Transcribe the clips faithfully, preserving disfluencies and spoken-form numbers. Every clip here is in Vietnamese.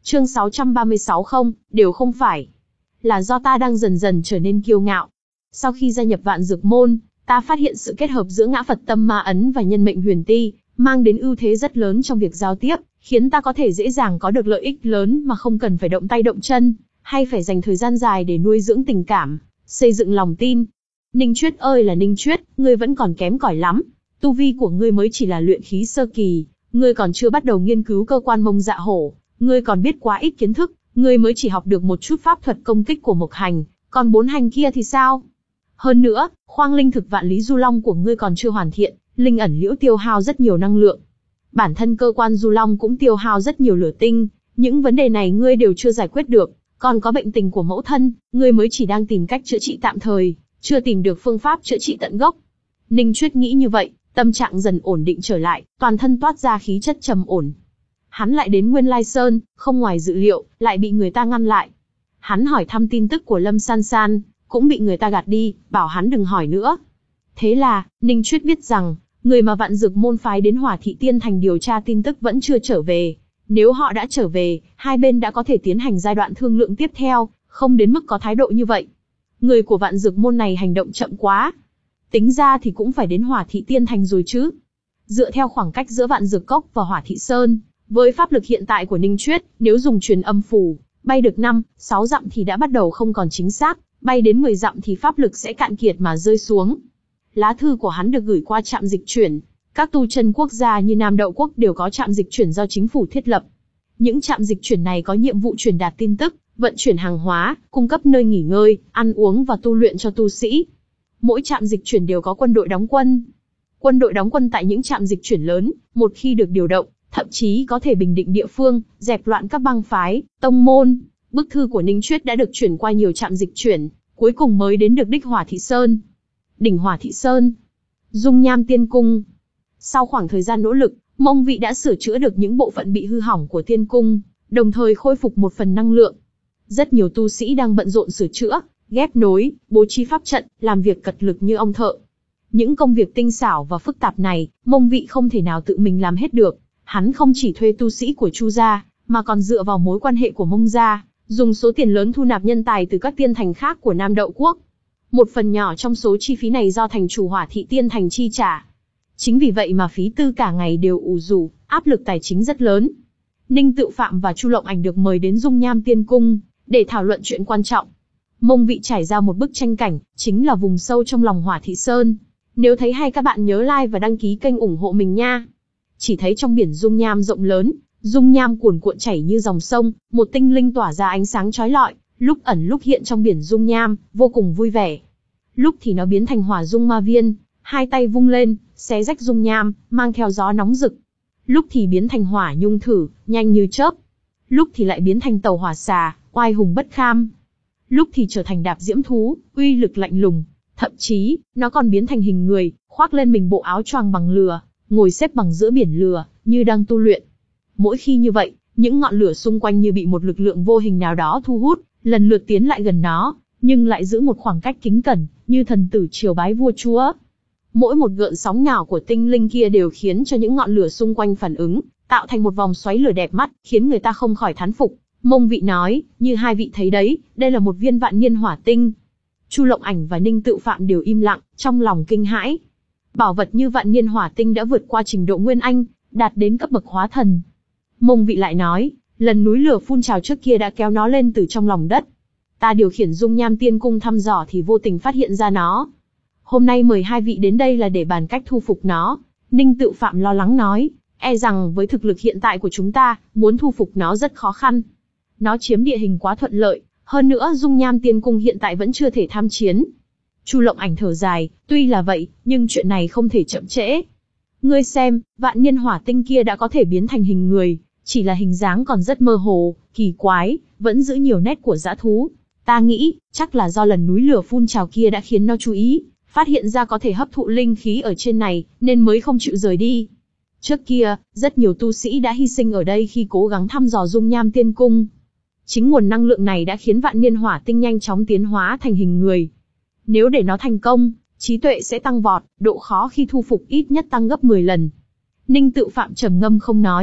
Chương sáu trăm ba mươi sáu không, đều không phải. Là do ta đang dần dần trở nên kiêu ngạo. Sau khi gia nhập Vạn Dược Môn, ta phát hiện sự kết hợp giữa Ngã Phật Tâm Ma Ấn và Nhân Mệnh Huyền Ti, mang đến ưu thế rất lớn trong việc giao tiếp, khiến ta có thể dễ dàng có được lợi ích lớn mà không cần phải động tay động chân, hay phải dành thời gian dài để nuôi dưỡng tình cảm, xây dựng lòng tin. Ninh Chuyết ơi là Ninh Chuyết, ngươi vẫn còn kém cỏi lắm. Tu vi của ngươi mới chỉ là luyện khí sơ kỳ, ngươi còn chưa bắt đầu nghiên cứu cơ quan Mông Dạ Hổ, ngươi còn biết quá ít kiến thức, ngươi mới chỉ học được một chút pháp thuật công kích của Mộc Hành, còn bốn hành kia thì sao? Hơn nữa, khoang linh thực Vạn Lý Du Long của ngươi còn chưa hoàn thiện, linh ẩn liễu tiêu hao rất nhiều năng lượng. Bản thân cơ quan Du Long cũng tiêu hao rất nhiều lửa tinh, những vấn đề này ngươi đều chưa giải quyết được, còn có bệnh tình của mẫu thân, ngươi mới chỉ đang tìm cách chữa trị tạm thời, chưa tìm được phương pháp chữa trị tận gốc. Ninh Chuyết nghĩ như vậy, tâm trạng dần ổn định trở lại, toàn thân toát ra khí chất trầm ổn. Hắn lại đến Nguyên Lai Sơn, không ngoài dự liệu, lại bị người ta ngăn lại. Hắn hỏi thăm tin tức của Lâm San San, cũng bị người ta gạt đi, bảo hắn đừng hỏi nữa. Thế là, Ninh Chuyết biết rằng, người mà Vạn Dược Môn phái đến Hỏa Thị Tiên Thành điều tra tin tức vẫn chưa trở về. Nếu họ đã trở về, hai bên đã có thể tiến hành giai đoạn thương lượng tiếp theo, không đến mức có thái độ như vậy. Người của Vạn Dược Môn này hành động chậm quá. Tính ra thì cũng phải đến Hỏa Thị Tiên Thành rồi chứ. Dựa theo khoảng cách giữa Vạn Dược Cốc và Hỏa Thị Sơn, với pháp lực hiện tại của Ninh Chuyết, nếu dùng truyền âm phù, bay được năm, sáu dặm thì đã bắt đầu không còn chính xác, bay đến mười dặm thì pháp lực sẽ cạn kiệt mà rơi xuống. Lá thư của hắn được gửi qua trạm dịch chuyển. Các tu chân quốc gia như Nam Đậu Quốc đều có trạm dịch chuyển do chính phủ thiết lập. Những trạm dịch chuyển này có nhiệm vụ truyền đạt tin tức, vận chuyển hàng hóa, cung cấp nơi nghỉ ngơi, ăn uống và tu luyện cho tu sĩ. Mỗi trạm dịch chuyển đều có quân đội đóng quân. Quân đội đóng quân tại những trạm dịch chuyển lớn, một khi được điều động, thậm chí có thể bình định địa phương, dẹp loạn các bang phái, tông môn. Bức thư của Ninh Chuyết đã được chuyển qua nhiều trạm dịch chuyển, cuối cùng mới đến được đích Hỏa Thị Sơn. Đỉnh Hỏa Thị Sơn, Dung Nham Tiên Cung. Sau khoảng thời gian nỗ lực, Mông Vị đã sửa chữa được những bộ phận bị hư hỏng của Tiên Cung, đồng thời khôi phục một phần năng lượng. Rất nhiều tu sĩ đang bận rộn sửa chữa, ghép nối, bố trí pháp trận, làm việc cật lực như ong thợ. Những công việc tinh xảo và phức tạp này, Mông Vị không thể nào tự mình làm hết được. Hắn không chỉ thuê tu sĩ của Chu gia, mà còn dựa vào mối quan hệ của Mông gia, dùng số tiền lớn thu nạp nhân tài từ các tiên thành khác của Nam Đậu Quốc. Một phần nhỏ trong số chi phí này do thành chủ Hỏa Thị Tiên Thành chi trả. Chính vì vậy mà phí tư cả ngày đều ù rủ, áp lực tài chính rất lớn. Ninh Tự Phạm và Chu Lộng Ảnh được mời đến Dung Nham Tiên Cung, để thảo luận chuyện quan trọng. Mông Vị trải ra một bức tranh cảnh, chính là vùng sâu trong lòng Hỏa Thị Sơn. Nếu thấy hay các bạn nhớ like và đăng ký kênh ủng hộ mình nha. Chỉ thấy trong biển dung nham rộng lớn, dung nham cuồn cuộn chảy như dòng sông, một tinh linh tỏa ra ánh sáng chói lọi, lúc ẩn lúc hiện trong biển dung nham, vô cùng vui vẻ. Lúc thì nó biến thành hỏa dung ma viên, hai tay vung lên, xé rách dung nham, mang theo gió nóng rực. Lúc thì biến thành hỏa nhung thử, nhanh như chớp. Lúc thì lại biến thành tàu hỏa xà, oai hùng bất kham. Lúc thì trở thành đạp diễm thú, uy lực lạnh lùng. Thậm chí, nó còn biến thành hình người, khoác lên mình bộ áo choàng bằng lửa, ngồi xếp bằng giữa biển lửa, như đang tu luyện. Mỗi khi như vậy, những ngọn lửa xung quanh như bị một lực lượng vô hình nào đó thu hút, lần lượt tiến lại gần nó, nhưng lại giữ một khoảng cách kính cẩn, như thần tử triều bái vua chúa. Mỗi một gợn sóng nhỏ của tinh linh kia đều khiến cho những ngọn lửa xung quanh phản ứng, tạo thành một vòng xoáy lửa đẹp mắt, khiến người ta không khỏi thán phục. Mông Vị nói, như hai vị thấy đấy, đây là một viên vạn niên hỏa tinh. Chu Lộng Ảnh và Ninh Tự Phạm đều im lặng, trong lòng kinh hãi. Bảo vật như vạn niên hỏa tinh đã vượt qua trình độ Nguyên Anh, đạt đến cấp bậc hóa thần. Mông Vị lại nói, lần núi lửa phun trào trước kia đã kéo nó lên từ trong lòng đất. Ta điều khiển Dung Nham Tiên Cung thăm dò thì vô tình phát hiện ra nó. Hôm nay mời hai vị đến đây là để bàn cách thu phục nó. Ninh Tự Phạm lo lắng nói, e rằng với thực lực hiện tại của chúng ta, muốn thu phục nó rất khó khăn. Nó chiếm địa hình quá thuận lợi, hơn nữa Dung Nham Tiên Cung hiện tại vẫn chưa thể tham chiến. Chu Lộng Ảnh thở dài, tuy là vậy, nhưng chuyện này không thể chậm trễ. Ngươi xem, vạn niên hỏa tinh kia đã có thể biến thành hình người, chỉ là hình dáng còn rất mơ hồ, kỳ quái, vẫn giữ nhiều nét của dã thú. Ta nghĩ, chắc là do lần núi lửa phun trào kia đã khiến nó chú ý, phát hiện ra có thể hấp thụ linh khí ở trên này, nên mới không chịu rời đi. Trước kia, rất nhiều tu sĩ đã hy sinh ở đây khi cố gắng thăm dò Dung Nham Tiên Cung. Chính nguồn năng lượng này đã khiến vạn niên hỏa tinh nhanh chóng tiến hóa thành hình người. Nếu để nó thành công, trí tuệ sẽ tăng vọt, độ khó khi thu phục ít nhất tăng gấp mười lần. Ninh Tự Phạm trầm ngâm không nói,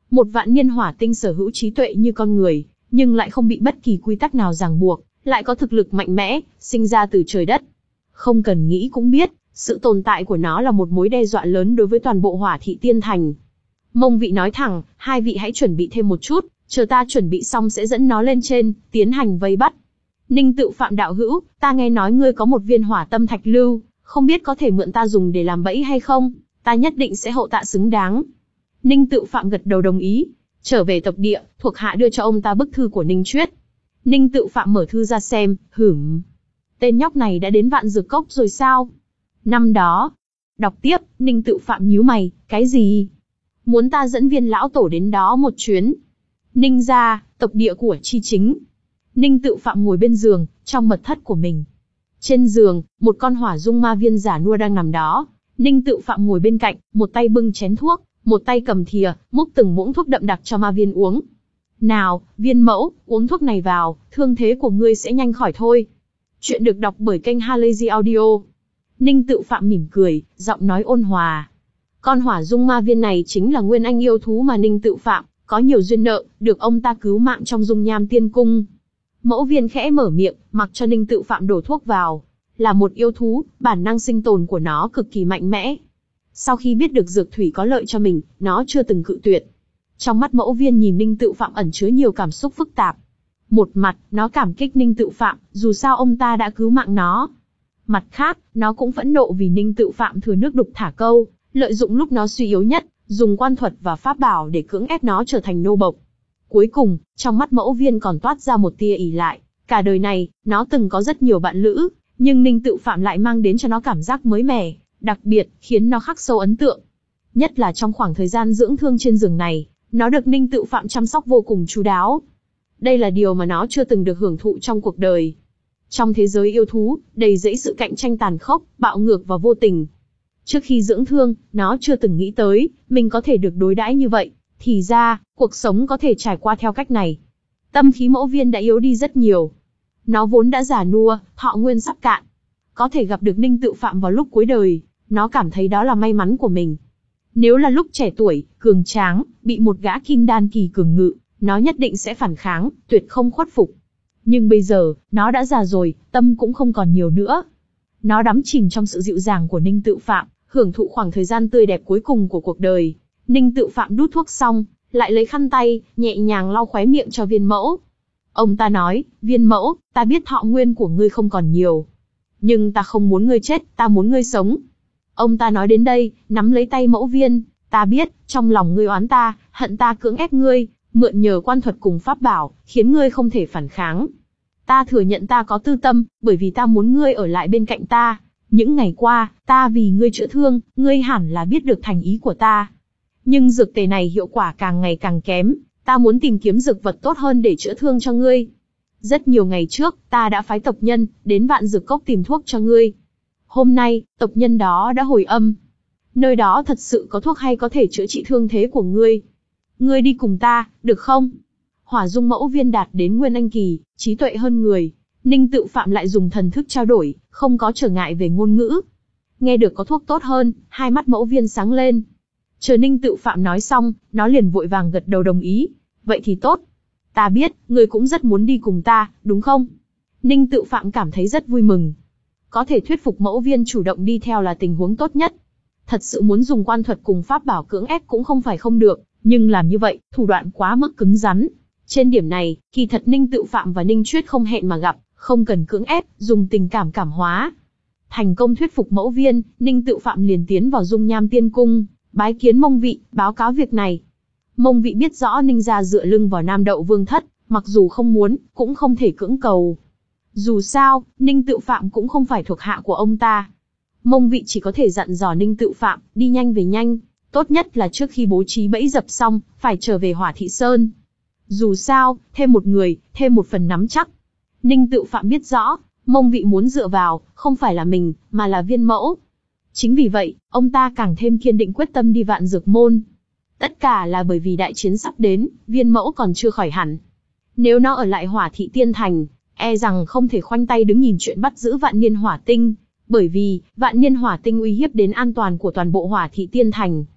Một vạn niên hỏa tinh sở hữu trí tuệ như con người, nhưng lại không bị bất kỳ quy tắc nào ràng buộc, lại có thực lực mạnh mẽ, sinh ra từ trời đất. Không cần nghĩ cũng biết, sự tồn tại của nó là một mối đe dọa lớn đối với toàn bộ Hỏa Thị Tiên Thành. Mông Vị nói thẳng, hai vị hãy chuẩn bị thêm một chút, chờ ta chuẩn bị xong sẽ dẫn nó lên trên, tiến hành vây bắt. Ninh Tự Phạm đạo hữu, ta nghe nói ngươi có một viên hỏa tâm thạch lưu, không biết có thể mượn ta dùng để làm bẫy hay không, ta nhất định sẽ hậu tạ xứng đáng. Ninh Tự Phạm gật đầu đồng ý. Trở về tộc địa, thuộc hạ đưa cho ông ta bức thư của Ninh Chuyết. Ninh Tự Phạm mở thư ra xem, hửm. Tên nhóc này đã đến Vạn Dược Cốc rồi sao? Năm đó. Đọc tiếp, Ninh Tự Phạm nhíu mày, cái gì? Muốn ta dẫn Viên lão tổ đến đó một chuyến. Ninh gia, tộc địa của Chi Chính. Ninh Tự Phạm ngồi bên giường, trong mật thất của mình. Trên giường, một con hỏa dung ma viên giả nua đang nằm đó. Ninh Tự Phạm ngồi bên cạnh, một tay bưng chén thuốc, một tay cầm thìa, múc từng muỗng thuốc đậm đặc cho ma viên uống. Nào, Viên mẫu, uống thuốc này vào, thương thế của ngươi sẽ nhanh khỏi thôi. Chuyện được đọc bởi kênh Halazy Audio. Ninh Tự Phạm mỉm cười, giọng nói ôn hòa. Con hỏa dung ma viên này chính là nguyên anh yêu thú mà Ninh Tự Phạm có nhiều duyên nợ, được ông ta cứu mạng trong dung nham tiên cung. Mẫu viên khẽ mở miệng, mặc cho Ninh Tự Phạm đổ thuốc vào. Là một yêu thú, bản năng sinh tồn của nó cực kỳ mạnh mẽ. Sau khi biết được dược thủy có lợi cho mình, nó chưa từng cự tuyệt. Trong mắt mẫu viên nhìn Ninh Tự Phạm ẩn chứa nhiều cảm xúc phức tạp. Một mặt, nó cảm kích Ninh Tự Phạm, dù sao ông ta đã cứu mạng nó. Mặt khác, nó cũng phẫn nộ vì Ninh Tự Phạm thừa nước đục thả câu, lợi dụng lúc nó suy yếu nhất, dùng quan thuật và pháp bảo để cưỡng ép nó trở thành nô bộc. Cuối cùng, trong mắt mẫu viên còn toát ra một tia ỷ lại. Cả đời này, nó từng có rất nhiều bạn lữ, nhưng Ninh Tự Phạm lại mang đến cho nó cảm giác mới mẻ, đặc biệt, khiến nó khắc sâu ấn tượng. Nhất là trong khoảng thời gian dưỡng thương trên giường này, nó được Ninh Tự Phạm chăm sóc vô cùng chu đáo. Đây là điều mà nó chưa từng được hưởng thụ trong cuộc đời. Trong thế giới yêu thú, đầy dẫy sự cạnh tranh tàn khốc, bạo ngược và vô tình. Trước khi dưỡng thương, nó chưa từng nghĩ tới, mình có thể được đối đãi như vậy. Thì ra, cuộc sống có thể trải qua theo cách này. Tâm khí mẫu viên đã yếu đi rất nhiều. Nó vốn đã già nua, thọ nguyên sắp cạn. Có thể gặp được Ninh Tự Phạm vào lúc cuối đời, nó cảm thấy đó là may mắn của mình. Nếu là lúc trẻ tuổi, cường tráng, bị một gã kim đan kỳ cường ngự, nó nhất định sẽ phản kháng, tuyệt không khuất phục. Nhưng bây giờ, nó đã già rồi, tâm cũng không còn nhiều nữa. Nó đắm chìm trong sự dịu dàng của Ninh Tự Phạm, hưởng thụ khoảng thời gian tươi đẹp cuối cùng của cuộc đời. Ninh Tự Phạm đút thuốc xong, lại lấy khăn tay, nhẹ nhàng lau khóe miệng cho Viên mẫu. Ông ta nói, Viên mẫu, ta biết thọ nguyên của ngươi không còn nhiều. Nhưng ta không muốn ngươi chết, ta muốn ngươi sống. Ông ta nói đến đây, nắm lấy tay mẫu viên, ta biết, trong lòng ngươi oán ta, hận ta cưỡng ép ngươi, mượn nhờ quan thuật cùng pháp bảo, khiến ngươi không thể phản kháng. Ta thừa nhận ta có tư tâm, bởi vì ta muốn ngươi ở lại bên cạnh ta. Những ngày qua, ta vì ngươi chữa thương, ngươi hẳn là biết được thành ý của ta. Nhưng dược tề này hiệu quả càng ngày càng kém, ta muốn tìm kiếm dược vật tốt hơn để chữa thương cho ngươi. Rất nhiều ngày trước, ta đã phái tộc nhân, đến Vạn Dược Cốc tìm thuốc cho ngươi. Hôm nay, tộc nhân đó đã hồi âm. Nơi đó thật sự có thuốc hay có thể chữa trị thương thế của ngươi. Ngươi đi cùng ta, được không? Hỏa dung mẫu viên đạt đến Nguyên Anh Kỳ, trí tuệ hơn người. Ninh Tự Phạm lại dùng thần thức trao đổi, không có trở ngại về ngôn ngữ. Nghe được có thuốc tốt hơn, hai mắt mẫu viên sáng lên. Chờ Ninh Tự Phạm nói xong, nó liền vội vàng gật đầu đồng ý. Vậy thì tốt. Ta biết, ngươi cũng rất muốn đi cùng ta, đúng không? Ninh Tự Phạm cảm thấy rất vui mừng. Có thể thuyết phục mẫu viên chủ động đi theo là tình huống tốt nhất. Thật sự muốn dùng quan thuật cùng pháp bảo cưỡng ép cũng không phải không được, nhưng làm như vậy, thủ đoạn quá mức cứng rắn. Trên điểm này, kỳ thật Ninh Tự Phạm và Ninh Chuyết không hẹn mà gặp, không cần cưỡng ép, dùng tình cảm cảm hóa. Thành công thuyết phục mẫu viên, Ninh Tự Phạm liền tiến vào dung nham tiên cung, bái kiến Mông Vị, báo cáo việc này. Mông Vị biết rõ Ninh gia dựa lưng vào Nam Đậu Vương Thất, mặc dù không muốn, cũng không thể cưỡng cầu. Dù sao, Ninh Tự Phạm cũng không phải thuộc hạ của ông ta. Mông Vị chỉ có thể dặn dò Ninh Tự Phạm, đi nhanh về nhanh, tốt nhất là trước khi bố trí bẫy dập xong, phải trở về Hỏa Thị Sơn. Dù sao, thêm một người, thêm một phần nắm chắc. Ninh Tự Phạm biết rõ, Mông Vị muốn dựa vào, không phải là mình, mà là Viên mẫu. Chính vì vậy, ông ta càng thêm kiên định quyết tâm đi Vạn Dược Môn. Tất cả là bởi vì đại chiến sắp đến, Viên mẫu còn chưa khỏi hẳn. Nếu nó ở lại Hỏa Thị Tiên Thành, e rằng không thể khoanh tay đứng nhìn chuyện bắt giữ vạn niên hỏa tinh, bởi vì vạn niên hỏa tinh uy hiếp đến an toàn của toàn bộ Hỏa Thị Tiên Thành.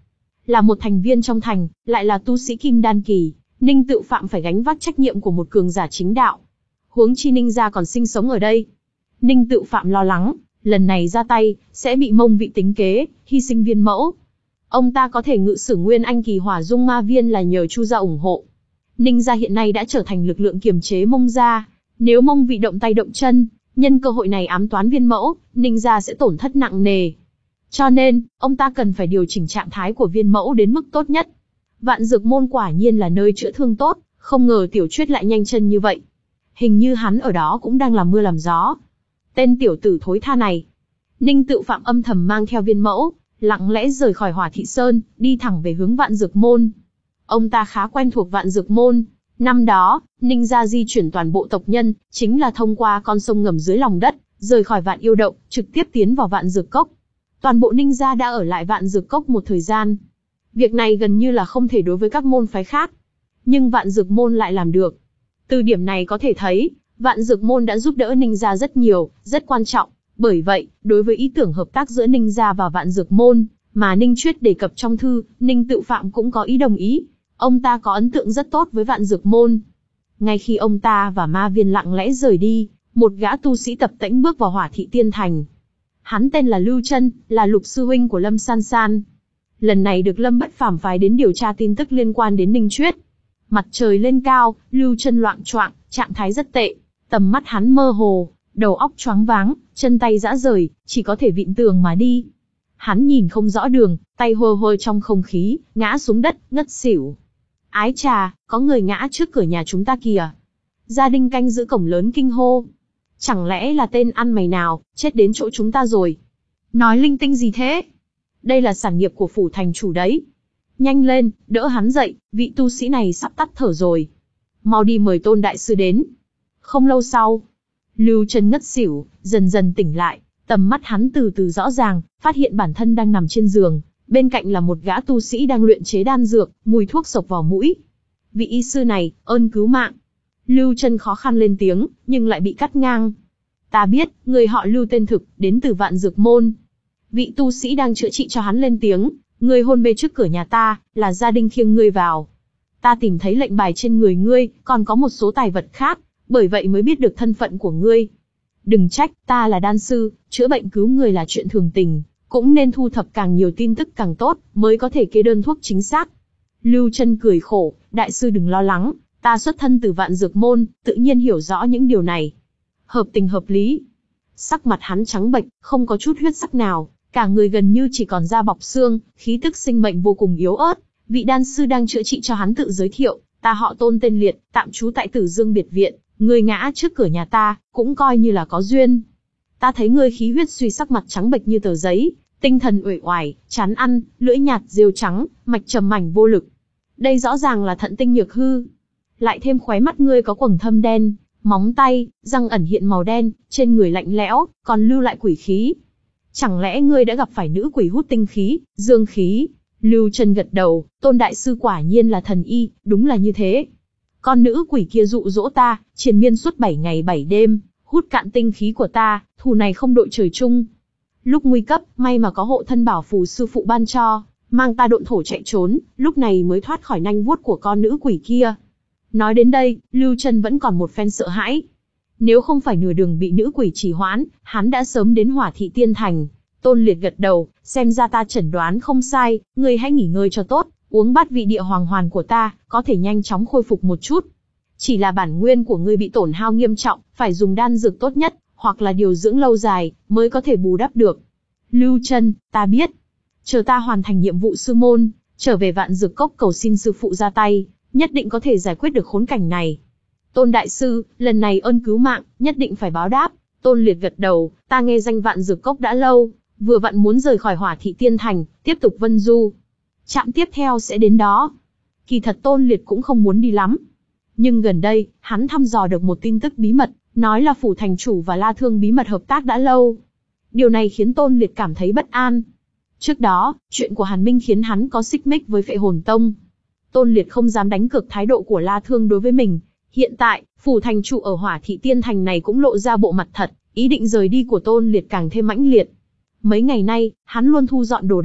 Là một thành viên trong thành, lại là tu sĩ kim đan kỳ, Ninh Tự Phạm phải gánh vác trách nhiệm của một cường giả chính đạo. Huống chi Ninh gia còn sinh sống ở đây. Ninh Tự Phạm lo lắng, lần này ra tay, sẽ bị Mông Vị tính kế, hy sinh viên mẫu. Ông ta có thể ngự sử Nguyên Anh kỳ Hỏa Dung Ma Viên là nhờ Chu gia ủng hộ. Ninh gia hiện nay đã trở thành lực lượng kiềm chế Mông gia. Nếu Mông Vị động tay động chân, nhân cơ hội này ám toán viên mẫu, Ninh gia sẽ tổn thất nặng nề. Cho nên, ông ta cần phải điều chỉnh trạng thái của viên mẫu đến mức tốt nhất. Vạn Dược Môn quả nhiên là nơi chữa thương tốt, không ngờ Tiểu Chuyết lại nhanh chân như vậy. Hình như hắn ở đó cũng đang làm mưa làm gió. Tên tiểu tử thối tha này. Ninh Tự Phạm âm thầm mang theo viên mẫu, lặng lẽ rời khỏi Hỏa Thị Sơn, đi thẳng về hướng Vạn Dược Môn. Ông ta khá quen thuộc Vạn Dược Môn. Năm đó, Ninh gia di chuyển toàn bộ tộc nhân, chính là thông qua con sông ngầm dưới lòng đất, rời khỏi Vạn Yêu Động, trực tiếp tiến vào Vạn Dược Cốc. Toàn bộ Ninh gia đã ở lại Vạn Dược Cốc một thời gian. Việc này gần như là không thể đối với các môn phái khác. Nhưng Vạn Dược Môn lại làm được. Từ điểm này có thể thấy, Vạn Dược Môn đã giúp đỡ Ninh gia rất nhiều, rất quan trọng. Bởi vậy, đối với ý tưởng hợp tác giữa Ninh gia và Vạn Dược Môn, mà Ninh Chuyết đề cập trong thư, Ninh Tự Phạm cũng có ý đồng ý. Ông ta có ấn tượng rất tốt với Vạn Dược Môn. Ngay khi ông ta và Ma Viên lặng lẽ rời đi, một gã tu sĩ tập tễnh bước vào Hỏa Thị Tiên Thành. Hắn tên là Lưu Chân, là lục sư huynh của Lâm San San. Lần này được Lâm Bất Phàm phái đến điều tra tin tức liên quan đến Ninh Chuyết. Mặt trời lên cao, Lưu Chân loạng choạng, trạng thái rất tệ. Tầm mắt hắn mơ hồ, đầu óc choáng váng, chân tay rã rời, chỉ có thể vịn tường mà đi. Hắn nhìn không rõ đường, tay hơ hơ trong không khí, ngã xuống đất, ngất xỉu. Ái chà, có người ngã trước cửa nhà chúng ta kìa. Gia đình canh giữ cổng lớn kinh hô. Chẳng lẽ là tên ăn mày nào, chết đến chỗ chúng ta rồi? Nói linh tinh gì thế? Đây là sản nghiệp của phủ thành chủ đấy. Nhanh lên, đỡ hắn dậy, vị tu sĩ này sắp tắt thở rồi. Mau đi mời Tôn đại sư đến. Không lâu sau, Lưu Chân ngất xỉu, dần dần tỉnh lại, tầm mắt hắn từ từ rõ ràng, phát hiện bản thân đang nằm trên giường, bên cạnh là một gã tu sĩ đang luyện chế đan dược, mùi thuốc xộc vào mũi. Vị y sư này, ơn cứu mạng. Lưu Chân khó khăn lên tiếng, nhưng lại bị cắt ngang. Ta biết, người họ Lưu tên thực, đến từ Vạn Dược Môn. Vị tu sĩ đang chữa trị cho hắn lên tiếng, ngươi hôn mê trước cửa nhà ta, là gia đình khiêng ngươi vào. Ta tìm thấy lệnh bài trên người ngươi, còn có một số tài vật khác, bởi vậy mới biết được thân phận của ngươi. Đừng trách, ta là đan sư, chữa bệnh cứu người là chuyện thường tình, cũng nên thu thập càng nhiều tin tức càng tốt, mới có thể kê đơn thuốc chính xác. Lưu Chân cười khổ, đại sư đừng lo lắng, ta xuất thân từ Vạn Dược Môn, tự nhiên hiểu rõ những điều này. Hợp tình hợp lý. Sắc mặt hắn trắng bệch, không có chút huyết sắc nào, cả người gần như chỉ còn da bọc xương, khí tức sinh mệnh vô cùng yếu ớt. Vị đan sư đang chữa trị cho hắn tự giới thiệu, ta họ Tôn tên Liệt, tạm trú tại Tử Dương biệt viện, ngươi ngã trước cửa nhà ta, cũng coi như là có duyên. Ta thấy ngươi khí huyết suy, sắc mặt trắng bệch như tờ giấy, tinh thần uể oải, chán ăn, lưỡi nhạt rêu trắng, mạch trầm mảnh vô lực. Đây rõ ràng là thận tinh nhược hư. Lại thêm khóe mắt ngươi có quầng thâm đen, móng tay, răng ẩn hiện màu đen, trên người lạnh lẽo, còn lưu lại quỷ khí. Chẳng lẽ ngươi đã gặp phải nữ quỷ hút tinh khí, dương khí? Lưu Chân gật đầu, Tôn đại sư quả nhiên là thần y, đúng là như thế. Con nữ quỷ kia dụ dỗ ta, triền miên suốt bảy ngày bảy đêm, hút cạn tinh khí của ta, thù này không đội trời chung. Lúc nguy cấp, may mà có hộ thân bảo phù sư phụ ban cho, mang ta độn thổ chạy trốn, lúc này mới thoát khỏi nanh vuốt của con nữ quỷ kia. Nói đến đây, Lưu Chân vẫn còn một phen sợ hãi. Nếu không phải nửa đường bị nữ quỷ trì hoãn, hắn đã sớm đến Hỏa Thị Tiên Thành. Tôn Liệt gật đầu, xem ra ta chẩn đoán không sai, ngươi hãy nghỉ ngơi cho tốt, uống bát vị địa hoàng hoàn của ta, có thể nhanh chóng khôi phục một chút. Chỉ là bản nguyên của ngươi bị tổn hao nghiêm trọng, phải dùng đan dược tốt nhất, hoặc là điều dưỡng lâu dài, mới có thể bù đắp được. Lưu Chân, ta biết. Chờ ta hoàn thành nhiệm vụ sư môn, trở về Vạn Dược Cốc cầu xin sư phụ ra tay, nhất định có thể giải quyết được khốn cảnh này. Tôn đại sư, lần này ơn cứu mạng, nhất định phải báo đáp. Tôn Liệt gật đầu, ta nghe danh Vạn Dược Cốc đã lâu, vừa vặn muốn rời khỏi Hỏa Thị Tiên Thành, tiếp tục vân du. Trạm tiếp theo sẽ đến đó. Kỳ thật Tôn Liệt cũng không muốn đi lắm. Nhưng gần đây, hắn thăm dò được một tin tức bí mật, nói là phủ thành chủ và La Thương bí mật hợp tác đã lâu. Điều này khiến Tôn Liệt cảm thấy bất an. Trước đó, chuyện của Hàn Minh khiến hắn có xích mích với Phệ Hồn Tông. Tôn Liệt không dám đánh cược thái độ của La Thương đối với mình. Hiện tại, phủ thành chủ ở Hỏa Thị Tiên Thành này cũng lộ ra bộ mặt thật, ý định rời đi của Tôn Liệt càng thêm mãnh liệt. Mấy ngày nay, hắn luôn thu dọn đồ đạc,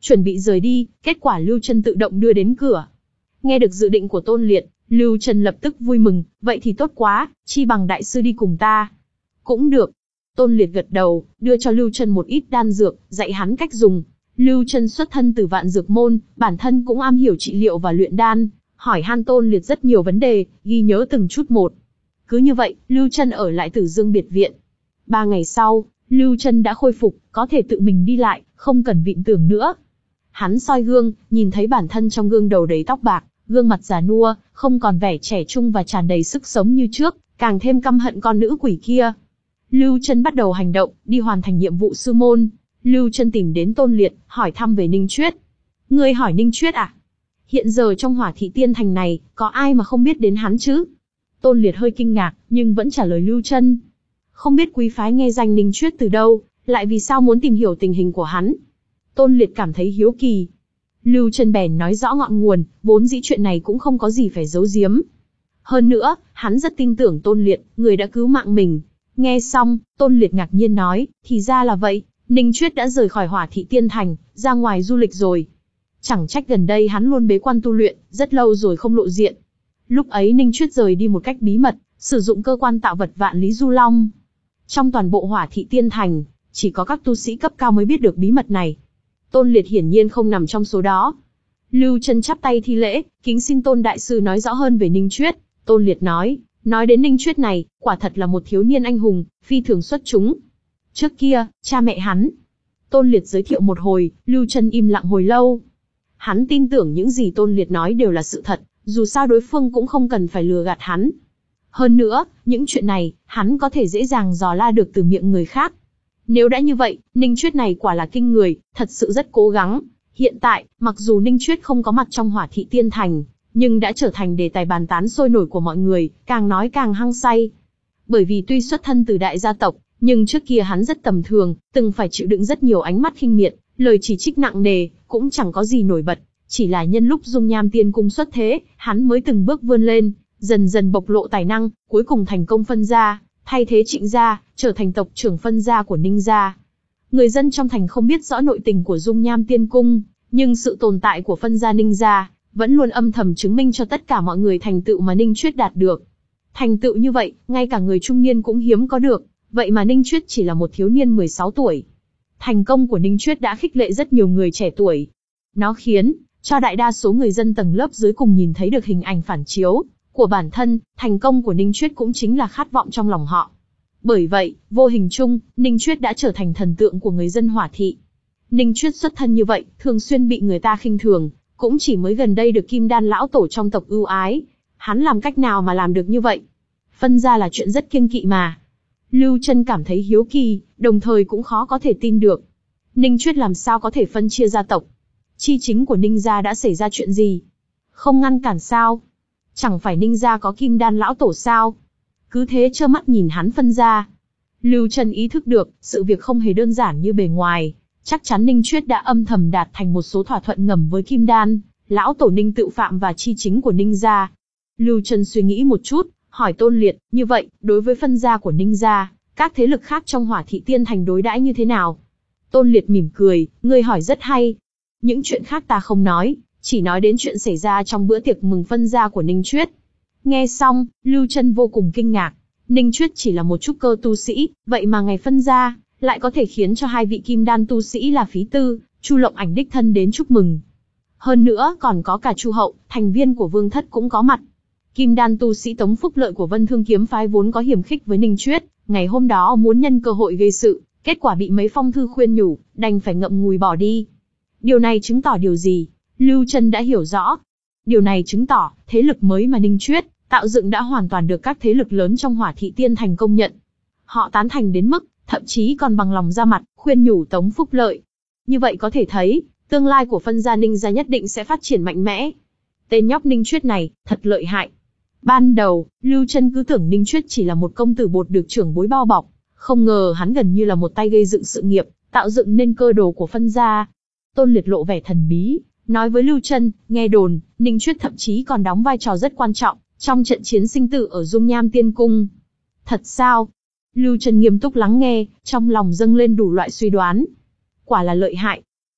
chuẩn bị rời đi, kết quả Lưu Chân tự động đưa đến cửa. Nghe được dự định của Tôn Liệt, Lưu Chân lập tức vui mừng, vậy thì tốt quá, chi bằng đại sư đi cùng ta. Cũng được. Tôn Liệt gật đầu, đưa cho Lưu Chân một ít đan dược, dạy hắn cách dùng. Lưu Chân xuất thân từ Vạn Dược Môn, bản thân cũng am hiểu trị liệu và luyện đan, hỏi han Tôn Liệt rất nhiều vấn đề, ghi nhớ từng chút một. Cứ như vậy, Lưu Chân ở lại Tử Dương biệt viện. Ba ngày sau, Lưu Chân đã khôi phục, có thể tự mình đi lại, không cần vịn tường nữa. Hắn soi gương, nhìn thấy bản thân trong gương đầu đầy tóc bạc, gương mặt già nua, không còn vẻ trẻ trung và tràn đầy sức sống như trước, càng thêm căm hận con nữ quỷ kia. Lưu Chân bắt đầu hành động, đi hoàn thành nhiệm vụ sư môn. Lưu Chân tìm đến Tôn Liệt, hỏi thăm về Ninh Chuyết. Ngươi hỏi Ninh Chuyết à? Hiện giờ trong Hỏa Thị Tiên Thành này, có ai mà không biết đến hắn chứ? Tôn Liệt hơi kinh ngạc, nhưng vẫn trả lời Lưu Chân. Không biết quý phái nghe danh Ninh Chuyết từ đâu, lại vì sao muốn tìm hiểu tình hình của hắn? Tôn Liệt cảm thấy hiếu kỳ. Lưu Chân bèn nói rõ ngọn nguồn, vốn dĩ chuyện này cũng không có gì phải giấu giếm. Hơn nữa, hắn rất tin tưởng Tôn Liệt, người đã cứu mạng mình. Nghe xong, Tôn Liệt ngạc nhiên nói, thì ra là vậy, Ninh Chuyết đã rời khỏi Hỏa Thị Tiên Thành, ra ngoài du lịch rồi. Chẳng trách gần đây hắn luôn bế quan tu luyện, rất lâu rồi không lộ diện. Lúc ấy Ninh Chuyết rời đi một cách bí mật, sử dụng cơ quan tạo vật Vạn Lý Du Long. Trong toàn bộ Hỏa Thị Tiên Thành, chỉ có các tu sĩ cấp cao mới biết được bí mật này. Tôn Liệt hiển nhiên không nằm trong số đó. Lưu Chân chắp tay thi lễ, kính xin Tôn đại sư nói rõ hơn về Ninh Chuyết. Tôn Liệt nói, nói đến Ninh Chuyết này, quả thật là một thiếu niên anh hùng, phi thường xuất chúng. Trước kia, cha mẹ hắn. Tôn Liệt giới thiệu một hồi, Lưu Chân im lặng hồi lâu. Hắn tin tưởng những gì Tôn Liệt nói đều là sự thật, dù sao đối phương cũng không cần phải lừa gạt hắn. Hơn nữa, những chuyện này, hắn có thể dễ dàng dò la được từ miệng người khác. Nếu đã như vậy, Ninh Chuyết này quả là kinh người, thật sự rất cố gắng. Hiện tại, mặc dù Ninh Chuyết không có mặt trong Hỏa Thị Tiên Thành, nhưng đã trở thành đề tài bàn tán sôi nổi của mọi người, càng nói càng hăng say. Bởi vì tuy xuất thân từ đại gia tộc, nhưng trước kia hắn rất tầm thường, từng phải chịu đựng rất nhiều ánh mắt khinh miệt, lời chỉ trích nặng nề, cũng chẳng có gì nổi bật. Chỉ là nhân lúc Dung Nham Tiên Cung xuất thế, hắn mới từng bước vươn lên, dần dần bộc lộ tài năng, cuối cùng thành công phân gia, thay thế Trịnh gia, trở thành tộc trưởng phân gia của Ninh gia. Người dân trong thành không biết rõ nội tình của Dung Nham Tiên Cung, nhưng sự tồn tại của phân gia Ninh gia vẫn luôn âm thầm chứng minh cho tất cả mọi người thành tựu mà Ninh Chuyết đạt được. Thành tựu như vậy, ngay cả người trung niên cũng hiếm có được, vậy mà Ninh Chuyết chỉ là một thiếu niên mười sáu tuổi. Thành công của Ninh Chuyết đã khích lệ rất nhiều người trẻ tuổi. Nó khiến cho đại đa số người dân tầng lớp dưới cùng nhìn thấy được hình ảnh phản chiếu của bản thân, thành công của Ninh Chuyết cũng chính là khát vọng trong lòng họ. Bởi vậy, vô hình chung, Ninh Chuyết đã trở thành thần tượng của người dân Hỏa Thị. Ninh Chuyết xuất thân như vậy, thường xuyên bị người ta khinh thường, cũng chỉ mới gần đây được Kim Đan lão tổ trong tộc ưu ái. Hắn làm cách nào mà làm được như vậy? Phân gia là chuyện rất kiêng kỵ mà. Lưu Chân cảm thấy hiếu kỳ, đồng thời cũng khó có thể tin được. Ninh Chuyết làm sao có thể phân chia gia tộc? Chi chính của Ninh gia đã xảy ra chuyện gì? Không ngăn cản sao? Chẳng phải Ninh gia có Kim Đan lão tổ sao? Cứ thế trơ mắt nhìn hắn phân gia. Lưu Chân ý thức được, sự việc không hề đơn giản như bề ngoài. Chắc chắn Ninh Chuyết đã âm thầm đạt thành một số thỏa thuận ngầm với Kim Đan, lão tổ Ninh Tự Phạm và chi chính của Ninh gia. Lưu Chân suy nghĩ một chút, hỏi Tôn Liệt, như vậy, đối với phân gia của Ninh gia, các thế lực khác trong Hỏa Thị Tiên Thành đối đãi như thế nào? Tôn Liệt mỉm cười, ngươi hỏi rất hay. Những chuyện khác ta không nói, chỉ nói đến chuyện xảy ra trong bữa tiệc mừng phân gia của Ninh Chuyết. Nghe xong, Lưu Chân vô cùng kinh ngạc. Ninh Chuyết chỉ là một trúc cơ tu sĩ, vậy mà ngày phân gia lại có thể khiến cho hai vị kim đan tu sĩ là Phí Tư, Chu Lộng Ảnh đích thân đến chúc mừng. Hơn nữa còn có cả Chu Hậu, thành viên của Vương Thất cũng có mặt. Kim đan tu sĩ Tống Phúc Lợi của Vân Thương Kiếm phái vốn có hiểm khích với Ninh Chuyết, ngày hôm đó muốn nhân cơ hội gây sự, kết quả bị mấy phong thư khuyên nhủ, đành phải ngậm ngùi bỏ đi. Điều này chứng tỏ điều gì? Lưu Chân đã hiểu rõ. Điều này chứng tỏ, thế lực mới mà Ninh Chuyết tạo dựng đã hoàn toàn được các thế lực lớn trong Hỏa Thị Tiên Thành công nhận. Họ tán thành đến mức, thậm chí còn bằng lòng ra mặt, khuyên nhủ Tống Phúc Lợi. Như vậy có thể thấy, tương lai của phân gia Ninh gia nhất định sẽ phát triển mạnh mẽ. Tên nhóc Ninh Chuyết này, thật lợi hại. Ban đầu, Lưu Chân cứ tưởng Ninh Chuyết chỉ là một công tử bột được trưởng bối bao bọc, không ngờ hắn gần như là một tay gây dựng sự nghiệp, tạo dựng nên cơ đồ của phân gia. Tôn Liệt lộ vẻ thần bí, nói với Lưu Chân, nghe đồn, Ninh Chuyết thậm chí còn đóng vai trò rất quan trọng trong trận chiến sinh tử ở Dung Nham Tiên Cung. Thật sao? Lưu Chân nghiêm túc lắng nghe, trong lòng dâng lên đủ loại suy đoán. Quả là lợi hại.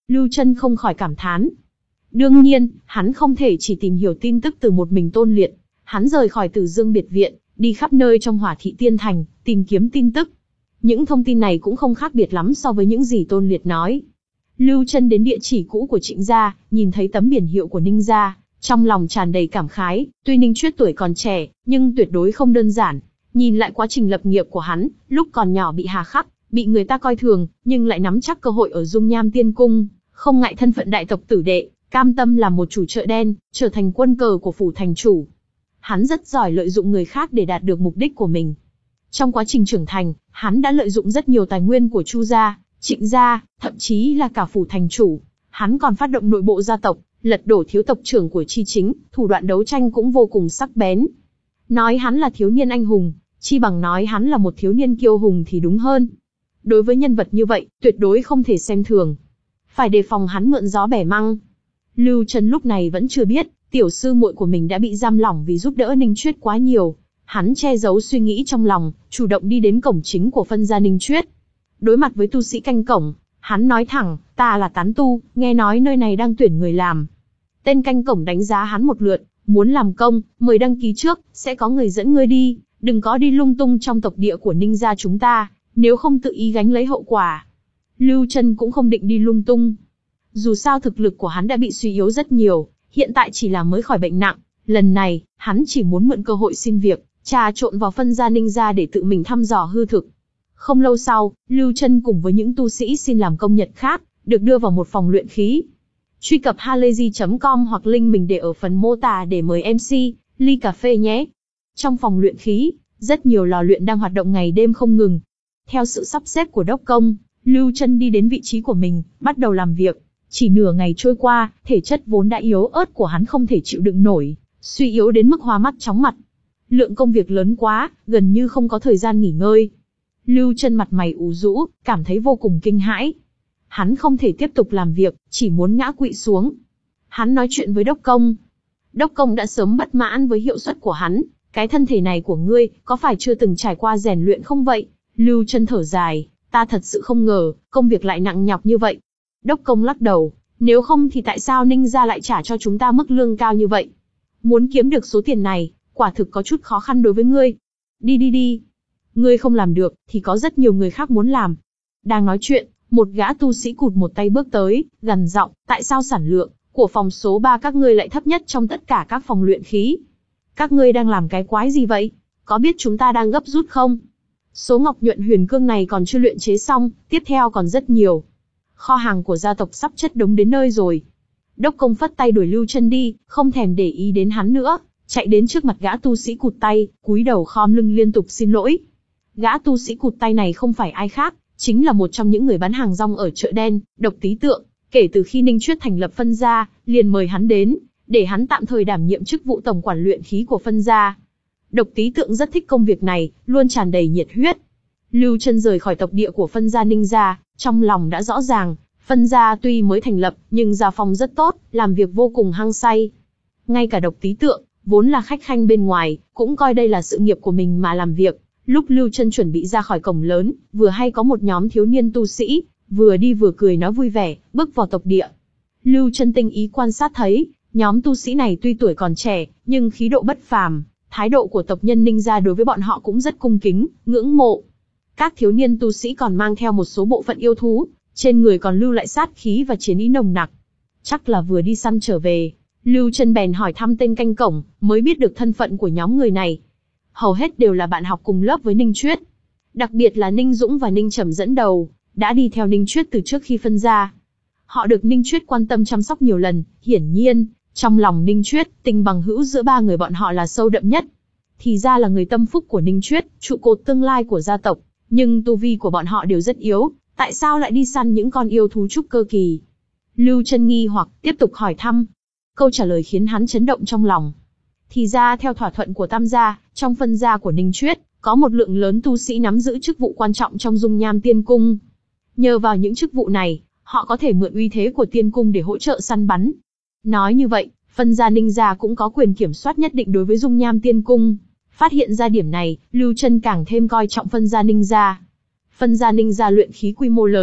Lưu Chân không khỏi cảm thán. Đương nhiên, hắn không thể chỉ tìm hiểu tin tức từ một mình Tôn Liệt. Hắn rời khỏi Tử Dương biệt viện, đi khắp nơi trong Hỏa Thị Tiên Thành, tìm kiếm tin tức. Những thông tin này cũng không khác biệt lắm so với những gì Tôn Liệt nói. Lưu Chân đến địa chỉ cũ của Trịnh gia, nhìn thấy tấm biển hiệu của Ninh gia, trong lòng tràn đầy cảm khái. Tuy Ninh Chuyết tuổi còn trẻ, nhưng tuyệt đối không đơn giản. Nhìn lại quá trình lập nghiệp của hắn, lúc còn nhỏ bị hà khắc, bị người ta coi thường, nhưng lại nắm chắc cơ hội ở Dung Nham Tiên Cung, không ngại thân phận đại tộc tử đệ, cam tâm làm một chủ chợ đen, trở thành quân cờ của phủ thành chủ. Hắn rất giỏi lợi dụng người khác để đạt được mục đích của mình. Trong quá trình trưởng thành, hắn đã lợi dụng rất nhiều tài nguyên của Chu gia, Trịnh gia, thậm chí là cả phủ thành chủ. Hắn còn phát động nội bộ gia tộc, lật đổ thiếu tộc trưởng của Chi Chính, thủ đoạn đấu tranh cũng vô cùng sắc bén. Nói hắn là thiếu niên anh hùng, chi bằng nói hắn là một thiếu niên kiêu hùng thì đúng hơn. Đối với nhân vật như vậy, tuyệt đối không thể xem thường. Phải đề phòng hắn mượn gió bẻ măng. Lưu Chân lúc này vẫn chưa biết, tiểu sư muội của mình đã bị giam lỏng vì giúp đỡ Ninh Chuyết quá nhiều. Hắn che giấu suy nghĩ trong lòng, chủ động đi đến cổng chính của phân gia Ninh Chuyết. Đối mặt với tu sĩ canh cổng, hắn nói thẳng, ta là tán tu, nghe nói nơi này đang tuyển người làm. Tên canh cổng đánh giá hắn một lượt, muốn làm công, mời đăng ký trước, sẽ có người dẫn ngươi đi, đừng có đi lung tung trong tộc địa của Ninh gia chúng ta, nếu không tự ý gánh lấy hậu quả. Lưu Chân cũng không định đi lung tung. Dù sao thực lực của hắn đã bị suy yếu rất nhiều, hiện tại chỉ là mới khỏi bệnh nặng. Lần này, hắn chỉ muốn mượn cơ hội xin việc, trà trộn vào phân gia Ninh gia để tự mình thăm dò hư thực. Không lâu sau, Lưu Chân cùng với những tu sĩ xin làm công nhật khác, được đưa vào một phòng luyện khí. Truy cập halayzi chấm com hoặc link mình để ở phần mô tả để mời em xê, ly cà phê nhé. Trong phòng luyện khí, rất nhiều lò luyện đang hoạt động ngày đêm không ngừng. Theo sự sắp xếp của đốc công, Lưu Chân đi đến vị trí của mình, bắt đầu làm việc. Chỉ nửa ngày trôi qua, thể chất vốn đã yếu ớt của hắn không thể chịu đựng nổi, suy yếu đến mức hoa mắt chóng mặt. Lượng công việc lớn quá, gần như không có thời gian nghỉ ngơi. Lưu Chân mặt mày ủ rũ, cảm thấy vô cùng kinh hãi. Hắn không thể tiếp tục làm việc, chỉ muốn ngã quỵ xuống. Hắn nói chuyện với đốc công. Đốc công đã sớm bất mãn với hiệu suất của hắn. Cái thân thể này của ngươi, có phải chưa từng trải qua rèn luyện không vậy? Lưu Chân thở dài, ta thật sự không ngờ, công việc lại nặng nhọc như vậy. Đốc công lắc đầu, nếu không thì tại sao Ninh gia lại trả cho chúng ta mức lương cao như vậy? Muốn kiếm được số tiền này, quả thực có chút khó khăn đối với ngươi. Đi đi đi. Ngươi không làm được, thì có rất nhiều người khác muốn làm. Đang nói chuyện, một gã tu sĩ cụt một tay bước tới, gằn giọng, tại sao sản lượng của phòng số ba các ngươi lại thấp nhất trong tất cả các phòng luyện khí? Các ngươi đang làm cái quái gì vậy? Có biết chúng ta đang gấp rút không? Số ngọc nhuận huyền cương này còn chưa luyện chế xong, tiếp theo còn rất nhiều. Kho hàng của gia tộc sắp chất đống đến nơi rồi. Đốc công phất tay đuổi Lưu Chân đi, không thèm để ý đến hắn nữa, chạy đến trước mặt gã tu sĩ cụt tay, cúi đầu khom lưng liên tục xin lỗi. Gã tu sĩ cụt tay này không phải ai khác, chính là một trong những người bán hàng rong ở chợ đen, Độc Tý Tượng. Kể từ khi Ninh Chuyết thành lập phân gia, liền mời hắn đến, để hắn tạm thời đảm nhiệm chức vụ tổng quản luyện khí của phân gia. Độc Tý Tượng rất thích công việc này, luôn tràn đầy nhiệt huyết. Lưu Chân rời khỏi tộc địa của phân gia Ninh gia, trong lòng đã rõ ràng, phân gia tuy mới thành lập, nhưng gia phong rất tốt, làm việc vô cùng hăng say. Ngay cả Độc Tý Tượng, vốn là khách khanh bên ngoài, cũng coi đây là sự nghiệp của mình mà làm việc. Lúc Lưu Chân chuẩn bị ra khỏi cổng lớn, vừa hay có một nhóm thiếu niên tu sĩ, vừa đi vừa cười nói vui vẻ, bước vào tộc địa. Lưu Chân tinh ý quan sát thấy, nhóm tu sĩ này tuy tuổi còn trẻ, nhưng khí độ bất phàm, thái độ của tộc nhân Ninh gia đối với bọn họ cũng rất cung kính, ngưỡng mộ. Các thiếu niên tu sĩ còn mang theo một số bộ phận yêu thú, trên người còn lưu lại sát khí và chiến ý nồng nặc. Chắc là vừa đi săn trở về. Lưu Chân bèn hỏi thăm tên canh cổng, mới biết được thân phận của nhóm người này. Hầu hết đều là bạn học cùng lớp với Ninh Chuyết. Đặc biệt là Ninh Dũng và Ninh Trầm dẫn đầu, đã đi theo Ninh Chuyết từ trước khi phân gia. Họ được Ninh Chuyết quan tâm chăm sóc nhiều lần, hiển nhiên, trong lòng Ninh Chuyết, tình bằng hữu giữa ba người bọn họ là sâu đậm nhất. Thì ra là người tâm phúc của Ninh Chuyết, trụ cột tương lai của gia tộc, nhưng tu vi của bọn họ đều rất yếu, tại sao lại đi săn những con yêu thú trúc cơ kỳ? Lưu Chân nghi hoặc tiếp tục hỏi thăm. Câu trả lời khiến hắn chấn động trong lòng. Thì ra theo thỏa thuận của Tam gia, trong phân gia của Ninh Chuyết, có một lượng lớn tu sĩ nắm giữ chức vụ quan trọng trong Dung Nham Tiên Cung. Nhờ vào những chức vụ này, họ có thể mượn uy thế của Tiên Cung để hỗ trợ săn bắn. Nói như vậy, phân gia Ninh gia cũng có quyền kiểm soát nhất định đối với Dung Nham Tiên Cung. Phát hiện ra điểm này, Lưu Chân càng thêm coi trọng phân gia Ninh gia. Phân gia Ninh gia luyện khí quy mô lớn,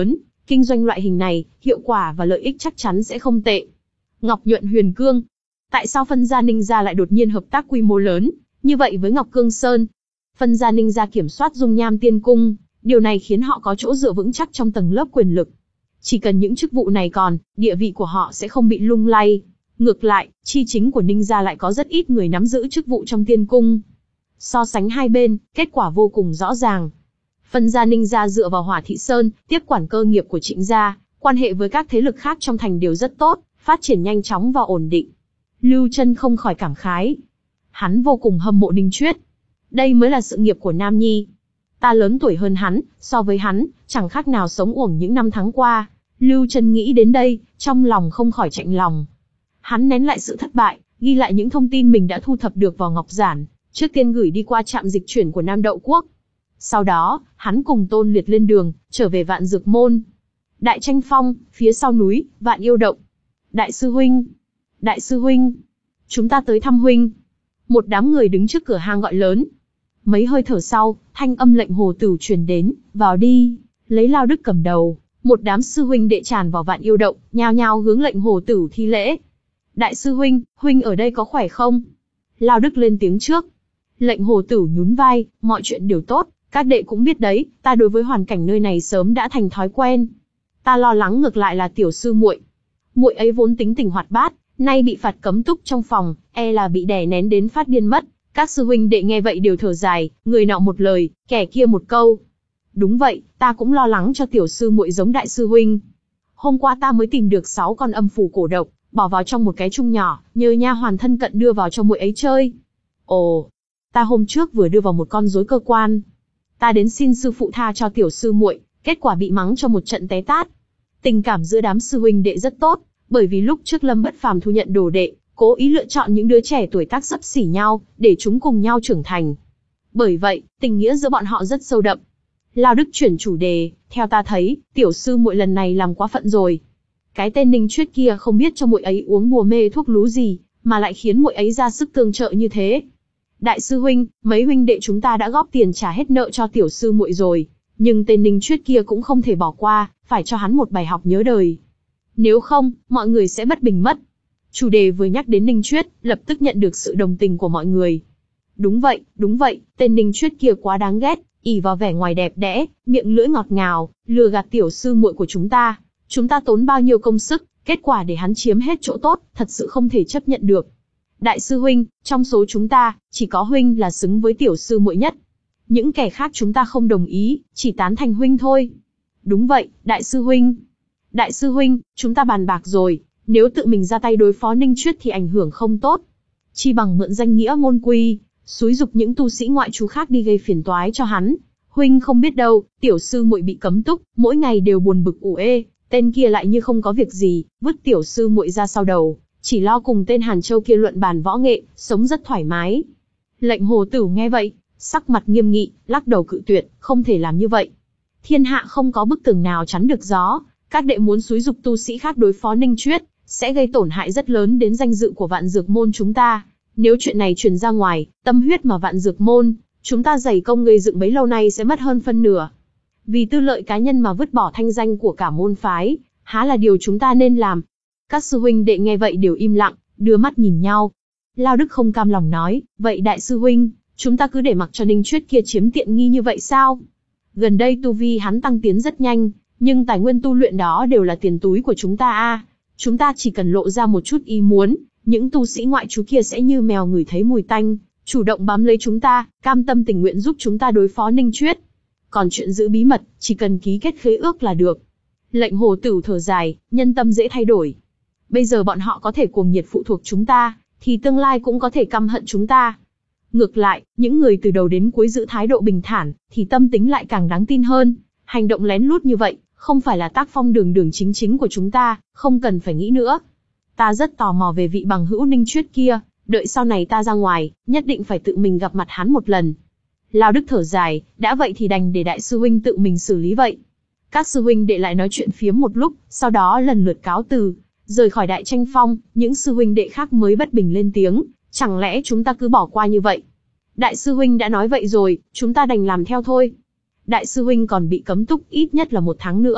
Kinh doanh loại hình này, hiệu quả và lợi ích chắc chắn sẽ không tệ. Ngọc Nhuận Huyền Cương. Tại sao phân gia Ninh gia lại đột nhiên hợp tác quy mô lớn như vậy với Ngọc Cương Sơn? Phân gia Ninh gia kiểm soát dung nham tiên cung, điều này khiến họ có chỗ dựa vững chắc trong tầng lớp quyền lực. Chỉ cần những chức vụ này còn, địa vị của họ sẽ không bị lung lay. Ngược lại, chi chính của Ninh gia lại có rất ít người nắm giữ chức vụ trong tiên cung. So sánh hai bên, kết quả vô cùng rõ ràng. Phân gia Ninh gia dựa vào Hỏa Thị Sơn, tiếp quản cơ nghiệp của Trịnh gia, quan hệ với các thế lực khác trong thành đều rất tốt, phát triển nhanh chóng và ổn định. Lưu Chân không khỏi cảm khái. Hắn vô cùng hâm mộ Ninh Chuyết. Đây mới là sự nghiệp của Nam Nhi. Ta lớn tuổi hơn hắn, so với hắn, chẳng khác nào sống uổng những năm tháng qua. Lưu Chân nghĩ đến đây, trong lòng không khỏi chạnh lòng. Hắn nén lại sự thất bại, ghi lại những thông tin mình đã thu thập được vào ngọc giản, trước tiên gửi đi qua trạm dịch chuyển của Nam Đậu Quốc. Sau đó, hắn cùng Tôn Liệt lên đường, trở về Vạn Dược Môn. Đại Tranh Phong, phía sau núi, Vạn Yêu Động. Đại sư huynh, đại sư huynh, chúng ta tới thăm huynh. Một đám người đứng trước cửa hang gọi lớn. Mấy hơi thở sau, thanh âm lệnh Hồ Tửu truyền đến, vào đi, lấy Lao Đức cầm đầu. Một đám sư huynh đệ tràn vào Vạn Yêu Động, nhao nhao hướng lệnh Hồ Tửu thi lễ. Đại sư huynh, huynh ở đây có khỏe không? Lao Đức lên tiếng trước. Lệnh Hồ Tửu nhún vai, mọi chuyện đều tốt, các đệ cũng biết đấy, ta đối với hoàn cảnh nơi này sớm đã thành thói quen. Ta lo lắng ngược lại là tiểu sư muội. Muội ấy vốn tính tình hoạt bát, nay bị phạt cấm túc trong phòng, e là bị đè nén đến phát điên mất. Các sư huynh đệ nghe vậy đều thở dài, người nọ một lời, kẻ kia một câu. Đúng vậy, ta cũng lo lắng cho tiểu sư muội giống đại sư huynh. Hôm qua ta mới tìm được sáu con âm phù cổ độc, bỏ vào trong một cái chung nhỏ, nhờ nha hoàn thân cận đưa vào cho muội ấy chơi. Ồ, ta hôm trước vừa đưa vào một con rối cơ quan. Ta đến xin sư phụ tha cho tiểu sư muội, kết quả bị mắng cho một trận té tát. Tình cảm giữa đám sư huynh đệ rất tốt, bởi vì lúc trước Lâm Bất Phàm thu nhận đồ đệ, cố ý lựa chọn những đứa trẻ tuổi tác xấp xỉ nhau, để chúng cùng nhau trưởng thành. Bởi vậy, tình nghĩa giữa bọn họ rất sâu đậm. Lao Đức chuyển chủ đề, theo ta thấy, tiểu sư muội lần này làm quá phận rồi. Cái tên Ninh Chuyết kia không biết cho muội ấy uống bùa mê thuốc lú gì, mà lại khiến muội ấy ra sức tương trợ như thế. Đại sư huynh, mấy huynh đệ chúng ta đã góp tiền trả hết nợ cho tiểu sư muội rồi, nhưng tên Ninh Chuyết kia cũng không thể bỏ qua, phải cho hắn một bài học nhớ đời. Nếu không, mọi người sẽ bất bình mất. Chủ đề vừa nhắc đến Ninh Chuyết, lập tức nhận được sự đồng tình của mọi người. Đúng vậy, đúng vậy, tên Ninh Chuyết kia quá đáng ghét, ỷ vào vẻ ngoài đẹp đẽ, miệng lưỡi ngọt ngào, lừa gạt tiểu sư muội của chúng ta. Chúng ta tốn bao nhiêu công sức, kết quả để hắn chiếm hết chỗ tốt, thật sự không thể chấp nhận được. Đại sư huynh, trong số chúng ta, chỉ có huynh là xứng với tiểu sư muội nhất. Những kẻ khác chúng ta không đồng ý, chỉ tán thành huynh thôi. Đúng vậy, đại sư huynh. Đại sư huynh, chúng ta bàn bạc rồi, nếu tự mình ra tay đối phó Ninh Chuyết thì ảnh hưởng không tốt. Chi bằng mượn danh nghĩa môn quy, xúi giục những tu sĩ ngoại trú khác đi gây phiền toái cho hắn. Huynh không biết đâu, tiểu sư muội bị cấm túc, mỗi ngày đều buồn bực ủ ê, tên kia lại như không có việc gì, vứt tiểu sư muội ra sau đầu, chỉ lo cùng tên Hàn Châu kia luận bàn võ nghệ, sống rất thoải mái. Lệnh Hồ Tửu nghe vậy, sắc mặt nghiêm nghị, lắc đầu cự tuyệt, không thể làm như vậy. Thiên hạ không có bức tường nào chắn được gió, các đệ muốn xúi giục tu sĩ khác đối phó Ninh Chuyết, sẽ gây tổn hại rất lớn đến danh dự của Vạn Dược Môn chúng ta. Nếu chuyện này truyền ra ngoài, tâm huyết mà Vạn Dược Môn chúng ta dày công gây dựng bấy lâu nay sẽ mất hơn phân nửa. Vì tư lợi cá nhân mà vứt bỏ thanh danh của cả môn phái, há là điều chúng ta nên làm. Các sư huynh đệ nghe vậy đều im lặng, đưa mắt nhìn nhau. Lao Đức không cam lòng nói, vậy đại sư huynh, chúng ta cứ để mặc cho Ninh Chuyết kia chiếm tiện nghi như vậy sao? Gần đây tu vi hắn tăng tiến rất nhanh, nhưng tài nguyên tu luyện đó đều là tiền túi của chúng ta a. Chúng ta chỉ cần lộ ra một chút ý muốn, những tu sĩ ngoại trú kia sẽ như mèo ngửi thấy mùi tanh, chủ động bám lấy chúng ta, cam tâm tình nguyện giúp chúng ta đối phó Ninh Chuyết. Còn chuyện giữ bí mật, chỉ cần ký kết khế ước là được. Lệnh Hồ Tửu thở dài, nhân tâm dễ thay đổi. Bây giờ bọn họ có thể cuồng nhiệt phụ thuộc chúng ta, thì tương lai cũng có thể căm hận chúng ta. Ngược lại, những người từ đầu đến cuối giữ thái độ bình thản, thì tâm tính lại càng đáng tin hơn. Hành động lén lút như vậy, không phải là tác phong đường đường chính chính của chúng ta, không cần phải nghĩ nữa. Ta rất tò mò về vị bằng hữu Ninh Chuyết kia, đợi sau này ta ra ngoài, nhất định phải tự mình gặp mặt hắn một lần. Lao Đức thở dài, đã vậy thì đành để đại sư huynh tự mình xử lý vậy. Các sư huynh đệ lại nói chuyện phiếm một lúc, sau đó lần lượt cáo từ, rời khỏi Đại Tranh Phong. Những sư huynh đệ khác mới bất bình lên tiếng, chẳng lẽ chúng ta cứ bỏ qua như vậy? Đại sư huynh đã nói vậy rồi, chúng ta đành làm theo thôi. Đại sư huynh còn bị cấm túc ít nhất là một tháng nữa,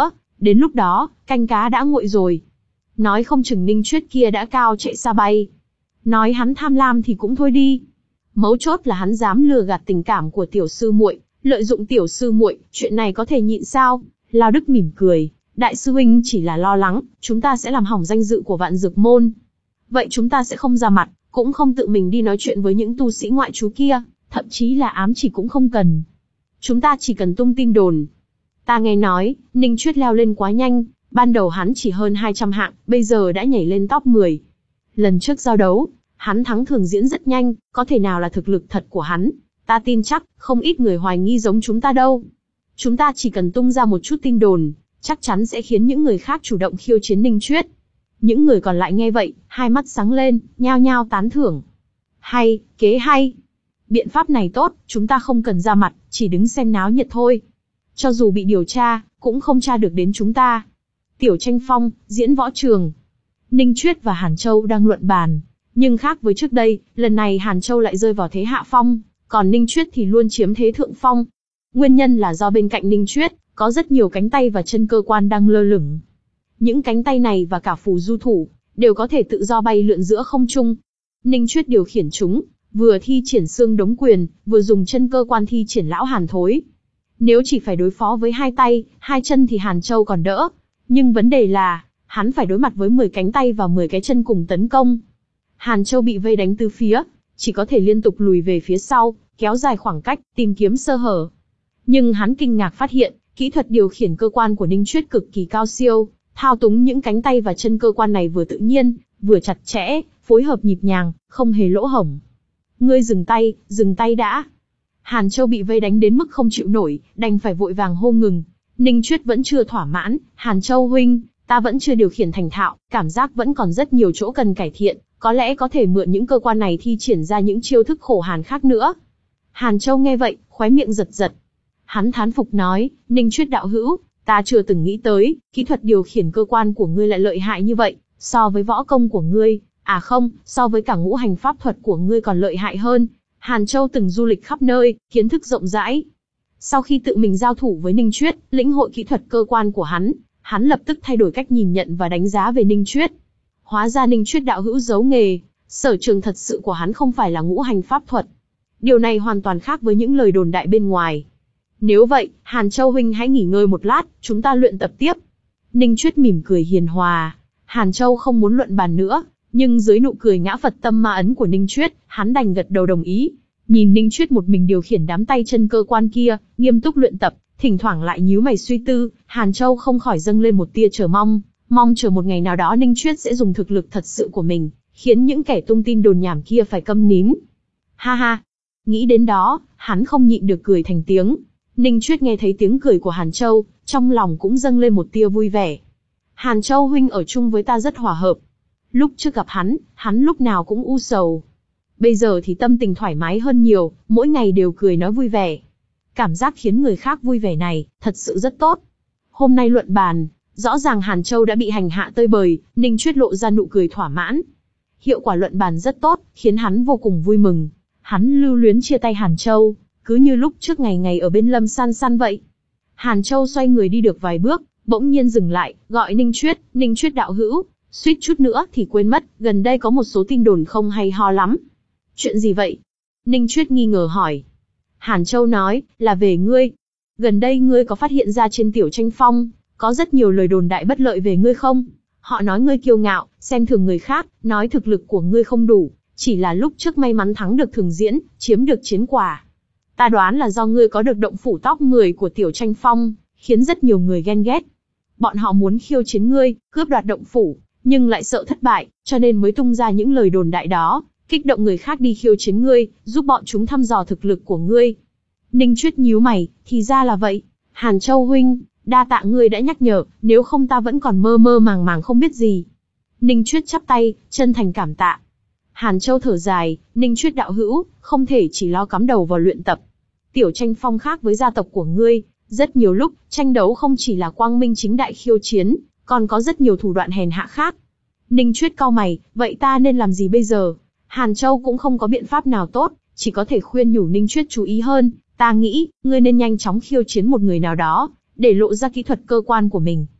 Đến lúc đó, canh cá đã nguội rồi. Nói không chừng Ninh Chuyết kia đã cao chạy xa bay. Nói hắn tham lam thì cũng thôi đi. Mấu chốt là hắn dám lừa gạt tình cảm của tiểu sư muội, lợi dụng tiểu sư muội, chuyện này có thể nhịn sao? Lao Đức mỉm cười, đại sư huynh chỉ là lo lắng, chúng ta sẽ làm hỏng danh dự của Vạn Dược Môn. Vậy chúng ta sẽ không ra mặt, cũng không tự mình đi nói chuyện với những tu sĩ ngoại trú kia, thậm chí là ám chỉ cũng không cần. Chúng ta chỉ cần tung tin đồn. Ta nghe nói, Ninh Chuyết leo lên quá nhanh, ban đầu hắn chỉ hơn hai trăm hạng, bây giờ đã nhảy lên top mười. Lần trước giao đấu, hắn thắng thường diễn rất nhanh, có thể nào là thực lực thật của hắn? Ta tin chắc, không ít người hoài nghi giống chúng ta đâu. Chúng ta chỉ cần tung ra một chút tin đồn, chắc chắn sẽ khiến những người khác chủ động khiêu chiến Ninh Chuyết. Những người còn lại nghe vậy, hai mắt sáng lên, nhao nhao tán thưởng. Hay, kế hay. Biện pháp này tốt, chúng ta không cần ra mặt, chỉ đứng xem náo nhiệt thôi. Cho dù bị điều tra, cũng không tra được đến chúng ta. Tiểu tranh phong, diễn võ trường. Ninh Chuyết và Hàn Châu đang luận bàn. Nhưng khác với trước đây, lần này Hàn Châu lại rơi vào thế hạ phong, còn Ninh Chuyết thì luôn chiếm thế thượng phong. Nguyên nhân là do bên cạnh Ninh Chuyết, có rất nhiều cánh tay và chân cơ quan đang lơ lửng. Những cánh tay này và cả phù du thủ, đều có thể tự do bay lượn giữa không trung. Ninh Chuyết điều khiển chúng, vừa thi triển xương đống quyền, vừa dùng chân cơ quan thi triển lão Hàn thối. Nếu chỉ phải đối phó với hai tay, hai chân thì Hàn Châu còn đỡ. Nhưng vấn đề là, hắn phải đối mặt với mười cánh tay và mười cái chân cùng tấn công. Hàn Châu bị vây đánh từ phía, chỉ có thể liên tục lùi về phía sau, kéo dài khoảng cách, tìm kiếm sơ hở. Nhưng hắn kinh ngạc phát hiện, kỹ thuật điều khiển cơ quan của Ninh Chuyết cực kỳ cao siêu, thao túng những cánh tay và chân cơ quan này vừa tự nhiên, vừa chặt chẽ, phối hợp nhịp nhàng, không hề lỗ hổng. Ngươi dừng tay, dừng tay đã. Hàn Châu bị vây đánh đến mức không chịu nổi, đành phải vội vàng hô ngừng. Ninh Chuyết vẫn chưa thỏa mãn, Hàn Châu huynh, ta vẫn chưa điều khiển thành thạo, cảm giác vẫn còn rất nhiều chỗ cần cải thiện, có lẽ có thể mượn những cơ quan này thi triển ra những chiêu thức khổ hàn khác nữa. Hàn Châu nghe vậy, khóe miệng giật giật. Hắn thán phục nói, Ninh Chuyết đạo hữu, ta chưa từng nghĩ tới, kỹ thuật điều khiển cơ quan của ngươi lại lợi hại như vậy, so với võ công của ngươi, à không, so với cả ngũ hành pháp thuật của ngươi còn lợi hại hơn. Hàn Châu từng du lịch khắp nơi, kiến thức rộng rãi. Sau khi tự mình giao thủ với Ninh Chuyết, lĩnh hội kỹ thuật cơ quan của hắn, hắn lập tức thay đổi cách nhìn nhận và đánh giá về Ninh Chuyết. Hóa ra Ninh Chuyết đạo hữu giấu nghề, sở trường thật sự của hắn không phải là ngũ hành pháp thuật. Điều này hoàn toàn khác với những lời đồn đại bên ngoài. Nếu vậy, Hàn Châu huynh hãy nghỉ ngơi một lát, chúng ta luyện tập tiếp. Ninh Chuyết mỉm cười hiền hòa. Hàn Châu không muốn luận bàn nữa, nhưng dưới nụ cười ngã Phật tâm ma ấn của Ninh Chuyết, hắn đành gật đầu đồng ý. Nhìn Ninh Chuyết một mình điều khiển đám tay chân cơ quan kia, nghiêm túc luyện tập, thỉnh thoảng lại nhíu mày suy tư, Hàn Châu không khỏi dâng lên một tia chờ mong, mong chờ một ngày nào đó Ninh Chuyết sẽ dùng thực lực thật sự của mình, khiến những kẻ tung tin đồn nhảm kia phải câm nín. Ha ha, nghĩ đến đó, hắn không nhịn được cười thành tiếng. Ninh Chuyết nghe thấy tiếng cười của Hàn Châu, trong lòng cũng dâng lên một tia vui vẻ. Hàn Châu huynh ở chung với ta rất hòa hợp. Lúc trước gặp hắn, hắn lúc nào cũng u sầu. Bây giờ thì tâm tình thoải mái hơn nhiều, mỗi ngày đều cười nói vui vẻ. Cảm giác khiến người khác vui vẻ này, thật sự rất tốt. Hôm nay luận bàn, rõ ràng Hàn Châu đã bị hành hạ tơi bời, Ninh Chuyết lộ ra nụ cười thỏa mãn. Hiệu quả luận bàn rất tốt, khiến hắn vô cùng vui mừng. Hắn lưu luyến chia tay Hàn Châu, cứ như lúc trước ngày ngày ở bên Lâm San San vậy. Hàn Châu xoay người đi được vài bước, bỗng nhiên dừng lại, gọi Ninh Chuyết, Ninh Chuyết đạo hữu, suýt chút nữa thì quên mất, gần đây có một số tin đồn không hay ho lắm. Chuyện gì vậy? Ninh Chuyết nghi ngờ hỏi. Hàn Châu nói, là về ngươi. Gần đây ngươi có phát hiện ra trên tiểu tranh phong, có rất nhiều lời đồn đại bất lợi về ngươi không? Họ nói ngươi kiêu ngạo, xem thường người khác, nói thực lực của ngươi không đủ, chỉ là lúc trước may mắn thắng được thường diễn, chiếm được chiến quả. Ta đoán là do ngươi có được động phủ top mười của tiểu tranh phong, khiến rất nhiều người ghen ghét. Bọn họ muốn khiêu chiến ngươi, cướp đoạt động phủ, nhưng lại sợ thất bại, cho nên mới tung ra những lời đồn đại đó, kích động người khác đi khiêu chiến ngươi, giúp bọn chúng thăm dò thực lực của ngươi. Ninh Chuyết nhíu mày, thì ra là vậy. Hàn Châu huynh, đa tạ ngươi đã nhắc nhở, nếu không ta vẫn còn mơ mơ màng màng không biết gì. Ninh Chuyết chắp tay, chân thành cảm tạ. Hàn Châu thở dài, Ninh Chuyết đạo hữu, không thể chỉ lo cắm đầu vào luyện tập. Tiểu tranh phong khác với gia tộc của ngươi, rất nhiều lúc, tranh đấu không chỉ là quang minh chính đại khiêu chiến, còn có rất nhiều thủ đoạn hèn hạ khác. Ninh Chuyết cau mày, vậy ta nên làm gì bây giờ? Hàn Châu cũng không có biện pháp nào tốt, chỉ có thể khuyên nhủ Ninh Chuyết chú ý hơn. Ta nghĩ, ngươi nên nhanh chóng khiêu chiến một người nào đó, để lộ ra kỹ thuật cơ quan của mình.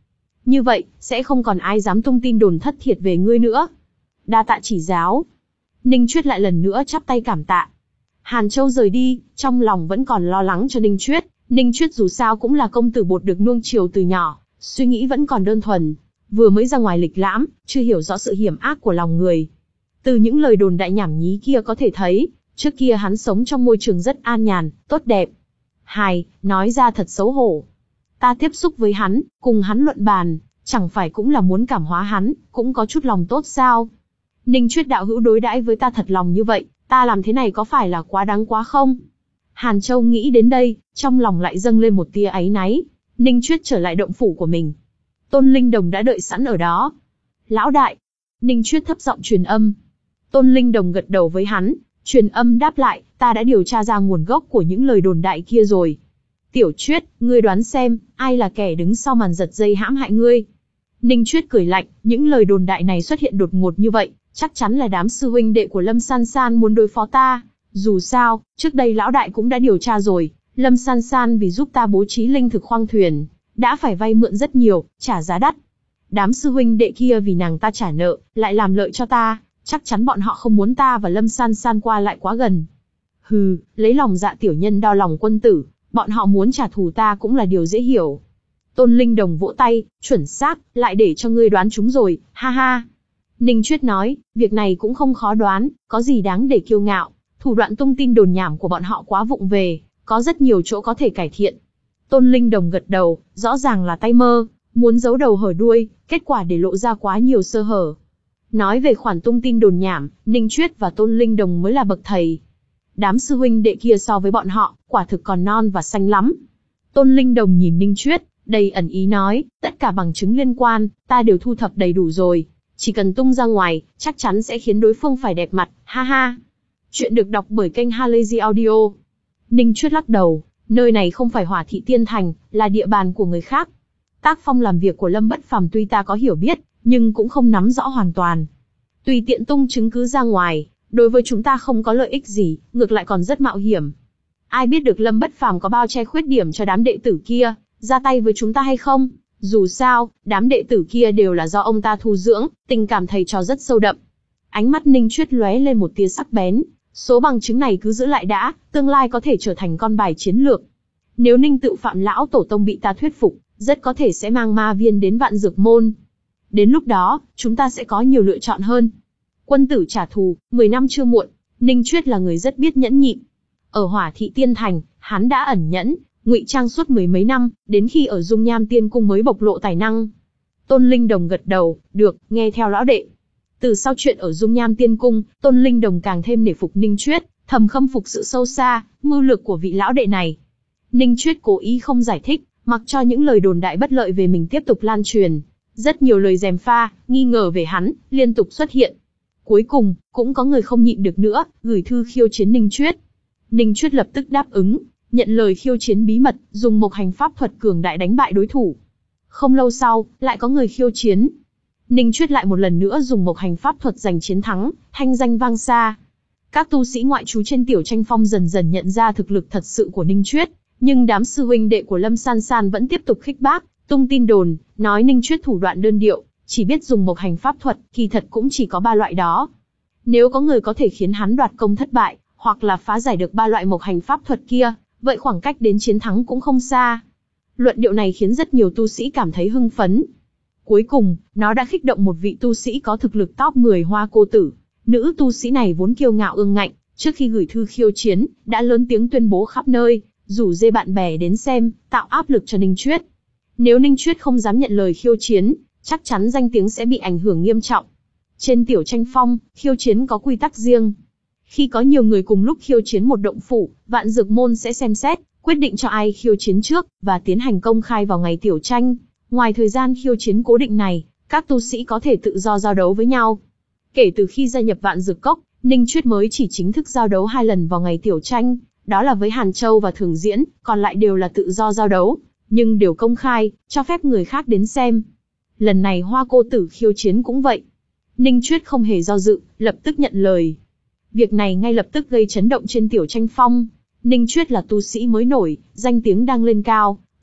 Như vậy, sẽ không còn ai dám tung tin đồn thất thiệt về ngươi nữa. Đa tạ chỉ giáo. Ninh Chuyết lại lần nữa chắp tay cảm tạ. Hàn Châu rời đi, trong lòng vẫn còn lo lắng cho Ninh Chuyết. Ninh Chuyết dù sao cũng là công tử bột được nuông chiều từ nhỏ, suy nghĩ vẫn còn đơn thuần. Vừa mới ra ngoài lịch lãm, chưa hiểu rõ sự hiểm ác của lòng người. Từ những lời đồn đại nhảm nhí kia có thể thấy, trước kia hắn sống trong môi trường rất an nhàn, tốt đẹp. Hài, nói ra thật xấu hổ. Ta tiếp xúc với hắn, cùng hắn luận bàn, chẳng phải cũng là muốn cảm hóa hắn, cũng có chút lòng tốt sao? Ninh Chuyết đạo hữu đối đãi với ta thật lòng như vậy, ta làm thế này có phải là quá đáng quá không? Hàn Châu nghĩ đến đây, trong lòng lại dâng lên một tia áy náy. Ninh Chuyết trở lại động phủ của mình. Tôn Linh Đồng đã đợi sẵn ở đó. Lão đại. Ninh Chuyết thấp giọng truyền âm. Tôn Linh Đồng gật đầu với hắn, truyền âm đáp lại, ta đã điều tra ra nguồn gốc của những lời đồn đại kia rồi. Tiểu Chuyết, ngươi đoán xem, ai là kẻ đứng sau màn giật dây hãm hại ngươi? Ninh Chuyết cười lạnh, những lời đồn đại này xuất hiện đột ngột như vậy, chắc chắn là đám sư huynh đệ của Lâm San San muốn đối phó ta. Dù sao, trước đây lão đại cũng đã điều tra rồi, Lâm San San vì giúp ta bố trí linh thực khoang thuyền, đã phải vay mượn rất nhiều, trả giá đắt. Đám sư huynh đệ kia vì nàng ta trả nợ, lại làm lợi cho ta, chắc chắn bọn họ không muốn ta và Lâm San San qua lại quá gần. Hừ, lấy lòng dạ tiểu nhân đo lòng quân tử, bọn họ muốn trả thù ta cũng là điều dễ hiểu. Tôn Linh Đồng vỗ tay, chuẩn xác, lại để cho ngươi đoán chúng rồi, ha ha. Ninh Chuyết nói, việc này cũng không khó đoán, có gì đáng để kiêu ngạo. Thủ đoạn tung tin đồn nhảm của bọn họ quá vụng về, có rất nhiều chỗ có thể cải thiện. Tôn Linh Đồng gật đầu, rõ ràng là tay mơ, muốn giấu đầu hở đuôi, kết quả để lộ ra quá nhiều sơ hở. Nói về khoản tung tin đồn nhảm, Ninh Chuyết và Tôn Linh Đồng mới là bậc thầy. Đám sư huynh đệ kia so với bọn họ, quả thực còn non và xanh lắm. Tôn Linh Đồng nhìn Ninh Chuyết, đầy ẩn ý nói, tất cả bằng chứng liên quan, ta đều thu thập đầy đủ rồi. Chỉ cần tung ra ngoài, chắc chắn sẽ khiến đối phương phải đẹp mặt, ha ha. Chuyện được đọc bởi kênh Halazy Audio. Ninh Chuyết lắc đầu, nơi này không phải Hỏa Thị Tiên Thành, là địa bàn của người khác. Tác phong làm việc của Lâm Bất Phàm tuy ta có hiểu biết, nhưng cũng không nắm rõ hoàn toàn. Tùy tiện tung chứng cứ ra ngoài, đối với chúng ta không có lợi ích gì, ngược lại còn rất mạo hiểm. Ai biết được Lâm Bất Phàm có bao che khuyết điểm cho đám đệ tử kia, ra tay với chúng ta hay không? Dù sao, đám đệ tử kia đều là do ông ta thu dưỡng, tình cảm thầy trò rất sâu đậm. Ánh mắt Ninh Chuyết lóe lên một tia sắc bén. Số bằng chứng này cứ giữ lại đã, tương lai có thể trở thành con bài chiến lược. Nếu Ninh Tự Phạm lão tổ tông bị ta thuyết phục, rất có thể sẽ mang ma viên đến Vạn Dược Môn. Đến lúc đó, chúng ta sẽ có nhiều lựa chọn hơn. Quân tử trả thù, mười năm chưa muộn. Ninh Chuyết là người rất biết nhẫn nhịn. Ở Hỏa Thị Tiên Thành, hắn đã ẩn nhẫn, ngụy trang suốt mười mấy năm, đến khi ở Dung Nham Tiên Cung mới bộc lộ tài năng. Tôn Linh Đồng gật đầu, được, nghe theo lão đệ. Từ sau chuyện ở Dung Nham Tiên Cung, Tôn Linh Đồng càng thêm nể phục Ninh Chuyết, thầm khâm phục sự sâu xa, mưu lược của vị lão đệ này. Ninh Chuyết cố ý không giải thích, mặc cho những lời đồn đại bất lợi về mình tiếp tục lan truyền. Rất nhiều lời gièm pha, nghi ngờ về hắn, liên tục xuất hiện. Cuối cùng, cũng có người không nhịn được nữa, gửi thư khiêu chiến Ninh Chuyết. Ninh Chuyết lập tức đáp ứng, nhận lời khiêu chiến bí mật, dùng một hành pháp thuật cường đại đánh bại đối thủ. Không lâu sau, lại có người khiêu chiến. Ninh Chuyết lại một lần nữa dùng một hành pháp thuật giành chiến thắng, thanh danh vang xa. Các tu sĩ ngoại trú trên tiểu tranh phong dần dần nhận ra thực lực thật sự của Ninh Chuyết, nhưng đám sư huynh đệ của Lâm San San vẫn tiếp tục khích bác, tung tin đồn, nói Ninh Chuyết thủ đoạn đơn điệu, chỉ biết dùng một hành pháp thuật, kỳ thật cũng chỉ có ba loại đó. Nếu có người có thể khiến hắn đoạt công thất bại, hoặc là phá giải được ba loại một hành pháp thuật kia, vậy khoảng cách đến chiến thắng cũng không xa. Luận điệu này khiến rất nhiều tu sĩ cảm thấy hưng phấn. Cuối cùng, nó đã khích động một vị tu sĩ có thực lực top mười Hoa Cô Tử. Nữ tu sĩ này vốn kiêu ngạo ương ngạnh, trước khi gửi thư khiêu chiến, đã lớn tiếng tuyên bố khắp nơi, rủ dê bạn bè đến xem, tạo áp lực cho Ninh Chuyết. Nếu Ninh Chuyết không dám nhận lời khiêu chiến, chắc chắn danh tiếng sẽ bị ảnh hưởng nghiêm trọng. Trên tiểu tranh phong, khiêu chiến có quy tắc riêng. Khi có nhiều người cùng lúc khiêu chiến một động phủ, Vạn Dược Môn sẽ xem xét, quyết định cho ai khiêu chiến trước, và tiến hành công khai vào ngày tiểu tranh. Ngoài thời gian khiêu chiến cố định này, các tu sĩ có thể tự do giao đấu với nhau. Kể từ khi gia nhập Vạn Dược Cốc, Ninh Chuyết mới chỉ chính thức giao đấu hai lần vào ngày tiểu tranh, đó là với Hàn Châu và Thường Diễn, còn lại đều là tự do giao đấu, nhưng đều công khai, cho phép người khác đến xem. Lần này Hoa Cô Tử khiêu chiến cũng vậy. Ninh Chuyết không hề do dự, lập tức nhận lời. Việc này ngay lập tức gây chấn động trên tiểu tranh phong. Ninh Chuyết là tu sĩ mới nổi, danh tiếng đang lên cao,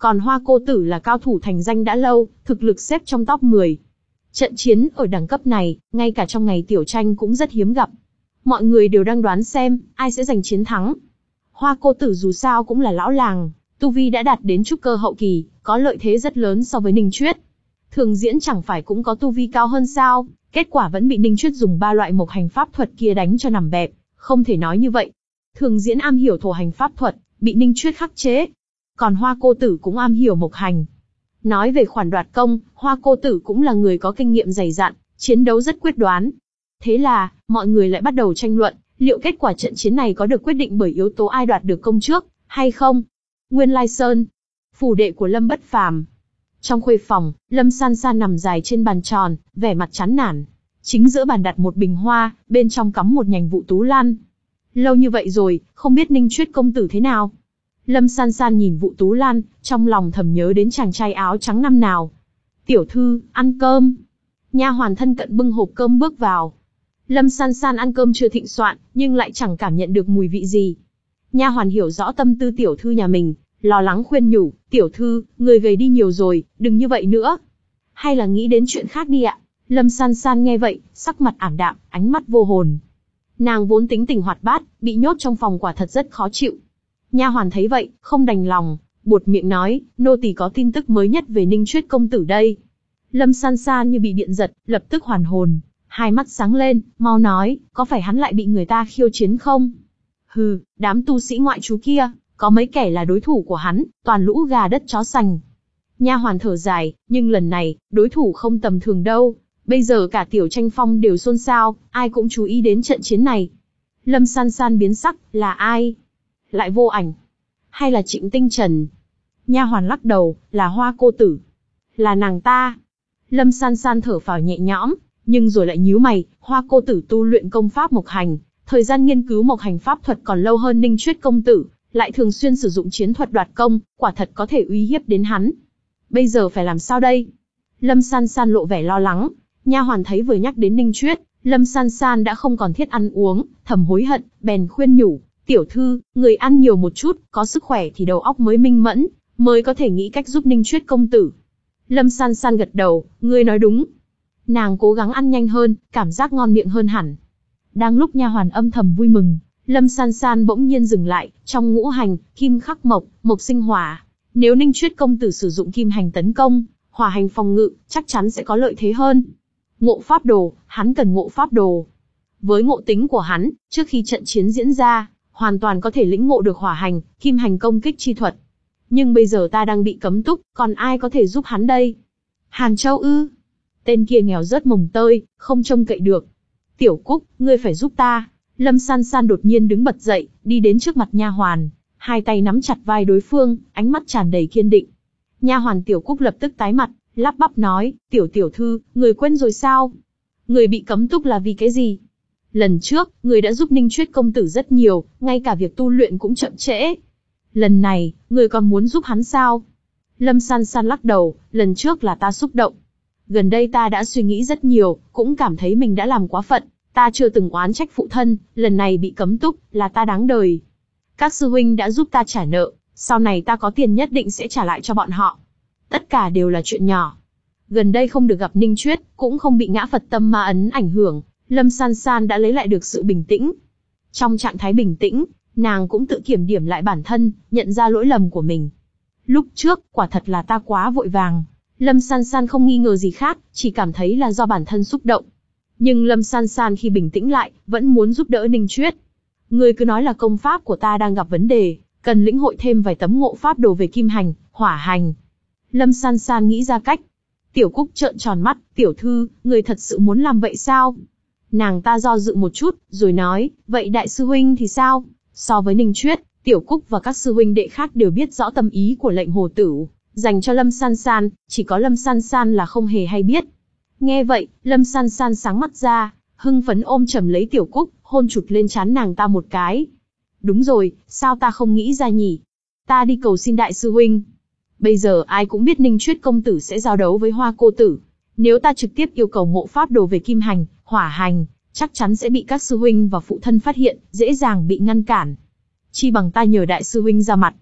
Còn Hoa cô tử là cao thủ thành danh đã lâu, thực lực xếp trong top mười. Trận chiến ở đẳng cấp này, ngay cả trong ngày tiểu tranh cũng rất hiếm gặp. Mọi người đều đang đoán xem, ai sẽ giành chiến thắng. Hoa cô tử dù sao cũng là lão làng, tu vi đã đạt đến trúc cơ hậu kỳ, có lợi thế rất lớn so với Ninh Chuyết. Thường Diễn chẳng phải cũng có tu vi cao hơn sao, kết quả vẫn bị Ninh Chuyết dùng ba loại mộc hành pháp thuật kia đánh cho nằm bẹp, không thể nói như vậy. Thường Diễn am hiểu thổ hành pháp thuật, bị Ninh Chuyết khắc chế. Còn Hoa cô tử cũng am hiểu mộc hành. Nói về khoản đoạt công, Hoa cô tử cũng là người có kinh nghiệm dày dặn, chiến đấu rất quyết đoán. Thế là, mọi người lại bắt đầu tranh luận, liệu kết quả trận chiến này có được quyết định bởi yếu tố ai đoạt được công trước, hay không? Nguyên Lai Sơn, phủ đệ của Lâm Bất Phàm. Trong khuê phòng, Lâm San San nằm dài trên bàn tròn, vẻ mặt chán nản. Chính giữa bàn đặt một bình hoa, bên trong cắm một nhành vụ tú lan. Lâu như vậy rồi, không biết Ninh Chuyết công tử thế nào? Lâm San San nhìn vụ tú lan, trong lòng thầm nhớ đến chàng trai áo trắng năm nào. Tiểu thư, ăn cơm. Nha hoàn thân cận bưng hộp cơm bước vào. Lâm San San ăn cơm chưa thịnh soạn, nhưng lại chẳng cảm nhận được mùi vị gì. Nha hoàn hiểu rõ tâm tư tiểu thư nhà mình, lo lắng khuyên nhủ, tiểu thư, người gầy đi nhiều rồi, đừng như vậy nữa. Hay là nghĩ đến chuyện khác đi ạ. Lâm San San nghe vậy, sắc mặt ảm đạm, ánh mắt vô hồn. Nàng vốn tính tình hoạt bát, bị nhốt trong phòng quả thật rất khó chịu. Nha hoàn thấy vậy, không đành lòng, buột miệng nói, nô tỳ có tin tức mới nhất về Ninh Chuyết công tử đây. Lâm San San như bị điện giật, lập tức hoàn hồn, hai mắt sáng lên, mau nói, có phải hắn lại bị người ta khiêu chiến không? Hừ, đám tu sĩ ngoại trú kia, có mấy kẻ là đối thủ của hắn, toàn lũ gà đất chó sành. Nha hoàn thở dài, nhưng lần này, đối thủ không tầm thường đâu. Bây giờ cả tiểu tranh phong đều xôn xao, ai cũng chú ý đến trận chiến này. Lâm San San biến sắc, là ai? Lại Vô Ảnh? Hay là Trịnh Tinh Trần? Nha hoàn lắc đầu, là Hoa cô tử. Là nàng ta. Lâm San San thở phào nhẹ nhõm, nhưng rồi lại nhíu mày, Hoa cô tử tu luyện công pháp mộc hành, thời gian nghiên cứu mộc hành pháp thuật còn lâu hơn Ninh Chuyết công tử, lại thường xuyên sử dụng chiến thuật đoạt công, quả thật có thể uy hiếp đến hắn. Bây giờ phải làm sao đây? Lâm San San lộ vẻ lo lắng. Nha hoàn thấy vừa nhắc đến Ninh Chuyết, Lâm San San đã không còn thiết ăn uống, thầm hối hận, bèn khuyên nhủ, tiểu thư, người ăn nhiều một chút, có sức khỏe thì đầu óc mới minh mẫn, mới có thể nghĩ cách giúp Ninh Chuyết công tử. Lâm San San gật đầu, ngươi nói đúng. Nàng cố gắng ăn nhanh hơn, cảm giác ngon miệng hơn hẳn. Đang lúc nha hoàn âm thầm vui mừng, Lâm San San bỗng nhiên dừng lại, trong ngũ hành, kim khắc mộc, mộc sinh hỏa. Nếu Ninh Chuyết công tử sử dụng kim hành tấn công, hỏa hành phòng ngự, chắc chắn sẽ có lợi thế hơn. Ngộ pháp đồ, hắn cần ngộ pháp đồ. Với ngộ tính của hắn, trước khi trận chiến diễn ra, hoàn toàn có thể lĩnh ngộ được hỏa hành, kim hành công kích chi thuật. Nhưng bây giờ ta đang bị cấm túc, còn ai có thể giúp hắn đây? Hàn Châu ư? Tên kia nghèo rớt mồng tơi, không trông cậy được. Tiểu Cúc, ngươi phải giúp ta. Lâm San San đột nhiên đứng bật dậy, đi đến trước mặt nha hoàn, hai tay nắm chặt vai đối phương, ánh mắt tràn đầy kiên định. Nha hoàn Tiểu Cúc lập tức tái mặt, lắp bắp nói, tiểu tiểu thư, người quên rồi sao? Người bị cấm túc là vì cái gì? Lần trước, người đã giúp Ninh Chuyết công tử rất nhiều, ngay cả việc tu luyện cũng chậm trễ. Lần này, người còn muốn giúp hắn sao? Lâm San San lắc đầu, lần trước là ta xúc động. Gần đây ta đã suy nghĩ rất nhiều, cũng cảm thấy mình đã làm quá phận. Ta chưa từng oán trách phụ thân, lần này bị cấm túc, là ta đáng đời. Các sư huynh đã giúp ta trả nợ, sau này ta có tiền nhất định sẽ trả lại cho bọn họ. Tất cả đều là chuyện nhỏ. Gần đây không được gặp Ninh Chuyết, cũng không bị ngã Phật tâm ma ấn ảnh hưởng, Lâm San San đã lấy lại được sự bình tĩnh. Trong trạng thái bình tĩnh, nàng cũng tự kiểm điểm lại bản thân, nhận ra lỗi lầm của mình. Lúc trước, quả thật là ta quá vội vàng. Lâm San San không nghi ngờ gì khác, chỉ cảm thấy là do bản thân xúc động. Nhưng Lâm San San khi bình tĩnh lại, vẫn muốn giúp đỡ Ninh Chuyết. Người cứ nói là công pháp của ta đang gặp vấn đề, cần lĩnh hội thêm vài tấm ngộ pháp đồ về kim hành, hỏa hành. Lâm San San nghĩ ra cách. Tiểu Cúc trợn tròn mắt, tiểu thư, người thật sự muốn làm vậy sao? Nàng ta do dự một chút, rồi nói, vậy đại sư huynh thì sao? So với Ninh Chuyết, Tiểu Cúc và các sư huynh đệ khác đều biết rõ tâm ý của lệnh hồ tử, dành cho Lâm San San, chỉ có Lâm San San là không hề hay biết. Nghe vậy, Lâm San San sáng mắt ra, hưng phấn ôm chầm lấy Tiểu Cúc, hôn chụt lên trán nàng ta một cái. Đúng rồi, sao ta không nghĩ ra nhỉ? Ta đi cầu xin đại sư huynh. Bây giờ ai cũng biết Ninh Chuyết công tử sẽ giao đấu với Hoa cô tử. Nếu ta trực tiếp yêu cầu ngộ pháp đồ về kim hành, hỏa hành, chắc chắn sẽ bị các sư huynh và phụ thân phát hiện, dễ dàng bị ngăn cản. Chi bằng ta nhờ đại sư huynh ra mặt.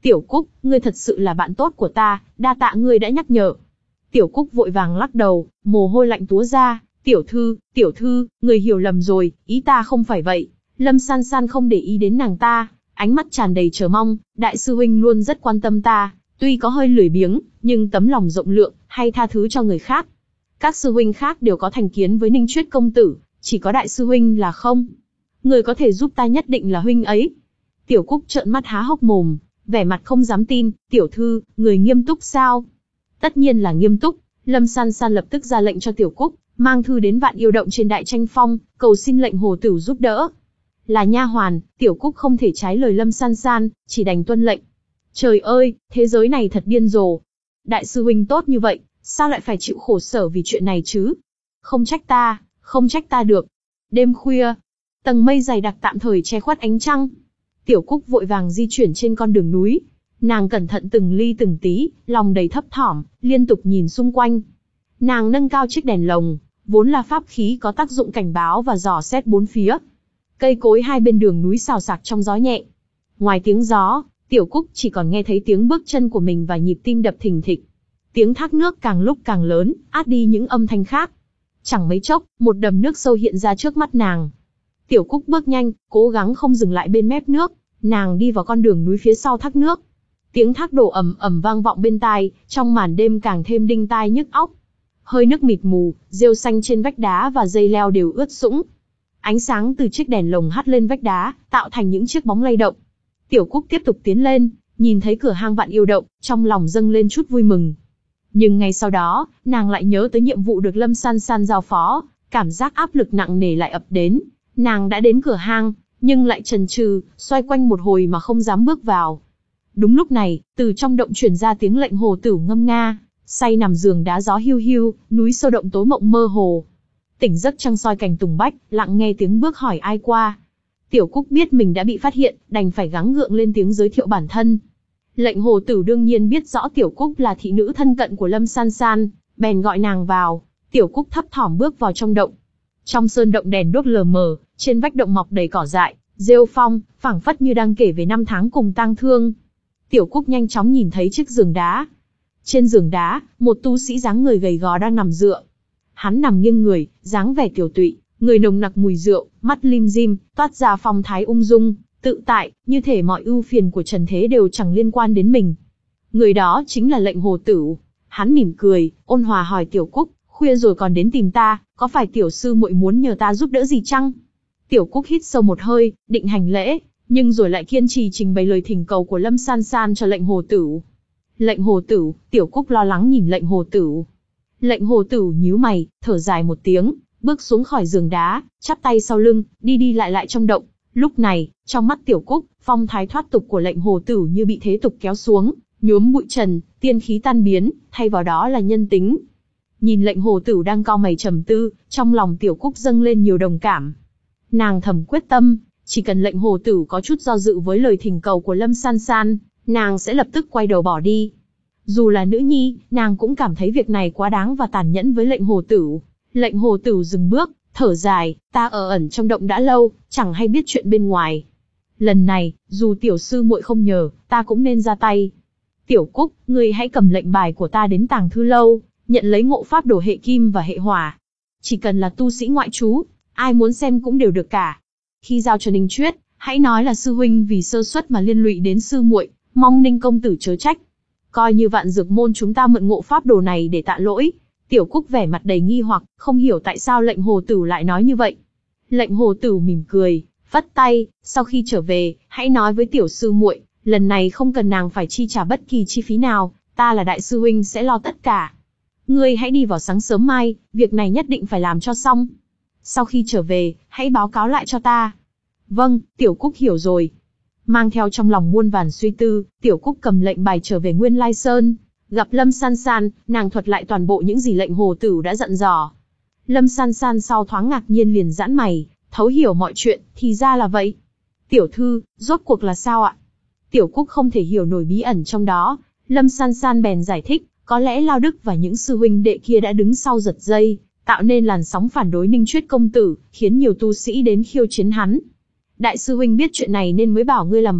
Tiểu Cúc, ngươi thật sự là bạn tốt của ta, đa tạ ngươi đã nhắc nhở. Tiểu Cúc vội vàng lắc đầu, mồ hôi lạnh túa ra. Tiểu thư, tiểu thư, người hiểu lầm rồi, ý ta không phải vậy. Lâm San San không để ý đến nàng ta, ánh mắt tràn đầy chờ mong. Đại sư huynh luôn rất quan tâm ta, tuy có hơi lười biếng, nhưng tấm lòng rộng lượng, hay tha thứ cho người khác. Các sư huynh khác đều có thành kiến với Ninh Chuyết công tử, chỉ có đại sư huynh là không. Người có thể giúp ta nhất định là huynh ấy. Tiểu Cúc trợn mắt há hốc mồm, vẻ mặt không dám tin. Tiểu thư, người nghiêm túc sao? Tất nhiên là nghiêm túc. Lâm San San lập tức ra lệnh cho Tiểu Cúc, mang thư đến Vạn Yêu Động trên Đại Tranh Phong, cầu xin lệnh hồ tử giúp đỡ. Là nha hoàn, Tiểu Cúc không thể trái lời Lâm San San, chỉ đành tuân lệnh. Trời ơi, thế giới này thật điên rồ. Đại sư huynh tốt như vậy, sao lại phải chịu khổ sở vì chuyện này chứ? Không trách ta, không trách ta được. Đêm khuya, tầng mây dày đặc tạm thời che khuất ánh trăng. Tiểu Cúc vội vàng di chuyển trên con đường núi. Nàng cẩn thận từng ly từng tí, lòng đầy thấp thỏm, liên tục nhìn xung quanh. Nàng nâng cao chiếc đèn lồng, vốn là pháp khí có tác dụng cảnh báo và dò xét bốn phía. Cây cối hai bên đường núi xào xạc trong gió nhẹ. Ngoài tiếng gió, Tiểu Cúc chỉ còn nghe thấy tiếng bước chân của mình và nhịp tim đập thình thịch. Tiếng thác nước càng lúc càng lớn, át đi những âm thanh khác. Chẳng mấy chốc, một đầm nước sâu hiện ra trước mắt nàng. Tiểu Cúc bước nhanh, cố gắng không dừng lại bên mép nước. Nàng đi vào con đường núi phía sau thác nước. Tiếng thác đổ ầm ầm vang vọng bên tai, trong màn đêm càng thêm đinh tai nhức óc. Hơi nước mịt mù, rêu xanh trên vách đá và dây leo đều ướt sũng. Ánh sáng từ chiếc đèn lồng hắt lên vách đá, tạo thành những chiếc bóng lay động. Tiểu Cúc tiếp tục tiến lên, nhìn thấy cửa hang Vạn Yêu Động, trong lòng dâng lên chút vui mừng. Nhưng ngay sau đó, nàng lại nhớ tới nhiệm vụ được Lâm San San giao phó, cảm giác áp lực nặng nề lại ập đến. Nàng đã đến cửa hang, nhưng lại chần chừ, xoay quanh một hồi mà không dám bước vào. Đúng lúc này, từ trong động truyền ra tiếng lệnh hồ tử ngâm nga, say nằm giường đá gió hiu hiu, núi sâu động tối mộng mơ hồ. Tỉnh giấc trăng soi cành tùng bách, lặng nghe tiếng bước hỏi ai qua. Tiểu Cúc biết mình đã bị phát hiện, đành phải gắng gượng lên tiếng giới thiệu bản thân. Lệnh hồ tử đương nhiên biết rõ Tiểu Cúc là thị nữ thân cận của Lâm San San, bèn gọi nàng vào. Tiểu Cúc thấp thỏm bước vào trong động. Trong sơn động đèn đốt lờ mờ, trên vách động mọc đầy cỏ dại, rêu phong, phảng phất như đang kể về năm tháng cùng tang thương. Tiểu Cúc nhanh chóng nhìn thấy chiếc giường đá. Trên giường đá, một tu sĩ dáng người gầy gò đang nằm dựa. Hắn nằm nghiêng người, dáng vẻ tiểu tụy, người nồng nặc mùi rượu, mắt lim dim, toát ra phong thái ung dung, tự tại, như thể mọi ưu phiền của trần thế đều chẳng liên quan đến mình. Người đó chính là lệnh hồ tử. Hắn mỉm cười, ôn hòa hỏi Tiểu Cúc, khuya rồi còn đến tìm ta, có phải tiểu sư muội muốn nhờ ta giúp đỡ gì chăng? Tiểu Cúc hít sâu một hơi, định hành lễ, nhưng rồi lại kiên trì trình bày lời thỉnh cầu của Lâm San San cho lệnh hồ tử. Lệnh hồ tử, Tiểu Cúc lo lắng nhìn lệnh hồ tử. Lệnh hồ tử nhíu mày, thở dài một tiếng, bước xuống khỏi giường đá, chắp tay sau lưng, đi đi lại lại trong động. Lúc này, trong mắt Tiểu Cúc, phong thái thoát tục của lệnh hồ tử như bị thế tục kéo xuống, nhuốm bụi trần, tiên khí tan biến, thay vào đó là nhân tính. Nhìn lệnh hồ tử đang cau mày trầm tư, trong lòng Tiểu Cúc dâng lên nhiều đồng cảm. Nàng thầm quyết tâm, chỉ cần lệnh hồ tử có chút do dự với lời thỉnh cầu của Lâm San San, nàng sẽ lập tức quay đầu bỏ đi. Dù là nữ nhi, nàng cũng cảm thấy việc này quá đáng và tàn nhẫn với lệnh hồ tử. Lệnh hồ tử dừng bước, thở dài, ta ở ẩn trong động đã lâu, chẳng hay biết chuyện bên ngoài. Lần này, dù tiểu sư muội không nhờ, ta cũng nên ra tay. Tiểu Cúc, ngươi hãy cầm lệnh bài của ta đến Tàng Thư Lâu, nhận lấy ngộ pháp đồ hệ kim và hệ hỏa. Chỉ cần là tu sĩ ngoại trú, ai muốn xem cũng đều được cả. Khi giao cho Ninh Chuyết, hãy nói là sư huynh vì sơ suất mà liên lụy đến sư muội, mong Ninh công tử chớ trách. Coi như Vạn Dược môn chúng ta mượn ngộ pháp đồ này để tạ lỗi. Tiểu Cúc vẻ mặt đầy nghi hoặc, không hiểu tại sao lệnh hồ tử lại nói như vậy. Lệnh hồ tử mỉm cười, phất tay, sau khi trở về, hãy nói với tiểu sư muội, lần này không cần nàng phải chi trả bất kỳ chi phí nào, ta là đại sư huynh sẽ lo tất cả. Ngươi hãy đi vào sáng sớm mai, việc này nhất định phải làm cho xong. Sau khi trở về, hãy báo cáo lại cho ta. Vâng, Tiểu Cúc hiểu rồi. Mang theo trong lòng muôn vàn suy tư, Tiểu Cúc cầm lệnh bài trở về Nguyên Lai Sơn. Gặp Lâm San San, nàng thuật lại toàn bộ những gì lệnh hồ tử đã dặn dò. Lâm San San sau thoáng ngạc nhiên liền giãn mày, thấu hiểu mọi chuyện, thì ra là vậy. Tiểu thư, rốt cuộc là sao ạ? Tiểu Cúc không thể hiểu nổi bí ẩn trong đó. Lâm San San bèn giải thích, có lẽ Lao Đức và những sư huynh đệ kia đã đứng sau giật dây, tạo nên làn sóng phản đối Ninh Chuyết công tử, khiến nhiều tu sĩ đến khiêu chiến hắn. Đại sư huynh biết chuyện này nên mới bảo ngươi làm vậy,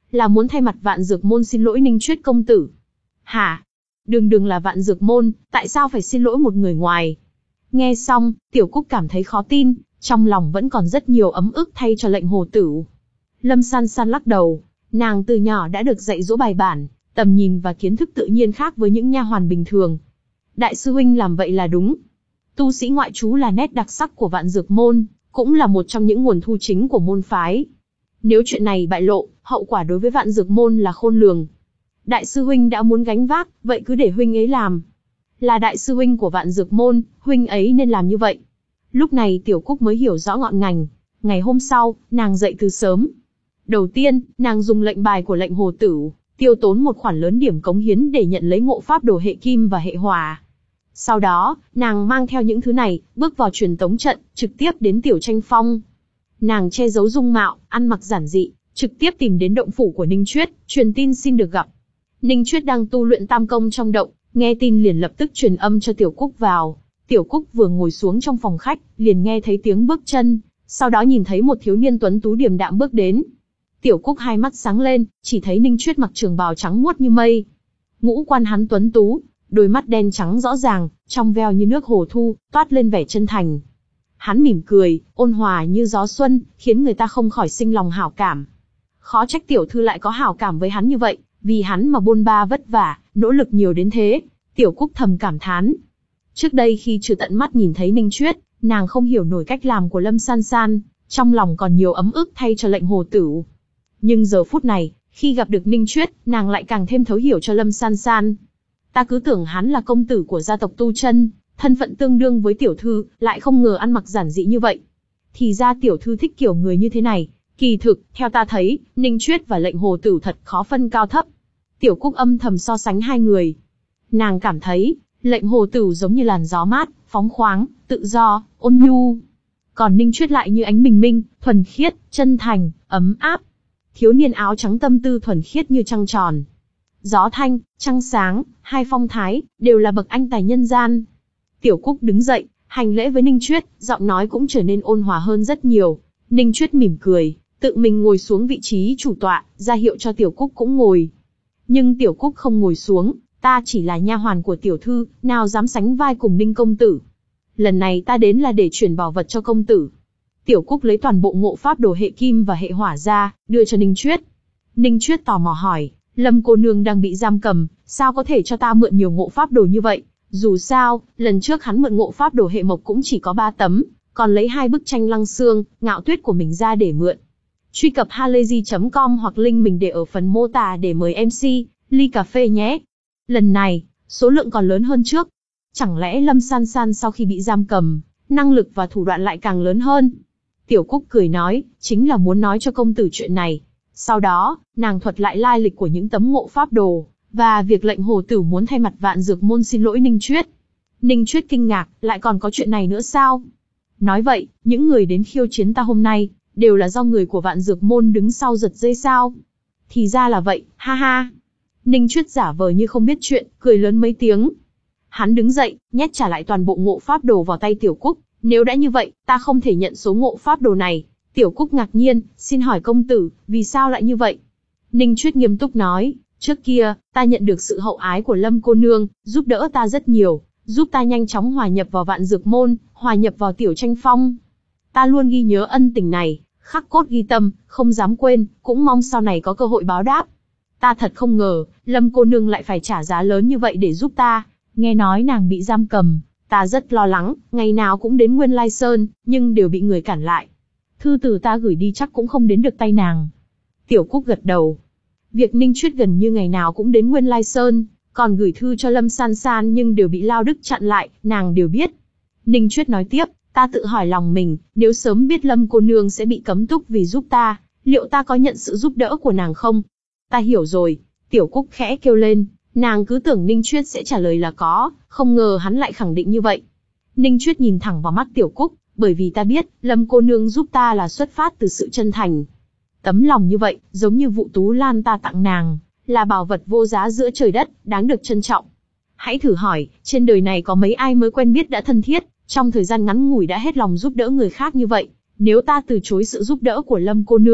Là muốn thay mặt Vạn Dược Môn xin lỗi Ninh Chuyết công tử. Hả? Đường đường là Vạn Dược Môn, tại sao phải xin lỗi một người ngoài? Nghe xong, Tiểu Cúc cảm thấy khó tin, trong lòng vẫn còn rất nhiều ấm ức thay cho lệnh hồ tử. Lâm San San lắc đầu, nàng từ nhỏ đã được dạy dỗ bài bản, tầm nhìn và kiến thức tự nhiên khác với những nha hoàn bình thường. Đại sư huynh làm vậy là đúng. Tu sĩ ngoại trú là nét đặc sắc của Vạn Dược Môn, cũng là một trong những nguồn thu chính của môn phái. Nếu chuyện này bại lộ, hậu quả đối với Vạn Dược Môn là khôn lường. Đại sư huynh đã muốn gánh vác, vậy cứ để huynh ấy làm. Là đại sư huynh của Vạn Dược Môn, huynh ấy nên làm như vậy. Lúc này Tiểu Cúc mới hiểu rõ ngọn ngành. Ngày hôm sau, nàng dậy từ sớm. Đầu tiên, nàng dùng lệnh bài của lệnh hồ tử, tiêu tốn một khoản lớn điểm cống hiến để nhận lấy ngộ pháp đồ hệ kim và hệ hỏa. Sau đó, nàng mang theo những thứ này, bước vào truyền tống trận, trực tiếp đến Tiểu Tranh Phong. Nàng che giấu dung mạo, ăn mặc giản dị, trực tiếp tìm đến động phủ của Ninh Chuyết, truyền tin xin được gặp. Ninh Chuyết đang tu luyện tam công trong động, nghe tin liền lập tức truyền âm cho Tiểu Cúc vào. Tiểu Cúc vừa ngồi xuống trong phòng khách, liền nghe thấy tiếng bước chân, sau đó nhìn thấy một thiếu niên tuấn tú điềm đạm bước đến. Tiểu Cúc hai mắt sáng lên, chỉ thấy Ninh Chuyết mặc trường bào trắng muốt như mây. Ngũ quan hắn tuấn tú, đôi mắt đen trắng rõ ràng, trong veo như nước hồ thu, toát lên vẻ chân thành. Hắn mỉm cười, ôn hòa như gió xuân, khiến người ta không khỏi sinh lòng hảo cảm. Khó trách tiểu thư lại có hảo cảm với hắn như vậy, vì hắn mà bôn ba vất vả, nỗ lực nhiều đến thế. Tiểu Cúc thầm cảm thán. Trước đây khi chưa tận mắt nhìn thấy Ninh Chuyết, nàng không hiểu nổi cách làm của Lâm San San, trong lòng còn nhiều ấm ức thay cho lệnh hồ tử. Nhưng giờ phút này, khi gặp được Ninh Chuyết, nàng lại càng thêm thấu hiểu cho Lâm San San. Ta cứ tưởng hắn là công tử của gia tộc Tu Chân, thân phận tương đương với tiểu thư, lại không ngờ ăn mặc giản dị như vậy. Thì ra tiểu thư thích kiểu người như thế này. Kỳ thực, theo ta thấy, Ninh Chuyết và lệnh hồ tử thật khó phân cao thấp. Tiểu Cúc âm thầm so sánh hai người. Nàng cảm thấy, lệnh hồ tử giống như làn gió mát, phóng khoáng, tự do, ôn nhu. Còn Ninh Chuyết lại như ánh bình minh, thuần khiết, chân thành, ấm áp. Thiếu niên áo trắng tâm tư thuần khiết như trăng tròn. Gió thanh, trăng sáng, hai phong thái, đều là bậc anh tài nhân gian. Tiểu Cúc đứng dậy, hành lễ với Ninh Chuyết, giọng nói cũng trở nên ôn hòa hơn rất nhiều. Ninh Chuyết mỉm cười, tự mình ngồi xuống vị trí chủ tọa, ra hiệu cho Tiểu Cúc cũng ngồi. Nhưng Tiểu Cúc không ngồi xuống, ta chỉ là nha hoàn của tiểu thư, nào dám sánh vai cùng Ninh công tử. Lần này ta đến là để chuyển bảo vật cho công tử. Tiểu Cúc lấy toàn bộ ngộ pháp đồ hệ kim và hệ hỏa ra, đưa cho Ninh Chuyết. Ninh Chuyết tò mò hỏi, Lâm cô nương đang bị giam cầm, sao có thể cho ta mượn nhiều ngộ pháp đồ như vậy? Dù sao, lần trước hắn mượn ngộ pháp đồ hệ mộc cũng chỉ có ba tấm, còn lấy hai bức tranh Lăng Xương, Ngạo Tuyết của mình ra để mượn. Truy cập halayzi chấm com hoặc link mình để ở phần mô tả để mời em xê, ly cà phê nhé. Lần này, số lượng còn lớn hơn trước. Chẳng lẽ Lâm San San sau khi bị giam cầm, năng lực và thủ đoạn lại càng lớn hơn? Tiểu Cúc cười nói, chính là muốn nói cho công tử chuyện này. Sau đó, nàng thuật lại lai lịch của những tấm ngộ pháp đồ, và việc lệnh hồ tử muốn thay mặt Vạn Dược Môn xin lỗi Ninh Chuyết. Ninh Chuyết kinh ngạc, lại còn có chuyện này nữa sao? Nói vậy, những người đến khiêu chiến ta hôm nay, đều là do người của Vạn Dược Môn đứng sau giật dây sao? Thì ra là vậy, ha ha. Ninh Chuyết giả vờ như không biết chuyện, cười lớn mấy tiếng. Hắn đứng dậy, nhét trả lại toàn bộ ngộ pháp đồ vào tay Tiểu Cúc. Nếu đã như vậy, ta không thể nhận số ngộ pháp đồ này. Tiểu Cúc ngạc nhiên, xin hỏi công tử, vì sao lại như vậy? Ninh Chuyết nghiêm túc nói, trước kia, ta nhận được sự hậu ái của Lâm cô nương, giúp đỡ ta rất nhiều, giúp ta nhanh chóng hòa nhập vào Vạn Dược Môn, hòa nhập vào Tiểu Tranh Phong. Ta luôn ghi nhớ ân tình này, khắc cốt ghi tâm, không dám quên, cũng mong sau này có cơ hội báo đáp. Ta thật không ngờ, Lâm cô nương lại phải trả giá lớn như vậy để giúp ta. Nghe nói nàng bị giam cầm, ta rất lo lắng, ngày nào cũng đến Nguyên Lai Sơn, nhưng đều bị người cản lại. Thư từ ta gửi đi chắc cũng không đến được tay nàng. Tiểu Cúc gật đầu. Việc Ninh Chuyết gần như ngày nào cũng đến Nguyên Lai Sơn, còn gửi thư cho Lâm San San nhưng đều bị Lao Đức chặn lại, nàng đều biết. Ninh Chuyết nói tiếp, ta tự hỏi lòng mình, nếu sớm biết Lâm cô nương sẽ bị cấm túc vì giúp ta, liệu ta có nhận sự giúp đỡ của nàng không? Ta hiểu rồi. Tiểu Cúc khẽ kêu lên, nàng cứ tưởng Ninh Chuyết sẽ trả lời là có, không ngờ hắn lại khẳng định như vậy. Ninh Chuyết nhìn thẳng vào mắt Tiểu Cúc, bởi vì ta biết, Lâm cô nương giúp ta là xuất phát từ sự chân thành. Tấm lòng như vậy, giống như vụ tú lan ta tặng nàng, là bảo vật vô giá giữa trời đất, đáng được trân trọng. Hãy thử hỏi, trên đời này có mấy ai mới quen biết đã thân thiết, trong thời gian ngắn ngủi đã hết lòng giúp đỡ người khác như vậy. Nếu ta từ chối sự giúp đỡ của Lâm cô nương,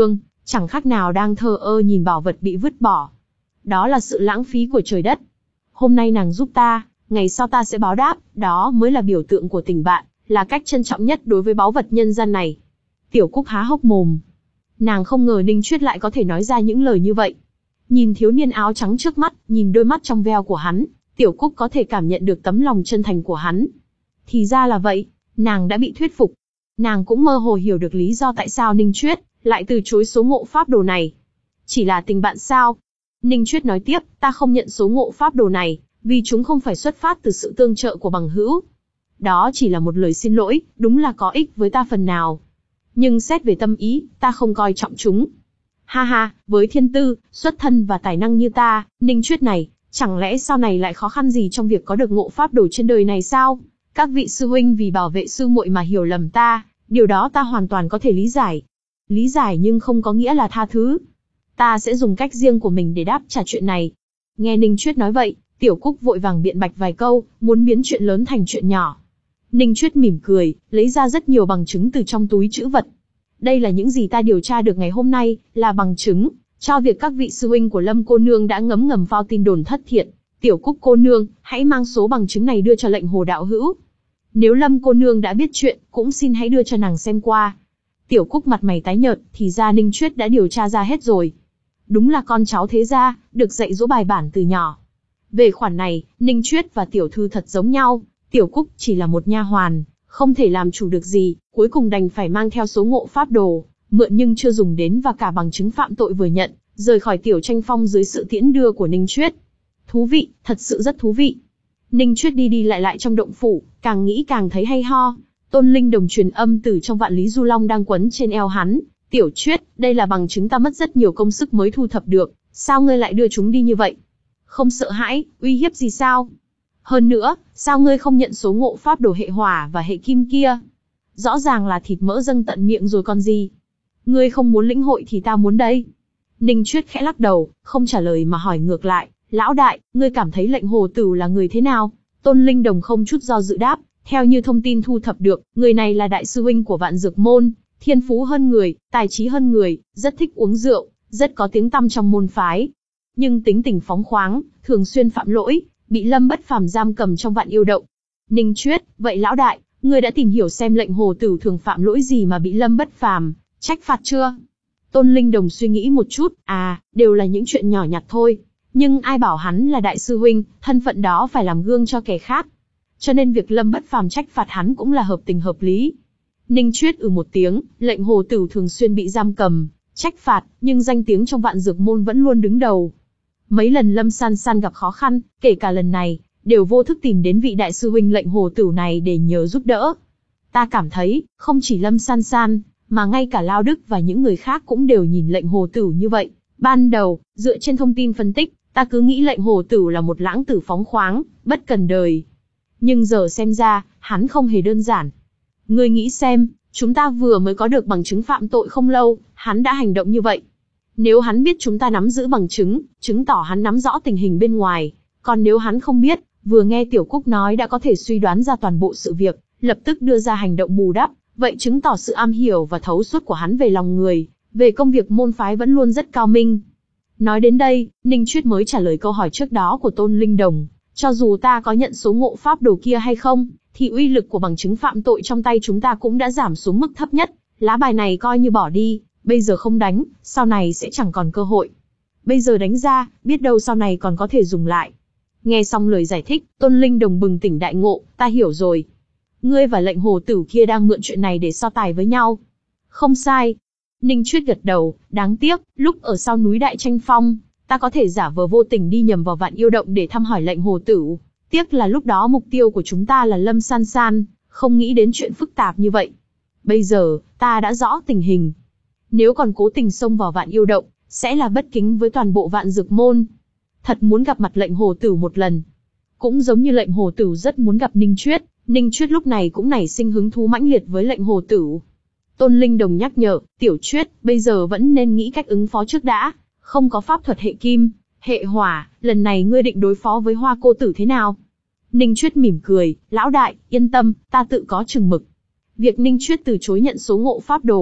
chẳng khác nào đang thờ ơ nhìn bảo vật bị vứt bỏ. Đó là sự lãng phí của trời đất. Hôm nay nàng giúp ta, ngày sau ta sẽ báo đáp, đó mới là biểu tượng của tình bạn, là cách trân trọng nhất đối với báu vật nhân gian này. Tiểu Cúc há hốc mồm. Nàng không ngờ Ninh Chuyết lại có thể nói ra những lời như vậy. Nhìn thiếu niên áo trắng trước mắt, nhìn đôi mắt trong veo của hắn, Tiểu Cúc có thể cảm nhận được tấm lòng chân thành của hắn. Thì ra là vậy, nàng đã bị thuyết phục. Nàng cũng mơ hồ hiểu được lý do tại sao Ninh Chuyết lại từ chối số ngộ pháp đồ này. Chỉ là tình bạn sao? Ninh Chuyết nói tiếp, ta không nhận số ngộ pháp đồ này, vì chúng không phải xuất phát từ sự tương trợ của bằng hữu. Đó chỉ là một lời xin lỗi, đúng là có ích với ta phần nào. Nhưng xét về tâm ý, ta không coi trọng chúng. Ha ha, với thiên tư, xuất thân và tài năng như ta, Ninh Chuyết này, chẳng lẽ sau này lại khó khăn gì trong việc có được ngộ pháp đồ trên đời này sao? Các vị sư huynh vì bảo vệ sư muội mà hiểu lầm ta, điều đó ta hoàn toàn có thể lý giải. Lý giải nhưng không có nghĩa là tha thứ. Ta sẽ dùng cách riêng của mình để đáp trả chuyện này. Nghe Ninh Chuyết nói vậy, Tiểu Cúc vội vàng biện bạch vài câu, muốn biến chuyện lớn thành chuyện nhỏ. Ninh Chuyết mỉm cười, lấy ra rất nhiều bằng chứng từ trong túi trữ vật. Đây là những gì ta điều tra được ngày hôm nay, là bằng chứng cho việc các vị sư huynh của Lâm cô nương đã ngấm ngầm phao tin đồn thất thiệt. Tiểu Cúc cô nương, hãy mang số bằng chứng này đưa cho lệnh Hồ đạo hữu. Nếu Lâm cô nương đã biết chuyện, cũng xin hãy đưa cho nàng xem qua. Tiểu Cúc mặt mày tái nhợt, thì ra Ninh Chuyết đã điều tra ra hết rồi. Đúng là con cháu thế gia, được dạy dỗ bài bản từ nhỏ. Về khoản này, Ninh Chuyết và tiểu thư thật giống nhau. Tiểu Cúc chỉ là một nha hoàn, không thể làm chủ được gì, cuối cùng đành phải mang theo số ngộ pháp đồ, mượn nhưng chưa dùng đến và cả bằng chứng phạm tội vừa nhận, rời khỏi Tiểu Tranh Phong dưới sự tiễn đưa của Ninh Chuyết. Thú vị, thật sự rất thú vị. Ninh Chuyết đi đi lại lại trong động phủ, càng nghĩ càng thấy hay ho. Tôn Linh Đồng truyền âm từ trong vạn lý du long đang quấn trên eo hắn. Tiểu Chuyết, đây là bằng chứng ta mất rất nhiều công sức mới thu thập được, sao ngươi lại đưa chúng đi như vậy? Không sợ hãi, uy hiếp gì sao? Hơn nữa, sao ngươi không nhận số ngộ pháp đồ hệ hỏa và hệ kim kia? Rõ ràng là thịt mỡ dâng tận miệng rồi còn gì. Ngươi không muốn lĩnh hội thì ta muốn đây. Ninh Chuyết khẽ lắc đầu, không trả lời mà hỏi ngược lại. Lão đại, ngươi cảm thấy lệnh Hồ Tửu là người thế nào? Tôn Linh Đồng không chút do dự đáp, theo như thông tin thu thập được, người này là đại sư huynh của Vạn Dược Môn, thiên phú hơn người, tài trí hơn người, rất thích uống rượu, rất có tiếng tăm trong môn phái. Nhưng tính tình phóng khoáng, thường xuyên phạm lỗi, bị Lâm Bất Phàm giam cầm trong Vạn Yêu Động. Ninh Chuyết, vậy lão đại, ngươi đã tìm hiểu xem lệnh Hồ Tửu thường phạm lỗi gì mà bị Lâm Bất Phàm trách phạt chưa? Tôn Linh Đồng suy nghĩ một chút, à, đều là những chuyện nhỏ nhặt thôi. Nhưng ai bảo hắn là đại sư huynh, thân phận đó phải làm gương cho kẻ khác. Cho nên việc Lâm Bất Phàm trách phạt hắn cũng là hợp tình hợp lý. Ninh Chuyết ừ một tiếng, lệnh Hồ Tửu thường xuyên bị giam cầm, trách phạt, nhưng danh tiếng trong Vạn Dược Môn vẫn luôn đứng đầu. Mấy lần Lâm San San gặp khó khăn, kể cả lần này, đều vô thức tìm đến vị đại sư huynh lệnh Hồ Tửu này để nhờ giúp đỡ. Ta cảm thấy, không chỉ Lâm San San, mà ngay cả Lao Đức và những người khác cũng đều nhìn lệnh Hồ Tửu như vậy. Ban đầu, dựa trên thông tin phân tích, ta cứ nghĩ lệnh Hồ Tửu là một lãng tử phóng khoáng, bất cần đời. Nhưng giờ xem ra, hắn không hề đơn giản. Ngươi nghĩ xem, chúng ta vừa mới có được bằng chứng phạm tội không lâu, hắn đã hành động như vậy. Nếu hắn biết chúng ta nắm giữ bằng chứng, chứng tỏ hắn nắm rõ tình hình bên ngoài. Còn nếu hắn không biết, vừa nghe Tiểu Cúc nói đã có thể suy đoán ra toàn bộ sự việc, lập tức đưa ra hành động bù đắp, vậy chứng tỏ sự am hiểu và thấu suốt của hắn về lòng người, về công việc môn phái vẫn luôn rất cao minh. Nói đến đây, Ninh Chuyết mới trả lời câu hỏi trước đó của Tôn Linh Đồng. Cho dù ta có nhận số ngộ pháp đồ kia hay không, thì uy lực của bằng chứng phạm tội trong tay chúng ta cũng đã giảm xuống mức thấp nhất. Lá bài này coi như bỏ đi, bây giờ không đánh, sau này sẽ chẳng còn cơ hội. Bây giờ đánh ra, biết đâu sau này còn có thể dùng lại. Nghe xong lời giải thích, Tôn Linh Đồng bừng tỉnh đại ngộ, ta hiểu rồi. Ngươi và lệnh Hồ Tửu kia đang mượn chuyện này để so tài với nhau. Không sai. Ninh Chuyết gật đầu, đáng tiếc, lúc ở sau núi Đại Tranh Phong, ta có thể giả vờ vô tình đi nhầm vào Vạn Yêu Động để thăm hỏi lệnh Hồ Tửu. Tiếc là lúc đó mục tiêu của chúng ta là Lâm San San, không nghĩ đến chuyện phức tạp như vậy. Bây giờ, ta đã rõ tình hình. Nếu còn cố tình xông vào Vạn Yêu Động, sẽ là bất kính với toàn bộ Vạn Dược Môn. Thật muốn gặp mặt lệnh Hồ Tửu một lần. Cũng giống như lệnh Hồ Tửu rất muốn gặp Ninh Chuyết, Ninh Chuyết lúc này cũng nảy sinh hứng thú mãnh liệt với lệnh Hồ Tửu. Tôn Linh Đồng nhắc nhở, Tiểu Chuyết, bây giờ vẫn nên nghĩ cách ứng phó trước đã. Không có pháp thuật hệ kim, hệ hỏa, lần này ngươi định đối phó với Hoa cô tử thế nào? Ninh Chuyết mỉm cười, lão đại, yên tâm, ta tự có chừng mực. Việc Ninh Chuyết từ chối nhận số ngộ pháp đồ,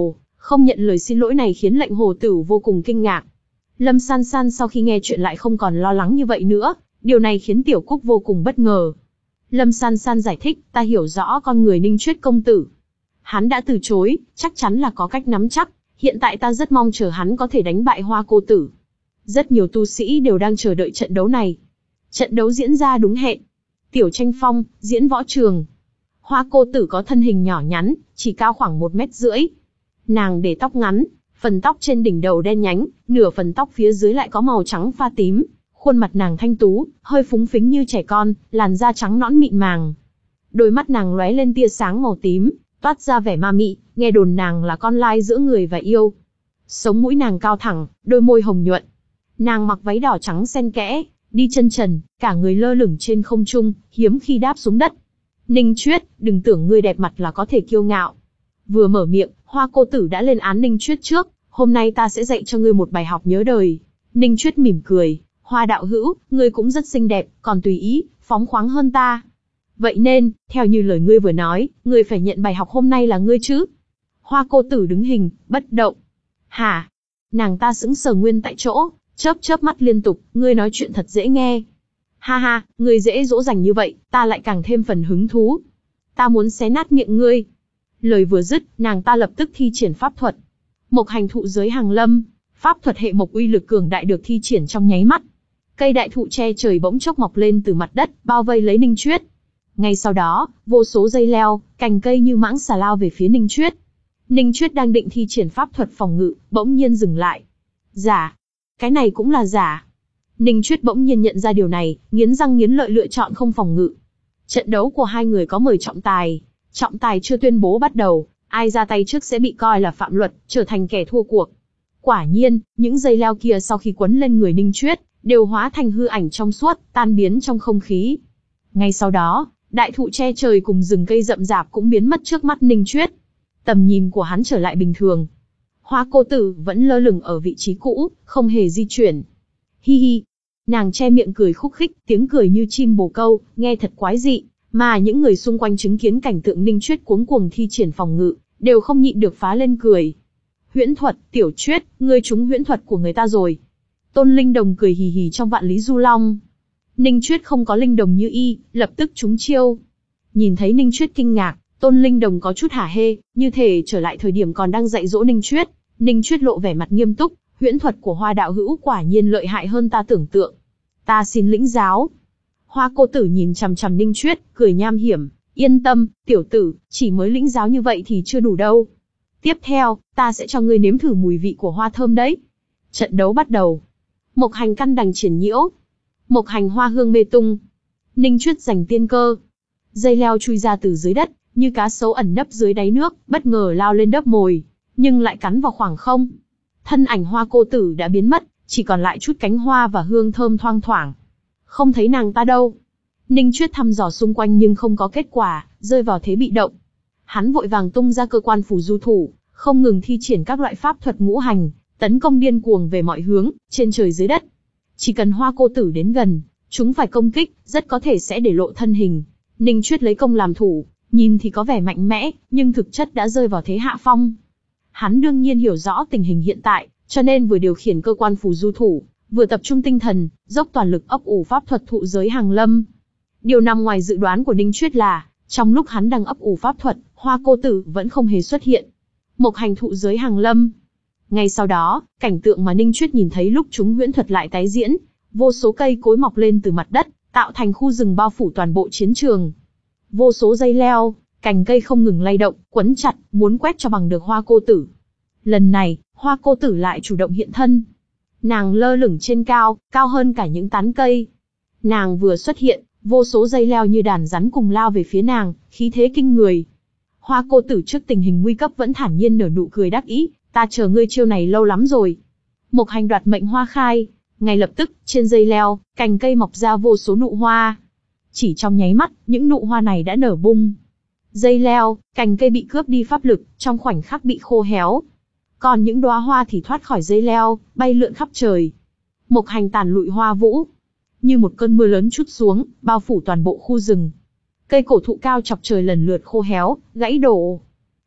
Không nhận lời xin lỗi này khiến lệnh hồ tử vô cùng kinh ngạc. Lâm San San sau khi nghe chuyện lại không còn lo lắng như vậy nữa, điều này khiến Tiểu Cúc vô cùng bất ngờ. Lâm San San giải thích, ta hiểu rõ con người Ninh Chuyết công tử. Hắn đã từ chối, chắc chắn là có cách nắm chắc, hiện tại ta rất mong chờ hắn có thể đánh bại Hoa cô tử. Rất nhiều tu sĩ đều đang chờ đợi trận đấu này. Trận đấu diễn ra đúng hẹn. Tiểu tranh phong, diễn võ trường. Hoa cô tử có thân hình nhỏ nhắn, chỉ cao khoảng một mét rưỡi. Nàng để tóc ngắn, phần tóc trên đỉnh đầu đen nhánh, nửa phần tóc phía dưới lại có màu trắng pha tím. Khuôn mặt nàng thanh tú, hơi phúng phính như trẻ con, làn da trắng nõn mịn màng. Đôi mắt nàng lóe lên tia sáng màu tím, toát ra vẻ ma mị, nghe đồn nàng là con lai giữa người và yêu. Sống mũi nàng cao thẳng, đôi môi hồng nhuận. Nàng mặc váy đỏ trắng xen kẽ, đi chân trần, cả người lơ lửng trên không trung, hiếm khi đáp xuống đất. Ninh Chuyết, đừng tưởng ngươi đẹp mặt là có thể kiêu ngạo. Vừa mở miệng, Hoa cô tử đã lên án Ninh Chuyết trước, hôm nay ta sẽ dạy cho ngươi một bài học nhớ đời. Ninh Chuyết mỉm cười, Hoa đạo hữu, ngươi cũng rất xinh đẹp, còn tùy ý, phóng khoáng hơn ta. Vậy nên, theo như lời ngươi vừa nói, ngươi phải nhận bài học hôm nay là ngươi chứ? Hoa cô tử đứng hình, bất động. Hả? Nàng ta sững sờ nguyên tại chỗ, chớp chớp mắt liên tục, ngươi nói chuyện thật dễ nghe. Ha ha, ngươi dễ dỗ dành như vậy, ta lại càng thêm phần hứng thú. Ta muốn xé nát miệng ngươi. Lời vừa dứt, nàng ta lập tức thi triển pháp thuật. Mộc hành thụ giới hàng lâm, pháp thuật hệ mộc uy lực cường đại được thi triển trong nháy mắt. Cây đại thụ che trời bỗng chốc mọc lên từ mặt đất, bao vây lấy Ninh Chuyết. Ngay sau đó, vô số dây leo, cành cây như mãng xà lao về phía Ninh Chuyết. Ninh Chuyết đang định thi triển pháp thuật phòng ngự, bỗng nhiên dừng lại. Giả. Cái này cũng là giả. Ninh Chuyết bỗng nhiên nhận ra điều này, nghiến răng nghiến lợi lựa chọn không phòng ngự. Trận đấu của hai người có mời trọng tài. Trọng tài chưa tuyên bố bắt đầu, ai ra tay trước sẽ bị coi là phạm luật, trở thành kẻ thua cuộc. Quả nhiên, những dây leo kia sau khi quấn lên người Ninh Chuyết, đều hóa thành hư ảnh trong suốt, tan biến trong không khí. Ngay sau đó, đại thụ che trời cùng rừng cây rậm rạp cũng biến mất trước mắt Ninh Chuyết. Tầm nhìn của hắn trở lại bình thường. Hoa cô tử vẫn lơ lửng ở vị trí cũ, không hề di chuyển. Hi hi. Nàng che miệng cười khúc khích, tiếng cười như chim bồ câu, nghe thật quái dị, mà những người xung quanh chứng kiến cảnh tượng Ninh Chuyết cuống cuồng thi triển phòng ngự, đều không nhịn được phá lên cười. Huyễn thuật, Tiểu Chuyết, ngươi trúng huyễn thuật của người ta rồi. Tôn Linh Đồng cười hì hì trong vạn lý du long. Ninh Chuyết không có linh đồng như y, lập tức trúng chiêu. Nhìn thấy Ninh Chuyết kinh ngạc, Tôn Linh Đồng có chút hả hê, như thể trở lại thời điểm còn đang dạy dỗ Ninh Chuyết. Ninh Chuyết lộ vẻ mặt nghiêm túc, huyễn thuật của Hoa đạo hữu quả nhiên lợi hại hơn ta tưởng tượng. Ta xin lĩnh giáo. Hoa cô tử nhìn chằm chằm Ninh Chuyết, cười nham hiểm, yên tâm, tiểu tử, chỉ mới lĩnh giáo như vậy thì chưa đủ đâu. Tiếp theo, ta sẽ cho ngươi nếm thử mùi vị của hoa thơm đấy. Trận đấu bắt đầu. Mộc hành căn đằng triển nhiễu. Mộc hành hoa hương mê tung. Ninh Chuyết giành tiên cơ. Dây leo chui ra từ dưới đất, như cá sấu ẩn nấp dưới đáy nước, bất ngờ lao lên đớp mồi, nhưng lại cắn vào khoảng không. Thân ảnh Hoa cô tử đã biến mất, chỉ còn lại chút cánh hoa và hương thơm thoang thoảng. Không thấy nàng ta đâu. Ninh Chuyết thăm dò xung quanh nhưng không có kết quả, rơi vào thế bị động. Hắn vội vàng tung ra cơ quan phù du thủ, không ngừng thi triển các loại pháp thuật ngũ hành, tấn công điên cuồng về mọi hướng, trên trời dưới đất. Chỉ cần Hoa cô tử đến gần, chúng phải công kích, rất có thể sẽ để lộ thân hình. Ninh Chuyết lấy công làm thủ, nhìn thì có vẻ mạnh mẽ, nhưng thực chất đã rơi vào thế hạ phong. Hắn đương nhiên hiểu rõ tình hình hiện tại, cho nên vừa điều khiển cơ quan phù du thủ, vừa tập trung tinh thần, dốc toàn lực ấp ủ pháp thuật thụ giới hàng lâm. Điều nằm ngoài dự đoán của Ninh Chuyết là, trong lúc hắn đang ấp ủ pháp thuật, Hoa cô tử vẫn không hề xuất hiện. Mộc hành thụ giới hàng lâm. Ngay sau đó, cảnh tượng mà Ninh Chuyết nhìn thấy lúc chúng huyễn thuật lại tái diễn, vô số cây cối mọc lên từ mặt đất, tạo thành khu rừng bao phủ toàn bộ chiến trường. Vô số dây leo, cành cây không ngừng lay động, quấn chặt, muốn quét cho bằng được Hoa cô tử. Lần này, Hoa cô tử lại chủ động hiện thân. Nàng lơ lửng trên cao, cao hơn cả những tán cây. Nàng vừa xuất hiện, vô số dây leo như đàn rắn cùng lao về phía nàng, khí thế kinh người. Hoa cô tử trước tình hình nguy cấp vẫn thản nhiên nở nụ cười đắc ý, ta chờ ngươi chiêu này lâu lắm rồi. Mộc hành đoạt mệnh hoa khai, ngay lập tức, trên dây leo, cành cây mọc ra vô số nụ hoa. Chỉ trong nháy mắt, những nụ hoa này đã nở bung. Dây leo, cành cây bị cướp đi pháp lực, trong khoảnh khắc bị khô héo. Còn những đóa hoa thì thoát khỏi dây leo, bay lượn khắp trời. Mộc hành tàn lụi hoa vũ. Như một cơn mưa lớn trút xuống, bao phủ toàn bộ khu rừng. Cây cổ thụ cao chọc trời lần lượt khô héo, gãy đổ.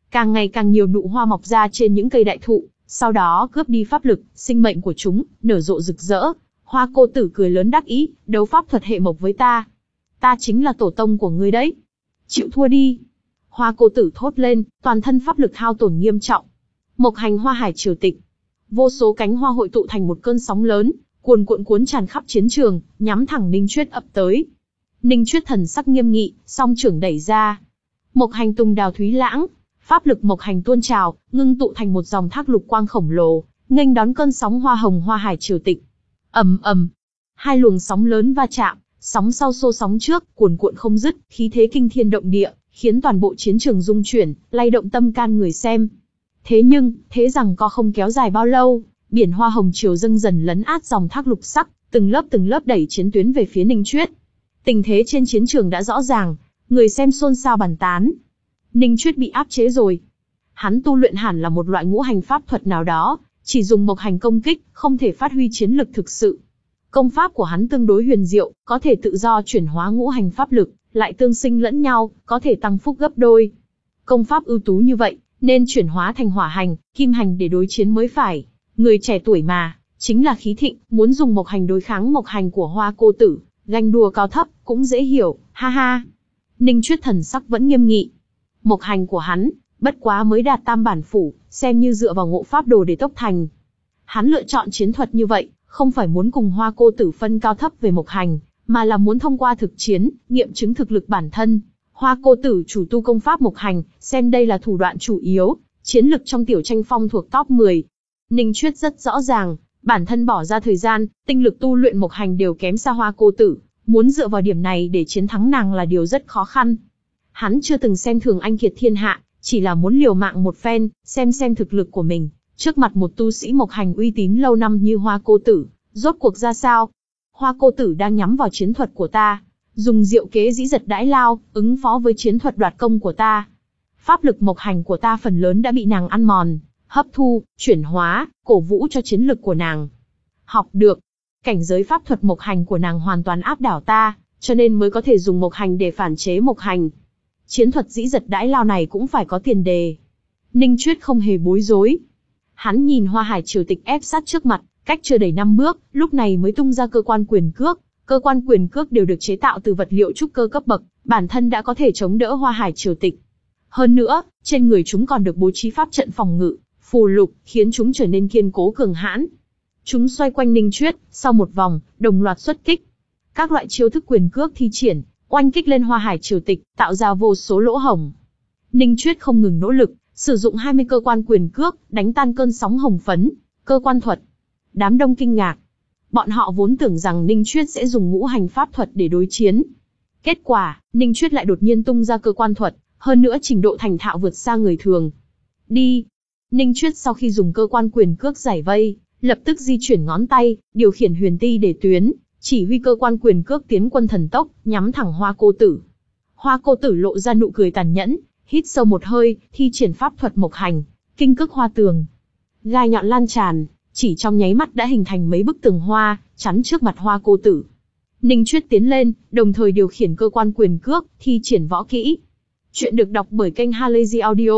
càng ngày càng nhiều nụ hoa mọc ra trên những cây đại thụ, sau đó cướp đi pháp lực, sinh mệnh của chúng, nở rộ rực rỡ. Hoa cô tử cười lớn đắc ý, đấu pháp thuật hệ mộc với ta. Ta chính là tổ tông của ngươi đấy. Chịu thua đi. Hoa cô tử thốt lên, toàn thân pháp lực hao tổn nghiêm trọng. Mộc hành hoa hải triều tịch. Vô số cánh hoa hội tụ thành một cơn sóng lớn, cuồn cuộn cuốn tràn khắp chiến trường, nhắm thẳng Ninh Chuyết ập tới. Ninh Chuyết thần sắc nghiêm nghị, song trưởng đẩy ra. Mộc hành tùng đào thúy lãng, pháp lực mộc hành tuôn trào, ngưng tụ thành một dòng thác lục quang khổng lồ, nghênh đón cơn sóng hoa hồng hoa hải triều tịch. Ầm ầm, hai luồng sóng lớn va chạm, sóng sau xô sóng trước, cuồn cuộn không dứt, khí thế kinh thiên động địa, khiến toàn bộ chiến trường rung chuyển, lay động tâm can người xem. Thế nhưng, thế rằng co không kéo dài bao lâu, biển hoa hồng triều dâng dần lấn át dòng thác lục sắc, từng lớp từng lớp đẩy chiến tuyến về phía Ninh Chuyết. Tình thế trên chiến trường đã rõ ràng, người xem xôn xao bàn tán. Ninh Chuyết bị áp chế rồi. Hắn tu luyện hẳn là một loại ngũ hành pháp thuật nào đó, chỉ dùng mộc hành công kích, không thể phát huy chiến lực thực sự. Công pháp của hắn tương đối huyền diệu, có thể tự do chuyển hóa ngũ hành pháp lực, lại tương sinh lẫn nhau, có thể tăng phúc gấp đôi. Công pháp ưu tú như vậy, nên chuyển hóa thành hỏa hành, kim hành để đối chiến mới phải. Người trẻ tuổi mà, chính là khí thịnh, muốn dùng mộc hành đối kháng mộc hành của Hoa cô tử, ganh đua cao thấp, cũng dễ hiểu, ha ha. Ninh Chuyết thần sắc vẫn nghiêm nghị. Mộc hành của hắn, bất quá mới đạt tam bản phủ, xem như dựa vào ngộ pháp đồ để tốc thành. Hắn lựa chọn chiến thuật như vậy, không phải muốn cùng Hoa cô tử phân cao thấp về mộc hành, mà là muốn thông qua thực chiến, nghiệm chứng thực lực bản thân. Hoa cô tử chủ tu công pháp mộc hành, xem đây là thủ đoạn chủ yếu, chiến lực trong tiểu tranh phong thuộc top mười. Ninh Chuyết rất rõ ràng, bản thân bỏ ra thời gian, tinh lực tu luyện mộc hành đều kém xa Hoa cô tử, muốn dựa vào điểm này để chiến thắng nàng là điều rất khó khăn. Hắn chưa từng xem thường anh kiệt thiên hạ, chỉ là muốn liều mạng một phen, xem xem thực lực của mình, trước mặt một tu sĩ mộc hành uy tín lâu năm như Hoa cô tử, rốt cuộc ra sao. Hoa cô tử đang nhắm vào chiến thuật của ta, dùng diệu kế dĩ giật đãi lao, ứng phó với chiến thuật đoạt công của ta. Pháp lực mộc hành của ta phần lớn đã bị nàng ăn mòn, hấp thu, chuyển hóa, cổ vũ cho chiến lực của nàng. Học được, cảnh giới pháp thuật mộc hành của nàng hoàn toàn áp đảo ta, cho nên mới có thể dùng mộc hành để phản chế mộc hành. Chiến thuật dĩ giật đãi lao này cũng phải có tiền đề. Ninh Chuyết không hề bối rối. Hắn nhìn Hoa hải triều tịch ép sát trước mặt, cách chưa đầy năm bước, lúc này mới tung ra cơ quan quyền cước. Cơ quan quyền cước đều được chế tạo từ vật liệu trúc cơ cấp bậc, bản thân đã có thể chống đỡ Hoa hải triều tịch. Hơn nữa, trên người chúng còn được bố trí pháp trận phòng ngự, phù lục, khiến chúng trở nên kiên cố cường hãn. Chúng xoay quanh Ninh Chuyết, sau một vòng, đồng loạt xuất kích. Các loại chiêu thức quyền cước thi triển, oanh kích lên Hoa hải triều tịch, tạo ra vô số lỗ hổng. Ninh Chuyết không ngừng nỗ lực, sử dụng hai mươi cơ quan quyền cước, đánh tan cơn sóng hồng phấn, cơ quan thuật. Đám đông kinh ngạc. Bọn họ vốn tưởng rằng Ninh Chuyết sẽ dùng ngũ hành pháp thuật để đối chiến. Kết quả, Ninh Chuyết lại đột nhiên tung ra cơ quan thuật, hơn nữa trình độ thành thạo vượt xa người thường. Đi! Ninh Chuyết sau khi dùng cơ quan quyền cước giải vây, lập tức di chuyển ngón tay, điều khiển huyền ti để tuyến, chỉ huy cơ quan quyền cước tiến quân thần tốc, nhắm thẳng Hoa cô tử. Hoa cô tử lộ ra nụ cười tàn nhẫn, hít sâu một hơi, thi triển pháp thuật mộc hành, kinh cước hoa tường. Gai nhọn lan tràn, chỉ trong nháy mắt đã hình thành mấy bức tường hoa, chắn trước mặt Hoa cô tử. Ninh Chuyết tiến lên, đồng thời điều khiển cơ quan quyền cước, thi triển võ kỹ. Chuyện được đọc bởi kênh Halazy Audio.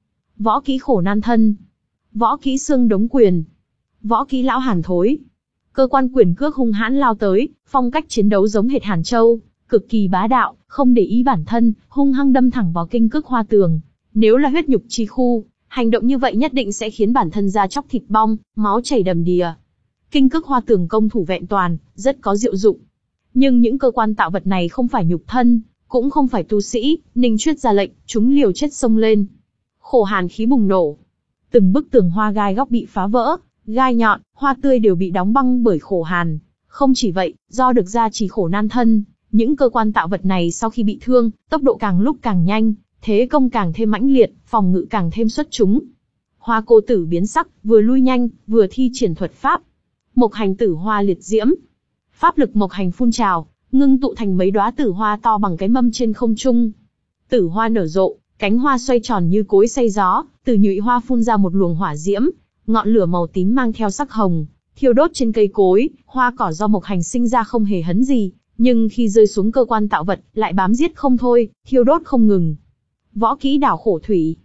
Võ kỹ khổ nan thân. Võ kỹ xương đống quyền. Võ kỹ lão hàn thối. Cơ quan quyền cước hung hãn lao tới, phong cách chiến đấu giống hệt Hàn Châu, cực kỳ bá đạo, không để ý bản thân, hung hăng đâm thẳng vào kinh cước hoa tường. Nếu là huyết nhục chi khu, hành động như vậy nhất định sẽ khiến bản thân da chóc thịt bong, máu chảy đầm đìa. Kinh cước hoa tường công thủ vẹn toàn, rất có diệu dụng. Nhưng những cơ quan tạo vật này không phải nhục thân, cũng không phải tu sĩ, Ninh Chuyết ra lệnh, chúng liều chết xông lên. Khổ hàn khí bùng nổ. Từng bức tường hoa gai góc bị phá vỡ, gai nhọn, hoa tươi đều bị đóng băng bởi khổ hàn. Không chỉ vậy, do được gia trì khổ nan thân, những cơ quan tạo vật này sau khi bị thương, tốc độ càng lúc càng nhanh, thế công càng thêm mãnh liệt, phòng ngự càng thêm xuất chúng. Hoa cô tử biến sắc, vừa lui nhanh, vừa thi triển thuật pháp. Mộc hành tử hoa liệt diễm. Pháp lực mộc hành phun trào, ngưng tụ thành mấy đóa tử hoa to bằng cái mâm trên không trung. Tử hoa nở rộ, cánh hoa xoay tròn như cối xay gió, từ nhụy hoa phun ra một luồng hỏa diễm, ngọn lửa màu tím mang theo sắc hồng, thiêu đốt trên cây cối, hoa cỏ do mộc hành sinh ra không hề hấn gì, nhưng khi rơi xuống cơ quan tạo vật, lại bám giết không thôi, thiêu đốt không ngừng. Võ kỹ đảo khổ thủy.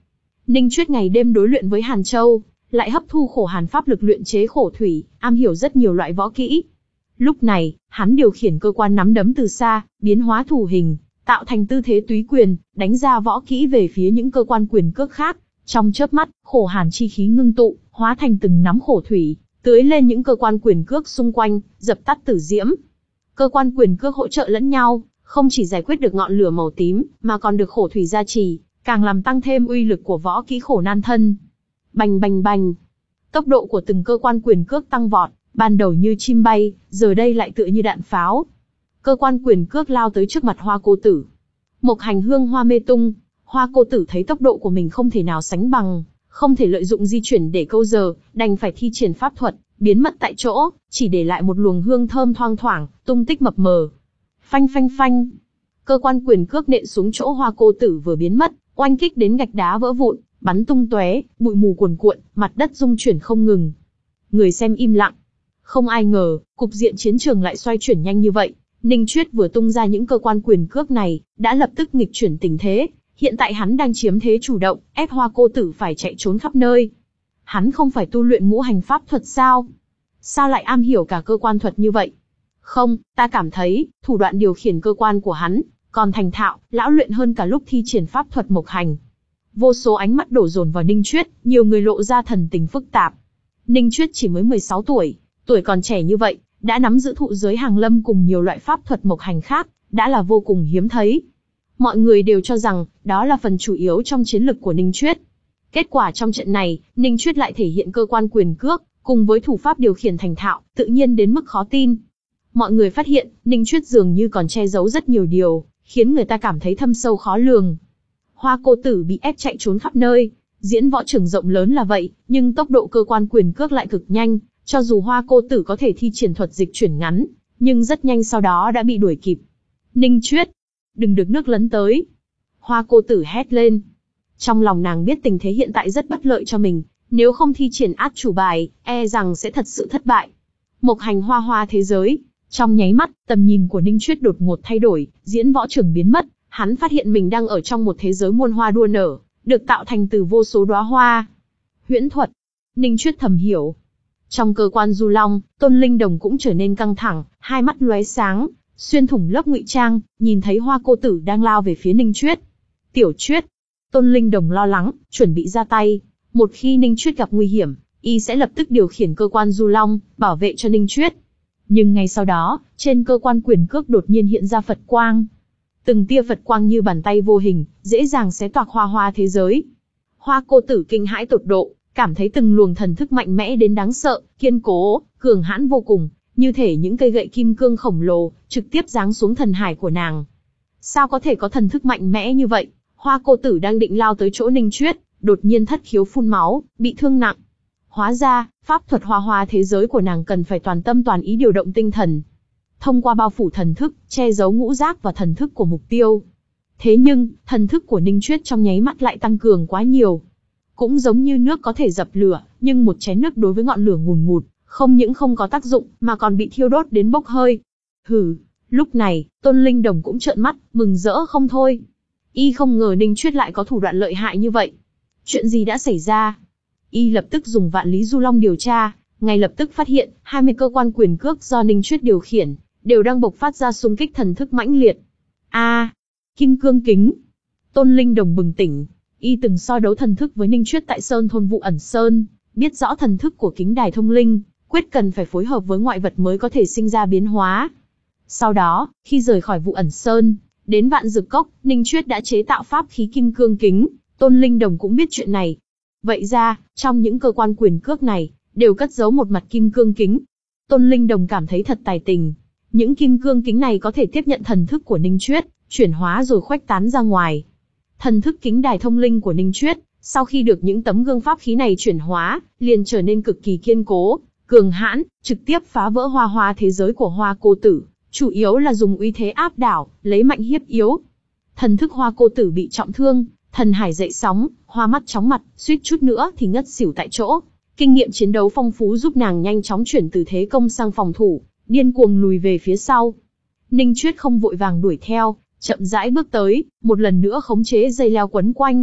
Ninh Chuyết ngày đêm đối luyện với Hàn Châu, lại hấp thu khổ hàn pháp lực luyện chế khổ thủy, am hiểu rất nhiều loại võ kỹ. Lúc này, hắn điều khiển cơ quan nắm đấm từ xa, biến hóa thủ hình, tạo thành tư thế túy quyền, đánh ra võ kỹ về phía những cơ quan quyền cước khác. Trong chớp mắt, khổ hàn chi khí ngưng tụ, hóa thành từng nắm khổ thủy, tưới lên những cơ quan quyền cước xung quanh, dập tắt tử diễm. Cơ quan quyền cước hỗ trợ lẫn nhau, không chỉ giải quyết được ngọn lửa màu tím, mà còn được khổ thủy gia trì, càng làm tăng thêm uy lực của võ kỹ khổ nan thân. Bành bành bành. Tốc độ của từng cơ quan quyền cước tăng vọt, ban đầu như chim bay, giờ đây lại tựa như đạn pháo. Cơ quan quyền cước lao tới trước mặt Hoa Cô Tử. Mộc Hành Hương Hoa Mê Tung, Hoa Cô Tử thấy tốc độ của mình không thể nào sánh bằng, không thể lợi dụng di chuyển để câu giờ, đành phải thi triển pháp thuật, biến mất tại chỗ, chỉ để lại một luồng hương thơm thoang thoảng, tung tích mập mờ. Phanh phanh phanh. Cơ quan quyền cước nện xuống chỗ Hoa Cô Tử vừa biến mất, oanh kích đến gạch đá vỡ vụn, bắn tung tóe, bụi mù cuồn cuộn, mặt đất rung chuyển không ngừng. Người xem im lặng. Không ai ngờ, cục diện chiến trường lại xoay chuyển nhanh như vậy. Ninh Chuyết vừa tung ra những cơ quan quyền cước này, đã lập tức nghịch chuyển tình thế. Hiện tại hắn đang chiếm thế chủ động, ép Hoa Cô Tử phải chạy trốn khắp nơi. Hắn không phải tu luyện ngũ hành pháp thuật sao? Sao lại am hiểu cả cơ quan thuật như vậy? Không, ta cảm thấy, thủ đoạn điều khiển cơ quan của hắn, còn thành thạo, lão luyện hơn cả lúc thi triển pháp thuật mộc hành. Vô số ánh mắt đổ dồn vào Ninh Chuyết, nhiều người lộ ra thần tình phức tạp. Ninh Chuyết chỉ mới mười sáu tuổi, tuổi còn trẻ như vậy, đã nắm giữ thụ giới hàng lâm cùng nhiều loại pháp thuật mộc hành khác, đã là vô cùng hiếm thấy. Mọi người đều cho rằng, đó là phần chủ yếu trong chiến lực của Ninh Chuyết. Kết quả trong trận này, Ninh Chuyết lại thể hiện cơ quan quyền cước, cùng với thủ pháp điều khiển thành thạo, tự nhiên đến mức khó tin. Mọi người phát hiện, Ninh Chuyết dường như còn che giấu rất nhiều điều, khiến người ta cảm thấy thâm sâu khó lường. Hoa Cô Tử bị ép chạy trốn khắp nơi, diễn võ trường rộng lớn là vậy, nhưng tốc độ cơ quan quyền cước lại cực nhanh, cho dù Hoa Cô Tử có thể thi triển thuật dịch chuyển ngắn, nhưng rất nhanh sau đó đã bị đuổi kịp. Ninh Chuyết, đừng được nước lấn tới. Hoa Cô Tử hét lên. Trong lòng nàng biết tình thế hiện tại rất bất lợi cho mình, nếu không thi triển át chủ bài, e rằng sẽ thật sự thất bại. Mộc hành hoa hoa thế giới. Trong nháy mắt, tầm nhìn của Ninh Chuyết đột ngột thay đổi, diễn võ trường biến mất, hắn phát hiện mình đang ở trong một thế giới muôn hoa đua nở, được tạo thành từ vô số đóa hoa. Huyễn thuật. Ninh Chuyết thầm hiểu. Trong cơ quan Du Long, Tôn Linh Đồng cũng trở nên căng thẳng, hai mắt lóe sáng, xuyên thủng lớp ngụy trang, nhìn thấy Hoa Cô Tử đang lao về phía Ninh Chuyết. Tiểu Chuyết. Tôn Linh Đồng lo lắng, chuẩn bị ra tay. Một khi Ninh Chuyết gặp nguy hiểm, y sẽ lập tức điều khiển cơ quan Du Long, bảo vệ cho Ninh Chuyết. Nhưng ngay sau đó, trên cơ quan quyền cước đột nhiên hiện ra Phật quang. Từng tia Phật quang như bàn tay vô hình, dễ dàng xé toạc hoa hoa thế giới. Hoa Cô Tử kinh hãi tột độ, cảm thấy từng luồng thần thức mạnh mẽ đến đáng sợ, kiên cố, cường hãn vô cùng, như thể những cây gậy kim cương khổng lồ, trực tiếp giáng xuống thần hải của nàng. Sao có thể có thần thức mạnh mẽ như vậy? Hoa Cô Tử đang định lao tới chỗ Ninh Chuyết, đột nhiên thất khiếu phun máu, bị thương nặng. Hóa ra, pháp thuật hoa hoa thế giới của nàng cần phải toàn tâm toàn ý điều động tinh thần. Thông qua bao phủ thần thức, che giấu ngũ giác và thần thức của mục tiêu. Thế nhưng, thần thức của Ninh Chuyết trong nháy mắt lại tăng cường quá nhiều. Cũng giống như nước có thể dập lửa, nhưng một chén nước đối với ngọn lửa ngùn ngụt, không những không có tác dụng, mà còn bị thiêu đốt đến bốc hơi. Hừ, lúc này, Tôn Linh Đồng cũng trợn mắt, mừng rỡ không thôi. Y không ngờ Ninh Chuyết lại có thủ đoạn lợi hại như vậy. Chuyện gì đã xảy ra? Y lập tức dùng Vạn Lý Du Long điều tra, ngay lập tức phát hiện, hai mươi cơ quan quyền cước do Ninh Chuyết điều khiển, đều đang bộc phát ra xung kích thần thức mãnh liệt. A, à, Kim Cương Kính. Tôn Linh Đồng bừng tỉnh, y từng so đấu thần thức với Ninh Chuyết tại Sơn Thôn Vụ Ẩn Sơn, biết rõ thần thức của kính đài thông linh, quyết cần phải phối hợp với ngoại vật mới có thể sinh ra biến hóa. Sau đó, khi rời khỏi Vụ Ẩn Sơn, đến Vạn Dực Cốc, Ninh Chuyết đã chế tạo pháp khí Kim Cương Kính, Tôn Linh Đồng cũng biết chuyện này. Vậy ra, trong những cơ quan quyền cước này, đều cất giấu một mặt kim cương kính. Tôn Linh Đồng cảm thấy thật tài tình. Những kim cương kính này có thể tiếp nhận thần thức của Ninh Chuyết, chuyển hóa rồi khuếch tán ra ngoài. Thần thức kính đài thông linh của Ninh Chuyết, sau khi được những tấm gương pháp khí này chuyển hóa, liền trở nên cực kỳ kiên cố, cường hãn, trực tiếp phá vỡ hoa hoa thế giới của Hoa Cô Tử, chủ yếu là dùng uy thế áp đảo, lấy mạnh hiếp yếu. Thần thức Hoa Cô Tử bị trọng thương, thần hải dậy sóng, hoa mắt chóng mặt, suýt chút nữa thì ngất xỉu tại chỗ. Kinh nghiệm chiến đấu phong phú giúp nàng nhanh chóng chuyển từ thế công sang phòng thủ, điên cuồng lùi về phía sau. Ninh Chuyết không vội vàng đuổi theo, chậm rãi bước tới, một lần nữa khống chế dây leo quấn quanh.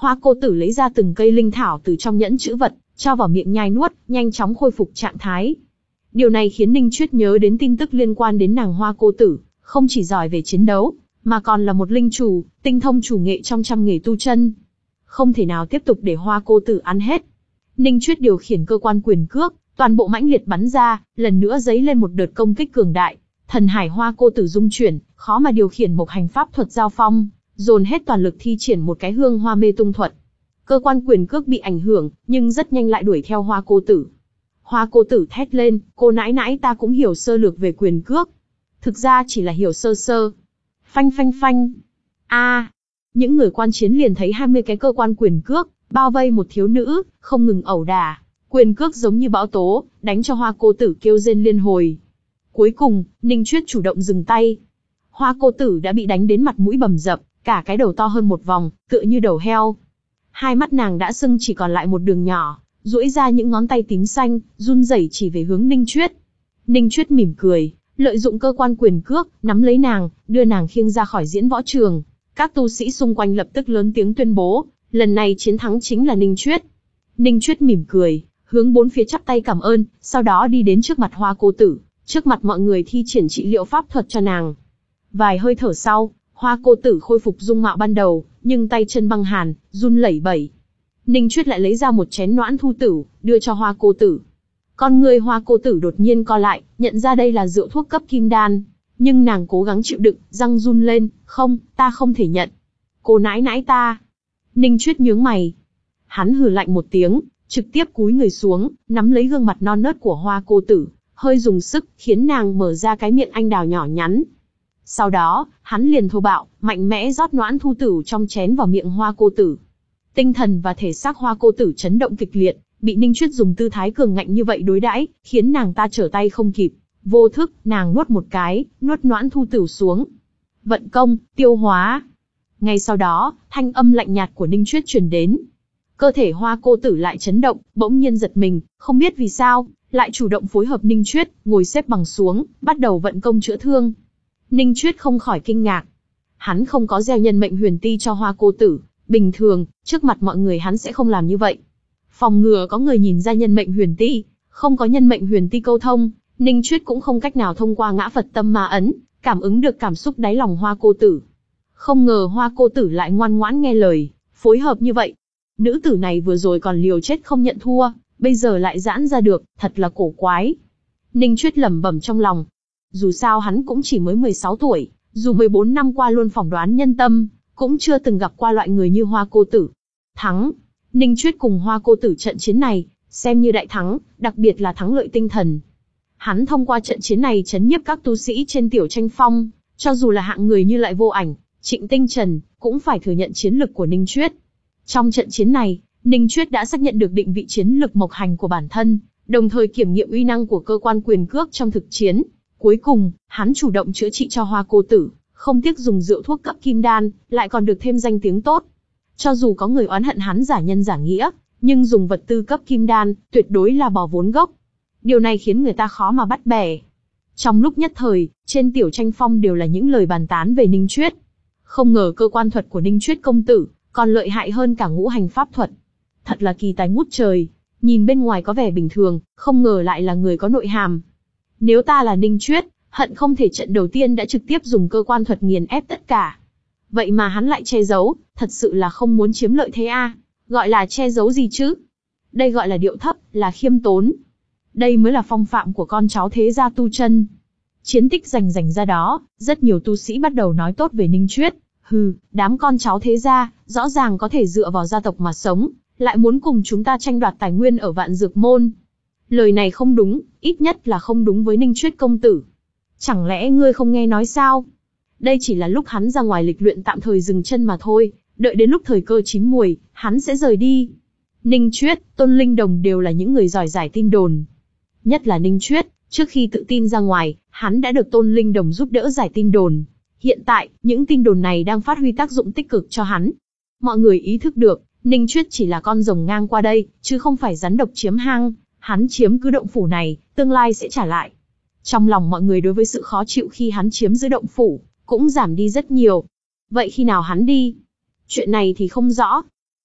Hoa cô tử lấy ra từng cây linh thảo từ trong nhẫn chữ vật, cho vào miệng nhai nuốt, nhanh chóng khôi phục trạng thái. Điều này khiến Ninh Chuyết nhớ đến tin tức liên quan đến nàng Hoa cô tử, không chỉ giỏi về chiến đấu, mà còn là một linh chủ, tinh thông chủ nghệ trong trăm nghề tu chân. Không thể nào tiếp tục để Hoa cô tử ăn hết. Ninh Chuyết điều khiển cơ quan quyền cước, toàn bộ mãnh liệt bắn ra, lần nữa dấy lên một đợt công kích cường đại. Thần hải Hoa cô tử dung chuyển, khó mà điều khiển một hành pháp thuật giao phong, dồn hết toàn lực thi triển một cái hương hoa mê tung thuật. Cơ quan quyền cước bị ảnh hưởng, nhưng rất nhanh lại đuổi theo Hoa cô tử. Hoa cô tử thét lên, cô nãi nãi ta cũng hiểu sơ lược về quyền cước. Thực ra chỉ là hiểu sơ sơ. Phanh phanh phanh. A, những người quan chiến liền thấy hai mươi cái cơ quan quyền cước, bao vây một thiếu nữ, không ngừng ẩu đả. Quyền cước giống như bão tố, đánh cho Hoa cô tử kêu rên liên hồi. Cuối cùng, Ninh Chuyết chủ động dừng tay. Hoa cô tử đã bị đánh đến mặt mũi bầm dập, cả cái đầu to hơn một vòng, tựa như đầu heo. Hai mắt nàng đã sưng chỉ còn lại một đường nhỏ, duỗi ra những ngón tay tím xanh, run rẩy chỉ về hướng Ninh Chuyết. Ninh Chuyết mỉm cười, lợi dụng cơ quan quyền cước, nắm lấy nàng, đưa nàng khiêng ra khỏi diễn võ trường. Các tu sĩ xung quanh lập tức lớn tiếng tuyên bố, lần này chiến thắng chính là Ninh Chuyết. Ninh Chuyết mỉm cười, hướng bốn phía chắp tay cảm ơn, sau đó đi đến trước mặt Hoa cô tử, trước mặt mọi người thi triển trị liệu pháp thuật cho nàng. Vài hơi thở sau, Hoa cô tử khôi phục dung mạo ban đầu, nhưng tay chân băng hàn, run lẩy bẩy. Ninh Chuyết lại lấy ra một chén noãn thu tử, đưa cho Hoa cô tử. Con người Hoa cô tử đột nhiên co lại, nhận ra đây là rượu thuốc cấp kim đan. Nhưng nàng cố gắng chịu đựng, răng run lên, không, ta không thể nhận. Cô nãi nãi ta. Ninh Chuyết nhướng mày. Hắn hừ lạnh một tiếng, trực tiếp cúi người xuống, nắm lấy gương mặt non nớt của Hoa cô tử, hơi dùng sức, khiến nàng mở ra cái miệng anh đào nhỏ nhắn. Sau đó, hắn liền thô bạo, mạnh mẽ rót noãn thu tử trong chén vào miệng Hoa cô tử. Tinh thần và thể xác Hoa cô tử chấn động kịch liệt, bị Ninh Chuyết dùng tư thái cường ngạnh như vậy đối đãi, khiến nàng ta trở tay không kịp. Vô thức, nàng nuốt một cái, nuốt noãn thu tử xuống. Vận công, tiêu hóa. Ngay sau đó, thanh âm lạnh nhạt của Ninh Chuyết truyền đến. Cơ thể Hoa cô tử lại chấn động, bỗng nhiên giật mình, không biết vì sao, lại chủ động phối hợp Ninh Chuyết, ngồi xếp bằng xuống, bắt đầu vận công chữa thương. Ninh Chuyết không khỏi kinh ngạc. Hắn không có gieo nhân mệnh huyền ti cho Hoa cô tử, bình thường, trước mặt mọi người hắn sẽ không làm như vậy. Phòng ngừa có người nhìn ra nhân mệnh huyền ti, không có nhân mệnh huyền ti câu thông, Ninh Chuyết cũng không cách nào thông qua ngã Phật tâm ma ấn, cảm ứng được cảm xúc đáy lòng Hoa cô tử. Không ngờ Hoa cô tử lại ngoan ngoãn nghe lời, phối hợp như vậy. Nữ tử này vừa rồi còn liều chết không nhận thua, bây giờ lại giãn ra được, thật là cổ quái. Ninh Chuyết lẩm bẩm trong lòng. Dù sao hắn cũng chỉ mới mười sáu tuổi, dù mười bốn năm qua luôn phỏng đoán nhân tâm, cũng chưa từng gặp qua loại người như Hoa cô tử. Thắng. Ninh Chuyết cùng Hoa cô tử trận chiến này, xem như đại thắng, đặc biệt là thắng lợi tinh thần. Hắn thông qua trận chiến này chấn nhiếp các tu sĩ trên tiểu tranh phong, cho dù là hạng người như Lại Vô Ảnh, Trịnh Tinh Trần, cũng phải thừa nhận chiến lực của Ninh Chuyết. Trong trận chiến này, Ninh Chuyết đã xác nhận được định vị chiến lực mộc hành của bản thân, đồng thời kiểm nghiệm uy năng của cơ quan quyền cước trong thực chiến. Cuối cùng, hắn chủ động chữa trị cho Hoa cô tử, không tiếc dùng rượu thuốc cấp kim đan, lại còn được thêm danh tiếng tốt. Cho dù có người oán hận hắn giả nhân giả nghĩa, nhưng dùng vật tư cấp kim đan, tuyệt đối là bỏ vốn gốc. Điều này khiến người ta khó mà bắt bẻ. Trong lúc nhất thời, trên tiểu tranh phong đều là những lời bàn tán về Ninh Chuyết. Không ngờ cơ quan thuật của Ninh Chuyết công tử, còn lợi hại hơn cả ngũ hành pháp thuật. Thật là kỳ tài ngút trời, nhìn bên ngoài có vẻ bình thường, không ngờ lại là người có nội hàm. Nếu ta là Ninh Chuyết, hận không thể trận đầu tiên đã trực tiếp dùng cơ quan thuật nghiền ép tất cả. Vậy mà hắn lại che giấu, thật sự là không muốn chiếm lợi thế a. Gọi là che giấu gì chứ? Đây gọi là điệu thấp, là khiêm tốn. Đây mới là phong phạm của con cháu thế gia tu chân. Chiến tích rành rành ra đó, rất nhiều tu sĩ bắt đầu nói tốt về Ninh Chuyết. Hừ, đám con cháu thế gia, rõ ràng có thể dựa vào gia tộc mà sống, lại muốn cùng chúng ta tranh đoạt tài nguyên ở Vạn Dược Môn. Lời này không đúng, ít nhất là không đúng với Ninh Chuyết công tử. Chẳng lẽ ngươi không nghe nói sao? Đây chỉ là lúc hắn ra ngoài lịch luyện tạm thời dừng chân mà thôi, đợi đến lúc thời cơ chín muồi, hắn sẽ rời đi. Ninh Chuyết, Tôn Linh Đồng đều là những người giỏi giải tin đồn. Nhất là Ninh Chuyết, trước khi tự tin ra ngoài, hắn đã được Tôn Linh Đồng giúp đỡ giải tin đồn. Hiện tại, những tin đồn này đang phát huy tác dụng tích cực cho hắn. Mọi người ý thức được, Ninh Chuyết chỉ là con rồng ngang qua đây, chứ không phải rắn độc chiếm hang. Hắn chiếm cứ động phủ này, tương lai sẽ trả lại. Trong lòng mọi người đối với sự khó chịu khi hắn chiếm giữ động phủ, cũng giảm đi rất nhiều. Vậy khi nào hắn đi? Chuyện này thì không rõ.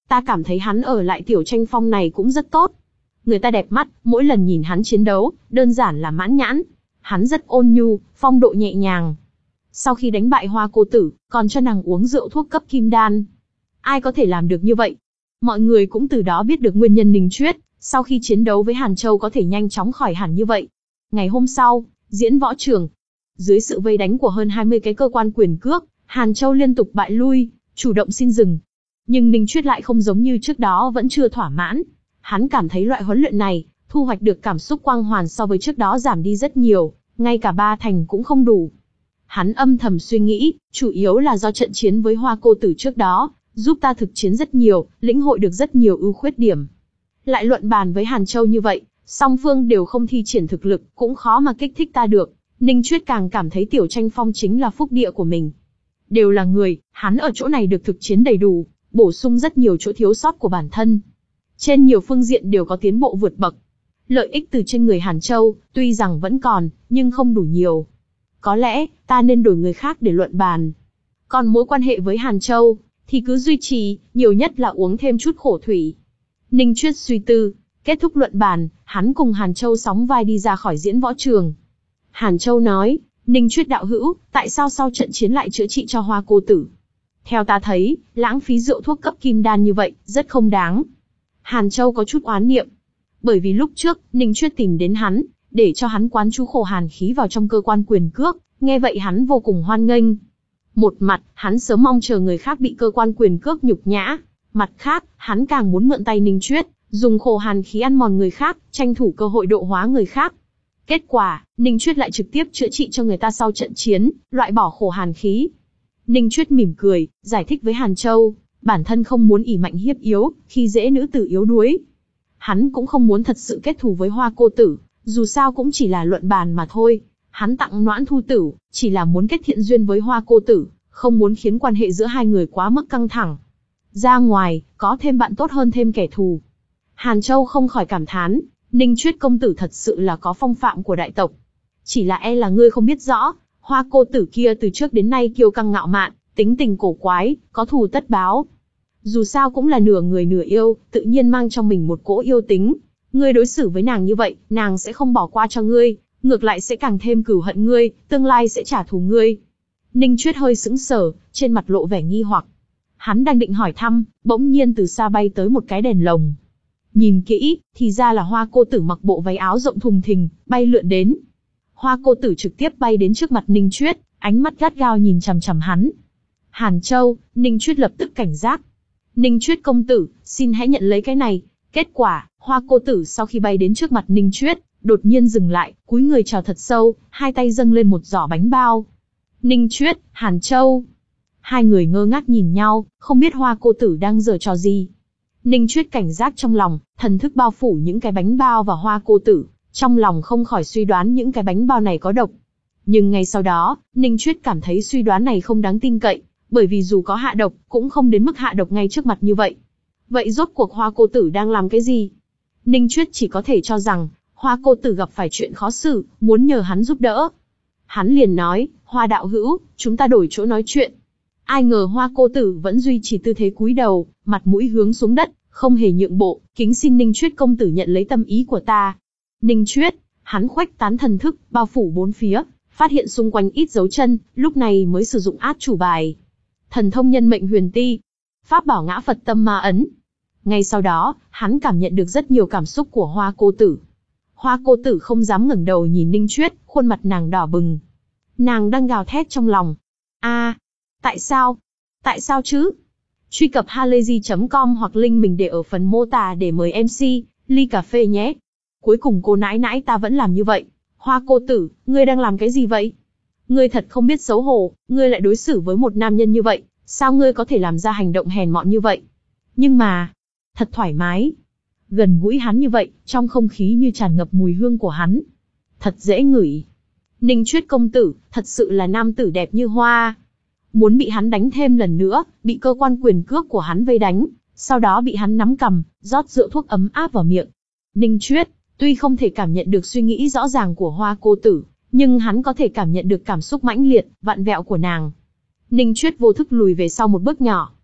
Ta cảm thấy hắn ở lại Tiểu Tranh Phong này cũng rất tốt. Người ta đẹp mắt, mỗi lần nhìn hắn chiến đấu, đơn giản là mãn nhãn. Hắn rất ôn nhu, phong độ nhẹ nhàng. Sau khi đánh bại Hoa cô tử, còn cho nàng uống rượu thuốc cấp kim đan. Ai có thể làm được như vậy? Mọi người cũng từ đó biết được nguyên nhân Ninh Chuyết, sau khi chiến đấu với Hàn Châu có thể nhanh chóng khỏi hẳn như vậy. Ngày hôm sau, diễn võ trường. Dưới sự vây đánh của hơn hai mươi cái cơ quan quyền cước, Hàn Châu liên tục bại lui, chủ động xin dừng. Nhưng Ninh Chuyết lại không giống như trước đó vẫn chưa thỏa mãn. Hắn cảm thấy loại huấn luyện này, thu hoạch được cảm xúc quang hoàn so với trước đó giảm đi rất nhiều, ngay cả ba thành cũng không đủ. Hắn âm thầm suy nghĩ, chủ yếu là do trận chiến với Hoa cô tử trước đó, giúp ta thực chiến rất nhiều, lĩnh hội được rất nhiều ưu khuyết điểm. Lại luận bàn với Hàn Châu như vậy, song phương đều không thi triển thực lực, cũng khó mà kích thích ta được. Ninh Chuyết càng cảm thấy Tiểu Tranh Phong chính là phúc địa của mình. Đều là người, hắn ở chỗ này được thực chiến đầy đủ, bổ sung rất nhiều chỗ thiếu sót của bản thân. Trên nhiều phương diện đều có tiến bộ vượt bậc. Lợi ích từ trên người Hàn Châu, tuy rằng vẫn còn, nhưng không đủ nhiều. Có lẽ, ta nên đổi người khác để luận bàn. Còn mối quan hệ với Hàn Châu, thì cứ duy trì, nhiều nhất là uống thêm chút khổ thủy. Ninh Chuyết suy tư, kết thúc luận bàn, hắn cùng Hàn Châu sóng vai đi ra khỏi diễn võ trường. Hàn Châu nói, Ninh Chuyết đạo hữu, tại sao sau trận chiến lại chữa trị cho Hoa cô tử? Theo ta thấy, lãng phí rượu thuốc cấp kim đan như vậy, rất không đáng. Hàn Châu có chút oán niệm. Bởi vì lúc trước, Ninh Chuyết tìm đến hắn, để cho hắn quán chú khổ hàn khí vào trong cơ quan quyền cước, nghe vậy hắn vô cùng hoan nghênh. Một mặt, hắn sớm mong chờ người khác bị cơ quan quyền cước nhục nhã. Mặt khác, hắn càng muốn mượn tay Ninh Chuyết, dùng khổ hàn khí ăn mòn người khác, tranh thủ cơ hội độ hóa người khác. Kết quả, Ninh Chuyết lại trực tiếp chữa trị cho người ta sau trận chiến, loại bỏ khổ hàn khí. Ninh Chuyết mỉm cười, giải thích với Hàn Châu, bản thân không muốn ỷ mạnh hiếp yếu, khi dễ nữ tử yếu đuối. Hắn cũng không muốn thật sự kết thù với Hoa cô tử, dù sao cũng chỉ là luận bàn mà thôi. Hắn tặng Noãn Thu Tử, chỉ là muốn kết thiện duyên với Hoa cô tử, không muốn khiến quan hệ giữa hai người quá mức căng thẳng. Ra ngoài, có thêm bạn tốt hơn thêm kẻ thù. Hàn Châu không khỏi cảm thán, Ninh Chuyết công tử thật sự là có phong phạm của đại tộc. Chỉ là e là ngươi không biết rõ, Hoa cô tử kia từ trước đến nay kiêu căng ngạo mạn, tính tình cổ quái, có thù tất báo. Dù sao cũng là nửa người nửa yêu, tự nhiên mang trong mình một cỗ yêu tính. Ngươi đối xử với nàng như vậy, nàng sẽ không bỏ qua cho ngươi, ngược lại sẽ càng thêm cừu hận ngươi, tương lai sẽ trả thù ngươi. Ninh Chuyết hơi sững sờ, trên mặt lộ vẻ nghi hoặc. Hắn đang định hỏi thăm, bỗng nhiên từ xa bay tới một cái đèn lồng. Nhìn kỹ, thì ra là Hoa cô tử mặc bộ váy áo rộng thùng thình, bay lượn đến. Hoa cô tử trực tiếp bay đến trước mặt Ninh Chuyết, ánh mắt gắt gao nhìn chằm chằm hắn. Hàn Châu, Ninh Chuyết lập tức cảnh giác. Ninh Chuyết công tử, xin hãy nhận lấy cái này. Kết quả, Hoa cô tử sau khi bay đến trước mặt Ninh Chuyết, đột nhiên dừng lại, cúi người chào thật sâu, hai tay dâng lên một giỏ bánh bao. Ninh Chuyết, Hàn Châu. Hai người ngơ ngác nhìn nhau, không biết Hoa cô tử đang giở trò gì. Ninh Chuyết cảnh giác trong lòng, thần thức bao phủ những cái bánh bao và Hoa cô tử, trong lòng không khỏi suy đoán những cái bánh bao này có độc. Nhưng ngay sau đó, Ninh Chuyết cảm thấy suy đoán này không đáng tin cậy, bởi vì dù có hạ độc, cũng không đến mức hạ độc ngay trước mặt như vậy. Vậy rốt cuộc Hoa cô tử đang làm cái gì? Ninh Chuyết chỉ có thể cho rằng, Hoa cô tử gặp phải chuyện khó xử, muốn nhờ hắn giúp đỡ. Hắn liền nói, Hoa đạo hữu, chúng ta đổi chỗ nói chuyện. Ai ngờ Hoa cô tử vẫn duy trì tư thế cúi đầu, mặt mũi hướng xuống đất, không hề nhượng bộ, kính xin Ninh Chuyết công tử nhận lấy tâm ý của ta. Ninh Chuyết, hắn khuếch tán thần thức, bao phủ bốn phía, phát hiện xung quanh ít dấu chân, lúc này mới sử dụng át chủ bài. Thần thông nhân mệnh huyền ti, pháp bảo ngã Phật tâm ma ấn. Ngay sau đó, hắn cảm nhận được rất nhiều cảm xúc của Hoa cô tử. Hoa cô tử không dám ngẩng đầu nhìn Ninh Chuyết, khuôn mặt nàng đỏ bừng. Nàng đang gào thét trong lòng. A, à, tại sao? Tại sao chứ? Truy cập halayzi chấm com hoặc link mình để ở phần mô tả để mời em xê, ly cà phê nhé. Cuối cùng cô nãi nãi ta vẫn làm như vậy. Hoa cô tử, ngươi đang làm cái gì vậy? Ngươi thật không biết xấu hổ, ngươi lại đối xử với một nam nhân như vậy, sao ngươi có thể làm ra hành động hèn mọn như vậy? Nhưng mà, thật thoải mái. Gần gũi hắn như vậy, trong không khí như tràn ngập mùi hương của hắn. Thật dễ ngửi. Ninh Chuyết công tử, thật sự là nam tử đẹp như hoa. Muốn bị hắn đánh thêm lần nữa, bị cơ quan quyền cước của hắn vây đánh, sau đó bị hắn nắm cằm, rót rượu thuốc ấm áp vào miệng. Ninh Chuyết, tuy không thể cảm nhận được suy nghĩ rõ ràng của Hoa cô tử, nhưng hắn có thể cảm nhận được cảm xúc mãnh liệt, vặn vẹo của nàng. Ninh Chuyết vô thức lùi về sau một bước nhỏ.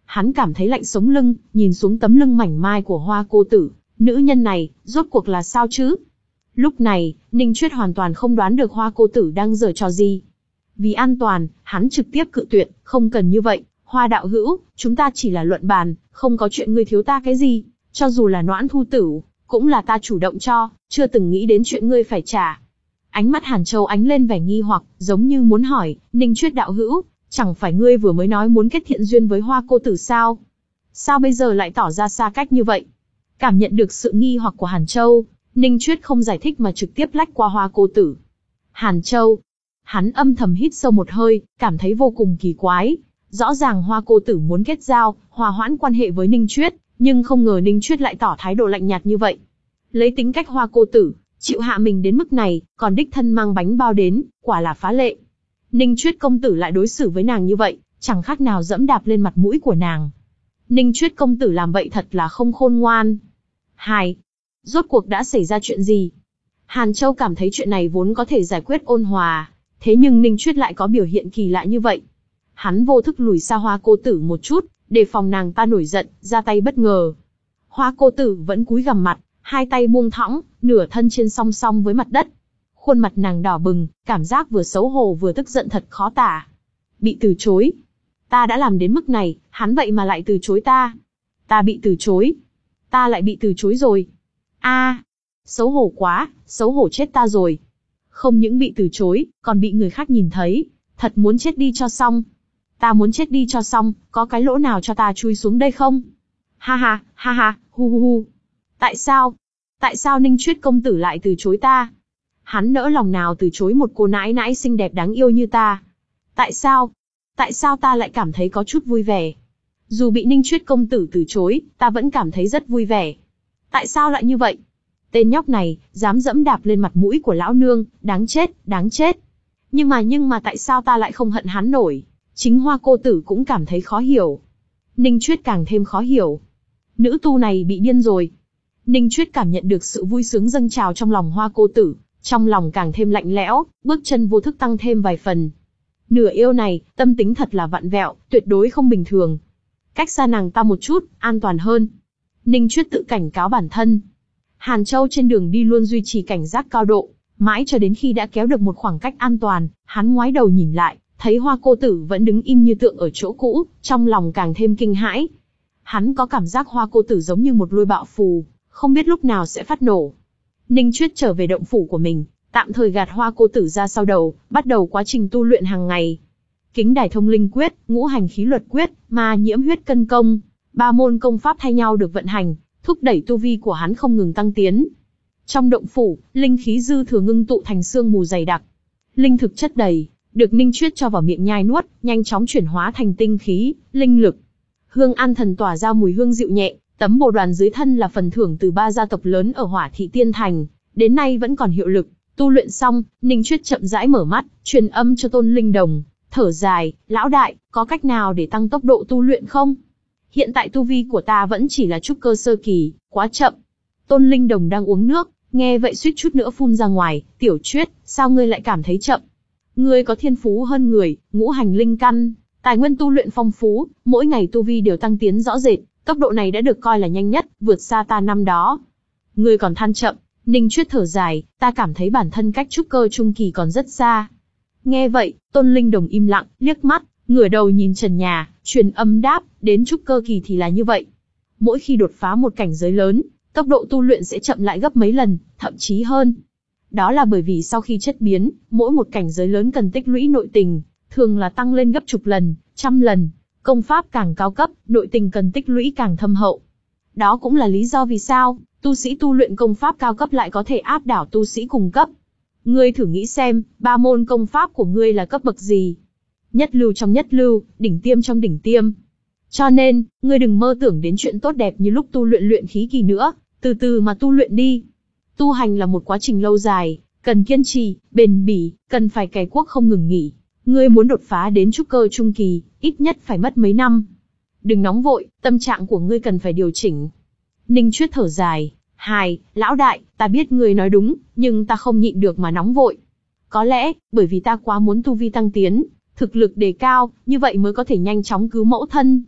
Hắn cảm thấy lạnh sống lưng, nhìn xuống tấm lưng mảnh mai của Hoa cô tử, nữ nhân này, rốt cuộc là sao chứ? Lúc này, Ninh Chuyết hoàn toàn không đoán được Hoa cô tử đang giở trò gì. Vì an toàn, hắn trực tiếp cự tuyệt, không cần như vậy, Hoa đạo hữu, chúng ta chỉ là luận bàn, không có chuyện ngươi thiếu ta cái gì, cho dù là Noãn Thu Tửu, cũng là ta chủ động cho, chưa từng nghĩ đến chuyện ngươi phải trả. Ánh mắt Hàn Châu ánh lên vẻ nghi hoặc, giống như muốn hỏi, Ninh Chuyết đạo hữu, chẳng phải ngươi vừa mới nói muốn kết thiện duyên với Hoa cô tử sao? Sao bây giờ lại tỏ ra xa cách như vậy? Cảm nhận được sự nghi hoặc của Hàn Châu, Ninh Chuyết không giải thích mà trực tiếp lách qua Hoa cô tử. Hàn Châu, hắn âm thầm hít sâu một hơi, cảm thấy vô cùng kỳ quái. Rõ ràng Hoa cô tử muốn kết giao, hòa hoãn quan hệ với Ninh Chuyết, nhưng không ngờ Ninh Chuyết lại tỏ thái độ lạnh nhạt như vậy. Lấy tính cách Hoa cô tử, chịu hạ mình đến mức này, còn đích thân mang bánh bao đến, quả là phá lệ. Ninh Chuyết công tử lại đối xử với nàng như vậy, chẳng khác nào dẫm đạp lên mặt mũi của nàng. Ninh Chuyết công tử làm vậy thật là không khôn ngoan. Hai, rốt cuộc đã xảy ra chuyện gì? Hàn Châu cảm thấy chuyện này vốn có thể giải quyết ôn hòa, thế nhưng Ninh Chuyết lại có biểu hiện kỳ lạ như vậy. Hắn vô thức lùi xa Hoa cô tử một chút, đề phòng nàng ta nổi giận, ra tay bất ngờ. Hoa cô tử vẫn cúi gằm mặt, hai tay buông thõng, nửa thân trên song song với mặt đất. Khuôn mặt nàng đỏ bừng, cảm giác vừa xấu hổ vừa tức giận thật khó tả. Bị từ chối. Ta đã làm đến mức này, hắn vậy mà lại từ chối ta. Ta bị từ chối. Ta lại bị từ chối rồi. A, à, xấu hổ quá, xấu hổ chết ta rồi. Không những bị từ chối, còn bị người khác nhìn thấy, thật muốn chết đi cho xong. Ta muốn chết đi cho xong, có cái lỗ nào cho ta chui xuống đây không? Ha ha, ha ha, hu hu hu. Tại sao? Tại sao Ninh Chuyết công tử lại từ chối ta? Hắn nỡ lòng nào từ chối một cô nãi nãi xinh đẹp đáng yêu như ta? Tại sao? Tại sao ta lại cảm thấy có chút vui vẻ? Dù bị Ninh Chuyết công tử từ chối, ta vẫn cảm thấy rất vui vẻ. Tại sao lại như vậy? Tên nhóc này, dám dẫm đạp lên mặt mũi của lão nương, đáng chết, đáng chết. Nhưng mà nhưng mà tại sao ta lại không hận hắn nổi? Chính Hoa cô tử cũng cảm thấy khó hiểu. Ninh Chuyết càng thêm khó hiểu. Nữ tu này bị điên rồi. Ninh Chuyết cảm nhận được sự vui sướng dâng trào trong lòng Hoa cô tử, trong lòng càng thêm lạnh lẽo, bước chân vô thức tăng thêm vài phần. Nửa yêu này, tâm tính thật là vặn vẹo, tuyệt đối không bình thường. Cách xa nàng ta một chút, an toàn hơn. Ninh Chuyết tự cảnh cáo bản thân. Hàn Châu trên đường đi luôn duy trì cảnh giác cao độ, mãi cho đến khi đã kéo được một khoảng cách an toàn, hắn ngoái đầu nhìn lại, thấy Hoa cô tử vẫn đứng im như tượng ở chỗ cũ, trong lòng càng thêm kinh hãi. Hắn có cảm giác Hoa cô tử giống như một lôi bạo phù, không biết lúc nào sẽ phát nổ. Ninh Chuyết trở về động phủ của mình, tạm thời gạt Hoa cô tử ra sau đầu, bắt đầu quá trình tu luyện hàng ngày. Kính đài thông linh quyết, ngũ hành khí luật quyết, ma nhiễm huyết cân công, ba môn công pháp thay nhau được vận hành, thúc đẩy tu vi của hắn không ngừng tăng tiến. Trong động phủ, linh khí dư thừa ngưng tụ thành sương mù dày đặc. Linh thực chất đầy, được Ninh Chuyết cho vào miệng nhai nuốt, nhanh chóng chuyển hóa thành tinh khí, linh lực. Hương An Thần tỏa ra mùi hương dịu nhẹ, tấm bồ đoàn dưới thân là phần thưởng từ ba gia tộc lớn ở Hỏa Thị Tiên Thành, đến nay vẫn còn hiệu lực. Tu luyện xong, Ninh Chuyết chậm rãi mở mắt, truyền âm cho Tôn Linh Đồng, thở dài, lão đại, có cách nào để tăng tốc độ tu luyện không? Hiện tại tu vi của ta vẫn chỉ là trúc cơ sơ kỳ, quá chậm. Tôn Linh Đồng đang uống nước, nghe vậy suýt chút nữa phun ra ngoài, tiểu Chuyết, sao ngươi lại cảm thấy chậm? Ngươi có thiên phú hơn người, ngũ hành linh căn, tài nguyên tu luyện phong phú, mỗi ngày tu vi đều tăng tiến rõ rệt, tốc độ này đã được coi là nhanh nhất, vượt xa ta năm đó. Ngươi còn than chậm? Ninh Chuyết thở dài, ta cảm thấy bản thân cách trúc cơ trung kỳ còn rất xa. Nghe vậy, Tôn Linh Đồng im lặng, liếc mắt, ngửa đầu nhìn trần nhà, truyền âm đáp, đến trúc cơ kỳ thì là như vậy. Mỗi khi đột phá một cảnh giới lớn, tốc độ tu luyện sẽ chậm lại gấp mấy lần, thậm chí hơn. Đó là bởi vì sau khi chất biến, mỗi một cảnh giới lớn cần tích lũy nội tình, thường là tăng lên gấp chục lần, trăm lần. Công pháp càng cao cấp, nội tình cần tích lũy càng thâm hậu. Đó cũng là lý do vì sao tu sĩ tu luyện công pháp cao cấp lại có thể áp đảo tu sĩ cùng cấp. Ngươi thử nghĩ xem, ba môn công pháp của ngươi là cấp bậc gì? Nhất lưu trong nhất lưu, đỉnh tiêm trong đỉnh tiêm. Cho nên, ngươi đừng mơ tưởng đến chuyện tốt đẹp như lúc tu luyện luyện khí kỳ nữa, từ từ mà tu luyện đi. Tu hành là một quá trình lâu dài, cần kiên trì, bền bỉ, cần phải cày cuốc không ngừng nghỉ. Ngươi muốn đột phá đến trúc cơ trung kỳ, ít nhất phải mất mấy năm. Đừng nóng vội, tâm trạng của ngươi cần phải điều chỉnh. Ninh Chuyết thở dài, hài, lão đại, ta biết ngươi nói đúng, nhưng ta không nhịn được mà nóng vội. Có lẽ, bởi vì ta quá muốn tu vi tăng tiến, thực lực đề cao, như vậy mới có thể nhanh chóng cứu mẫu thân.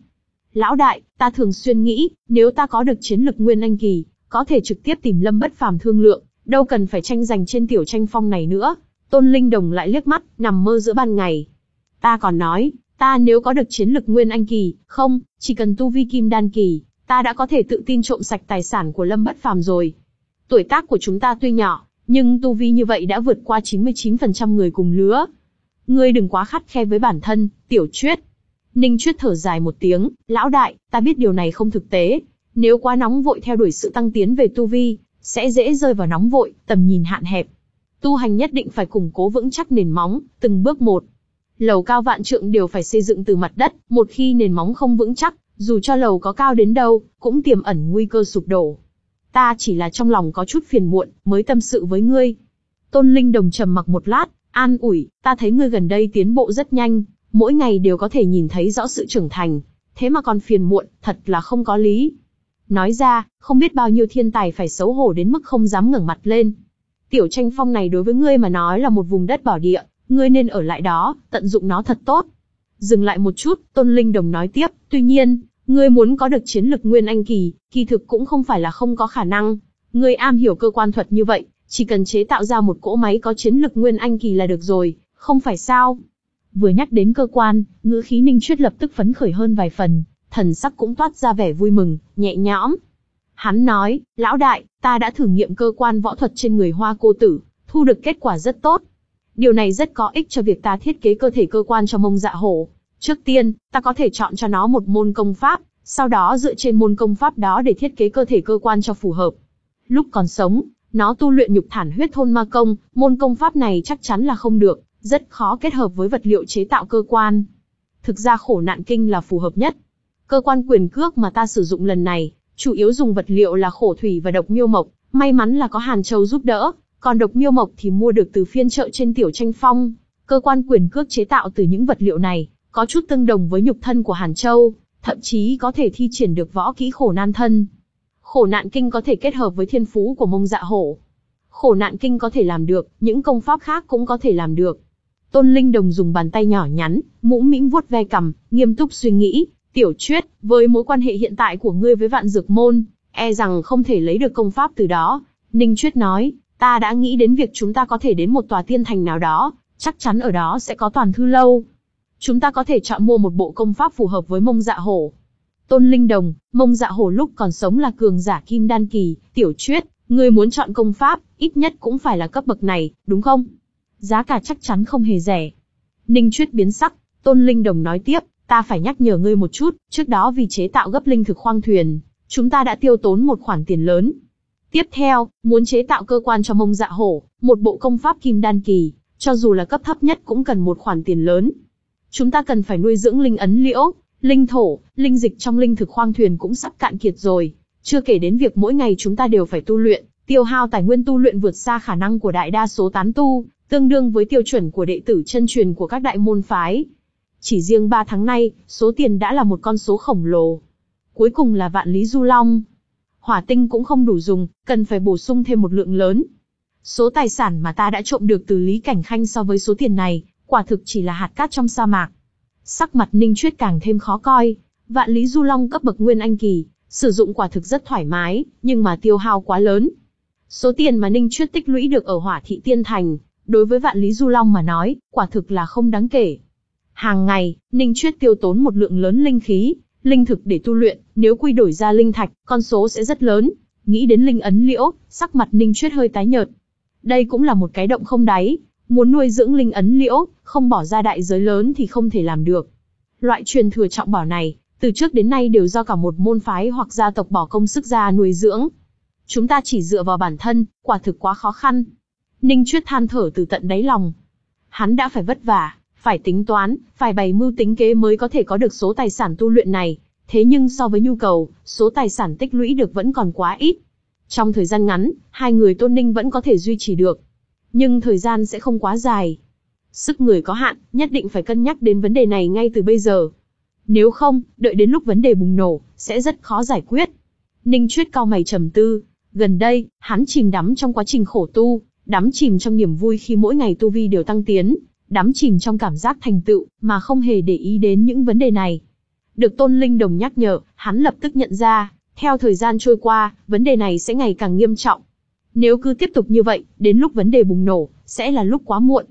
Lão đại, ta thường xuyên nghĩ, nếu ta có được chiến lực Nguyên Anh kỳ, có thể trực tiếp tìm Lâm Bất Phàm thương lượng, đâu cần phải tranh giành trên tiểu tranh phong này nữa. Tôn Linh Đồng lại liếc mắt, nằm mơ giữa ban ngày. Ta còn nói, ta nếu có được chiến lực Nguyên Anh kỳ, không, chỉ cần tu vi Kim Đan kỳ, ta đã có thể tự tin trộm sạch tài sản của Lâm Bất Phàm rồi. Tuổi tác của chúng ta tuy nhỏ, nhưng tu vi như vậy đã vượt qua chín mươi chín phần trăm người cùng lứa. Ngươi đừng quá khắt khe với bản thân, Tiểu Chuyết. Ninh Chuyết thở dài một tiếng, lão đại, ta biết điều này không thực tế. Nếu quá nóng vội theo đuổi sự tăng tiến về tu vi, sẽ dễ rơi vào nóng vội, tầm nhìn hạn hẹp. Tu hành nhất định phải củng cố vững chắc nền móng, từng bước một. Lầu cao vạn trượng đều phải xây dựng từ mặt đất, một khi nền móng không vững chắc, dù cho lầu có cao đến đâu, cũng tiềm ẩn nguy cơ sụp đổ. Ta chỉ là trong lòng có chút phiền muộn, mới tâm sự với ngươi. Tôn Linh Đồng trầm mặc một lát, an ủi, ta thấy ngươi gần đây tiến bộ rất nhanh, mỗi ngày đều có thể nhìn thấy rõ sự trưởng thành, thế mà còn phiền muộn, thật là không có lý. Nói ra, không biết bao nhiêu thiên tài phải xấu hổ đến mức không dám ngẩng mặt lên. Tiểu tranh phong này đối với ngươi mà nói là một vùng đất bảo địa, ngươi nên ở lại đó, tận dụng nó thật tốt. Dừng lại một chút, Tôn Linh Đồng nói tiếp, tuy nhiên, ngươi muốn có được chiến lực Nguyên Anh kỳ, kỳ thực cũng không phải là không có khả năng. Ngươi am hiểu cơ quan thuật như vậy, chỉ cần chế tạo ra một cỗ máy có chiến lực Nguyên Anh kỳ là được rồi, không phải sao? Vừa nhắc đến cơ quan, ngữ khí Ninh Chuyết lập tức phấn khởi hơn vài phần, thần sắc cũng toát ra vẻ vui mừng, nhẹ nhõm. Hắn nói, lão đại, ta đã thử nghiệm cơ quan võ thuật trên người Hoa cô tử, thu được kết quả rất tốt. Điều này rất có ích cho việc ta thiết kế cơ thể cơ quan cho Mông Dạ Hổ. Trước tiên, ta có thể chọn cho nó một môn công pháp, sau đó dựa trên môn công pháp đó để thiết kế cơ thể cơ quan cho phù hợp. Lúc còn sống, nó tu luyện nhục thản huyết thôn ma công, môn công pháp này chắc chắn là không được, rất khó kết hợp với vật liệu chế tạo cơ quan. Thực ra khổ nạn kinh là phù hợp nhất. Cơ quan quyền cước mà ta sử dụng lần này, chủ yếu dùng vật liệu là khổ thủy và độc miêu mộc, may mắn là có Hàn Châu giúp đỡ, còn độc miêu mộc thì mua được từ phiên chợ trên tiểu tranh phong. Cơ quan quyền cước chế tạo từ những vật liệu này, có chút tương đồng với nhục thân của Hàn Châu, thậm chí có thể thi triển được võ kỹ khổ nan thân. Khổ nạn kinh có thể kết hợp với thiên phú của Mông Dạ Hổ. Khổ nạn kinh có thể làm được, những công pháp khác cũng có thể làm được. Tôn Linh Đồng dùng bàn tay nhỏ nhắn, mũm mĩm vuốt ve cằm, nghiêm túc suy nghĩ, Tiểu Chuyết, với mối quan hệ hiện tại của ngươi với Vạn Dược Môn, e rằng không thể lấy được công pháp từ đó. Ninh Chuyết nói, ta đã nghĩ đến việc chúng ta có thể đến một tòa tiên thành nào đó, chắc chắn ở đó sẽ có toàn thư lâu. Chúng ta có thể chọn mua một bộ công pháp phù hợp với Mông Dạ Hổ. Tôn Linh Đồng, Mông Dạ Hổ lúc còn sống là cường giả Kim Đan kỳ, Tiểu Chuyết, ngươi muốn chọn công pháp, ít nhất cũng phải là cấp bậc này, đúng không? Giá cả chắc chắn không hề rẻ. Ninh Chuyết biến sắc, Tôn Linh Đồng nói tiếp, ta phải nhắc nhở ngươi một chút, trước đó vì chế tạo gấp linh thực khoang thuyền, chúng ta đã tiêu tốn một khoản tiền lớn. Tiếp theo, muốn chế tạo cơ quan cho Mông Dạ Hổ, một bộ công pháp Kim Đan kỳ, cho dù là cấp thấp nhất cũng cần một khoản tiền lớn. Chúng ta cần phải nuôi dưỡng linh ấn liễu, linh thổ, linh dịch trong linh thực khoang thuyền cũng sắp cạn kiệt rồi, chưa kể đến việc mỗi ngày chúng ta đều phải tu luyện, tiêu hao tài nguyên tu luyện vượt xa khả năng của đại đa số tán tu, tương đương với tiêu chuẩn của đệ tử chân truyền của các đại môn phái. Chỉ riêng ba tháng nay, số tiền đã là một con số khổng lồ. Cuối cùng là vạn lý du long. Hỏa tinh cũng không đủ dùng, cần phải bổ sung thêm một lượng lớn. Số tài sản mà ta đã trộm được từ Lý Cảnh Khanh so với số tiền này, quả thực chỉ là hạt cát trong sa mạc. Sắc mặt Ninh Chuyết càng thêm khó coi. Vạn lý du long cấp bậc Nguyên Anh kỳ, sử dụng quả thực rất thoải mái, nhưng mà tiêu hao quá lớn. Số tiền mà Ninh Chuyết tích lũy được ở Hỏa Thị Tiên Thành, đối với vạn lý du long mà nói, quả thực là không đáng kể. Hàng ngày, Ninh Chuyết tiêu tốn một lượng lớn linh khí, linh thực để tu luyện, nếu quy đổi ra linh thạch, con số sẽ rất lớn. Nghĩ đến linh ấn liễu, sắc mặt Ninh Chuyết hơi tái nhợt. Đây cũng là một cái động không đáy, muốn nuôi dưỡng linh ấn liễu, không bỏ ra đại giới lớn thì không thể làm được. Loại truyền thừa trọng bảo này, từ trước đến nay đều do cả một môn phái hoặc gia tộc bỏ công sức ra nuôi dưỡng. Chúng ta chỉ dựa vào bản thân, quả thực quá khó khăn. Ninh Chuyết than thở từ tận đáy lòng. Hắn đã phải vất vả, phải tính toán, phải bày mưu tính kế mới có thể có được số tài sản tu luyện này. Thế nhưng so với nhu cầu, số tài sản tích lũy được vẫn còn quá ít. Trong thời gian ngắn, hai người Tôn Ninh vẫn có thể duy trì được. Nhưng thời gian sẽ không quá dài. Sức người có hạn, nhất định phải cân nhắc đến vấn đề này ngay từ bây giờ. Nếu không, đợi đến lúc vấn đề bùng nổ, sẽ rất khó giải quyết. Ninh Chuyết cau mày trầm tư. Gần đây, hắn chìm đắm trong quá trình khổ tu, đắm chìm trong niềm vui khi mỗi ngày tu vi đều tăng tiến, đắm chìm trong cảm giác thành tựu, mà không hề để ý đến những vấn đề này. Được Tôn Linh Đồng nhắc nhở, hắn lập tức nhận ra, theo thời gian trôi qua, vấn đề này sẽ ngày càng nghiêm trọng. Nếu cứ tiếp tục như vậy, đến lúc vấn đề bùng nổ, sẽ là lúc quá muộn.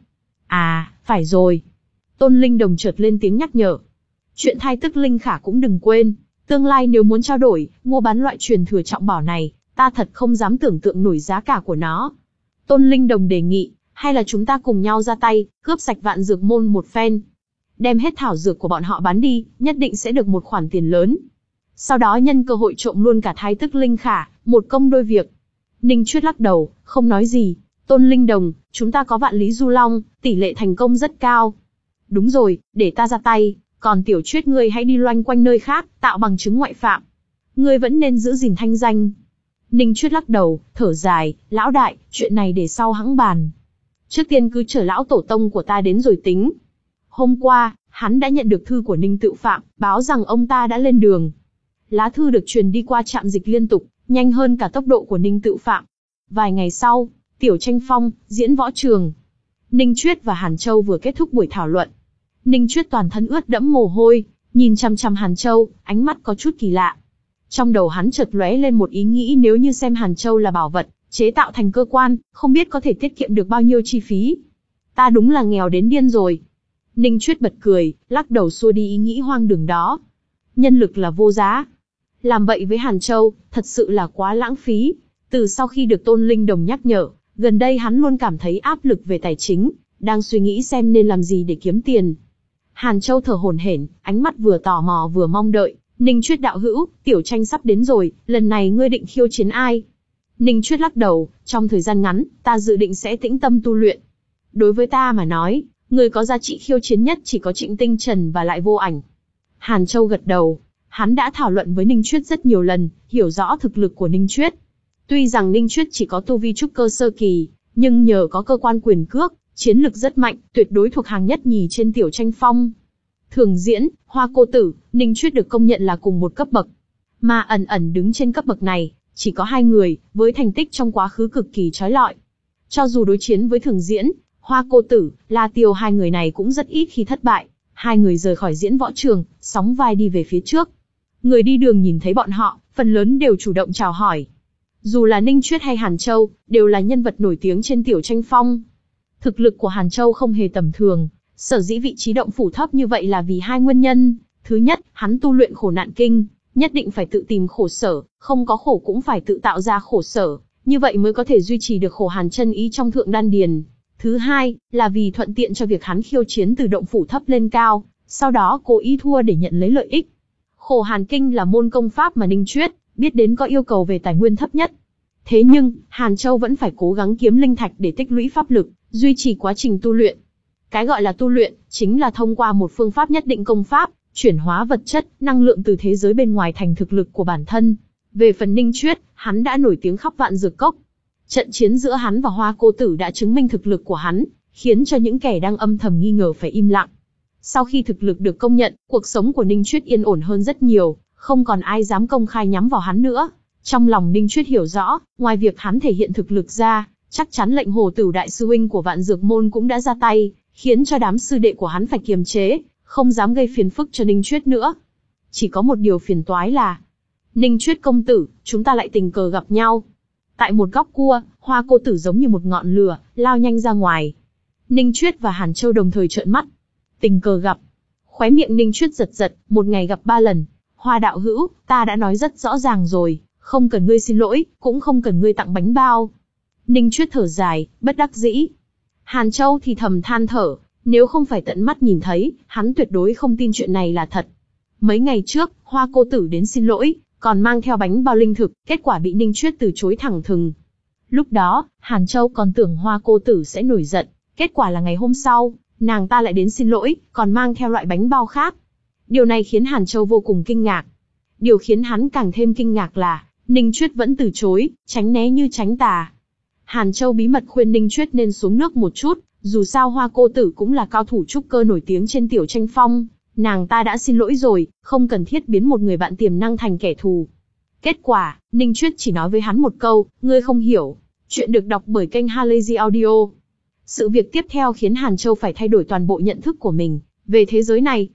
À, phải rồi. Tôn Linh Đồng chợt lên tiếng nhắc nhở. Chuyện thai tức linh khả cũng đừng quên. Tương lai nếu muốn trao đổi, mua bán loại truyền thừa trọng bảo này, ta thật không dám tưởng tượng nổi giá cả của nó. Tôn Linh Đồng đề nghị, hay là chúng ta cùng nhau ra tay, cướp sạch Vạn Dược Môn một phen. Đem hết thảo dược của bọn họ bán đi, nhất định sẽ được một khoản tiền lớn. Sau đó nhân cơ hội trộm luôn cả thai tức linh khả, một công đôi việc. Ninh Chuyết lắc đầu, không nói gì. Tôn Linh Đồng, chúng ta có Vạn Lý Du Long, tỷ lệ thành công rất cao. Đúng rồi, để ta ra tay, còn Tiểu Chuyết ngươi hãy đi loanh quanh nơi khác, tạo bằng chứng ngoại phạm. Ngươi vẫn nên giữ gìn thanh danh. Ninh Chuyết lắc đầu, thở dài, lão đại, chuyện này để sau hẵng bàn. Trước tiên cứ chờ lão tổ tông của ta đến rồi tính. Hôm qua, hắn đã nhận được thư của Ninh Tự Phạm, báo rằng ông ta đã lên đường. Lá thư được truyền đi qua trạm dịch liên tục, nhanh hơn cả tốc độ của Ninh Tự Phạm. Vài ngày sau, Tiểu Tranh Phong, diễn võ trường. Ninh Chuyết và Hàn Châu vừa kết thúc buổi thảo luận. Ninh Chuyết toàn thân ướt đẫm mồ hôi, nhìn chằm chằm Hàn Châu, ánh mắt có chút kỳ lạ. Trong đầu hắn chợt lóe lên một ý nghĩ, nếu như xem Hàn Châu là bảo vật, chế tạo thành cơ quan, không biết có thể tiết kiệm được bao nhiêu chi phí. Ta đúng là nghèo đến điên rồi. Ninh Chuyết bật cười, lắc đầu xua đi ý nghĩ hoang đường đó. Nhân lực là vô giá. Làm vậy với Hàn Châu, thật sự là quá lãng phí. Từ sau khi được Tôn Linh Đồng nhắc nhở, gần đây hắn luôn cảm thấy áp lực về tài chính, đang suy nghĩ xem nên làm gì để kiếm tiền. Hàn Châu thở hổn hển, ánh mắt vừa tò mò vừa mong đợi. Ninh Chuyết đạo hữu, Tiểu Tranh sắp đến rồi, lần này ngươi định khiêu chiến ai? Ninh Chuyết lắc đầu, trong thời gian ngắn, ta dự định sẽ tĩnh tâm tu luyện. Đối với ta mà nói, người có giá trị khiêu chiến nhất chỉ có Trịnh Tinh Trần và lại Vô Ảnh. Hàn Châu gật đầu, hắn đã thảo luận với Ninh Chuyết rất nhiều lần, hiểu rõ thực lực của Ninh Chuyết. Tuy rằng Ninh Chuyết chỉ có tu vi trúc cơ sơ kỳ, nhưng nhờ có cơ quan quyền cước, chiến lực rất mạnh, tuyệt đối thuộc hàng nhất nhì trên Tiểu Tranh Phong. Thường Diễn, Hoa Cô Tử, Ninh Chuyết được công nhận là cùng một cấp bậc. Mà ẩn ẩn đứng trên cấp bậc này, chỉ có hai người, với thành tích trong quá khứ cực kỳ chói lọi. Cho dù đối chiến với Thường Diễn, Hoa Cô Tử, La Tiêu, hai người này cũng rất ít khi thất bại. Hai người rời khỏi diễn võ trường, sóng vai đi về phía trước. Người đi đường nhìn thấy bọn họ, phần lớn đều chủ động chào hỏi. Dù là Ninh Chuyết hay Hàn Châu, đều là nhân vật nổi tiếng trên Tiểu Tranh Phong. Thực lực của Hàn Châu không hề tầm thường, sở dĩ vị trí động phủ thấp như vậy là vì hai nguyên nhân. Thứ nhất, hắn tu luyện khổ nạn kinh, nhất định phải tự tìm khổ sở, không có khổ cũng phải tự tạo ra khổ sở, như vậy mới có thể duy trì được khổ hàn chân ý trong thượng đan điền. Thứ hai, là vì thuận tiện cho việc hắn khiêu chiến từ động phủ thấp lên cao, sau đó cố ý thua để nhận lấy lợi ích. Khổ hàn kinh là môn công pháp mà Ninh Chuyết biết đến có yêu cầu về tài nguyên thấp nhất. Thế nhưng, Hàn Châu vẫn phải cố gắng kiếm linh thạch để tích lũy pháp lực, duy trì quá trình tu luyện. Cái gọi là tu luyện, chính là thông qua một phương pháp nhất định công pháp, chuyển hóa vật chất, năng lượng từ thế giới bên ngoài thành thực lực của bản thân. Về phần Ninh Chuyết, hắn đã nổi tiếng khắp Vạn Dược Cốc. Trận chiến giữa hắn và Hoa Cô Tử đã chứng minh thực lực của hắn, khiến cho những kẻ đang âm thầm nghi ngờ phải im lặng. Sau khi thực lực được công nhận, cuộc sống của Ninh Chuyết yên ổn hơn rất nhiều, không còn ai dám công khai nhắm vào hắn nữa. Trong lòng Ninh Chuyết hiểu rõ, ngoài việc hắn thể hiện thực lực ra, chắc chắn lệnh Hồ Tửu đại sư huynh của Vạn Dược Môn cũng đã ra tay, khiến cho đám sư đệ của hắn phải kiềm chế, không dám gây phiền phức cho Ninh Chuyết nữa. Chỉ có một điều phiền toái là, Ninh Chuyết công tử, chúng ta lại tình cờ gặp nhau. Tại một góc cua, Hoa Cô Tử giống như một ngọn lửa, lao nhanh ra ngoài. Ninh Chuyết và Hàn Châu đồng thời trợn mắt. Tình cờ gặp. Khóe miệng Ninh Chuyết giật giật, một ngày gặp ba lần. Hoa đạo hữu, ta đã nói rất rõ ràng rồi, không cần ngươi xin lỗi, cũng không cần ngươi tặng bánh bao. Ninh Chuyết thở dài, bất đắc dĩ. Hàn Châu thì thầm than thở, nếu không phải tận mắt nhìn thấy, hắn tuyệt đối không tin chuyện này là thật. Mấy ngày trước, Hoa Cô Tử đến xin lỗi, còn mang theo bánh bao linh thực, kết quả bị Ninh Chuyết từ chối thẳng thừng. Lúc đó, Hàn Châu còn tưởng Hoa Cô Tử sẽ nổi giận, kết quả là ngày hôm sau, nàng ta lại đến xin lỗi, còn mang theo loại bánh bao khác. Điều này khiến Hàn Châu vô cùng kinh ngạc. Điều khiến hắn càng thêm kinh ngạc là, Ninh Chuyết vẫn từ chối, tránh né như tránh tà. Hàn Châu bí mật khuyên Ninh Chuyết nên xuống nước một chút, dù sao Hoa Cô Tử cũng là cao thủ trúc cơ nổi tiếng trên Tiểu Tranh Phong, nàng ta đã xin lỗi rồi, không cần thiết biến một người bạn tiềm năng thành kẻ thù. Kết quả, Ninh Chuyết chỉ nói với hắn một câu, ngươi không hiểu. Chuyện được đọc bởi kênh Halazy Audio. Sự việc tiếp theo khiến Hàn Châu phải thay đổi toàn bộ nhận thức của mình về thế giới này.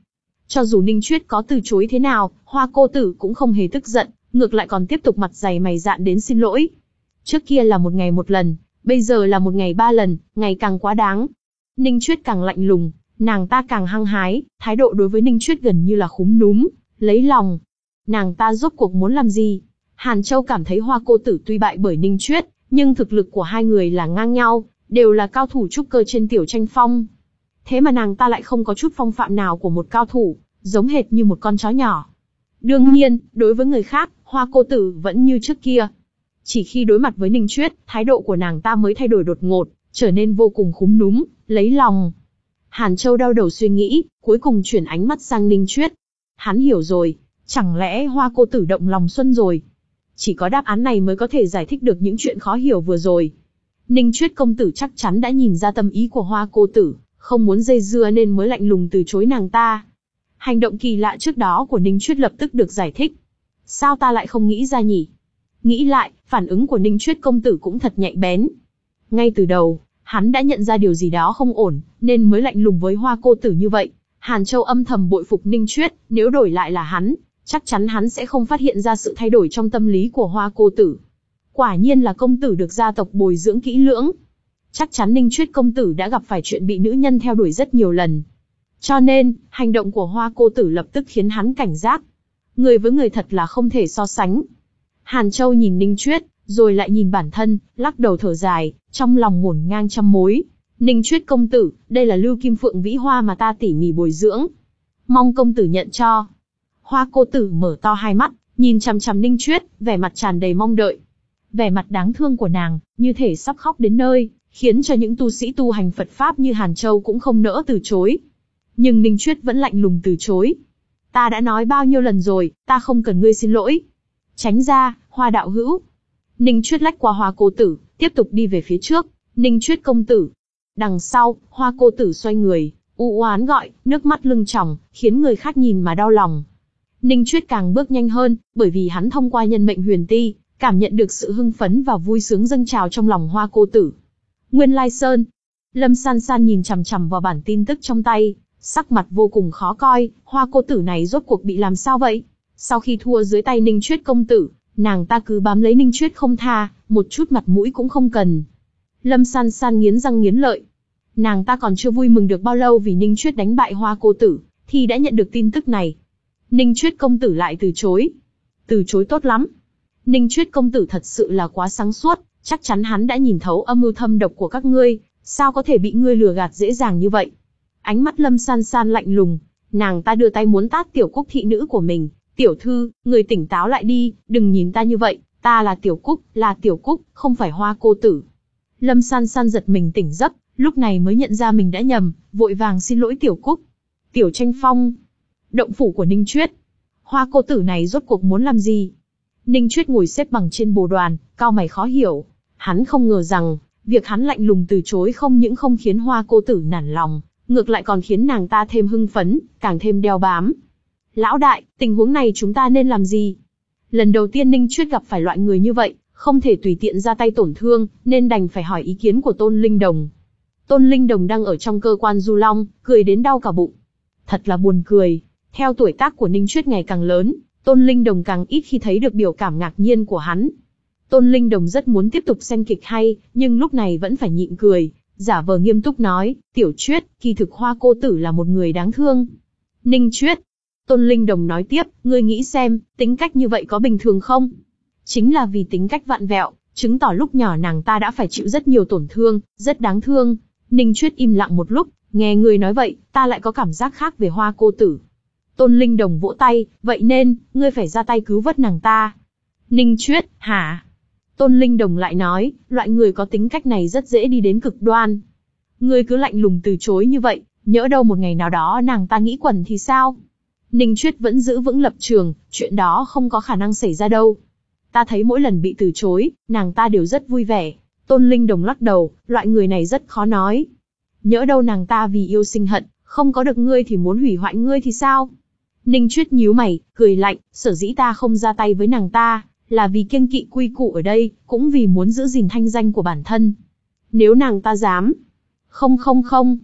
Cho dù Ninh Chuyết có từ chối thế nào, Hoa cô tử cũng không hề tức giận, ngược lại còn tiếp tục mặt dày mày dạn đến xin lỗi. Trước kia là một ngày một lần, bây giờ là một ngày ba lần, ngày càng quá đáng. Ninh Chuyết càng lạnh lùng, nàng ta càng hăng hái, thái độ đối với Ninh Chuyết gần như là khúm núm, lấy lòng. Nàng ta rốt cuộc muốn làm gì? Hàn Châu cảm thấy Hoa cô tử tuy bại bởi Ninh Chuyết, nhưng thực lực của hai người là ngang nhau, đều là cao thủ trúc cơ trên tiểu tranh phong. Thế mà nàng ta lại không có chút phong phạm nào của một cao thủ, giống hệt như một con chó nhỏ. Đương nhiên, đối với người khác, Hoa cô tử vẫn như trước kia. Chỉ khi đối mặt với Ninh Chuyết, thái độ của nàng ta mới thay đổi đột ngột, trở nên vô cùng khúm núm, lấy lòng. Hàn Châu đau đầu suy nghĩ, cuối cùng chuyển ánh mắt sang Ninh Chuyết. Hắn hiểu rồi, chẳng lẽ Hoa cô tử động lòng xuân rồi? Chỉ có đáp án này mới có thể giải thích được những chuyện khó hiểu vừa rồi. Ninh Chuyết công tử chắc chắn đã nhìn ra tâm ý của Hoa cô tử, không muốn dây dưa nên mới lạnh lùng từ chối nàng ta. Hành động kỳ lạ trước đó của Ninh Chuyết lập tức được giải thích. Sao ta lại không nghĩ ra nhỉ? Nghĩ lại, phản ứng của Ninh Chuyết công tử cũng thật nhạy bén. Ngay từ đầu, hắn đã nhận ra điều gì đó không ổn, nên mới lạnh lùng với Hoa cô tử như vậy. Hàn Châu âm thầm bội phục Ninh Chuyết, nếu đổi lại là hắn, chắc chắn hắn sẽ không phát hiện ra sự thay đổi trong tâm lý của Hoa cô tử. Quả nhiên là công tử được gia tộc bồi dưỡng kỹ lưỡng. Chắc chắn Ninh Chuyết công tử đã gặp phải chuyện bị nữ nhân theo đuổi rất nhiều lần. Cho nên, hành động của Hoa cô tử lập tức khiến hắn cảnh giác. Người với người thật là không thể so sánh. Hàn Châu nhìn Ninh Chuyết, rồi lại nhìn bản thân, lắc đầu thở dài, trong lòng ngổn ngang trăm mối. Ninh Chuyết công tử, đây là Lưu Kim Phượng Vĩ Hoa mà ta tỉ mỉ bồi dưỡng. Mong công tử nhận cho. Hoa cô tử mở to hai mắt, nhìn chằm chằm Ninh Chuyết, vẻ mặt tràn đầy mong đợi. Vẻ mặt đáng thương của nàng, như thể sắp khóc đến nơi, khiến cho những tu sĩ tu hành Phật Pháp như Hàn Châu cũng không nỡ từ chối. Nhưng Ninh Chuyết vẫn lạnh lùng từ chối. Ta đã nói bao nhiêu lần rồi, ta không cần ngươi xin lỗi. Tránh ra, Hoa đạo hữu. Ninh Chuyết lách qua Hoa cô tử, tiếp tục đi về phía trước. Ninh Chuyết công tử. Đằng sau, Hoa cô tử xoay người, u oán gọi, nước mắt lưng tròng, khiến người khác nhìn mà đau lòng. Ninh Chuyết càng bước nhanh hơn, bởi vì hắn thông qua nhân mệnh huyền ti, cảm nhận được sự hưng phấn và vui sướng dâng trào trong lòng Hoa cô tử. Nguyên Lai Sơn. Lâm San San nhìn chằm chằm vào bản tin tức trong tay, sắc mặt vô cùng khó coi, Hoa cô tử này rốt cuộc bị làm sao vậy? Sau khi thua dưới tay Ninh Chuyết công tử, nàng ta cứ bám lấy Ninh Chuyết không tha, một chút mặt mũi cũng không cần. Lâm San San nghiến răng nghiến lợi. Nàng ta còn chưa vui mừng được bao lâu vì Ninh Chuyết đánh bại Hoa cô tử, thì đã nhận được tin tức này. Ninh Chuyết công tử lại từ chối. Từ chối tốt lắm. Ninh Chuyết công tử thật sự là quá sáng suốt, chắc chắn hắn đã nhìn thấu âm mưu thâm độc của các ngươi, sao có thể bị ngươi lừa gạt dễ dàng như vậy? Ánh mắt Lâm San San lạnh lùng, nàng ta đưa tay muốn tát Tiểu Cúc thị nữ của mình. Tiểu thư, người tỉnh táo lại đi, đừng nhìn ta như vậy, ta là Tiểu Cúc, là Tiểu Cúc, không phải Hoa cô tử. Lâm San San giật mình tỉnh giấc, lúc này mới nhận ra mình đã nhầm, vội vàng xin lỗi Tiểu Cúc. Tiểu tranh phong. Động phủ của Ninh Chuyết. Hoa cô tử này rốt cuộc muốn làm gì? Ninh Chuyết ngồi xếp bằng trên bồ đoàn, cau mày khó hiểu. Hắn không ngờ rằng, việc hắn lạnh lùng từ chối không những không khiến Hoa cô tử nản lòng, ngược lại còn khiến nàng ta thêm hưng phấn, càng thêm đeo bám. Lão đại, tình huống này chúng ta nên làm gì? Lần đầu tiên Ninh Chuyết gặp phải loại người như vậy, không thể tùy tiện ra tay tổn thương, nên đành phải hỏi ý kiến của Tôn Linh Đồng. Tôn Linh Đồng đang ở trong cơ quan Du Long, cười đến đau cả bụng. Thật là buồn cười. Theo tuổi tác của Ninh Chuyết ngày càng lớn, Tôn Linh Đồng càng ít khi thấy được biểu cảm ngạc nhiên của hắn. Tôn Linh Đồng rất muốn tiếp tục xem kịch hay, nhưng lúc này vẫn phải nhịn cười, giả vờ nghiêm túc nói, Tiểu Chuyết, kỳ thực Hoa cô tử là một người đáng thương. Ninh Chuyết. Tôn Linh Đồng nói tiếp, ngươi nghĩ xem, tính cách như vậy có bình thường không? Chính là vì tính cách vặn vẹo, chứng tỏ lúc nhỏ nàng ta đã phải chịu rất nhiều tổn thương, rất đáng thương. Ninh Chuyết im lặng một lúc, nghe người nói vậy, ta lại có cảm giác khác về Hoa cô tử. Tôn Linh Đồng vỗ tay, vậy nên, ngươi phải ra tay cứu vớt nàng ta. Ninh Chuyết, hả? Tôn Linh Đồng lại nói, loại người có tính cách này rất dễ đi đến cực đoan. Ngươi cứ lạnh lùng từ chối như vậy, nhỡ đâu một ngày nào đó nàng ta nghĩ quẩn thì sao? Ninh Chuyết vẫn giữ vững lập trường, chuyện đó không có khả năng xảy ra đâu. Ta thấy mỗi lần bị từ chối, nàng ta đều rất vui vẻ. Tôn Linh Đồng lắc đầu, loại người này rất khó nói. Nhỡ đâu nàng ta vì yêu sinh hận, không có được ngươi thì muốn hủy hoại ngươi thì sao? Ninh Chuyết nhíu mày, cười lạnh, sở dĩ ta không ra tay với nàng ta, là vì kiêng kỵ quy củ ở đây, cũng vì muốn giữ gìn thanh danh của bản thân. Nếu nàng ta dám... Không không không.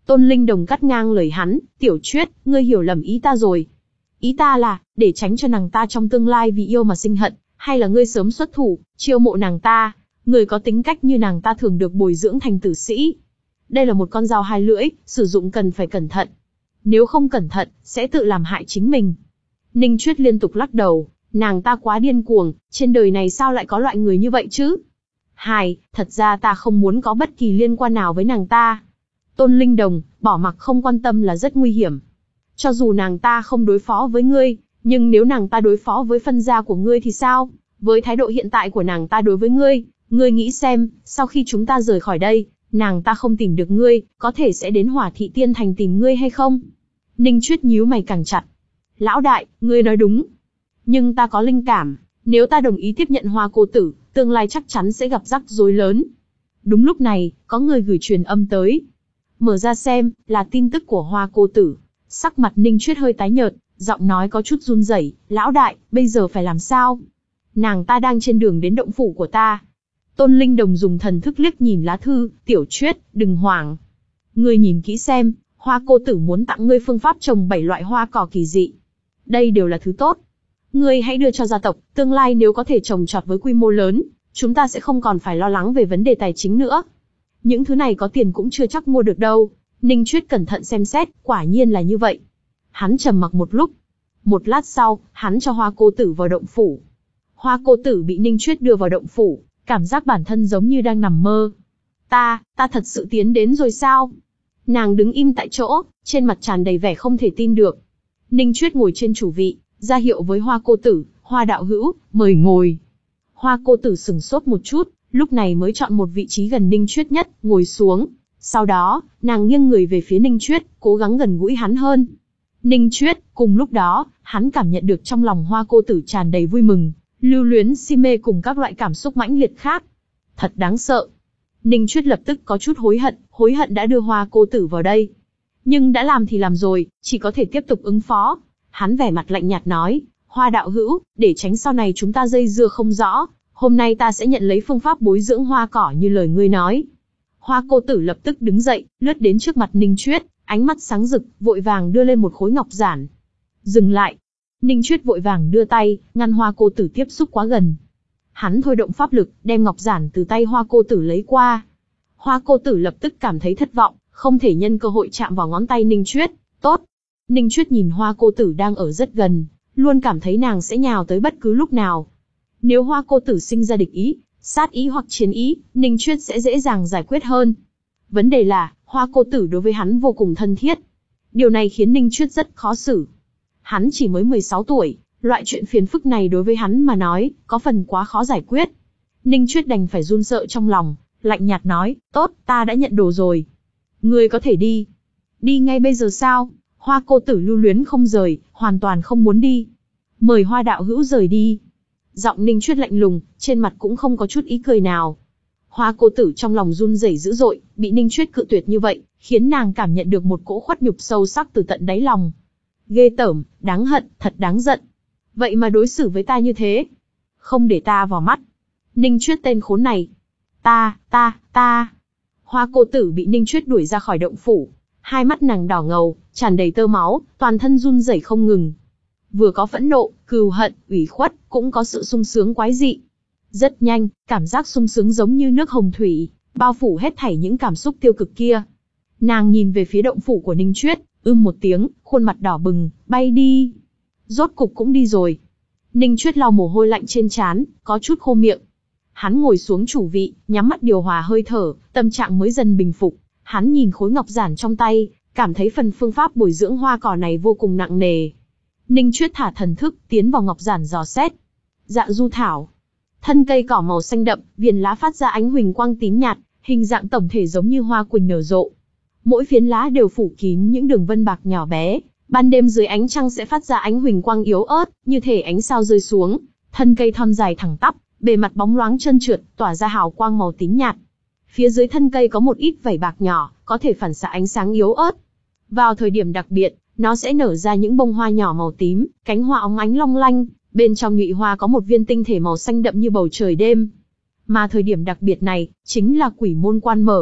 Tôn Linh Đồng cắt ngang lời hắn, Tiểu Chuyết, ngươi hiểu lầm ý ta rồi. Ý ta là, để tránh cho nàng ta trong tương lai vì yêu mà sinh hận, hay là ngươi sớm xuất thủ, chiêu mộ nàng ta, người có tính cách như nàng ta thường được bồi dưỡng thành tử sĩ. Đây là một con dao hai lưỡi, sử dụng cần phải cẩn thận. Nếu không cẩn thận, sẽ tự làm hại chính mình. Ninh Chuyết liên tục lắc đầu, nàng ta quá điên cuồng, trên đời này sao lại có loại người như vậy chứ? Hai, thật ra ta không muốn có bất kỳ liên quan nào với nàng ta. Tôn Linh Đồng, bỏ mặc không quan tâm là rất nguy hiểm. Cho dù nàng ta không đối phó với ngươi, nhưng nếu nàng ta đối phó với phân gia của ngươi thì sao? Với thái độ hiện tại của nàng ta đối với ngươi, ngươi nghĩ xem, sau khi chúng ta rời khỏi đây, nàng ta không tìm được ngươi, có thể sẽ đến Hỏa Thị Tiên Thành tìm ngươi hay không? Ninh Chuyết nhíu mày càng chặt. Lão đại, ngươi nói đúng. Nhưng ta có linh cảm, nếu ta đồng ý tiếp nhận Hoa cô tử, tương lai chắc chắn sẽ gặp rắc rối lớn. Đúng lúc này, có người gửi truyền âm tới. Mở ra xem, là tin tức của Hoa cô tử. Sắc mặt Ninh Chuyết hơi tái nhợt, giọng nói có chút run rẩy. Lão đại, bây giờ phải làm sao? Nàng ta đang trên đường đến động phủ của ta. Tôn Linh Đồng dùng thần thức liếc nhìn lá thư, Tiểu Chuyết, đừng hoảng. Ngươi nhìn kỹ xem, Hoa cô tử muốn tặng ngươi phương pháp trồng bảy loại hoa cỏ kỳ dị. Đây đều là thứ tốt. Ngươi hãy đưa cho gia tộc, tương lai nếu có thể trồng trọt với quy mô lớn, chúng ta sẽ không còn phải lo lắng về vấn đề tài chính nữa. Những thứ này có tiền cũng chưa chắc mua được đâu. Ninh Chuyết cẩn thận xem xét, quả nhiên là như vậy. Hắn trầm mặc một lúc. Một lát sau, hắn cho Hoa cô tử vào động phủ. Hoa cô tử bị Ninh Chuyết đưa vào động phủ, cảm giác bản thân giống như đang nằm mơ. Ta, ta thật sự tiến đến rồi sao? Nàng đứng im tại chỗ, trên mặt tràn đầy vẻ không thể tin được. Ninh Chuyết ngồi trên chủ vị, ra hiệu với Hoa cô tử, Hoa đạo hữu, mời ngồi. Hoa cô tử sửng sốt một chút, lúc này mới chọn một vị trí gần Ninh Chuyết nhất, ngồi xuống. Sau đó, nàng nghiêng người về phía Ninh Chuyết, cố gắng gần gũi hắn hơn. Ninh Chuyết, cùng lúc đó, hắn cảm nhận được trong lòng Hoa cô tử tràn đầy vui mừng, lưu luyến, si mê cùng các loại cảm xúc mãnh liệt khác. Thật đáng sợ. Ninh Chuyết lập tức có chút hối hận, hối hận đã đưa Hoa cô tử vào đây. Nhưng đã làm thì làm rồi, chỉ có thể tiếp tục ứng phó. Hắn vẻ mặt lạnh nhạt nói, Hoa đạo hữu, để tránh sau này chúng ta dây dưa không rõ, hôm nay ta sẽ nhận lấy phương pháp bồi dưỡng hoa cỏ như lời ngươi nói. Hoa cô tử lập tức đứng dậy, lướt đến trước mặt Ninh Chuyết, ánh mắt sáng rực, vội vàng đưa lên một khối ngọc giản. Dừng lại. Ninh Chuyết vội vàng đưa tay, ngăn Hoa cô tử tiếp xúc quá gần. Hắn thôi động pháp lực, đem ngọc giản từ tay Hoa cô tử lấy qua. Hoa cô tử lập tức cảm thấy thất vọng, không thể nhân cơ hội chạm vào ngón tay Ninh Chuyết. Tốt. Ninh Chuyết nhìn Hoa cô tử đang ở rất gần, luôn cảm thấy nàng sẽ nhào tới bất cứ lúc nào. Nếu Hoa cô tử sinh ra địch ý, sát ý hoặc chiến ý, Ninh Chuyết sẽ dễ dàng giải quyết hơn. Vấn đề là, Hoa cô tử đối với hắn vô cùng thân thiết. Điều này khiến Ninh Chuyết rất khó xử. Hắn chỉ mới mười sáu tuổi, loại chuyện phiền phức này đối với hắn mà nói, có phần quá khó giải quyết. Ninh Chuyết đành phải run sợ trong lòng, lạnh nhạt nói, tốt, ta đã nhận đồ rồi. Ngươi có thể đi. Đi ngay bây giờ sao? Hoa cô tử lưu luyến không rời, hoàn toàn không muốn đi. Mời Hoa đạo hữu rời đi. Giọng Ninh Chuyết lạnh lùng, trên mặt cũng không có chút ý cười nào. Hoa cô tử trong lòng run rẩy dữ dội, bị Ninh Chuyết cự tuyệt như vậy, khiến nàng cảm nhận được một cỗ khuất nhục sâu sắc từ tận đáy lòng. Ghê tởm, đáng hận, thật đáng giận. Vậy mà đối xử với ta như thế. Không để ta vào mắt. Ninh Chuyết tên khốn này. Ta, ta, ta. Hoa cô tử bị Ninh Chuyết đuổi ra khỏi động phủ. Hai mắt nàng đỏ ngầu, tràn đầy tơ máu, toàn thân run rẩy không ngừng. Vừa có phẫn nộ, cừu hận, ủy khuất, cũng có sự sung sướng quái dị. Rất nhanh, cảm giác sung sướng giống như nước hồng thủy, bao phủ hết thảy những cảm xúc tiêu cực kia. Nàng nhìn về phía động phủ của Ninh Chuyết, ưm một tiếng, khuôn mặt đỏ bừng, bay đi. Rốt cục cũng đi rồi. Ninh Chuyết lau mồ hôi lạnh trên trán, có chút khô miệng. Hắn ngồi xuống chủ vị, nhắm mắt điều hòa hơi thở, tâm trạng mới dần bình phục. Hắn nhìn khối ngọc giản trong tay, cảm thấy phần phương pháp bồi dưỡng hoa cỏ này vô cùng nặng nề. Ninh Chuyết thả thần thức, tiến vào ngọc giản dò xét. Dạ du thảo. Thân cây cỏ màu xanh đậm, viền lá phát ra ánh huỳnh quang tím nhạt, hình dạng tổng thể giống như hoa quỳnh nở rộ. Mỗi phiến lá đều phủ kín những đường vân bạc nhỏ bé, ban đêm dưới ánh trăng sẽ phát ra ánh huỳnh quang yếu ớt, như thể ánh sao rơi xuống. Thân cây thon dài thẳng tắp, bề mặt bóng loáng trơn trượt, tỏa ra hào quang màu tím nhạt. Phía dưới thân cây có một ít vảy bạc nhỏ, có thể phản xạ ánh sáng yếu ớt. Vào thời điểm đặc biệt, nó sẽ nở ra những bông hoa nhỏ màu tím, cánh hoa óng ánh long lanh, bên trong nhụy hoa có một viên tinh thể màu xanh đậm như bầu trời đêm. Mà thời điểm đặc biệt này, chính là quỷ môn quan mở.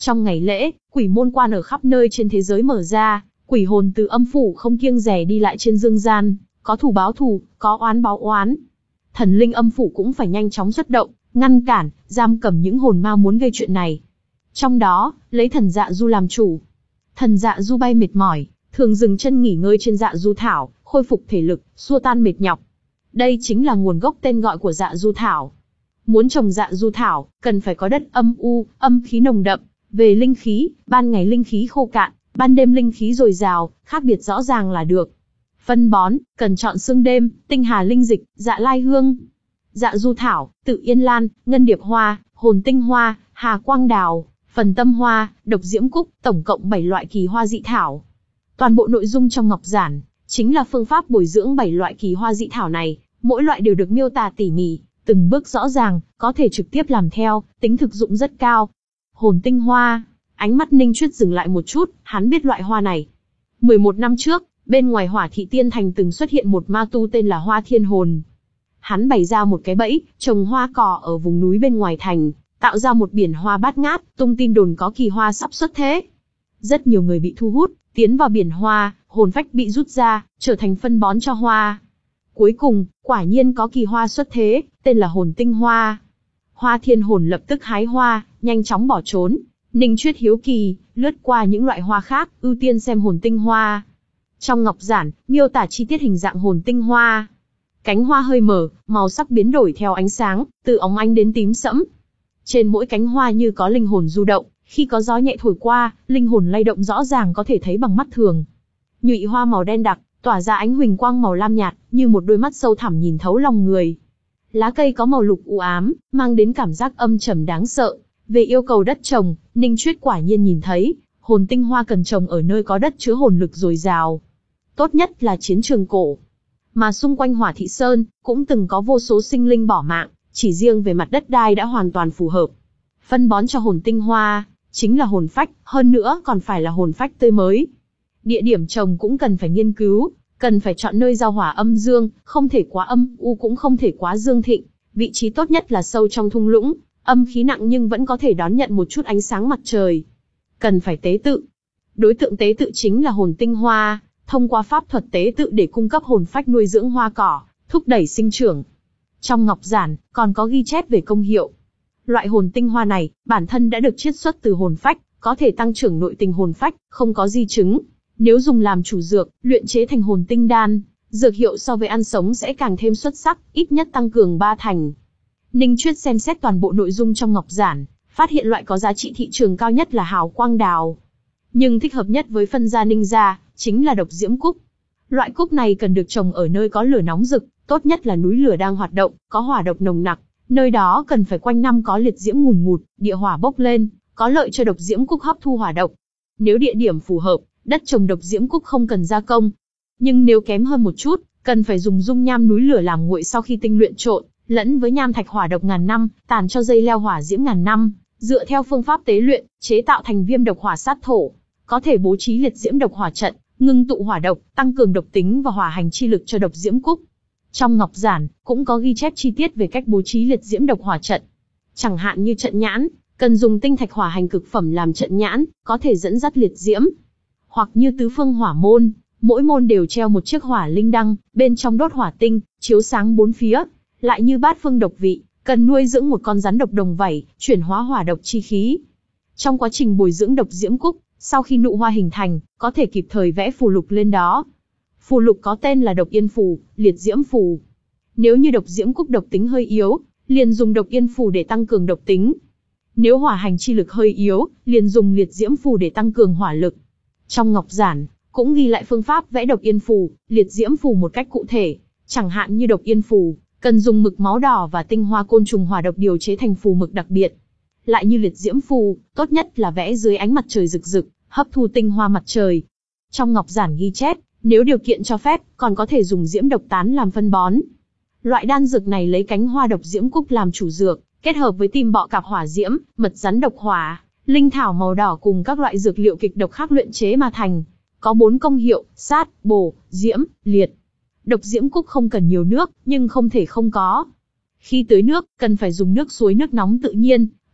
Trong ngày lễ, quỷ môn quan ở khắp nơi trên thế giới mở ra, quỷ hồn từ âm phủ không kiêng dè đi lại trên dương gian, có thù báo thù, có oán báo oán. Thần linh âm phủ cũng phải nhanh chóng xuất động, ngăn cản, giam cầm những hồn ma muốn gây chuyện này. Trong đó, lấy thần Dạ Du làm chủ. Thần Dạ Du bay mệt mỏi, thường dừng chân nghỉ ngơi trên Dạ Du thảo, khôi phục thể lực, xua tan mệt nhọc. Đây chính là nguồn gốc tên gọi của Dạ Du thảo. Muốn trồng Dạ Du thảo, cần phải có đất âm u, âm khí nồng đậm. Về linh khí, ban ngày linh khí khô cạn, ban đêm linh khí dồi dào, khác biệt rõ ràng là được. Phân bón, cần chọn xương đêm, tinh hà linh dịch, dạ lai hương. Dạ Du thảo, tự yên lan, ngân điệp hoa, hồn tinh hoa, hà quang đào, phần tâm hoa, độc diễm cúc, tổng cộng bảy loại kỳ hoa dị thảo. Toàn bộ nội dung trong ngọc giản chính là phương pháp bồi dưỡng bảy loại kỳ hoa dị thảo này, mỗi loại đều được miêu tả tỉ mỉ, từng bước rõ ràng, có thể trực tiếp làm theo, tính thực dụng rất cao. Hồn tinh hoa, ánh mắt Ninh Chuyết dừng lại một chút, hắn biết loại hoa này. mười một năm trước, bên ngoài Hỏa Thị Tiên Thành từng xuất hiện một ma tu tên là Hoa Thiên Hồn. Hắn bày ra một cái bẫy, trồng hoa cỏ ở vùng núi bên ngoài thành, tạo ra một biển hoa bát ngát, tung tin đồn có kỳ hoa sắp xuất thế. Rất nhiều người bị thu hút, tiến vào biển hoa, hồn phách bị rút ra, trở thành phân bón cho hoa. Cuối cùng, quả nhiên có kỳ hoa xuất thế, tên là hồn tinh hoa. Hoa Thiên Hồn lập tức hái hoa, nhanh chóng bỏ trốn. Ninh Chuyết hiếu kỳ, lướt qua những loại hoa khác, ưu tiên xem hồn tinh hoa. Trong ngọc giản, miêu tả chi tiết hình dạng hồn tinh hoa. Cánh hoa hơi mở, màu sắc biến đổi theo ánh sáng, từ óng ánh đến tím sẫm. Trên mỗi cánh hoa như có linh hồn du động, khi có gió nhẹ thổi qua, linh hồn lay động rõ ràng có thể thấy bằng mắt thường. Nhụy hoa màu đen đặc, tỏa ra ánh huỳnh quang màu lam nhạt, như một đôi mắt sâu thẳm nhìn thấu lòng người. Lá cây có màu lục u ám, mang đến cảm giác âm trầm đáng sợ. Về yêu cầu đất trồng, Ninh Chuyết quả nhiên nhìn thấy, hồn tinh hoa cần trồng ở nơi có đất chứa hồn lực dồi dào. Tốt nhất là chiến trường cổ. Mà xung quanh Hỏa Thị Sơn, cũng từng có vô số sinh linh bỏ mạng, chỉ riêng về mặt đất đai đã hoàn toàn phù hợp. Phân bón cho hồn tinh hoa, chính là hồn phách, hơn nữa còn phải là hồn phách tươi mới. Địa điểm trồng cũng cần phải nghiên cứu, cần phải chọn nơi giao hỏa âm dương, không thể quá âm u cũng không thể quá dương thịnh. Vị trí tốt nhất là sâu trong thung lũng, âm khí nặng nhưng vẫn có thể đón nhận một chút ánh sáng mặt trời. Cần phải tế tự. Đối tượng tế tự chính là hồn tinh hoa, thông qua pháp thuật tế tự để cung cấp hồn phách nuôi dưỡng hoa cỏ, thúc đẩy sinh trưởng. Trong ngọc giản, còn có ghi chép về công hiệu. Loại hồn tinh hoa này, bản thân đã được chiết xuất từ hồn phách, có thể tăng trưởng nội tình hồn phách, không có di chứng. Nếu dùng làm chủ dược, luyện chế thành hồn tinh đan, dược hiệu so với ăn sống sẽ càng thêm xuất sắc, ít nhất tăng cường ba thành. Ninh Chuyết xem xét toàn bộ nội dung trong ngọc giản, phát hiện loại có giá trị thị trường cao nhất là hào quang đào. Nhưng thích hợp nhất với phân gia Ninh gia, chính là độc diễm cúc. Loại cúc này cần được trồng ở nơi có lửa nóng rực, tốt nhất là núi lửa đang hoạt động, có hỏa độc nồng nặc. Nơi đó cần phải quanh năm có liệt diễm ngùn ngụt, địa hỏa bốc lên, có lợi cho độc diễm cúc hấp thu hỏa độc. Nếu địa điểm phù hợp, đất trồng độc diễm cúc không cần gia công. Nhưng nếu kém hơn một chút, cần phải dùng dung nham núi lửa làm nguội sau khi tinh luyện trộn, lẫn với nham thạch hỏa độc ngàn năm, tàn cho dây leo hỏa diễm ngàn năm, dựa theo phương pháp tế luyện, chế tạo thành viêm độc hỏa sát thổ. Có thể bố trí liệt diễm độc hỏa trận, ngưng tụ hỏa độc, tăng cường độc tính và hỏa hành chi lực cho độc diễm cúc. Trong ngọc giản, cũng có ghi chép chi tiết về cách bố trí liệt diễm độc hỏa trận. Chẳng hạn như trận nhãn, cần dùng tinh thạch hỏa hành cực phẩm làm trận nhãn, có thể dẫn dắt liệt diễm. Hoặc như tứ phương hỏa môn, mỗi môn đều treo một chiếc hỏa linh đăng, bên trong đốt hỏa tinh, chiếu sáng bốn phía. Lại như bát phương độc vị, cần nuôi dưỡng một con rắn độc đồng vảy, chuyển hóa hỏa độc chi khí. Trong quá trình bồi dưỡng độc diễm cúc, sau khi nụ hoa hình thành, có thể kịp thời vẽ phù lục lên đó. Phù lục có tên là độc yên phù, liệt diễm phù. Nếu như độc diễm cúc độc tính hơi yếu, liền dùng độc yên phù để tăng cường độc tính. Nếu hỏa hành chi lực hơi yếu, liền dùng liệt diễm phù để tăng cường hỏa lực. Trong ngọc giản, cũng ghi lại phương pháp vẽ độc yên phù, liệt diễm phù một cách cụ thể. Chẳng hạn như độc yên phù, cần dùng mực máu đỏ và tinh hoa côn trùng hỏa độc điều chế thành phù mực đặc biệt. Lại như liệt diễm phù, tốt nhất là vẽ dưới ánh mặt trời rực rực, hấp thu tinh hoa mặt trời. Trong ngọc giản ghi chép, nếu điều kiện cho phép, còn có thể dùng diễm độc tán làm phân bón. Loại đan dược này lấy cánh hoa độc diễm cúc làm chủ dược, kết hợp với tim bọ cạp hỏa diễm, mật rắn độc hỏa, linh thảo màu đỏ cùng các loại dược liệu kịch độc khác luyện chế mà thành. Có bốn công hiệu: sát, bổ, diễm, liệt. Độc diễm cúc không cần nhiều nước, nhưng không thể không có. Khi tưới nước, cần phải dùng nước suối nước nóng tự nhiên,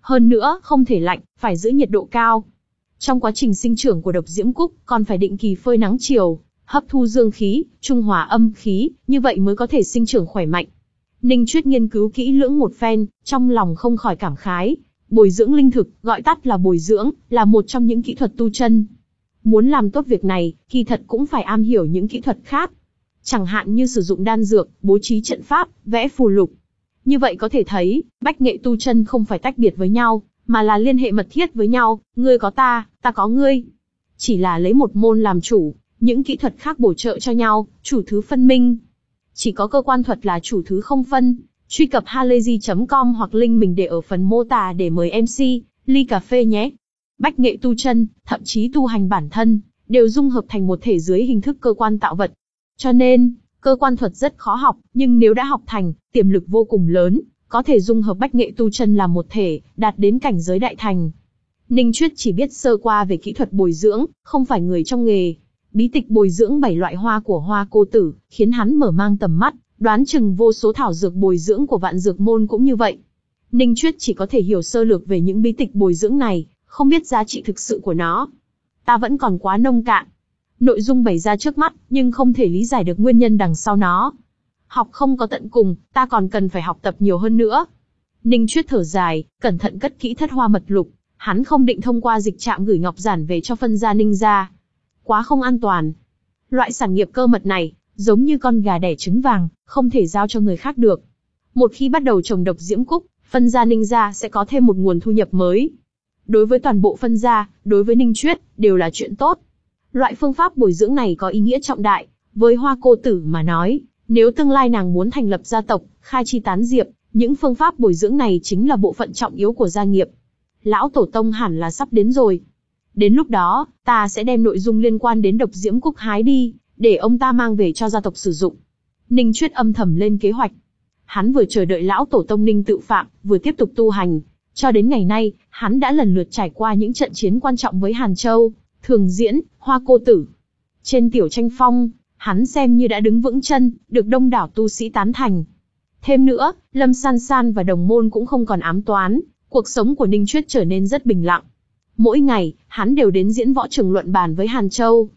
Hơn nữa, không thể lạnh, phải giữ nhiệt độ cao. Trong quá trình sinh trưởng của độc diễm cúc, còn phải định kỳ phơi nắng chiều, hấp thu dương khí, trung hòa âm khí, như vậy mới có thể sinh trưởng khỏe mạnh. Ninh Chuyết nghiên cứu kỹ lưỡng một phen, trong lòng không khỏi cảm khái. Bồi dưỡng linh thực, gọi tắt là bồi dưỡng, là một trong những kỹ thuật tu chân. Muốn làm tốt việc này, kỳ thật cũng phải am hiểu những kỹ thuật khác. Chẳng hạn như sử dụng đan dược, bố trí trận pháp, vẽ phù lục. Như vậy có thể thấy, bách nghệ tu chân không phải tách biệt với nhau, mà là liên hệ mật thiết với nhau, ngươi có ta, ta có ngươi. Chỉ là lấy một môn làm chủ, những kỹ thuật khác bổ trợ cho nhau, chủ thứ phân minh. Chỉ có cơ quan thuật là chủ thứ không phân. Truy cập halayzi chấm com hoặc link mình để ở phần mô tả để mời em xê, ly cà phê nhé. Bách nghệ tu chân, thậm chí tu hành bản thân, đều dung hợp thành một thể dưới hình thức cơ quan tạo vật. Cho nên, cơ quan thuật rất khó học, nhưng nếu đã học thành, tiềm lực vô cùng lớn, có thể dung hợp bách nghệ tu chân làm một thể, đạt đến cảnh giới đại thành. Ninh Chuyết chỉ biết sơ qua về kỹ thuật bồi dưỡng, không phải người trong nghề. Bí tịch bồi dưỡng bảy loại hoa của Hoa Cô Tử, khiến hắn mở mang tầm mắt, đoán chừng vô số thảo dược bồi dưỡng của vạn dược môn cũng như vậy. Ninh Chuyết chỉ có thể hiểu sơ lược về những bí tịch bồi dưỡng này, không biết giá trị thực sự của nó. Ta vẫn còn quá nông cạn. Nội dung bày ra trước mắt, nhưng không thể lý giải được nguyên nhân đằng sau nó. Học không có tận cùng, ta còn cần phải học tập nhiều hơn nữa. Ninh Chuyết thở dài, cẩn thận cất kỹ thất hoa mật lục. Hắn không định thông qua dịch trạm gửi ngọc giản về cho phân gia Ninh gia. Quá không an toàn. Loại sản nghiệp cơ mật này, giống như con gà đẻ trứng vàng, không thể giao cho người khác được. Một khi bắt đầu trồng độc diễm cúc, phân gia Ninh gia sẽ có thêm một nguồn thu nhập mới. Đối với toàn bộ phân gia, đối với Ninh Chuyết, đều là chuyện tốt. Loại phương pháp bồi dưỡng này có ý nghĩa trọng đại. Với Hoa Cô Tử mà nói, nếu tương lai nàng muốn thành lập gia tộc, khai chi tán diệp, những phương pháp bồi dưỡng này chính là bộ phận trọng yếu của gia nghiệp. Lão Tổ Tông hẳn là sắp đến rồi. Đến lúc đó, ta sẽ đem nội dung liên quan đến độc diễm cúc hái đi, để ông ta mang về cho gia tộc sử dụng. Ninh Chuyết âm thầm lên kế hoạch. Hắn vừa chờ đợi Lão Tổ Tông Ninh Tự Phạm, vừa tiếp tục tu hành. Cho đến ngày nay, hắn đã lần lượt trải qua những trận chiến quan trọng với Hàn Châu, Thường Diễn, Hoa Cô Tử. Trên tiểu tranh phong, hắn xem như đã đứng vững chân, được đông đảo tu sĩ tán thành. Thêm nữa, Lâm San San và đồng môn cũng không còn ám toán, cuộc sống của Ninh Chuyết trở nên rất bình lặng. Mỗi ngày, hắn đều đến diễn võ trường luận bàn với Hàn Châu.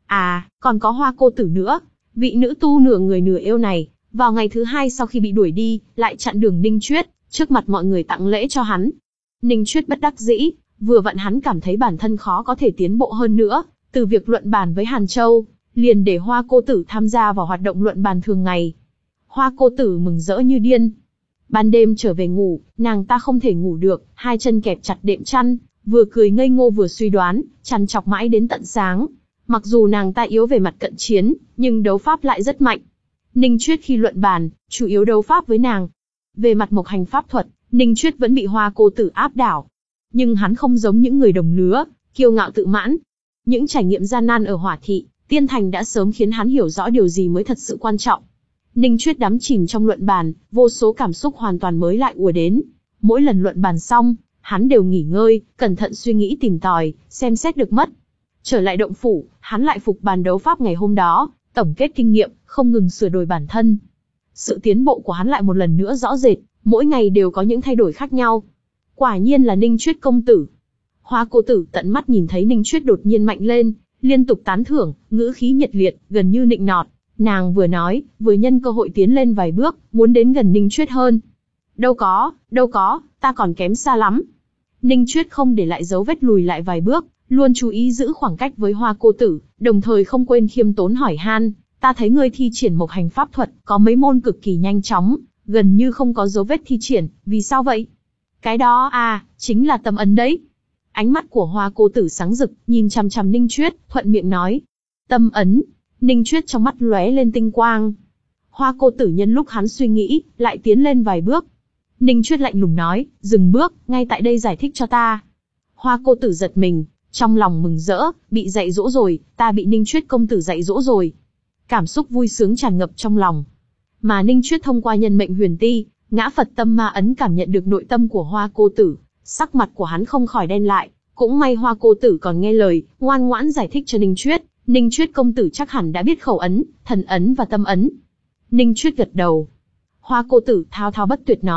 À, còn có Hoa Cô Tử nữa. Vị nữ tu nửa người nửa yêu này, vào ngày thứ hai sau khi bị đuổi đi, lại chặn đường Ninh Chuyết, trước mặt mọi người tặng lễ cho hắn. Ninh Chuyết bất đắc dĩ, vừa vặn hắn cảm thấy bản thân khó có thể tiến bộ hơn nữa, từ việc luận bàn với Hàn Châu, liền để Hoa Cô Tử tham gia vào hoạt động luận bàn thường ngày. Hoa Cô Tử mừng rỡ như điên. Ban đêm trở về ngủ, nàng ta không thể ngủ được, hai chân kẹp chặt đệm chăn, vừa cười ngây ngô vừa suy đoán, chằn chọc mãi đến tận sáng. Mặc dù nàng ta yếu về mặt cận chiến, nhưng đấu pháp lại rất mạnh. Ninh Chuyết khi luận bàn, chủ yếu đấu pháp với nàng. Về mặt mộc hành pháp thuật, Ninh Chuyết vẫn bị Hoa Cô Tử áp đảo. Nhưng hắn không giống những người đồng lứa, kiêu ngạo tự mãn. Những trải nghiệm gian nan ở Hỏa Thị, Tiên Thành đã sớm khiến hắn hiểu rõ điều gì mới thật sự quan trọng. Ninh Chuyết đắm chìm trong luận bàn, vô số cảm xúc hoàn toàn mới lại ùa đến. Mỗi lần luận bàn xong, hắn đều nghỉ ngơi, cẩn thận suy nghĩ tìm tòi, xem xét được mất. Trở lại động phủ, hắn lại phục bàn đấu pháp ngày hôm đó, tổng kết kinh nghiệm, không ngừng sửa đổi bản thân. Sự tiến bộ của hắn lại một lần nữa rõ rệt, mỗi ngày đều có những thay đổi khác nhau. Quả nhiên là Ninh Chuyết công tử. Hoa Cô Tử tận mắt nhìn thấy Ninh Chuyết đột nhiên mạnh lên, liên tục tán thưởng, ngữ khí nhiệt liệt, gần như nịnh nọt. Nàng vừa nói, vừa nhân cơ hội tiến lên vài bước, muốn đến gần Ninh Chuyết hơn. Đâu có, đâu có, ta còn kém xa lắm. Ninh Chuyết không để lại dấu vết lùi lại vài bước, luôn chú ý giữ khoảng cách với Hoa Cô Tử, đồng thời không quên khiêm tốn hỏi han, ta thấy ngươi thi triển mộc hành pháp thuật, có mấy môn cực kỳ nhanh chóng, gần như không có dấu vết thi triển, vì sao vậy? Cái đó à, chính là tâm ấn đấy. Ánh mắt của Hoa Cô Tử sáng rực, nhìn chằm chằm Ninh Chuyết, thuận miệng nói. Tâm ấn. Ninh Chuyết trong mắt lóe lên tinh quang. Hoa Cô Tử nhân lúc hắn suy nghĩ, lại tiến lên vài bước. Ninh Chuyết lạnh lùng nói, dừng bước, ngay tại đây giải thích cho ta. Hoa Cô Tử giật mình, trong lòng mừng rỡ, bị dạy dỗ rồi, ta bị Ninh Chuyết công tử dạy dỗ rồi. Cảm xúc vui sướng tràn ngập trong lòng. Mà Ninh Chuyết thông qua nhân mệnh huyền ti, ngã Phật tâm ma ấn cảm nhận được nội tâm của Hoa Cô Tử, sắc mặt của hắn không khỏi đen lại, cũng may Hoa Cô Tử còn nghe lời, ngoan ngoãn giải thích cho Ninh Chuyết, Ninh Chuyết công tử chắc hẳn đã biết khẩu ấn, thần ấn và tâm ấn. Ninh Chuyết gật đầu. Hoa Cô Tử thao thao bất tuyệt nói,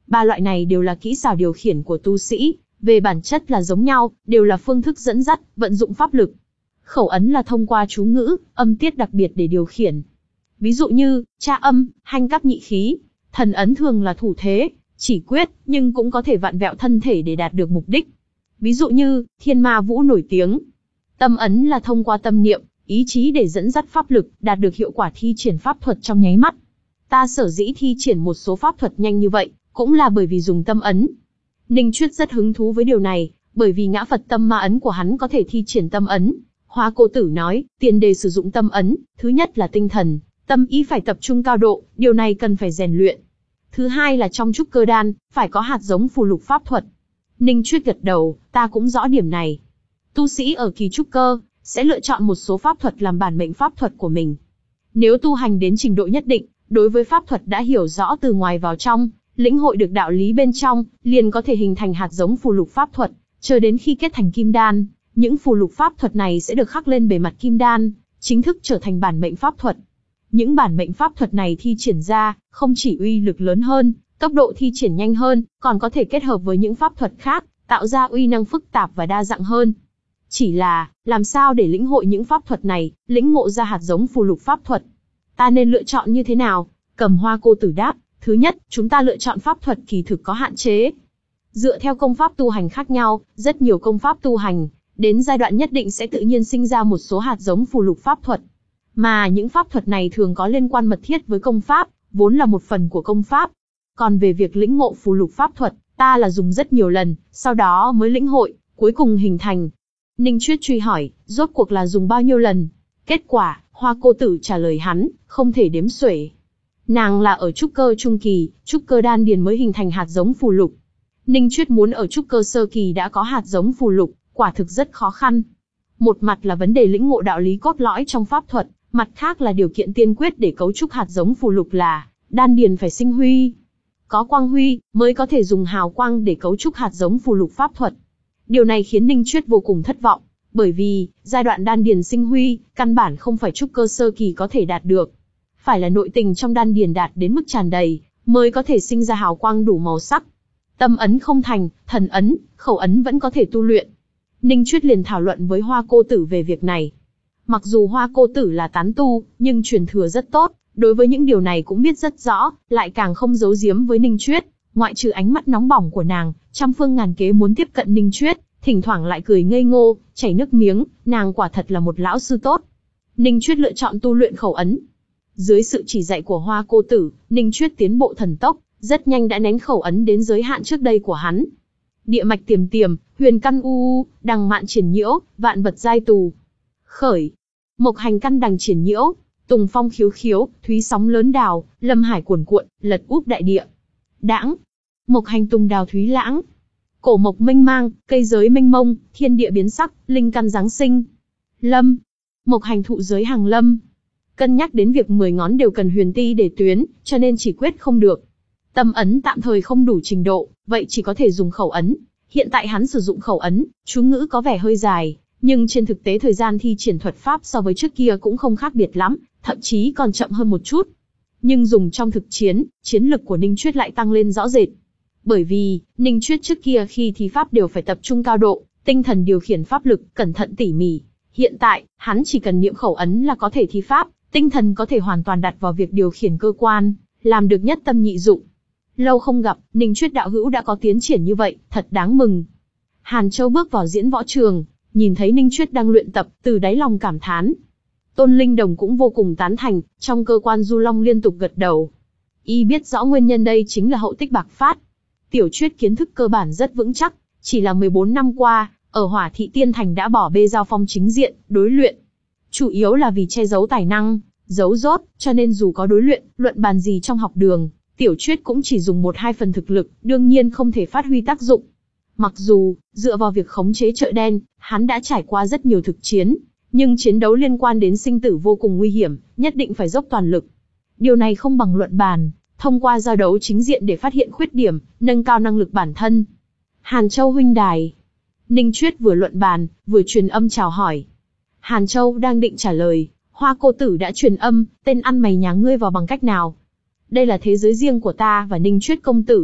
Ba loại này đều là kỹ xảo điều khiển của tu sĩ, về bản chất là giống nhau, đều là phương thức dẫn dắt, vận dụng pháp lực. Khẩu ấn là thông qua chú ngữ, âm tiết đặc biệt để điều khiển. Ví dụ như, tra âm, hanh cáp nhị khí. Thần ấn thường là thủ thế, chỉ quyết, nhưng cũng có thể vặn vẹo thân thể để đạt được mục đích. Ví dụ như, thiên ma vũ nổi tiếng. Tâm ấn là thông qua tâm niệm, ý chí để dẫn dắt pháp lực, đạt được hiệu quả thi triển pháp thuật trong nháy mắt. Ta sở dĩ thi triển một số pháp thuật nhanh như vậy, cũng là bởi vì dùng tâm ấn. Ninh Chuyết rất hứng thú với điều này, bởi vì ngã Phật tâm ma ấn của hắn có thể thi triển tâm ấn. Hoa Cô Tử nói, tiền đề sử dụng tâm ấn, thứ nhất là tinh thần, tâm ý phải tập trung cao độ, điều này cần phải rèn luyện. Thứ hai là trong trúc cơ đan, phải có hạt giống phù lục pháp thuật. Ninh Chuyết gật đầu, ta cũng rõ điểm này. Tu sĩ ở kỳ trúc cơ, sẽ lựa chọn một số pháp thuật làm bản mệnh pháp thuật của mình. Nếu tu hành đến trình độ nhất định, đối với pháp thuật đã hiểu rõ từ ngoài vào trong, lĩnh hội được đạo lý bên trong, liền có thể hình thành hạt giống phù lục pháp thuật, chờ đến khi kết thành kim đan, những phù lục pháp thuật này sẽ được khắc lên bề mặt kim đan, chính thức trở thành bản mệnh pháp thuật. Những bản mệnh pháp thuật này thi triển ra, không chỉ uy lực lớn hơn, tốc độ thi triển nhanh hơn, còn có thể kết hợp với những pháp thuật khác, tạo ra uy năng phức tạp và đa dạng hơn. Chỉ là, làm sao để lĩnh hội những pháp thuật này, lĩnh ngộ ra hạt giống phù lục pháp thuật? Ta nên lựa chọn như thế nào? Cầm Hoa Cô Tử đáp, thứ nhất, chúng ta lựa chọn pháp thuật kỳ thực có hạn chế. Dựa theo công pháp tu hành khác nhau, rất nhiều công pháp tu hành, đến giai đoạn nhất định sẽ tự nhiên sinh ra một số hạt giống phù lục pháp thuật. Mà những pháp thuật này thường có liên quan mật thiết với công pháp, vốn là một phần của công pháp. Còn về việc lĩnh ngộ phù lục pháp thuật, ta là dùng rất nhiều lần, sau đó mới lĩnh hội, cuối cùng hình thành. Ninh Chuyết truy hỏi, rốt cuộc là dùng bao nhiêu lần? Kết quả, Hoa Cô Tử trả lời hắn, không thể đếm xuể. Nàng là ở trúc cơ trung kỳ, trúc cơ đan điền mới hình thành hạt giống phù lục. Ninh Chuyết muốn ở trúc cơ sơ kỳ đã có hạt giống phù lục, quả thực rất khó khăn. Một mặt là vấn đề lĩnh ngộ đạo lý cốt lõi trong pháp thuật, mặt khác là điều kiện tiên quyết để cấu trúc hạt giống phù lục là đan điền phải sinh huy. Có quang huy, mới có thể dùng hào quang để cấu trúc hạt giống phù lục pháp thuật. Điều này khiến Ninh Chuyết vô cùng thất vọng, bởi vì, giai đoạn đan điền sinh huy, căn bản không phải trúc cơ sơ kỳ có thể đạt được. Phải là nội tình trong đan điền đạt đến mức tràn đầy, mới có thể sinh ra hào quang đủ màu sắc. Tâm ấn không thành, thần ấn, khẩu ấn vẫn có thể tu luyện. Ninh Chuyết liền thảo luận với Hoa Cô Tử về việc này. Mặc dù Hoa Cô Tử là tán tu, nhưng truyền thừa rất tốt, đối với những điều này cũng biết rất rõ, lại càng không giấu giếm với Ninh Chuyết. Ngoại trừ ánh mắt nóng bỏng của nàng, trăm phương ngàn kế muốn tiếp cận Ninh Chuyết, thỉnh thoảng lại cười ngây ngô, chảy nước miếng, nàng quả thật là một lão sư tốt. Ninh Chuyết lựa chọn tu luyện khẩu ấn. Dưới sự chỉ dạy của Hoa Cô Tử, Ninh Chuyết tiến bộ thần tốc, rất nhanh đã nén khẩu ấn đến giới hạn trước đây của hắn. Địa mạch tiềm tiềm, huyền căn u u, đằng mạn triển nhiễu, vạn vật giai tù. Khởi. Mộc hành căn đằng triển nhiễu, tùng phong khiếu khiếu, thúy sóng lớn đào, lâm hải cuồn cuộn, lật úp đại địa. Đãng. Mộc hành tùng đào thúy lãng. Cổ mộc mênh mang, cây giới mênh mông, thiên địa biến sắc, linh căn giáng sinh. Lâm. Mộc hành thụ giới hàng lâm. Cân nhắc đến việc mười ngón đều cần huyền ti để tuyến, cho nên chỉ quyết không được. Tâm ấn tạm thời không đủ trình độ, vậy chỉ có thể dùng khẩu ấn. Hiện tại hắn sử dụng khẩu ấn, chú ngữ có vẻ hơi dài, nhưng trên thực tế thời gian thi triển thuật pháp so với trước kia cũng không khác biệt lắm, thậm chí còn chậm hơn một chút. Nhưng dùng trong thực chiến, chiến lực của Ninh Chuyết lại tăng lên rõ rệt. Bởi vì, Ninh Chuyết trước kia khi thi pháp đều phải tập trung cao độ, tinh thần điều khiển pháp lực, cẩn thận tỉ mỉ. Hiện tại, hắn chỉ cần niệm khẩu ấn là có thể thi pháp, tinh thần có thể hoàn toàn đặt vào việc điều khiển cơ quan, làm được nhất tâm nhị dụng. Lâu không gặp, Ninh Chuyết đạo hữu đã có tiến triển như vậy, thật đáng mừng. Hàn Châu bước vào diễn võ trường, nhìn thấy Ninh Chuyết đang luyện tập, từ đáy lòng cảm thán. Tôn Linh Đồng cũng vô cùng tán thành, trong cơ quan Du Long liên tục gật đầu. Y biết rõ nguyên nhân đây chính là hậu tích bạc phát. Tiểu Chuyết kiến thức cơ bản rất vững chắc, chỉ là mười bốn năm qua, ở Hỏa Thị Tiên Thành đã bỏ bê giao phong chính diện, đối luyện. Chủ yếu là vì che giấu tài năng, giấu rốt, cho nên dù có đối luyện, luận bàn gì trong học đường, Tiểu Chuyết cũng chỉ dùng một hai phần thực lực, đương nhiên không thể phát huy tác dụng. Mặc dù, dựa vào việc khống chế chợ đen, hắn đã trải qua rất nhiều thực chiến, nhưng chiến đấu liên quan đến sinh tử vô cùng nguy hiểm, nhất định phải dốc toàn lực. Điều này không bằng luận bàn, thông qua giao đấu chính diện để phát hiện khuyết điểm, nâng cao năng lực bản thân. Hàn Châu huynh đài. Ninh Chuyết vừa luận bàn, vừa truyền âm chào hỏi. Hàn Châu đang định trả lời, Hoa Cô Tử đã truyền âm, tên ăn mày nhà ngươi vào bằng cách nào? Đây là thế giới riêng của ta và Ninh Chuyết công tử.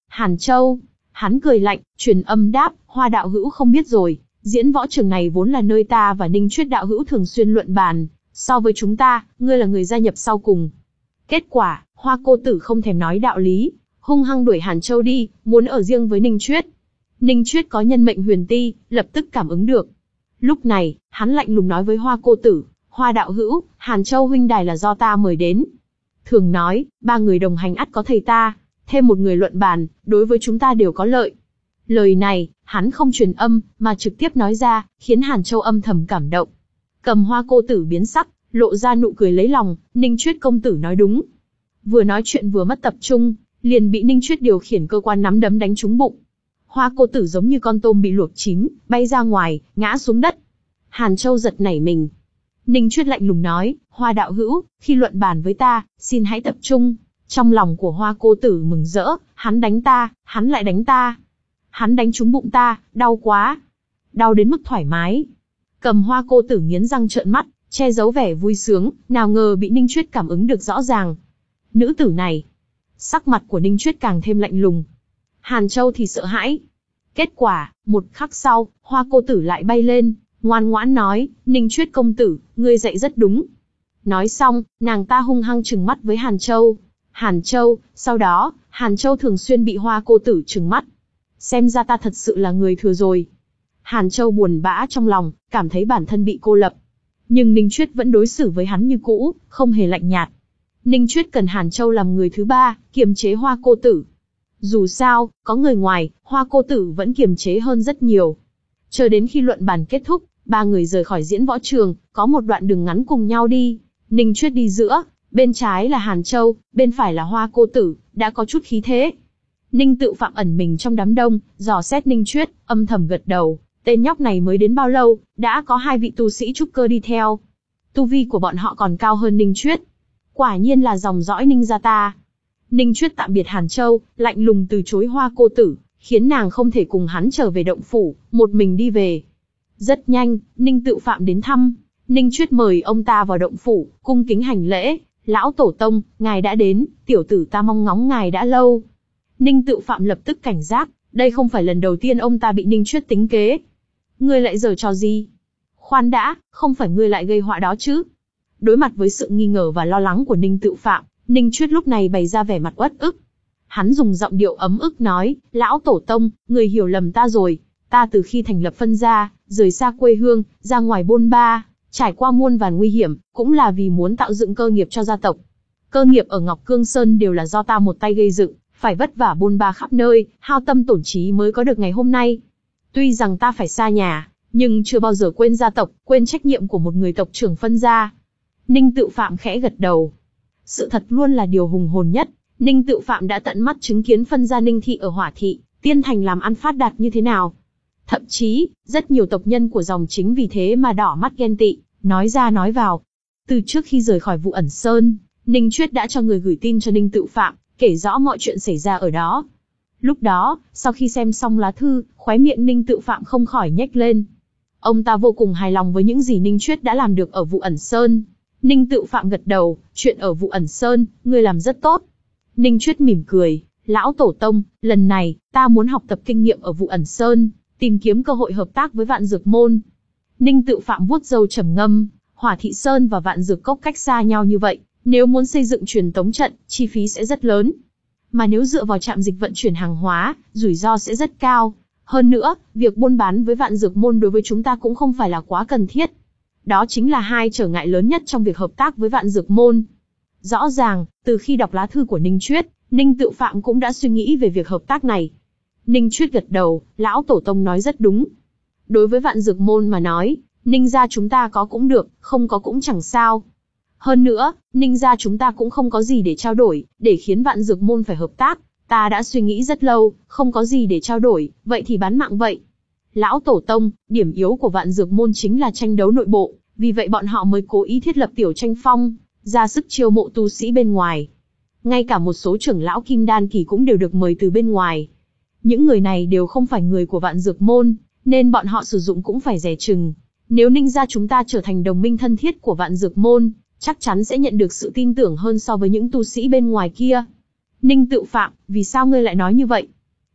Hàn Châu. Hắn cười lạnh, truyền âm đáp, Hoa đạo hữu không biết rồi, diễn võ trường này vốn là nơi ta và Ninh Chuyết đạo hữu thường xuyên luận bàn, so với chúng ta, ngươi là người gia nhập sau cùng. Kết quả, Hoa cô tử không thèm nói đạo lý, hung hăng đuổi Hàn Châu đi, muốn ở riêng với Ninh Chuyết. Ninh Chuyết có nhân mệnh huyền ti, lập tức cảm ứng được. Lúc này, hắn lạnh lùng nói với Hoa cô tử, Hoa đạo hữu, Hàn Châu huynh đài là do ta mời đến. Thường nói, ba người đồng hành ắt có thầy ta, thêm một người luận bàn, đối với chúng ta đều có lợi. Lời này, hắn không truyền âm, mà trực tiếp nói ra, khiến Hàn Châu âm thầm cảm động. Cầm Hoa cô tử biến sắc, lộ ra nụ cười lấy lòng, Ninh Chuyết công tử nói đúng. Vừa nói chuyện vừa mất tập trung, liền bị Ninh Chuyết điều khiển cơ quan nắm đấm đánh trúng bụng. Hoa cô tử giống như con tôm bị luộc chín, bay ra ngoài, ngã xuống đất. Hàn Châu giật nảy mình. Ninh Chuyết lạnh lùng nói, Hoa đạo hữu, khi luận bàn với ta, xin hãy tập trung. Trong lòng của Hoa cô tử mừng rỡ, hắn đánh ta, hắn lại đánh ta. Hắn đánh trúng bụng ta, đau quá. Đau đến mức thoải mái. Cầm Hoa cô tử nghiến răng trợn mắt, che giấu vẻ vui sướng, nào ngờ bị Ninh Chuyết cảm ứng được rõ ràng. Nữ tử này. Sắc mặt của Ninh Chuyết càng thêm lạnh lùng. Hàn Châu thì sợ hãi. Kết quả, một khắc sau, Hoa cô tử lại bay lên, ngoan ngoãn nói, Ninh Chuyết công tử, ngươi dạy rất đúng. Nói xong, nàng ta hung hăng trừng mắt với Hàn Châu. Hàn Châu, sau đó, Hàn Châu thường xuyên bị Hoa cô tử trừng mắt. Xem ra ta thật sự là người thừa rồi. Hàn Châu buồn bã trong lòng, cảm thấy bản thân bị cô lập. Nhưng Ninh Chuyết vẫn đối xử với hắn như cũ, không hề lạnh nhạt. Ninh Chuyết cần Hàn Châu làm người thứ ba, kiềm chế Hoa cô tử. Dù sao, có người ngoài, Hoa cô tử vẫn kiềm chế hơn rất nhiều. Chờ đến khi luận bàn kết thúc, ba người rời khỏi diễn võ trường, có một đoạn đường ngắn cùng nhau đi. Ninh Chuyết đi giữa, bên trái là Hàn Châu, bên phải là Hoa cô tử, đã có chút khí thế. Ninh Tự Phạm ẩn mình trong đám đông, dò xét Ninh Chuyết, âm thầm gật đầu. Tên nhóc này mới đến bao lâu, đã có hai vị tu sĩ trúc cơ đi theo. Tu vi của bọn họ còn cao hơn Ninh Chuyết. Quả nhiên là dòng dõi Ninh gia ta. Ninh Chuyết tạm biệt Hàn Châu, lạnh lùng từ chối Hoa cô tử, khiến nàng không thể cùng hắn trở về động phủ, một mình đi về. Rất nhanh, Ninh Tự Phạm đến thăm. Ninh Chuyết mời ông ta vào động phủ, cung kính hành lễ. Lão tổ tông, ngài đã đến, tiểu tử ta mong ngóng ngài đã lâu. Ninh Tự Phạm lập tức cảnh giác, đây không phải lần đầu tiên ông ta bị Ninh Chuyết tính kế. Ngươi lại giở trò gì? Khoan đã, không phải ngươi lại gây họa đó chứ? Đối mặt với sự nghi ngờ và lo lắng của Ninh Tự Phạm, Ninh Chuyết lúc này bày ra vẻ mặt uất ức. Hắn dùng giọng điệu ấm ức nói, lão tổ tông, người hiểu lầm ta rồi. Ta từ khi thành lập phân gia, rời xa quê hương, ra ngoài bôn ba, trải qua muôn vàn nguy hiểm, cũng là vì muốn tạo dựng cơ nghiệp cho gia tộc. Cơ nghiệp ở Ngọc Cương Sơn đều là do ta một tay gây dựng, phải vất vả bôn ba khắp nơi, hao tâm tổn trí mới có được ngày hôm nay. Tuy rằng ta phải xa nhà, nhưng chưa bao giờ quên gia tộc, quên trách nhiệm của một người tộc trưởng phân gia. Ninh Tự Phạm khẽ gật đầu. Sự thật luôn là điều hùng hồn nhất. Ninh Tự Phạm đã tận mắt chứng kiến phân gia Ninh thị ở Hỏa thị, Tiên Thành làm ăn phát đạt như thế nào. Thậm chí, rất nhiều tộc nhân của dòng chính vì thế mà đỏ mắt ghen tị, nói ra nói vào. Từ trước khi rời khỏi Vụ Ẩn Sơn, Ninh Chuyết đã cho người gửi tin cho Ninh Tự Phạm, kể rõ mọi chuyện xảy ra ở đó. Lúc đó, sau khi xem xong lá thư, khóe miệng Ninh Tự Phạm không khỏi nhếch lên. Ông ta vô cùng hài lòng với những gì Ninh Chuyết đã làm được ở Vụ Ẩn Sơn. Ninh Tự Phạm gật đầu, chuyện ở Vụ Ẩn Sơn, ngươi làm rất tốt. Ninh Chuyết mỉm cười, lão tổ tông, lần này, ta muốn học tập kinh nghiệm ở Vụ Ẩn Sơn, tìm kiếm cơ hội hợp tác với Vạn Dược Môn. Ninh Tự Phạm vuốt râu trầm ngâm, Hỏa Thị Sơn và Vạn Dược Cốc cách xa nhau như vậy, nếu muốn xây dựng truyền tống trận, chi phí sẽ rất lớn. Mà nếu dựa vào trạm dịch vận chuyển hàng hóa, rủi ro sẽ rất cao. Hơn nữa, việc buôn bán với Vạn Dược Môn đối với chúng ta cũng không phải là quá cần thiết. Đó chính là hai trở ngại lớn nhất trong việc hợp tác với Vạn Dược Môn. Rõ ràng, từ khi đọc lá thư của Ninh Chuyết, Ninh Tự Phạm cũng đã suy nghĩ về việc hợp tác này. Ninh Chuyết gật đầu, lão tổ tông nói rất đúng. Đối với Vạn Dược Môn mà nói, Ninh gia chúng ta có cũng được, không có cũng chẳng sao. Hơn nữa, Ninh gia chúng ta cũng không có gì để trao đổi, để khiến Vạn Dược Môn phải hợp tác. Ta đã suy nghĩ rất lâu, không có gì để trao đổi, vậy thì bán mạng vậy. Lão tổ tông, điểm yếu của Vạn Dược Môn chính là tranh đấu nội bộ, vì vậy bọn họ mới cố ý thiết lập tiểu tranh phong, ra sức chiêu mộ tu sĩ bên ngoài. Ngay cả một số trưởng lão Kim Đan kỳ cũng đều được mời từ bên ngoài. Những người này đều không phải người của Vạn Dược Môn, nên bọn họ sử dụng cũng phải dè chừng. Nếu Ninh gia chúng ta trở thành đồng minh thân thiết của Vạn Dược Môn, chắc chắn sẽ nhận được sự tin tưởng hơn so với những tu sĩ bên ngoài kia. Ninh Tự Phạm, vì sao ngươi lại nói như vậy?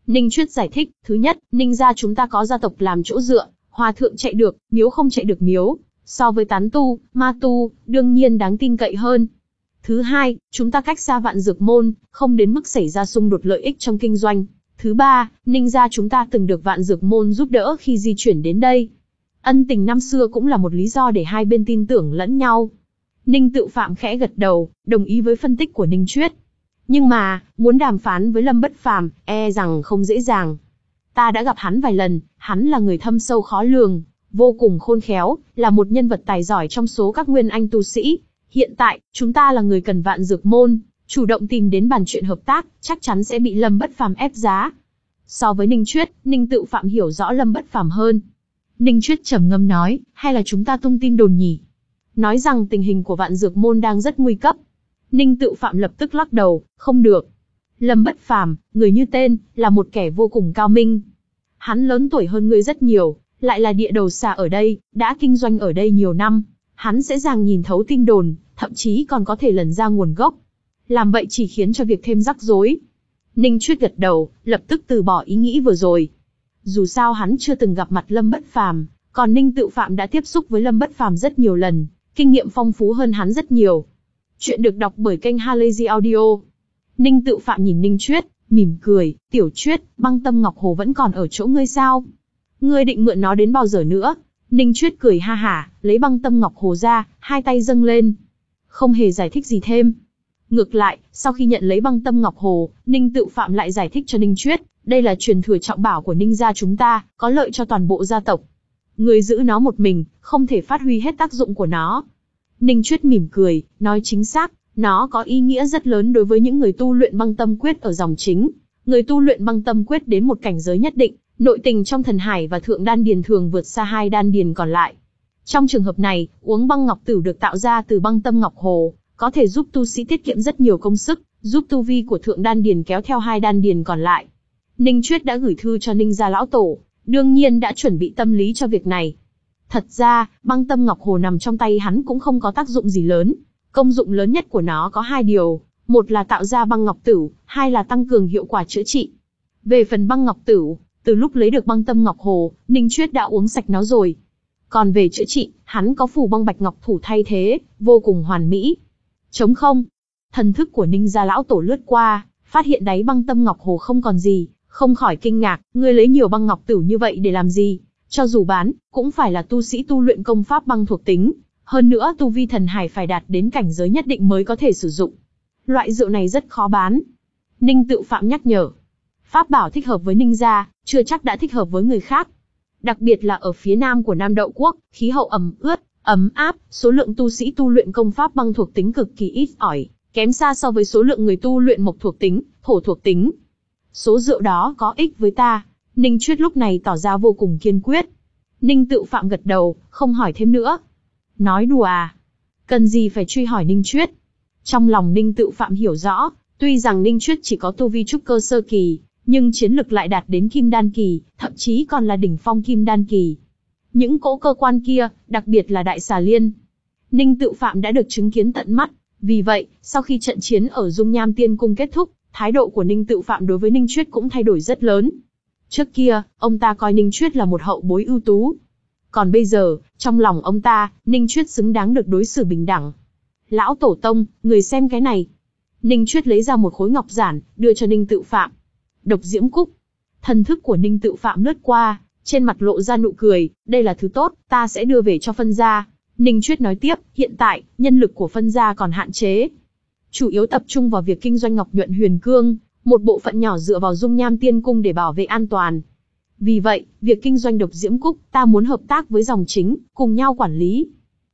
Ninh Chuyết giải thích, thứ nhất, Ninh gia chúng ta có gia tộc làm chỗ dựa, hòa thượng chạy được, miếu không chạy được miếu, so với tán tu, ma tu, đương nhiên đáng tin cậy hơn. Thứ hai, chúng ta cách xa Vạn Dược Môn, không đến mức xảy ra xung đột lợi ích trong kinh doanh. Thứ ba, Ninh gia chúng ta từng được Vạn Dược Môn giúp đỡ khi di chuyển đến đây. Ân tình năm xưa cũng là một lý do để hai bên tin tưởng lẫn nhau. Ninh Tự Phạm khẽ gật đầu, đồng ý với phân tích của Ninh Chuyết. Nhưng mà, muốn đàm phán với Lâm Bất Phàm, e rằng không dễ dàng. Ta đã gặp hắn vài lần, hắn là người thâm sâu khó lường, vô cùng khôn khéo, là một nhân vật tài giỏi trong số các nguyên anh tu sĩ. Hiện tại, chúng ta là người cần Vạn Dược Môn, chủ động tìm đến bàn chuyện hợp tác, chắc chắn sẽ bị Lâm Bất Phàm ép giá. So với Ninh Chuyết, Ninh Tự Phạm hiểu rõ Lâm Bất Phàm hơn. Ninh Chuyết trầm ngâm nói, hay là chúng ta tung tin đồn nhỉ? Nói rằng tình hình của Vạn Dược Môn đang rất nguy cấp. Ninh Tự Phạm lập tức lắc đầu, không được. Lâm Bất Phàm, người như tên, là một kẻ vô cùng cao minh. Hắn lớn tuổi hơn ngươi rất nhiều, lại là địa đầu xà ở đây, đã kinh doanh ở đây nhiều năm. Hắn dễ dàng nhìn thấu tin đồn, thậm chí còn có thể lần ra nguồn gốc. Làm vậy chỉ khiến cho việc thêm rắc rối. Ninh Chuyết gật đầu, lập tức từ bỏ ý nghĩ vừa rồi. Dù sao hắn chưa từng gặp mặt Lâm Bất Phàm, còn Ninh Tự Phạm đã tiếp xúc với Lâm Bất Phàm rất nhiều lần, kinh nghiệm phong phú hơn hắn rất nhiều. Chuyện được đọc bởi kênh Halazy Audio. Ninh Tự Phạm nhìn Ninh Chuyết, mỉm cười, tiểu Chuyết, băng tâm ngọc hồ vẫn còn ở chỗ ngươi sao? Ngươi định mượn nó đến bao giờ nữa? Ninh Chuyết cười ha hả, lấy băng tâm ngọc hồ ra, hai tay dâng lên. Không hề giải thích gì thêm. Ngược lại, sau khi nhận lấy băng tâm ngọc hồ, Ninh Tự Phạm lại giải thích cho Ninh Chuyết, đây là truyền thừa trọng bảo của Ninh gia chúng ta, có lợi cho toàn bộ gia tộc. Người giữ nó một mình, không thể phát huy hết tác dụng của nó. Ninh Chuyết mỉm cười, nói chính xác, nó có ý nghĩa rất lớn đối với những người tu luyện băng tâm quyết ở dòng chính. Người tu luyện băng tâm quyết đến một cảnh giới nhất định, nội tình trong thần hải và thượng đan điền thường vượt xa hai đan điền còn lại. Trong trường hợp này, uống băng ngọc tửu được tạo ra từ băng tâm ngọc hồ, có thể giúp tu sĩ tiết kiệm rất nhiều công sức, giúp tu vi của thượng đan điền kéo theo hai đan điền còn lại. Ninh Chuyết đã gửi thư cho Ninh gia lão tổ, đương nhiên đã chuẩn bị tâm lý cho việc này. Thật ra, băng tâm ngọc hồ nằm trong tay hắn cũng không có tác dụng gì lớn. Công dụng lớn nhất của nó có hai điều, một là tạo ra băng ngọc tửu, hai là tăng cường hiệu quả chữa trị. Về phần băng ngọc tửu, từ lúc lấy được băng tâm ngọc hồ, Ninh Chuyết đã uống sạch nó rồi. Còn về chữa trị, hắn có phù băng bạch ngọc thủ thay thế, vô cùng hoàn mỹ. Trống không. Thần thức của Ninh gia lão tổ lướt qua, phát hiện đáy băng tâm ngọc hồ không còn gì, không khỏi kinh ngạc, ngươi lấy nhiều băng ngọc tửu như vậy để làm gì? Cho dù bán, cũng phải là tu sĩ tu luyện công pháp băng thuộc tính. Hơn nữa tu vi thần hải phải đạt đến cảnh giới nhất định mới có thể sử dụng. Loại rượu này rất khó bán. Ninh Tự Phạm nhắc nhở. Pháp bảo thích hợp với Ninh gia, chưa chắc đã thích hợp với người khác. Đặc biệt là ở phía nam của Nam Đậu Quốc, khí hậu ẩm ướt, ấm áp, số lượng tu sĩ tu luyện công pháp băng thuộc tính cực kỳ ít ỏi, kém xa so với số lượng người tu luyện mộc thuộc tính, thổ thuộc tính. Số rượu đó có ích với ta. Ninh Chuyết lúc này tỏ ra vô cùng kiên quyết. Ninh Tự Phạm gật đầu, không hỏi thêm nữa. Nói đùa à? Cần gì phải truy hỏi Ninh Chuyết? Trong lòng Ninh Tự Phạm hiểu rõ, tuy rằng Ninh Chuyết chỉ có tu vi trúc cơ sơ kỳ, nhưng chiến lực lại đạt đến kim đan kỳ, thậm chí còn là đỉnh phong kim đan kỳ. Những cỗ cơ quan kia, đặc biệt là đại xà liên, Ninh Tự Phạm đã được chứng kiến tận mắt. Vì vậy, sau khi trận chiến ở Dung Nham Tiên Cung kết thúc, thái độ của Ninh Tự Phạm đối với Ninh Chuyết cũng thay đổi rất lớn. Trước kia, ông ta coi Ninh Chuyết là một hậu bối ưu tú. Còn bây giờ, trong lòng ông ta, Ninh Chuyết xứng đáng được đối xử bình đẳng. Lão Tổ Tông, người xem cái này. Ninh Chuyết lấy ra một khối ngọc giản, đưa cho Ninh Tự Phạm. Độc Diễm Cúc. Thần thức của Ninh Tự Phạm lướt qua, trên mặt lộ ra nụ cười, đây là thứ tốt, ta sẽ đưa về cho phân gia. Ninh Chuyết nói tiếp, hiện tại, nhân lực của phân gia còn hạn chế. Chủ yếu tập trung vào việc kinh doanh ngọc nhuận huyền cương, một bộ phận nhỏ dựa vào Dung Nham Tiên Cung để bảo vệ an toàn. Vì vậy, việc kinh doanh Độc Diễm Cúc, ta muốn hợp tác với dòng chính, cùng nhau quản lý.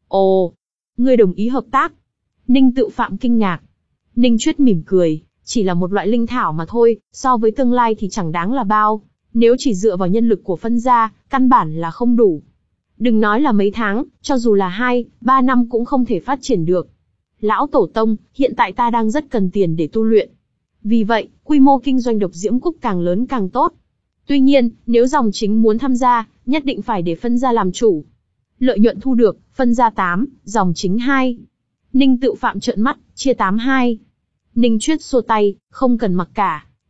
Ồ, ngươi đồng ý hợp tác? Ninh Tự Phạm kinh ngạc. Ninh Chuyết mỉm cười, chỉ là một loại linh thảo mà thôi, so với tương lai thì chẳng đáng là bao. Nếu chỉ dựa vào nhân lực của phân gia, căn bản là không đủ. Đừng nói là mấy tháng, cho dù là hai, ba năm cũng không thể phát triển được. Lão Tổ Tông, hiện tại ta đang rất cần tiền để tu luyện. Vì vậy, quy mô kinh doanh Độc Diễm Cúc càng lớn càng tốt. Tuy nhiên, nếu dòng chính muốn tham gia, nhất định phải để phân gia làm chủ. Lợi nhuận thu được, phân gia tám, dòng chính hai. Ninh Tự Phạm trợn mắt, chia tám hai. Ninh Chuyết xua tay, không cần mặc cả.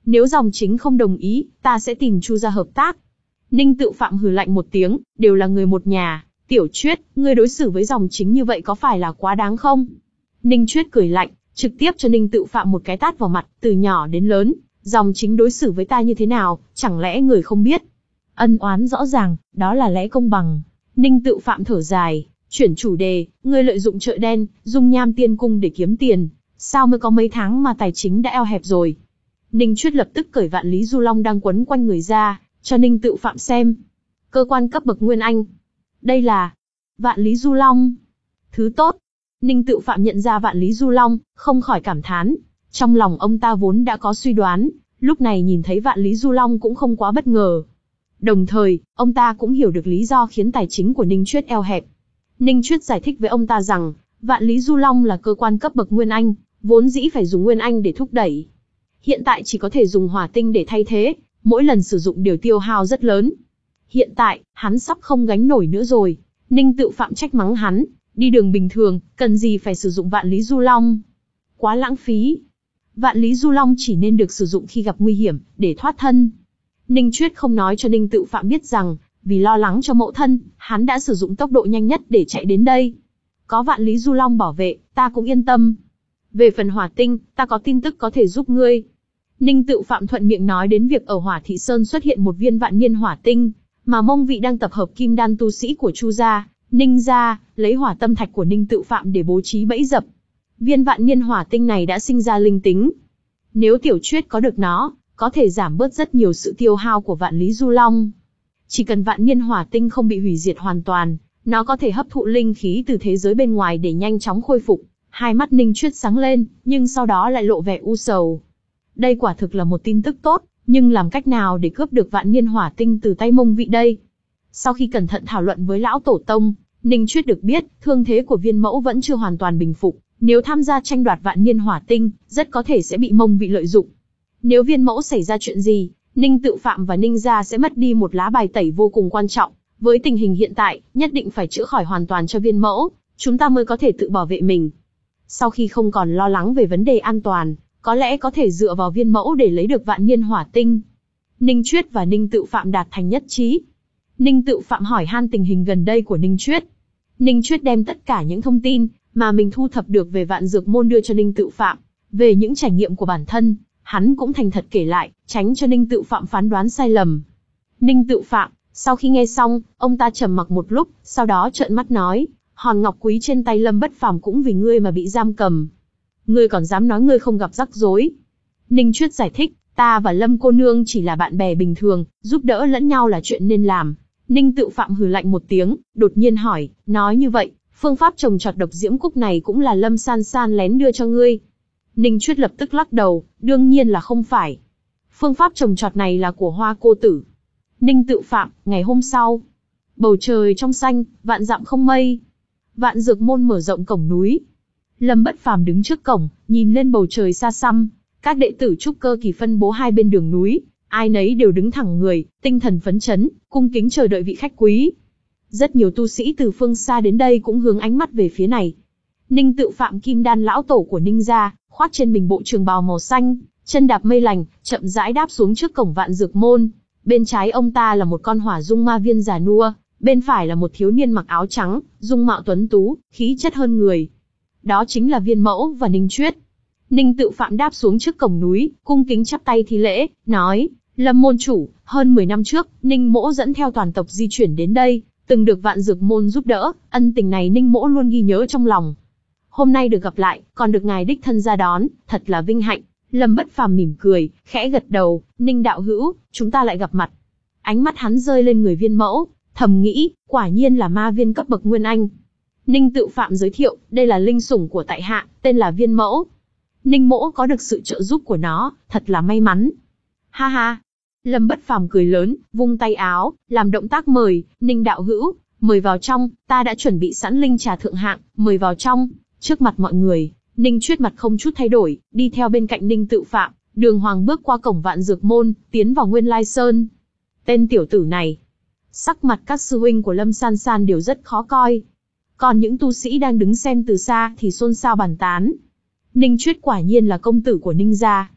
Nếu dòng chính không đồng ý, ta sẽ tìm Chu gia hợp tác. Ninh Tự Phạm hừ lạnh một tiếng, đều là người một nhà. Tiểu Chuyết, ngươi đối xử với dòng chính như vậy có phải là quá đáng không? Ninh Chuyết cười lạnh, trực tiếp cho Ninh Tự Phạm một cái tát vào mặt, từ nhỏ đến lớn, dòng chính đối xử với ta như thế nào, chẳng lẽ người không biết? Ân oán rõ ràng, đó là lẽ công bằng. Ninh Tự Phạm thở dài, chuyển chủ đề, ngươi lợi dụng chợ đen, dung nham tiên cung để kiếm tiền, sao mới có mấy tháng mà tài chính đã eo hẹp rồi? Ninh Chuyết lập tức cởi vạn lý du long đang quấn quanh người ra, cho Ninh Tự Phạm xem. Cơ quan cấp bậc Nguyên Anh. Đây là vạn lý du long. Thứ tốt. Ninh Tự Phạm nhận ra vạn lý du long, không khỏi cảm thán. Trong lòng ông ta vốn đã có suy đoán, lúc này nhìn thấy vạn lý du long cũng không quá bất ngờ. Đồng thời, ông ta cũng hiểu được lý do khiến tài chính của Ninh Chuyết eo hẹp. Ninh Chuyết giải thích với ông ta rằng, vạn lý du long là cơ quan cấp bậc Nguyên Anh, vốn dĩ phải dùng Nguyên Anh để thúc đẩy. Hiện tại chỉ có thể dùng hỏa tinh để thay thế, mỗi lần sử dụng đều tiêu hao rất lớn. Hiện tại, hắn sắp không gánh nổi nữa rồi. Ninh Tự Phạm trách mắng hắn, đi đường bình thường, cần gì phải sử dụng vạn lý du long. Quá lãng phí. Vạn lý du long chỉ nên được sử dụng khi gặp nguy hiểm, để thoát thân. Ninh Chuyết không nói cho Ninh Tự Phạm biết rằng, vì lo lắng cho mẫu thân, hắn đã sử dụng tốc độ nhanh nhất để chạy đến đây. Có vạn lý du long bảo vệ, ta cũng yên tâm. Về phần hỏa tinh, ta có tin tức có thể giúp ngươi. Ninh Tự Phạm thuận miệng nói đến việc ở Hỏa Thị Sơn xuất hiện một viên vạn niên hỏa tinh, mà Mông Vị đang tập hợp kim đan tu sĩ của Chu gia, Ninh gia, lấy hỏa tâm thạch của Ninh Tự Phạm để bố trí bẫy dập. Viên vạn niên hỏa tinh này đã sinh ra linh tính. Nếu Tiểu Chuyết có được nó, có thể giảm bớt rất nhiều sự tiêu hao của vạn lý du long. Chỉ cần vạn niên hỏa tinh không bị hủy diệt hoàn toàn, nó có thể hấp thụ linh khí từ thế giới bên ngoài để nhanh chóng khôi phục. Hai mắt Ninh Chuyết sáng lên, nhưng sau đó lại lộ vẻ u sầu. Đây quả thực là một tin tức tốt, nhưng làm cách nào để cướp được vạn niên hỏa tinh từ tay Mông Vị đây? Sau khi cẩn thận thảo luận với lão tổ tông, Ninh Chuyết được biết, thương thế của Viên Mẫu vẫn chưa hoàn toàn bình phục, nếu tham gia tranh đoạt vạn niên hỏa tinh, rất có thể sẽ bị Mông Vị lợi dụng. Nếu Viên Mẫu xảy ra chuyện gì, Ninh Tự Phạm và Ninh gia sẽ mất đi một lá bài tẩy vô cùng quan trọng. Với tình hình hiện tại, nhất định phải chữa khỏi hoàn toàn cho Viên Mẫu, chúng ta mới có thể tự bảo vệ mình. Sau khi không còn lo lắng về vấn đề an toàn, có lẽ có thể dựa vào Viên Mẫu để lấy được vạn niên hỏa tinh. Ninh Chuyết và Ninh Tự Phạm đạt thành nhất trí. Ninh Tự Phạm hỏi han tình hình gần đây của Ninh Chuyết. Ninh Chuyết đem tất cả những thông tin mà mình thu thập được về Vạn Dược Môn đưa cho Ninh Tự Phạm. Về những trải nghiệm của bản thân, hắn cũng thành thật kể lại, tránh cho Ninh Tự Phạm phán đoán sai lầm. Ninh Tự Phạm, sau khi nghe xong, ông ta trầm mặc một lúc, sau đó trợn mắt nói, hòn ngọc quý trên tay Lâm Bất Phàm cũng vì ngươi mà bị giam cầm. Ngươi còn dám nói ngươi không gặp rắc rối? Ninh Chuyết giải thích, ta và Lâm cô nương chỉ là bạn bè bình thường, giúp đỡ lẫn nhau là chuyện nên làm. Ninh Tự Phạm hừ lạnh một tiếng, đột nhiên hỏi, nói như vậy, phương pháp trồng trọt độc diễm cúc này cũng là Lâm San San lén đưa cho ngươi? Ninh Chuyết lập tức lắc đầu, đương nhiên là không phải. Phương pháp trồng trọt này là của Hoa cô tử. Ninh Tự Phạm, ngày hôm sau, bầu trời trong xanh, vạn dặm không mây. Vạn Dược Môn mở rộng cổng núi. Lâm Bất Phàm đứng trước cổng, nhìn lên bầu trời xa xăm. Các đệ tử trúc cơ kỳ phân bố hai bên đường núi, ai nấy đều đứng thẳng người, tinh thần phấn chấn, cung kính chờ đợi vị khách quý. Rất nhiều tu sĩ từ phương xa đến đây cũng hướng ánh mắt về phía này. Ninh Tự Phạm kim đan lão tổ của Ninh gia, khoác trên mình bộ trường bào màu xanh, chân đạp mây lành, chậm rãi đáp xuống trước cổng Vạn Dược Môn. Bên trái ông ta là một con hỏa dung ma viên già nua, bên phải là một thiếu niên mặc áo trắng, dung mạo tuấn tú, khí chất hơn người. Đó chính là Viên Mẫu và Ninh Chuyết. Ninh Tự Phạm đáp xuống trước cổng núi, cung kính chắp tay thi lễ, nói, Lâm môn chủ, hơn mười năm trước, Ninh Mỗ dẫn theo toàn tộc di chuyển đến đây, từng được Vạn Dược Môn giúp đỡ, ân tình này Ninh Mỗ luôn ghi nhớ trong lòng. Hôm nay được gặp lại, còn được ngài đích thân ra đón, thật là vinh hạnh. Lâm Bất Phàm mỉm cười, khẽ gật đầu, Ninh đạo hữu, chúng ta lại gặp mặt. Ánh mắt hắn rơi lên người Viên Mẫu, thầm nghĩ, quả nhiên là ma viên cấp bậc Nguyên Anh. Ninh Tự Phạm giới thiệu, đây là linh sủng của tại hạ, tên là Viên Mẫu. Ninh Mỗ có được sự trợ giúp của nó, thật là may mắn. Ha ha. Lâm Bất Phàm cười lớn, vung tay áo, làm động tác mời, Ninh đạo hữu, mời vào trong, ta đã chuẩn bị sẵn linh trà thượng hạng, mời vào trong. Trước mặt mọi người, Ninh Chuyết mặt không chút thay đổi, đi theo bên cạnh Ninh Tự Phạm, đường hoàng bước qua cổng Vạn Dược Môn, tiến vào Nguyên Lai Sơn. Tên tiểu tử này. Sắc mặt các sư huynh của Lâm San San đều rất khó coi. Còn những tu sĩ đang đứng xem từ xa thì xôn xao bàn tán. Ninh Chuyết quả nhiên là công tử của Ninh gia.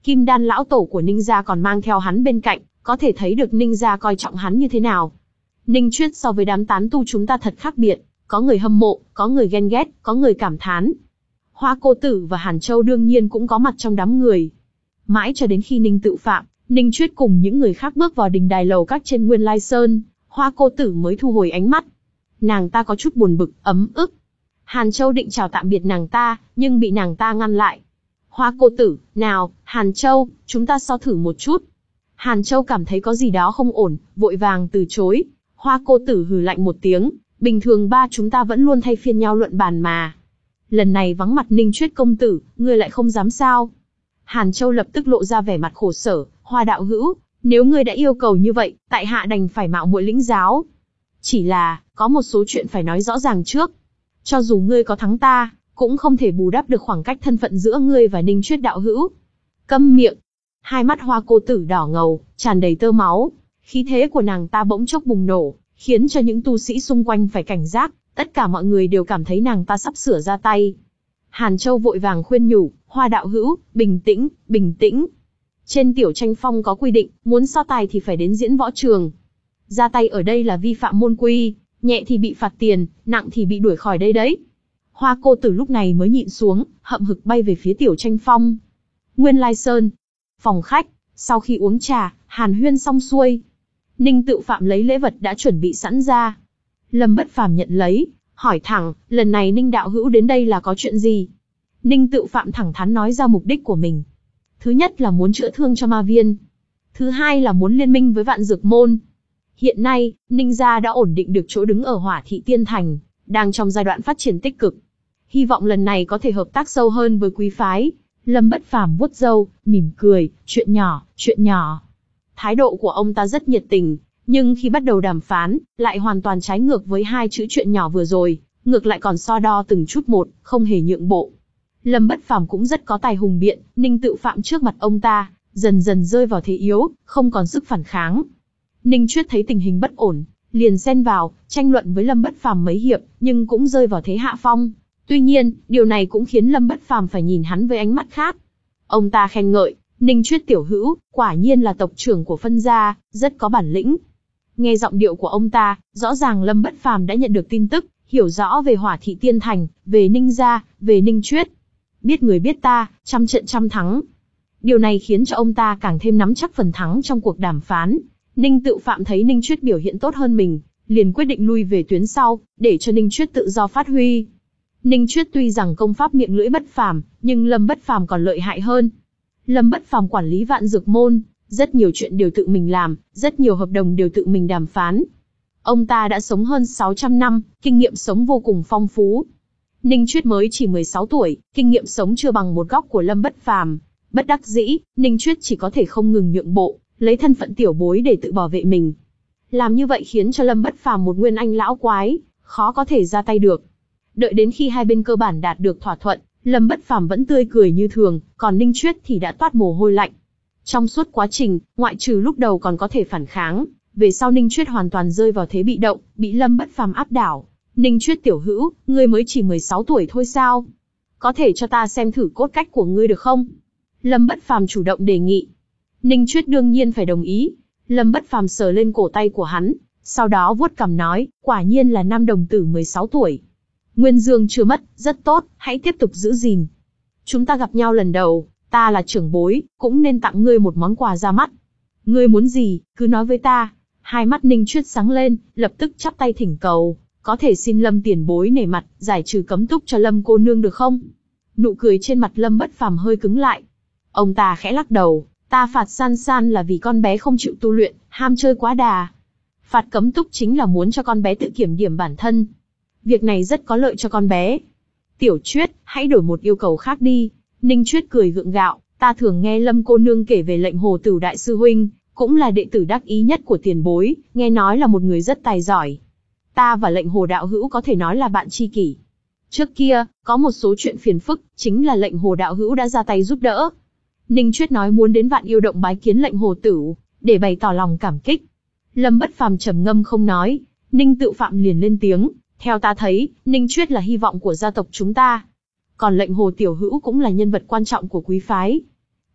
Kim Đan lão tổ của Ninh gia còn mang theo hắn bên cạnh, có thể thấy được Ninh gia coi trọng hắn như thế nào. Ninh Chuyết so với đám tán tu chúng ta thật khác biệt, có người hâm mộ, có người ghen ghét, có người cảm thán. Hoa Cô Tử và Hàn Châu đương nhiên cũng có mặt trong đám người. Mãi cho đến khi Ninh Tự Phạm, Ninh Chuyết cùng những người khác bước vào đình đài lầu các trên Nguyên Lai Sơn, Hoa Cô Tử mới thu hồi ánh mắt. Nàng ta có chút buồn bực, ấm ức. Hàn Châu định chào tạm biệt nàng ta, nhưng bị nàng ta ngăn lại. Hoa Cô Tử, nào, Hàn Châu, chúng ta so thử một chút. Hàn Châu cảm thấy có gì đó không ổn, vội vàng từ chối. Hoa Cô Tử hừ lạnh một tiếng, bình thường ba chúng ta vẫn luôn thay phiên nhau luận bàn mà. Lần này vắng mặt Ninh Chuyết công tử, ngươi lại không dám sao? Hàn Châu lập tức lộ ra vẻ mặt khổ sở, Hoa đạo hữu, nếu ngươi đã yêu cầu như vậy, tại hạ đành phải mạo muội lĩnh giáo. Chỉ là, có một số chuyện phải nói rõ ràng trước. Cho dù ngươi có thắng ta, cũng không thể bù đắp được khoảng cách thân phận giữa ngươi và Ninh Chuyết đạo hữu. Câm miệng. Hai mắt Hoa Cô Tử đỏ ngầu, tràn đầy tơ máu. Khí thế của nàng ta bỗng chốc bùng nổ, khiến cho những tu sĩ xung quanh phải cảnh giác, tất cả mọi người đều cảm thấy nàng ta sắp sửa ra tay. Hàn Châu vội vàng khuyên nhủ, Hoa đạo hữu, bình tĩnh, bình tĩnh. Trên tiểu tranh phong có quy định, muốn so tài thì phải đến diễn võ trường. Ra tay ở đây là vi phạm môn quy, nhẹ thì bị phạt tiền, nặng thì bị đuổi khỏi đây đấy. Hoa Cô Tử lúc này mới nhịn xuống, hậm hực bay về phía tiểu tranh phong. Nguyên Lai Sơn. Phòng khách, sau khi uống trà, hàn huyên xong xuôi. Ninh Tự Phạm lấy lễ vật đã chuẩn bị sẵn ra. Lâm Bất Phàm nhận lấy, hỏi thẳng, lần này Ninh đạo hữu đến đây là có chuyện gì? Ninh Tự Phạm thẳng thắn nói ra mục đích của mình. Thứ nhất là muốn chữa thương cho ma viên. Thứ hai là muốn liên minh với Vạn Dược Môn. Hiện nay, Ninh gia đã ổn định được chỗ đứng ở Hỏa Thị Tiên Thành, đang trong giai đoạn phát triển tích cực. Hy vọng lần này có thể hợp tác sâu hơn với quý phái. Lâm Bất Phàm vuốt râu, mỉm cười, chuyện nhỏ, chuyện nhỏ. Thái độ của ông ta rất nhiệt tình, nhưng khi bắt đầu đàm phán, lại hoàn toàn trái ngược với hai chữ chuyện nhỏ vừa rồi, ngược lại còn so đo từng chút một, không hề nhượng bộ. Lâm Bất Phàm cũng rất có tài hùng biện, Ninh Tự Phạm trước mặt ông ta, dần dần rơi vào thế yếu, không còn sức phản kháng. Ninh Chuyết thấy tình hình bất ổn, liền xen vào, tranh luận với Lâm Bất Phàm mấy hiệp, nhưng cũng rơi vào thế hạ phong. Tuy nhiên, điều này cũng khiến Lâm Bất Phàm phải nhìn hắn với ánh mắt khác. Ông ta khen ngợi, Ninh Chuyết tiểu hữu, quả nhiên là tộc trưởng của phân gia, rất có bản lĩnh. Nghe giọng điệu của ông ta, rõ ràng Lâm Bất Phàm đã nhận được tin tức, hiểu rõ về Hỏa Thị Tiên Thành, về Ninh gia, về Ninh Chuyết. Biết người biết ta, trăm trận trăm thắng. Điều này khiến cho ông ta càng thêm nắm chắc phần thắng trong cuộc đàm phán. Ninh Tự Phạm thấy Ninh Chuyết biểu hiện tốt hơn mình, liền quyết định lui về tuyến sau, để cho Ninh Chuyết tự do phát huy. Ninh Chuyết tuy rằng công pháp miệng lưỡi bất phàm, nhưng Lâm Bất Phàm còn lợi hại hơn. Lâm Bất Phàm quản lý Vạn Dược Môn, rất nhiều chuyện đều tự mình làm, rất nhiều hợp đồng đều tự mình đàm phán. Ông ta đã sống hơn sáu trăm năm, kinh nghiệm sống vô cùng phong phú. Ninh Chuyết mới chỉ mười sáu tuổi, kinh nghiệm sống chưa bằng một góc của Lâm Bất Phàm. Bất đắc dĩ, Ninh Chuyết chỉ có thể không ngừng nhượng bộ, lấy thân phận tiểu bối để tự bảo vệ mình. Làm như vậy khiến cho Lâm Bất Phàm một nguyên anh lão quái, khó có thể ra tay được. Đợi đến khi hai bên cơ bản đạt được thỏa thuận, Lâm Bất Phàm vẫn tươi cười như thường, còn Ninh Chuyết thì đã toát mồ hôi lạnh. Trong suốt quá trình, ngoại trừ lúc đầu còn có thể phản kháng, về sau Ninh Chuyết hoàn toàn rơi vào thế bị động, bị Lâm Bất Phàm áp đảo. Ninh Chuyết tiểu hữu, ngươi mới chỉ mười sáu tuổi thôi sao? Có thể cho ta xem thử cốt cách của ngươi được không? Lâm Bất Phàm chủ động đề nghị. Ninh Chuyết đương nhiên phải đồng ý. Lâm Bất Phàm sờ lên cổ tay của hắn, sau đó vuốt cằm nói, quả nhiên là nam đồng tử mười sáu tuổi. Nguyên dương chưa mất, rất tốt, hãy tiếp tục giữ gìn. Chúng ta gặp nhau lần đầu, ta là trưởng bối, cũng nên tặng ngươi một món quà ra mắt. Ngươi muốn gì, cứ nói với ta. Hai mắt Ninh Chuyết sáng lên, lập tức chắp tay thỉnh cầu, có thể xin Lâm tiền bối nể mặt, giải trừ cấm túc cho Lâm cô nương được không? Nụ cười trên mặt Lâm Bất Phàm hơi cứng lại. Ông ta khẽ lắc đầu, ta phạt San San là vì con bé không chịu tu luyện, ham chơi quá đà. Phạt cấm túc chính là muốn cho con bé tự kiểm điểm bản thân. Việc này rất có lợi cho con bé. Tiểu Chuyết, hãy đổi một yêu cầu khác đi. Ninh Chuyết cười gượng gạo, ta thường nghe Lâm cô nương kể về Lệnh Hồ Tử đại sư huynh, cũng là đệ tử đắc ý nhất của tiền bối, nghe nói là một người rất tài giỏi. Ta và Lệnh Hồ đạo hữu có thể nói là bạn tri kỷ. Trước kia, có một số chuyện phiền phức, chính là Lệnh Hồ đạo hữu đã ra tay giúp đỡ. Ninh Chuyết nói muốn đến Vạn Yêu động bái kiến Lệnh Hồ Tử, để bày tỏ lòng cảm kích. Lâm Bất Phàm trầm ngâm không nói, Ninh Tự Phạm liền lên tiếng, theo ta thấy, Ninh Chuyết là hy vọng của gia tộc chúng ta. Còn Lệnh Hồ tiểu hữu cũng là nhân vật quan trọng của quý phái.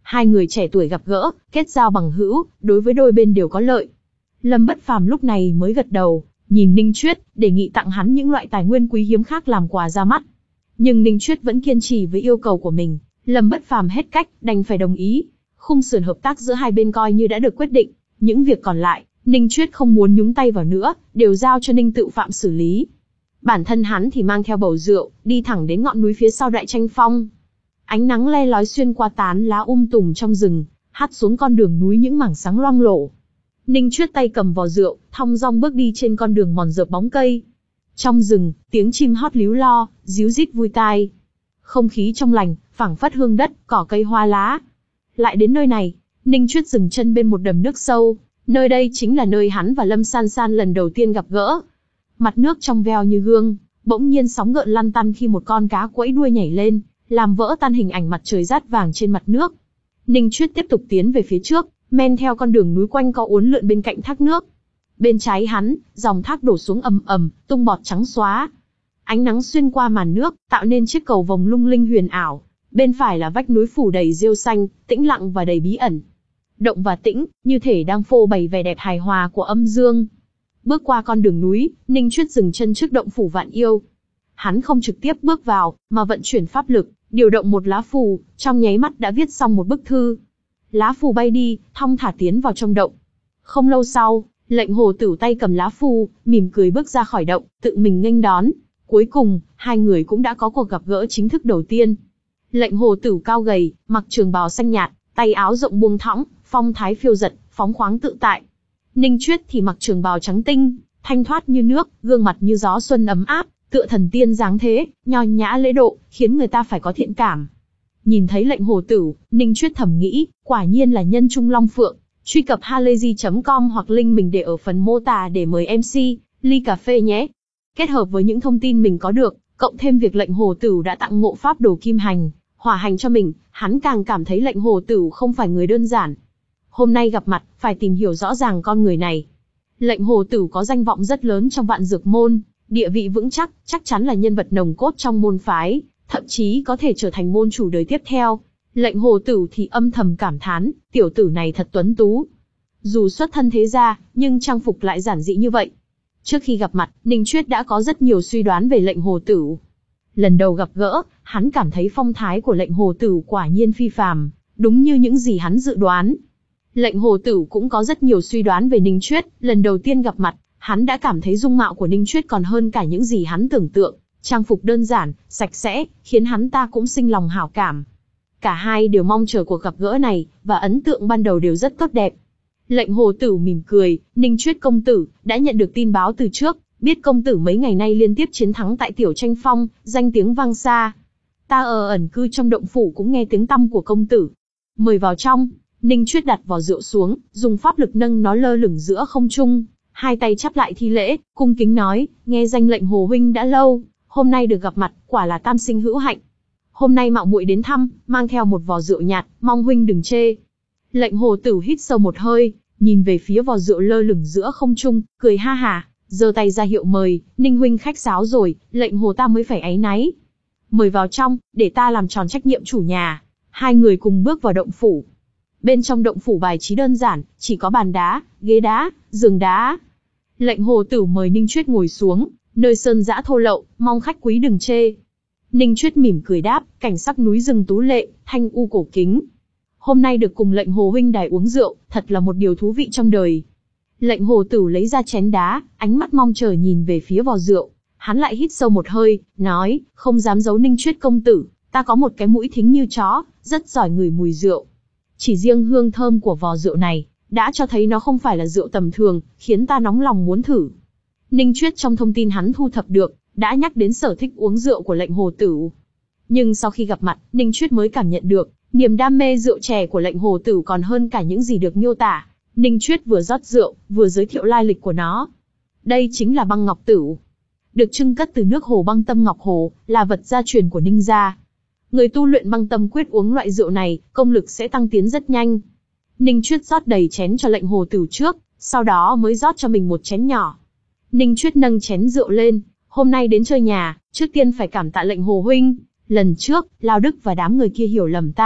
Hai người trẻ tuổi gặp gỡ, kết giao bằng hữu, đối với đôi bên đều có lợi. Lâm Bất Phàm lúc này mới gật đầu, nhìn Ninh Chuyết, đề nghị tặng hắn những loại tài nguyên quý hiếm khác làm quà ra mắt. Nhưng Ninh Chuyết vẫn kiên trì với yêu cầu của mình, Lâm Bất Phàm hết cách, đành phải đồng ý. Khung sườn hợp tác giữa hai bên coi như đã được quyết định, những việc còn lại, Ninh Chuyết không muốn nhúng tay vào nữa, đều giao cho Ninh Tự Phạm xử lý. Bản thân hắn thì mang theo bầu rượu, đi thẳng đến ngọn núi phía sau Đại Tranh Phong. Ánh nắng le lói xuyên qua tán lá um tùm trong rừng, hắt xuống con đường núi những mảng sáng loang lổ. Ninh Chuyết tay cầm vò rượu, thong dong bước đi trên con đường mòn rợp bóng cây. Trong rừng, tiếng chim hót líu lo, ríu rít vui tai. Không khí trong lành, phảng phất hương đất, cỏ cây hoa lá. Lại đến nơi này, Ninh Chuyết dừng chân bên một đầm nước sâu. Nơi đây chính là nơi hắn và Lâm San San lần đầu tiên gặp gỡ. Mặt nước trong veo như gương, bỗng nhiên sóng gợn lăn tăn khi một con cá quẫy đuôi nhảy lên, làm vỡ tan hình ảnh mặt trời rát vàng trên mặt nước. Ninh Chuyết tiếp tục tiến về phía trước, men theo con đường núi quanh co uốn lượn bên cạnh thác nước. Bên trái hắn, dòng thác đổ xuống ầm ầm, tung bọt trắng xóa. Ánh nắng xuyên qua màn nước, tạo nên chiếc cầu vồng lung linh huyền ảo. Bên phải là vách núi phủ đầy rêu xanh, tĩnh lặng và đầy bí ẩn. Động và tĩnh, như thể đang phô bày vẻ đẹp hài hòa của âm dương. Bước qua con đường núi, Ninh Chuyết dừng chân trước động phủ Vạn Yêu. Hắn không trực tiếp bước vào, mà vận chuyển pháp lực, điều động một lá phù, trong nháy mắt đã viết xong một bức thư. Lá phù bay đi, thong thả tiến vào trong động. Không lâu sau, Lệnh Hồ Tửu tay cầm lá phù, mỉm cười bước ra khỏi động, tự mình nghênh đón. Cuối cùng, hai người cũng đã có cuộc gặp gỡ chính thức đầu tiên. Lệnh Hồ Tửu cao gầy, mặc trường bào xanh nhạt, tay áo rộng buông thõng, phong thái phiêu dật, phóng khoáng tự tại. Ninh Chuyết thì mặc trường bào trắng tinh, thanh thoát như nước, gương mặt như gió xuân ấm áp, tựa thần tiên dáng thế, nho nhã lễ độ, khiến người ta phải có thiện cảm. Nhìn thấy Lệnh Hồ Tửu, Ninh Chuyết thầm nghĩ, quả nhiên là nhân trung long phượng. Truy cập halayzi chấm com hoặc link mình để ở phần mô tả để mời em xê, ly cà phê nhé. Kết hợp với những thông tin mình có được, cộng thêm việc Lệnh Hồ Tửu đã tặng ngộ pháp đồ kim hành, hỏa hành cho mình, hắn càng cảm thấy Lệnh Hồ Tửu không phải người đơn giản. Hôm nay gặp mặt, phải tìm hiểu rõ ràng con người này. Lệnh Hồ Tửu có danh vọng rất lớn trong Vạn Dược môn, địa vị vững chắc, chắc chắn là nhân vật nòng cốt trong môn phái, thậm chí có thể trở thành môn chủ đời tiếp theo. Lệnh Hồ Tửu thì âm thầm cảm thán, tiểu tử này thật tuấn tú. Dù xuất thân thế gia, nhưng trang phục lại giản dị như vậy. Trước khi gặp mặt, Ninh Chuyết đã có rất nhiều suy đoán về Lệnh Hồ Tửu. Lần đầu gặp gỡ, hắn cảm thấy phong thái của Lệnh Hồ Tửu quả nhiên phi phàm, đúng như những gì hắn dự đoán. Lệnh Hồ Tửu cũng có rất nhiều suy đoán về Ninh Chuyết, lần đầu tiên gặp mặt, hắn đã cảm thấy dung mạo của Ninh Chuyết còn hơn cả những gì hắn tưởng tượng, trang phục đơn giản, sạch sẽ, khiến hắn ta cũng sinh lòng hảo cảm. Cả hai đều mong chờ cuộc gặp gỡ này, và ấn tượng ban đầu đều rất tốt đẹp. Lệnh Hồ Tửu mỉm cười, Ninh Chuyết công tử, đã nhận được tin báo từ trước, biết công tử mấy ngày nay liên tiếp chiến thắng tại Tiểu Tranh Phong, danh tiếng vang xa. Ta ở ẩn cư trong động phủ cũng nghe tiếng tăm của công tử. Mời vào trong. Ninh Chuyết đặt vò rượu xuống, dùng pháp lực nâng nó lơ lửng giữa không trung, hai tay chắp lại thi lễ, cung kính nói, nghe danh Lệnh Hồ huynh đã lâu, hôm nay được gặp mặt, quả là tam sinh hữu hạnh. Hôm nay mạo muội đến thăm, mang theo một vò rượu nhạt, mong huynh đừng chê. Lệnh Hồ Tửu hít sâu một hơi, nhìn về phía vò rượu lơ lửng giữa không trung, cười ha hà, giơ tay ra hiệu mời, Ninh huynh khách sáo rồi, Lệnh Hồ ta mới phải áy náy. Mời vào trong, để ta làm tròn trách nhiệm chủ nhà. Hai người cùng bước vào động phủ. Bên trong động phủ bài trí đơn giản, chỉ có bàn đá, ghế đá, giường đá. Lệnh Hồ Tửu mời Ninh Chuyết ngồi xuống, nơi sơn dã thô lậu, mong khách quý đừng chê. Ninh Chuyết mỉm cười đáp, cảnh sắc núi rừng tú lệ, thanh u cổ kính. Hôm nay được cùng Lệnh Hồ huynh đài uống rượu, thật là một điều thú vị trong đời. Lệnh Hồ Tửu lấy ra chén đá, ánh mắt mong chờ nhìn về phía vò rượu. Hắn lại hít sâu một hơi, nói, không dám giấu Ninh Chuyết công tử, ta có một cái mũi thính như chó, rất giỏi ngửi mùi rượu. Chỉ riêng hương thơm của vò rượu này, đã cho thấy nó không phải là rượu tầm thường, khiến ta nóng lòng muốn thử. Ninh Chuyết trong thông tin hắn thu thập được, đã nhắc đến sở thích uống rượu của Lệnh Hồ Tửu. Nhưng sau khi gặp mặt, Ninh Chuyết mới cảm nhận được, niềm đam mê rượu chè của Lệnh Hồ Tửu còn hơn cả những gì được miêu tả. Ninh Chuyết vừa rót rượu, vừa giới thiệu lai lịch của nó. Đây chính là băng ngọc tửu. Được trưng cất từ nước hồ băng tâm ngọc hồ, là vật gia truyền của Ninh gia. Người tu luyện băng tâm quyết uống loại rượu này, công lực sẽ tăng tiến rất nhanh. Ninh Chuyết rót đầy chén cho Lệnh Hồ Tửu trước, sau đó mới rót cho mình một chén nhỏ. Ninh Chuyết nâng chén rượu lên, hôm nay đến chơi nhà, trước tiên phải cảm tạ Lệnh Hồ huynh. Lần trước, Lao Đức và đám người kia hiểu lầm ta,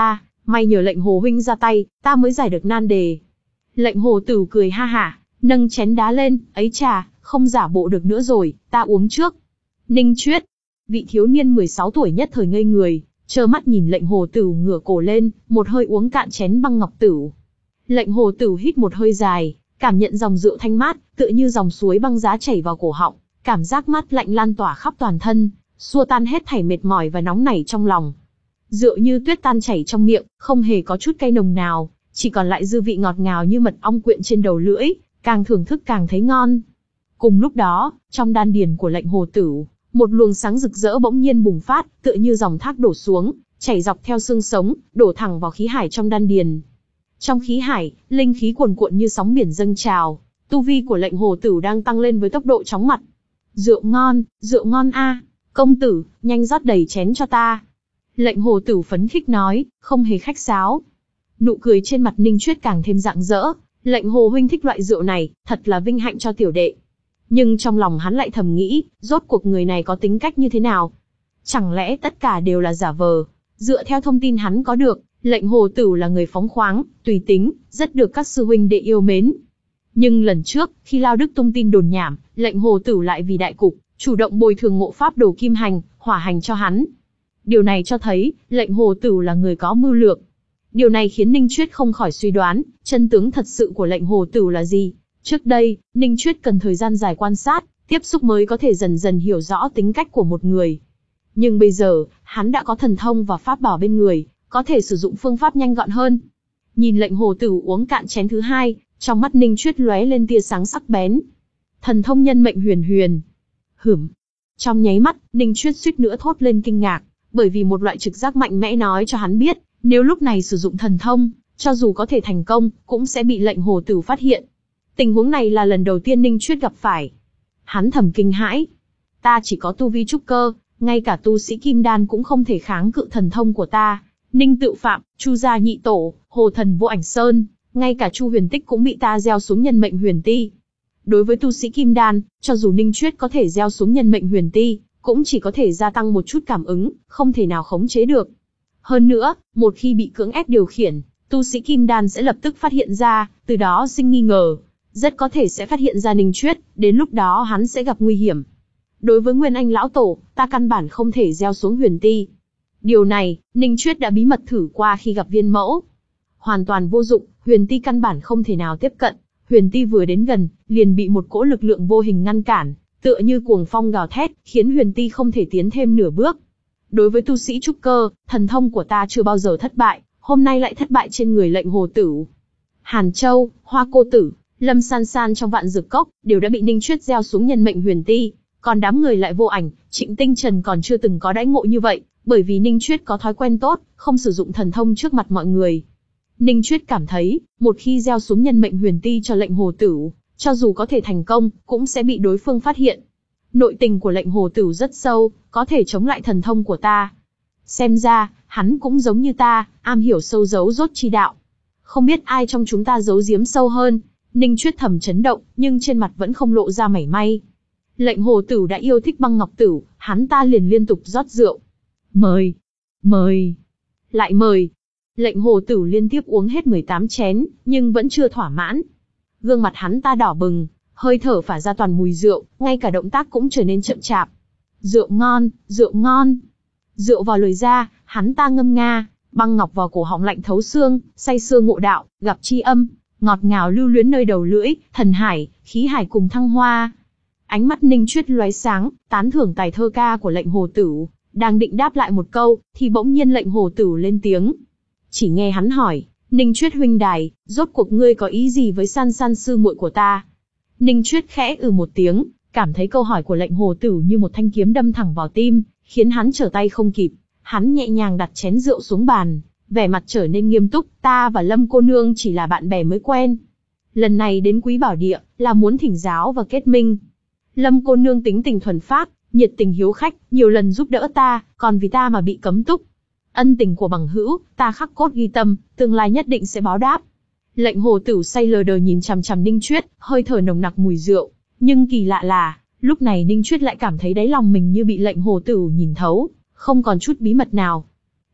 May nhờ lệnh Hồ huynh ra tay, ta mới giải được nan đề. Lệnh Hồ Tử cười ha hả, nâng chén đá lên, ấy trà, không giả bộ được nữa rồi, ta uống trước. Ninh Chuyết, vị thiếu niên mười sáu tuổi nhất thời ngây người, trơ mắt nhìn lệnh Hồ Tử ngửa cổ lên, một hơi uống cạn chén băng ngọc tửu. Lệnh Hồ Tử hít một hơi dài, cảm nhận dòng rượu thanh mát, tựa như dòng suối băng giá chảy vào cổ họng, cảm giác mát lạnh lan tỏa khắp toàn thân, xua tan hết thảy mệt mỏi và nóng nảy trong lòng. Rượu như tuyết tan chảy trong miệng, không hề có chút cay nồng nào, chỉ còn lại dư vị ngọt ngào như mật ong quyện trên đầu lưỡi, càng thưởng thức càng thấy ngon. Cùng lúc đó, trong đan điền của lệnh Hồ Tử, một luồng sáng rực rỡ bỗng nhiên bùng phát, tựa như dòng thác đổ xuống, chảy dọc theo xương sống, đổ thẳng vào khí hải trong đan điền. Trong khí hải, linh khí cuồn cuộn như sóng biển dâng trào, tu vi của lệnh Hồ Tử đang tăng lên với tốc độ chóng mặt. Rượu ngon, rượu ngon a, công tử, nhanh rót đầy chén cho ta. Lệnh Hồ Tử phấn khích nói, không hề khách sáo. Nụ cười trên mặt Ninh Chuyết càng thêm rạng rỡ, lệnh Hồ huynh thích loại rượu này, thật là vinh hạnh cho tiểu đệ. Nhưng trong lòng hắn lại thầm nghĩ, rốt cuộc người này có tính cách như thế nào? Chẳng lẽ tất cả đều là giả vờ? Dựa theo thông tin hắn có được, lệnh Hồ Tử là người phóng khoáng, tùy tính, rất được các sư huynh đệ yêu mến. Nhưng lần trước, khi Lao Đức tung tin đồn nhảm, lệnh Hồ Tử lại vì đại cục, chủ động bồi thường ngộ pháp đồ kim hành, hỏa hành cho hắn. Điều này cho thấy, lệnh Hồ Tử là người có mưu lược. Điều này khiến Ninh Chuyết không khỏi suy đoán, chân tướng thật sự của lệnh Hồ Tử là gì. Trước đây, Ninh Chuyết cần thời gian dài quan sát, tiếp xúc mới có thể dần dần hiểu rõ tính cách của một người. Nhưng bây giờ, hắn đã có thần thông và pháp bảo bên người, có thể sử dụng phương pháp nhanh gọn hơn. Nhìn lệnh Hồ Tử uống cạn chén thứ hai, trong mắt Ninh Chuyết lóe lên tia sáng sắc bén. Thần thông nhân mệnh huyền huyền. Hửm. Trong nháy mắt, Ninh Chuyết suýt nữa thốt lên kinh ngạc, bởi vì một loại trực giác mạnh mẽ nói cho hắn biết, nếu lúc này sử dụng thần thông, cho dù có thể thành công, cũng sẽ bị lệnh Hồ Tử phát hiện. Tình huống này là lần đầu tiên Ninh Chuyết gặp phải. Hắn thầm kinh hãi. Ta chỉ có tu vi trúc cơ, ngay cả tu sĩ kim đan cũng không thể kháng cự thần thông của ta. Ninh Tự Phạm, Chu gia nhị tổ, Hồ thần Vô Ảnh Sơn, ngay cả Chu Huyền Tích cũng bị ta gieo xuống nhân mệnh huyền ti. Đối với tu sĩ kim đan, cho dù Ninh Chuyết có thể gieo xuống nhân mệnh huyền ti, cũng chỉ có thể gia tăng một chút cảm ứng, không thể nào khống chế được. Hơn nữa, một khi bị cưỡng ép điều khiển, tu sĩ kim đan sẽ lập tức phát hiện ra, từ đó sinh nghi ngờ, rất có thể sẽ phát hiện ra Ninh Chuyết, đến lúc đó hắn sẽ gặp nguy hiểm. Đối với Nguyên Anh lão tổ, ta căn bản không thể gieo xuống huyền ti. Điều này, Ninh Chuyết đã bí mật thử qua khi gặp Viên Mẫu. Hoàn toàn vô dụng, huyền ti căn bản không thể nào tiếp cận, huyền ti vừa đến gần, liền bị một cỗ lực lượng vô hình ngăn cản, tựa như cuồng phong gào thét, khiến huyền ti không thể tiến thêm nửa bước. Đối với tu sĩ trúc cơ, thần thông của ta chưa bao giờ thất bại, hôm nay lại thất bại trên người lệnh Hồ Tử. Hàn Châu, Hoa Cô Tử, Lâm San San trong Vạn Dược Cốc, đều đã bị Ninh Chuyết gieo xuống nhân mệnh huyền ti, còn đám người lại Vô Ảnh, Trịnh Tinh Trần còn chưa từng có đãi ngộ như vậy, bởi vì Ninh Chuyết có thói quen tốt, không sử dụng thần thông trước mặt mọi người. Ninh Chuyết cảm thấy, một khi gieo xuống nhân mệnh huyền ti cho lệnh Hồ Tử, cho dù có thể thành công, cũng sẽ bị đối phương phát hiện. Nội tình của lệnh Hồ Tử rất sâu, có thể chống lại thần thông của ta. Xem ra, hắn cũng giống như ta, am hiểu sâu giấu rốt chi đạo. Không biết ai trong chúng ta giấu giếm sâu hơn. Ninh Chuyết thầm chấn động, nhưng trên mặt vẫn không lộ ra mảy may. Lệnh Hồ Tử đã yêu thích băng ngọc tửu, hắn ta liền liên tục rót rượu. Mời, mời, lại mời. Lệnh Hồ Tử liên tiếp uống hết mười tám chén, nhưng vẫn chưa thỏa mãn. Gương mặt hắn ta đỏ bừng, hơi thở phả ra toàn mùi rượu, ngay cả động tác cũng trở nên chậm chạp. Rượu ngon, rượu ngon. Rượu vào lời ra, hắn ta ngâm nga, băng ngọc vào cổ họng lạnh thấu xương, say sưa ngộ đạo, gặp tri âm, ngọt ngào lưu luyến nơi đầu lưỡi, thần hải, khí hải cùng thăng hoa. Ánh mắt Ninh Chuyết lóe sáng, tán thưởng tài thơ ca của lệnh Hồ Tử, đang định đáp lại một câu, thì bỗng nhiên lệnh Hồ Tử lên tiếng. Chỉ nghe hắn hỏi, Ninh Chuyết huynh đài, rốt cuộc ngươi có ý gì với San San sư muội của ta? Ninh Chuyết khẽ ừ một tiếng, cảm thấy câu hỏi của lệnh Hồ Tử như một thanh kiếm đâm thẳng vào tim, khiến hắn trở tay không kịp. Hắn nhẹ nhàng đặt chén rượu xuống bàn, vẻ mặt trở nên nghiêm túc, ta và Lâm cô nương chỉ là bạn bè mới quen. Lần này đến Quý Bảo Địa, là muốn thỉnh giáo và kết minh. Lâm cô nương tính tình thuần phác, nhiệt tình hiếu khách, nhiều lần giúp đỡ ta, còn vì ta mà bị cấm túc. Ân tình của bằng hữu, ta khắc cốt ghi tâm, tương lai nhất định sẽ báo đáp. Lệnh Hồ Tử say lờ đờ nhìn chằm chằm Ninh Chuyết, hơi thở nồng nặc mùi rượu. Nhưng kỳ lạ là, lúc này Ninh Chuyết lại cảm thấy đáy lòng mình như bị lệnh Hồ Tử nhìn thấu, không còn chút bí mật nào.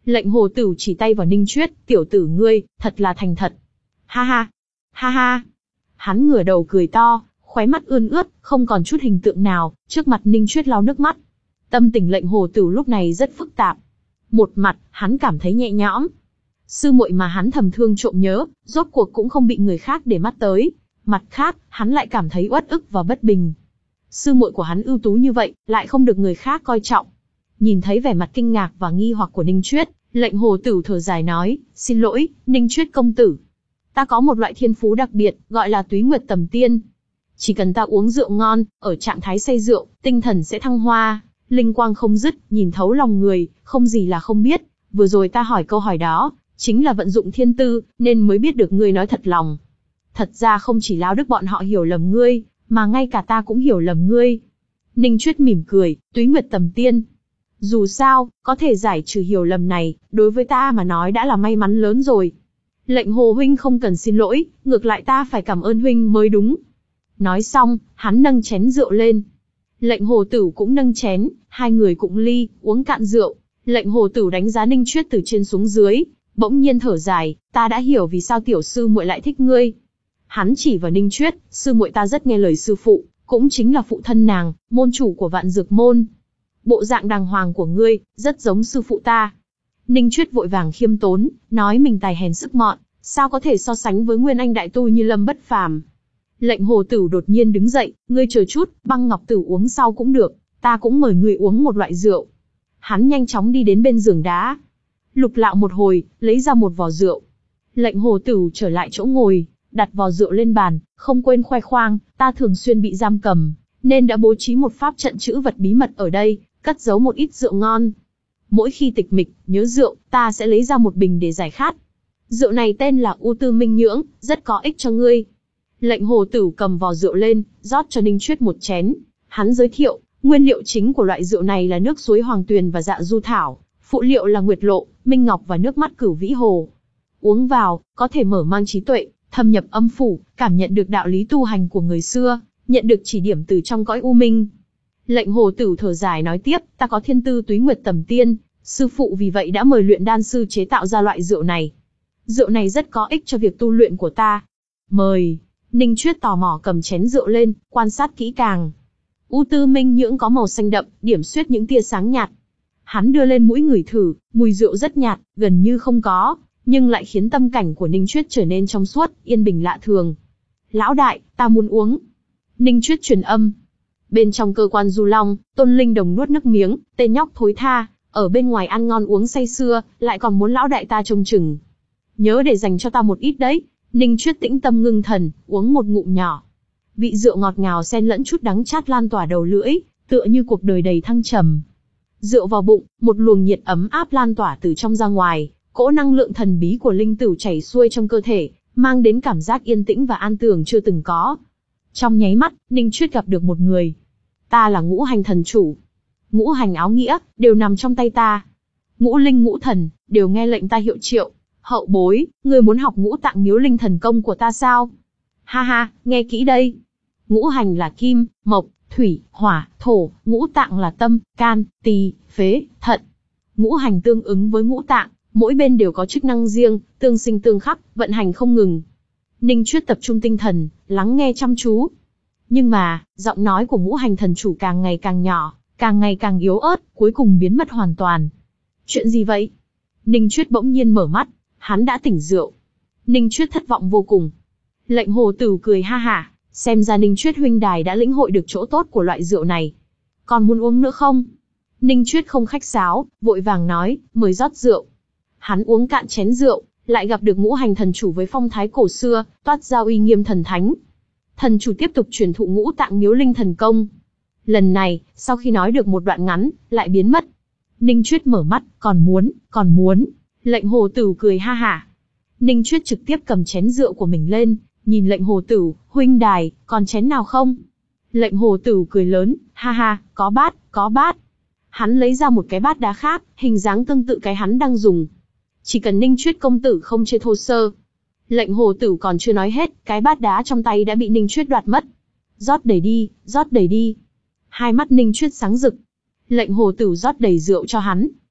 Lệnh hồ tử chỉ tay vào Ninh Chuyết, tiểu tử ngươi, thật là thành thật. Ha ha, ha ha. Hắn ngửa đầu cười to, khóe mắt ươn ướt, không còn chút hình tượng nào, trước mặt Ninh Chuyết lau nước mắt. Tâm tình lệnh hồ tử lúc này rất phức tạp. Một mặt, hắn cảm thấy nhẹ nhõm. Sư muội mà hắn thầm thương trộm nhớ, rốt cuộc cũng không bị người khác để mắt tới. Mặt khác, hắn lại cảm thấy uất ức và bất bình. Sư muội của hắn ưu tú như vậy, lại không được người khác coi trọng. Nhìn thấy vẻ mặt kinh ngạc và nghi hoặc của Ninh Chuyết, lệnh hồ tử thở dài nói, xin lỗi, Ninh Chuyết công tử. Ta có một loại thiên phú đặc biệt, gọi là túy nguyệt tầm tiên. Chỉ cần ta uống rượu ngon, ở trạng thái say rượu, tinh thần sẽ thăng hoa, linh quang không dứt, nhìn thấu lòng người, không gì là không biết. Vừa rồi ta hỏi câu hỏi đó, chính là vận dụng thiên tư, nên mới biết được ngươi nói thật lòng. Thật ra không chỉ Lão Đức bọn họ hiểu lầm ngươi, mà ngay cả ta cũng hiểu lầm ngươi. Ninh Chuyết mỉm cười, túy nguyệt tầm tiên. Dù sao, có thể giải trừ hiểu lầm này, đối với ta mà nói đã là may mắn lớn rồi. Lệnh hồ huynh không cần xin lỗi, ngược lại ta phải cảm ơn huynh mới đúng. Nói xong, hắn nâng chén rượu lên. Lệnh hồ tử cũng nâng chén, hai người cũng ly, uống cạn rượu. Lệnh hồ tử đánh giá Ninh Chuyết từ trên xuống dưới, bỗng nhiên thở dài, ta đã hiểu vì sao tiểu sư muội lại thích ngươi. Hắn chỉ vào Ninh Chuyết, sư muội ta rất nghe lời sư phụ, cũng chính là phụ thân nàng, môn chủ của Vạn Dược môn. Bộ dạng đàng hoàng của ngươi, rất giống sư phụ ta. Ninh Chuyết vội vàng khiêm tốn, nói mình tài hèn sức mọn, sao có thể so sánh với nguyên anh đại tu như Lâm Bất Phàm. Lệnh hồ tử đột nhiên đứng dậy, ngươi chờ chút, băng ngọc tử uống sau cũng được, ta cũng mời ngươi uống một loại rượu. Hắn nhanh chóng đi đến bên giường đá. Lục lạo một hồi, lấy ra một vò rượu. Lệnh hồ tử trở lại chỗ ngồi, đặt vò rượu lên bàn, không quên khoe khoang, ta thường xuyên bị giam cầm, nên đã bố trí một pháp trận trữ vật bí mật ở đây, cất giấu một ít rượu ngon. Mỗi khi tịch mịch, nhớ rượu, ta sẽ lấy ra một bình để giải khát. Rượu này tên là U Tư Minh Nhưỡng, rất có ích cho ngươi. Lệnh hồ tử cầm vò rượu lên, rót cho Ninh Chuyết một chén. Hắn giới thiệu, nguyên liệu chính của loại rượu này là nước suối Hoàng Tuyền và dạ du thảo, phụ liệu là nguyệt lộ, minh ngọc và nước mắt Cửu Vĩ Hồ. Uống vào, có thể mở mang trí tuệ, thâm nhập âm phủ, cảm nhận được đạo lý tu hành của người xưa, nhận được chỉ điểm từ trong cõi u minh. Lệnh hồ tử thở dài nói tiếp, ta có thiên tư túy nguyệt tầm tiên, sư phụ vì vậy đã mời luyện đan sư chế tạo ra loại rượu này. Rượu này rất có ích cho việc tu luyện của ta. Mời. Ninh Chuyết tò mò cầm chén rượu lên, quan sát kỹ càng. U Tư Minh Nhưỡng có màu xanh đậm, điểm xuyết những tia sáng nhạt. Hắn đưa lên mũi ngửi thử, mùi rượu rất nhạt, gần như không có, nhưng lại khiến tâm cảnh của Ninh Chuyết trở nên trong suốt, yên bình lạ thường. Lão đại, ta muốn uống. Ninh Chuyết truyền âm. Bên trong cơ quan Du Long, Tôn Linh Đồng nuốt nước miếng, tên nhóc thối tha, ở bên ngoài ăn ngon uống say sưa, lại còn muốn lão đại ta trông chừng. Nhớ để dành cho ta một ít đấy. Ninh Chuyết tĩnh tâm ngưng thần, uống một ngụm nhỏ. Vị rượu ngọt ngào xen lẫn chút đắng chát lan tỏa đầu lưỡi, tựa như cuộc đời đầy thăng trầm. Rượu vào bụng, một luồng nhiệt ấm áp lan tỏa từ trong ra ngoài, cỗ năng lượng thần bí của linh tửu chảy xuôi trong cơ thể, mang đến cảm giác yên tĩnh và an tường chưa từng có. Trong nháy mắt, Ninh Chuyết gặp được một người. Ta là Ngũ Hành thần chủ. Ngũ hành áo nghĩa, đều nằm trong tay ta. Ngũ linh ngũ thần, đều nghe lệnh ta hiệu triệu. Hậu bối, ngươi muốn học ngũ tạng miếu linh thần công của ta sao? Ha ha, nghe kỹ đây. Ngũ hành là kim, mộc, thủy, hỏa, thổ, ngũ tạng là tâm, can, tỳ, phế, thận. Ngũ hành tương ứng với ngũ tạng, mỗi bên đều có chức năng riêng, tương sinh tương khắc, vận hành không ngừng. Ninh Chuyết tập trung tinh thần, lắng nghe chăm chú. Nhưng mà, giọng nói của Ngũ Hành thần chủ càng ngày càng nhỏ, càng ngày càng yếu ớt, cuối cùng biến mất hoàn toàn. Chuyện gì vậy? Ninh Chuyết bỗng nhiên mở mắt, hắn đã tỉnh rượu. Ninh Chuyết thất vọng vô cùng. Lệnh hồ tử cười ha hả, xem ra Ninh Chuyết huynh đài đã lĩnh hội được chỗ tốt của loại rượu này. Còn muốn uống nữa không? Ninh Chuyết không khách sáo, vội vàng nói, mời rót rượu. Hắn uống cạn chén rượu, lại gặp được Ngũ Hành thần chủ với phong thái cổ xưa, toát ra uy nghiêm thần thánh. Thần chủ tiếp tục truyền thụ ngũ tạng miếu linh thần công. Lần này, sau khi nói được một đoạn ngắn, lại biến mất. Ninh Chuyết mở mắt, còn muốn, còn muốn. Lệnh hồ tử cười ha hả. Ninh Chuyết trực tiếp cầm chén rượu của mình lên, nhìn lệnh hồ tử, huynh đài, còn chén nào không? Lệnh hồ tử cười lớn, ha ha, có bát, có bát. Hắn lấy ra một cái bát đá khác, hình dáng tương tự cái hắn đang dùng. Chỉ cần Ninh Chuyết công tử không chê thô sơ. Lệnh hồ tử còn chưa nói hết, cái bát đá trong tay đã bị Ninh Chuyết đoạt mất. Rót đầy đi, rót đầy đi. Hai mắt Ninh Chuyết sáng rực. Lệnh hồ tử rót đầy rượu cho hắn.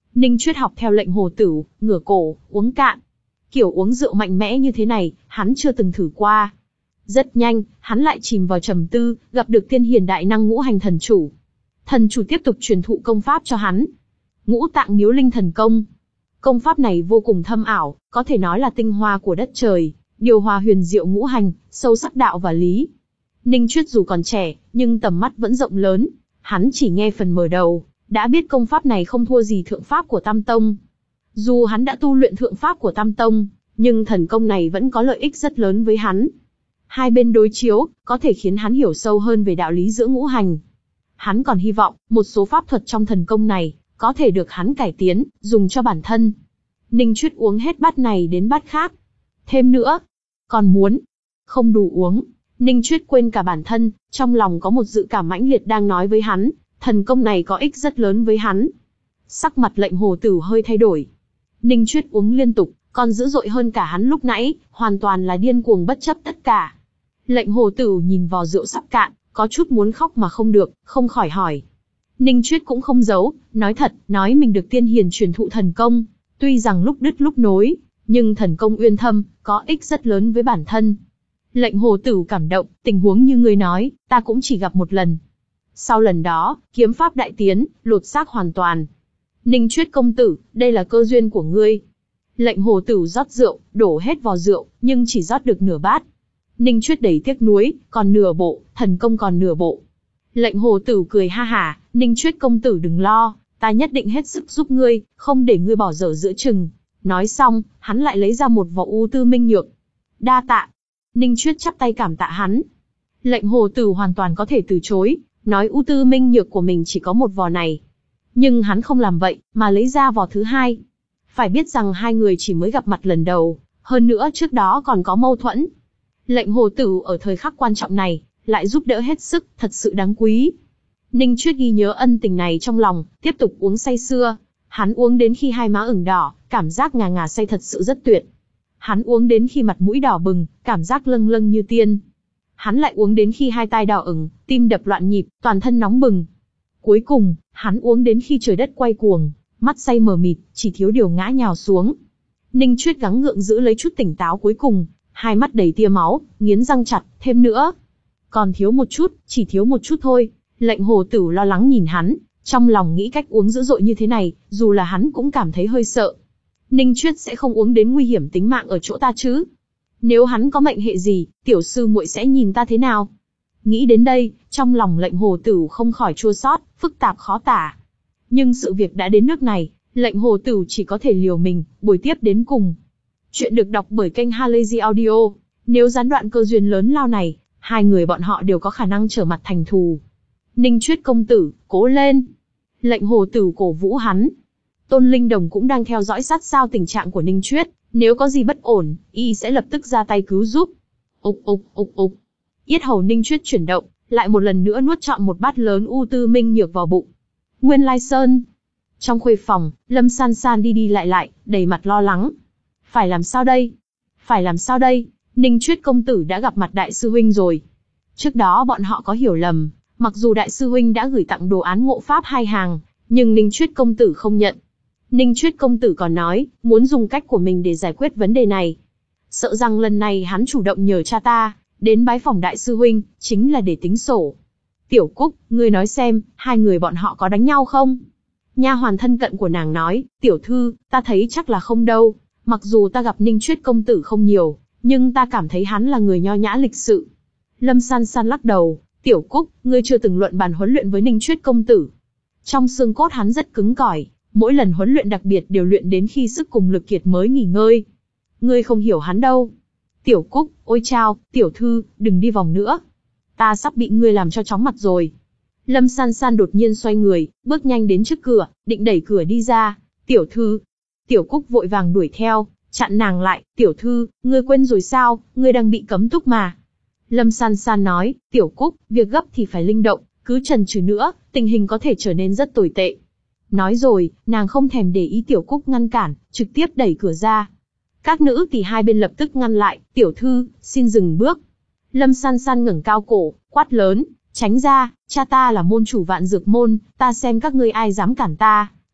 Ninh Chuyết học theo lệnh Hồ Tửu, ngửa cổ, uống cạn. Kiểu uống rượu mạnh mẽ như thế này, hắn chưa từng thử qua. Rất nhanh, hắn lại chìm vào trầm tư, gặp được Tiên Hiền Đại Năng Ngũ Hành Thần Chủ. Thần chủ tiếp tục truyền thụ công pháp cho hắn. Ngũ Tạng Miếu Linh Thần Công. Công pháp này vô cùng thâm ảo, có thể nói là tinh hoa của đất trời, điều hòa huyền diệu ngũ hành, sâu sắc đạo và lý. Ninh Chuyết dù còn trẻ, nhưng tầm mắt vẫn rộng lớn. Hắn chỉ nghe phần mở đầu, đã biết công pháp này không thua gì thượng pháp của Tam Tông. Dù hắn đã tu luyện thượng pháp của Tam Tông, nhưng thần công này vẫn có lợi ích rất lớn với hắn. Hai bên đối chiếu, có thể khiến hắn hiểu sâu hơn về đạo lý giữa ngũ hành. Hắn còn hy vọng, một số pháp thuật trong thần công này, có thể được hắn cải tiến, dùng cho bản thân. Ninh Chuyết uống hết bát này đến bát khác. Thêm nữa. Còn muốn. Không đủ uống. Ninh Chuyết quên cả bản thân, trong lòng có một dự cảm mãnh liệt đang nói với hắn, thần công này có ích rất lớn với hắn. Sắc mặt lệnh Hồ Tửu hơi thay đổi. Ninh Chuyết uống liên tục, còn dữ dội hơn cả hắn lúc nãy, hoàn toàn là điên cuồng bất chấp tất cả. Lệnh Hồ Tửu nhìn vò rượu sắp cạn, có chút muốn khóc mà không được, không khỏi hỏi. Ninh Chuyết cũng không giấu, nói thật, nói mình được Tiên Hiền truyền thụ thần công, tuy rằng lúc đứt lúc nối, nhưng thần công uyên thâm, có ích rất lớn với bản thân. Lệnh Hồ Tửu cảm động, tình huống như ngươi nói, ta cũng chỉ gặp một lần. Sau lần đó, kiếm pháp đại tiến, lột xác hoàn toàn. Ninh Chuyết công tử, đây là cơ duyên của ngươi. Lệnh Hồ Tửu rót rượu, đổ hết vò rượu, nhưng chỉ rót được nửa bát. Ninh Chuyết đầy tiếc nuối, còn nửa bộ, thần công còn nửa bộ. Lệnh Hồ Tửu cười ha hả, Ninh Chuyết công tử đừng lo, ta nhất định hết sức giúp ngươi, không để ngươi bỏ dở giữa chừng. Nói xong, hắn lại lấy ra một vò U Tư Minh Nhược. Đa tạ. Ninh Chuyết chắp tay cảm tạ hắn. Lệnh Hồ Tửu hoàn toàn có thể từ chối, nói U Tư Minh Nhược của mình chỉ có một vò này. Nhưng hắn không làm vậy, mà lấy ra vò thứ hai. Phải biết rằng hai người chỉ mới gặp mặt lần đầu, hơn nữa trước đó còn có mâu thuẫn. Lệnh Hồ Tửu ở thời khắc quan trọng này, lại giúp đỡ hết sức, thật sự đáng quý. Ninh Chuyết ghi nhớ ân tình này trong lòng, tiếp tục uống say sưa. Hắn uống đến khi hai má ửng đỏ, cảm giác ngà ngà say thật sự rất tuyệt. Hắn uống đến khi mặt mũi đỏ bừng, cảm giác lâng lâng như tiên. Hắn lại uống đến khi hai tai đỏ ửng, tim đập loạn nhịp, toàn thân nóng bừng. Cuối cùng, hắn uống đến khi trời đất quay cuồng, mắt say mờ mịt, chỉ thiếu điều ngã nhào xuống. Ninh Chuyết gắng gượng giữ lấy chút tỉnh táo cuối cùng, hai mắt đầy tia máu, nghiến răng chặt, thêm nữa. Còn thiếu một chút, chỉ thiếu một chút thôi. Lệnh Hồ Tửu lo lắng nhìn hắn, trong lòng nghĩ cách uống dữ dội như thế này, dù là hắn cũng cảm thấy hơi sợ. Ninh Chuyết sẽ không uống đến nguy hiểm tính mạng ở chỗ ta chứ? Nếu hắn có mệnh hệ gì, tiểu sư muội sẽ nhìn ta thế nào? Nghĩ đến đây, trong lòng lệnh Hồ Tửu không khỏi chua xót, phức tạp khó tả. Nhưng sự việc đã đến nước này, lệnh Hồ Tửu chỉ có thể liều mình, bồi tiếp đến cùng. Chuyện được đọc bởi kênh Halazy Audio. Nếu gián đoạn cơ duyên lớn lao này, hai người bọn họ đều có khả năng trở mặt thành thù. Ninh Chuyết công tử, cố lên. Lệnh Hồ Tửu cổ vũ hắn. Tôn Linh Đồng cũng đang theo dõi sát sao tình trạng của Ninh Chuyết, nếu có gì bất ổn, y sẽ lập tức ra tay cứu giúp. Ục ục ục ục. Yết hầu Ninh Chuyết chuyển động, lại một lần nữa nuốt trọn một bát lớn U Tư Minh Nhược vào bụng. Nguyên Lai Sơn. Trong khuê phòng, Lâm San San đi đi lại lại, đầy mặt lo lắng. Phải làm sao đây? Phải làm sao đây? Ninh Chuyết công tử đã gặp mặt đại sư huynh rồi. Trước đó bọn họ có hiểu lầm, mặc dù đại sư huynh đã gửi tặng đồ án ngộ pháp hai hàng, nhưng Ninh Chuyết công tử không nhận. Ninh Chuyết công tử còn nói, muốn dùng cách của mình để giải quyết vấn đề này. Sợ rằng lần này hắn chủ động nhờ cha ta, đến bái phòng đại sư huynh, chính là để tính sổ. Tiểu Cúc, ngươi nói xem, hai người bọn họ có đánh nhau không? Nha hoàn thân cận của nàng nói, tiểu thư, ta thấy chắc là không đâu. Mặc dù ta gặp Ninh Chuyết công tử không nhiều, nhưng ta cảm thấy hắn là người nho nhã lịch sự. Lâm San San lắc đầu, tiểu Cúc, ngươi chưa từng luận bàn huấn luyện với Ninh Chuyết công tử. Trong xương cốt hắn rất cứng cỏi, mỗi lần huấn luyện đặc biệt đều luyện đến khi sức cùng lực kiệt mới nghỉ ngơi. Ngươi không hiểu hắn đâu. Tiểu Cúc, ôi chao, tiểu thư, đừng đi vòng nữa. Ta sắp bị ngươi làm cho chóng mặt rồi. Lâm San San đột nhiên xoay người, bước nhanh đến trước cửa, định đẩy cửa đi ra. Tiểu thư. Tiểu Cúc vội vàng đuổi theo, chặn nàng lại. Tiểu thư, ngươi quên rồi sao, ngươi đang bị cấm túc mà. Lâm San San nói, Tiểu Cúc, việc gấp thì phải linh động, cứ chần chừ nữa, tình hình có thể trở nên rất tồi tệ. Nói rồi, nàng không thèm để ý Tiểu Cúc ngăn cản, trực tiếp đẩy cửa ra. Các nữ tỷ hai bên lập tức ngăn lại, tiểu thư, xin dừng bước. Lâm San San ngẩng cao cổ, quát lớn, tránh ra, cha ta là môn chủ Vạn Dược môn, ta xem các ngươi ai dám cản ta.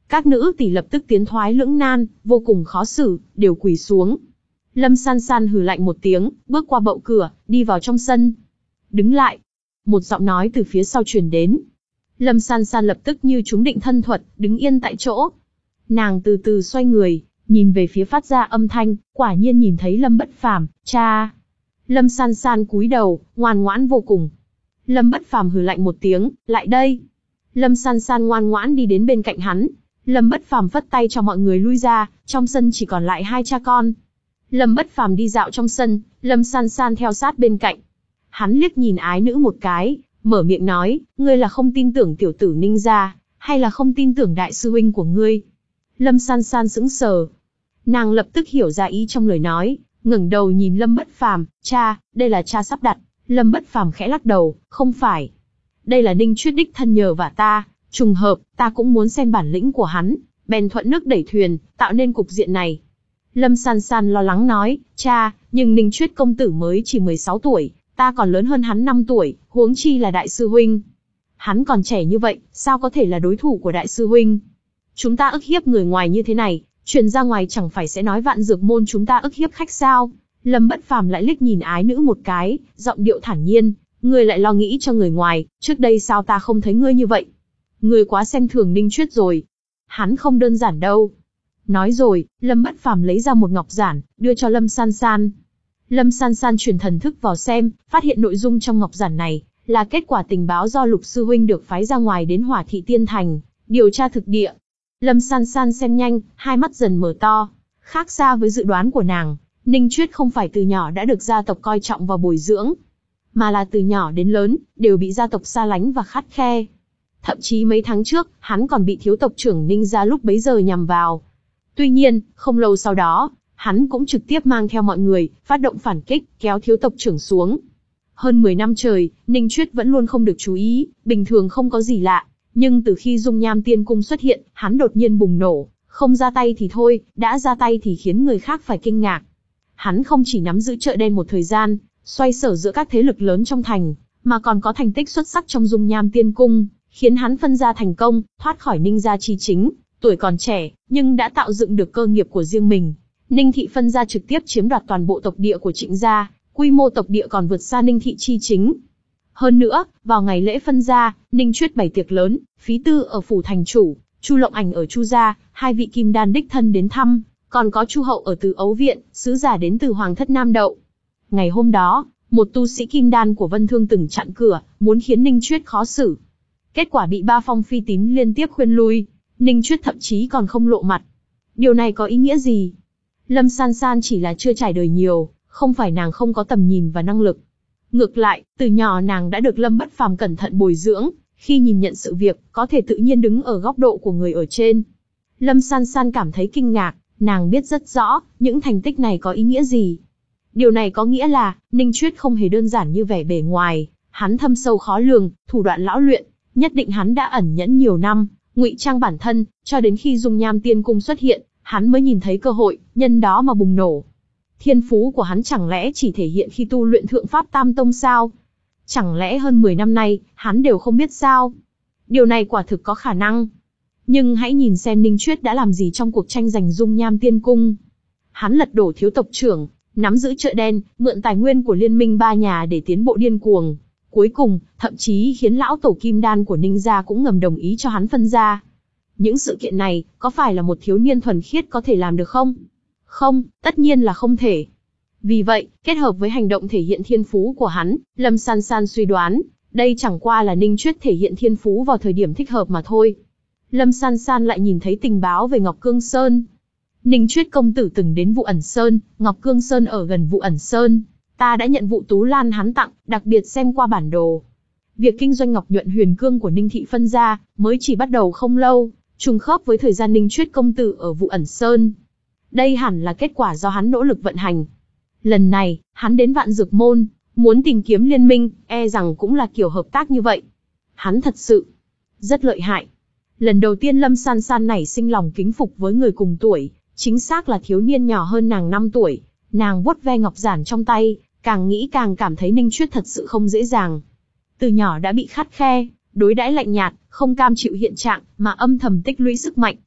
Các nữ tỷ lập tức tiến thoái lưỡng nan, vô cùng khó xử, đều quỳ xuống. Lâm San San hừ lạnh một tiếng, bước qua bậu cửa, đi vào trong sân. Đứng lại. Một giọng nói từ phía sau truyền đến. Lâm San San lập tức như trúng định thân thuật, đứng yên tại chỗ. Nàng từ từ xoay người, nhìn về phía phát ra âm thanh, quả nhiên nhìn thấy Lâm Bất Phàm, cha. Lâm San San cúi đầu, ngoan ngoãn vô cùng. Lâm Bất Phàm hừ lạnh một tiếng, lại đây. Lâm San San ngoan ngoãn đi đến bên cạnh hắn. Lâm Bất Phàm phất tay cho mọi người lui ra, trong sân chỉ còn lại hai cha con. Lâm Bất Phàm đi dạo trong sân, Lâm San San theo sát bên cạnh. Hắn liếc nhìn ái nữ một cái, mở miệng nói, ngươi là không tin tưởng tiểu tử Ninh gia, hay là không tin tưởng đại sư huynh của ngươi? Lâm San San sững sờ. Nàng lập tức hiểu ra ý trong lời nói, ngẩng đầu nhìn Lâm Bất Phàm, cha, đây là cha sắp đặt. Lâm Bất Phàm khẽ lắc đầu, không phải. Đây là Ninh Chuyết đích thân nhờ vả ta, trùng hợp, ta cũng muốn xem bản lĩnh của hắn, bèn thuận nước đẩy thuyền, tạo nên cục diện này. Lâm San San lo lắng nói, cha, nhưng Ninh Chuyết công tử mới chỉ mười sáu tuổi, ta còn lớn hơn hắn năm tuổi, huống chi là đại sư huynh. Hắn còn trẻ như vậy, sao có thể là đối thủ của đại sư huynh? Chúng ta ức hiếp người ngoài như thế này, truyền ra ngoài chẳng phải sẽ nói Vạn Dược môn chúng ta ức hiếp khách sao? Lâm Bất Phàm lại liếc nhìn ái nữ một cái, giọng điệu thản nhiên, ngươi lại lo nghĩ cho người ngoài, trước đây sao ta không thấy ngươi như vậy? Ngươi quá xem thường Ninh Chuyết rồi. Hắn không đơn giản đâu. Nói rồi, Lâm Bất Phàm lấy ra một ngọc giản, đưa cho Lâm San San. Lâm San San truyền thần thức vào xem, phát hiện nội dung trong ngọc giản này là kết quả tình báo do Lục sư huynh được phái ra ngoài đến Hỏa Thị Tiên Thành, điều tra thực địa. Lâm San San xem nhanh, hai mắt dần mở to. Khác xa với dự đoán của nàng, Ninh Chuyết không phải từ nhỏ đã được gia tộc coi trọng và bồi dưỡng, mà là từ nhỏ đến lớn, đều bị gia tộc xa lánh và khắt khe. Thậm chí mấy tháng trước, hắn còn bị thiếu tộc trưởng Ninh gia lúc bấy giờ nhằm vào. Tuy nhiên, không lâu sau đó, hắn cũng trực tiếp mang theo mọi người, phát động phản kích, kéo thiếu tộc trưởng xuống. Hơn mười năm trời, Ninh Chuyết vẫn luôn không được chú ý, bình thường không có gì lạ. Nhưng từ khi Dung Nham Tiên Cung xuất hiện, hắn đột nhiên bùng nổ, không ra tay thì thôi, đã ra tay thì khiến người khác phải kinh ngạc. Hắn không chỉ nắm giữ chợ đen một thời gian, xoay sở giữa các thế lực lớn trong thành, mà còn có thành tích xuất sắc trong Dung Nham Tiên Cung, khiến hắn phân gia thành công, thoát khỏi Ninh gia chi chính. Tuổi còn trẻ, nhưng đã tạo dựng được cơ nghiệp của riêng mình. Ninh thị phân gia trực tiếp chiếm đoạt toàn bộ tộc địa của Trịnh gia, quy mô tộc địa còn vượt xa Ninh thị chi chính. Hơn nữa, vào ngày lễ phân gia, Ninh Chuyết bày tiệc lớn, phí tư ở phủ thành chủ, Chu Lộng Ảnh ở Chu gia, hai vị kim đan đích thân đến thăm, còn có Chu Hậu ở Từ Ấu viện, sứ giả đến từ Hoàng thất Nam Đậu. Ngày hôm đó, một tu sĩ kim đan của Vân Thương từng chặn cửa, muốn khiến Ninh Chuyết khó xử. Kết quả bị ba phong phi tín liên tiếp khuyên lui, Ninh Chuyết thậm chí còn không lộ mặt. Điều này có ý nghĩa gì? Lâm San San chỉ là chưa trải đời nhiều, không phải nàng không có tầm nhìn và năng lực. Ngược lại, từ nhỏ nàng đã được Lâm Bất Phàm cẩn thận bồi dưỡng, khi nhìn nhận sự việc, có thể tự nhiên đứng ở góc độ của người ở trên. Lâm San San cảm thấy kinh ngạc, nàng biết rất rõ, những thành tích này có ý nghĩa gì. Điều này có nghĩa là, Ninh Chuyết không hề đơn giản như vẻ bề ngoài, hắn thâm sâu khó lường, thủ đoạn lão luyện, nhất định hắn đã ẩn nhẫn nhiều năm, ngụy trang bản thân, cho đến khi Dung Nham Tiên Cung xuất hiện, hắn mới nhìn thấy cơ hội, nhân đó mà bùng nổ. Thiên phú của hắn chẳng lẽ chỉ thể hiện khi tu luyện Thượng Pháp Tam Tông sao? Chẳng lẽ hơn mười năm nay, hắn đều không biết sao? Điều này quả thực có khả năng. Nhưng hãy nhìn xem Ninh Chuyết đã làm gì trong cuộc tranh giành Dung Nham Tiên Cung. Hắn lật đổ thiếu tộc trưởng, nắm giữ chợ đen, mượn tài nguyên của liên minh ba nhà để tiến bộ điên cuồng. Cuối cùng, thậm chí khiến lão tổ kim đan của Ninh gia cũng ngầm đồng ý cho hắn phân gia. Những sự kiện này, có phải là một thiếu niên thuần khiết có thể làm được không? Không, tất nhiên là không thể. Vì vậy, kết hợp với hành động thể hiện thiên phú của hắn, Lâm San San suy đoán, đây chẳng qua là Ninh Chuyết thể hiện thiên phú vào thời điểm thích hợp mà thôi. Lâm San San lại nhìn thấy tình báo về Ngọc Cương Sơn. Ninh Chuyết công tử từng đến Vụ Ẩn Sơn, Ngọc Cương Sơn ở gần Vụ Ẩn Sơn. Ta đã nhận vụ Tú Lan hắn tặng, đặc biệt xem qua bản đồ. Việc kinh doanh ngọc nhuận huyền cương của Ninh thị phân gia mới chỉ bắt đầu không lâu, trùng khớp với thời gian Ninh Chuyết công tử ở Vụ Ẩn Sơn. Đây hẳn là kết quả do hắn nỗ lực vận hành. Lần này, hắn đến Vạn Dược môn, muốn tìm kiếm liên minh, e rằng cũng là kiểu hợp tác như vậy. Hắn thật sự rất lợi hại. Lần đầu tiên Lâm San San nảy sinh lòng kính phục với người cùng tuổi, chính xác là thiếu niên nhỏ hơn nàng năm tuổi. Nàng vuốt ve ngọc giản trong tay, càng nghĩ càng cảm thấy Ninh Chuyết thật sự không dễ dàng. Từ nhỏ đã bị khắt khe, đối đãi lạnh nhạt, không cam chịu hiện trạng, mà âm thầm tích lũy sức mạnh,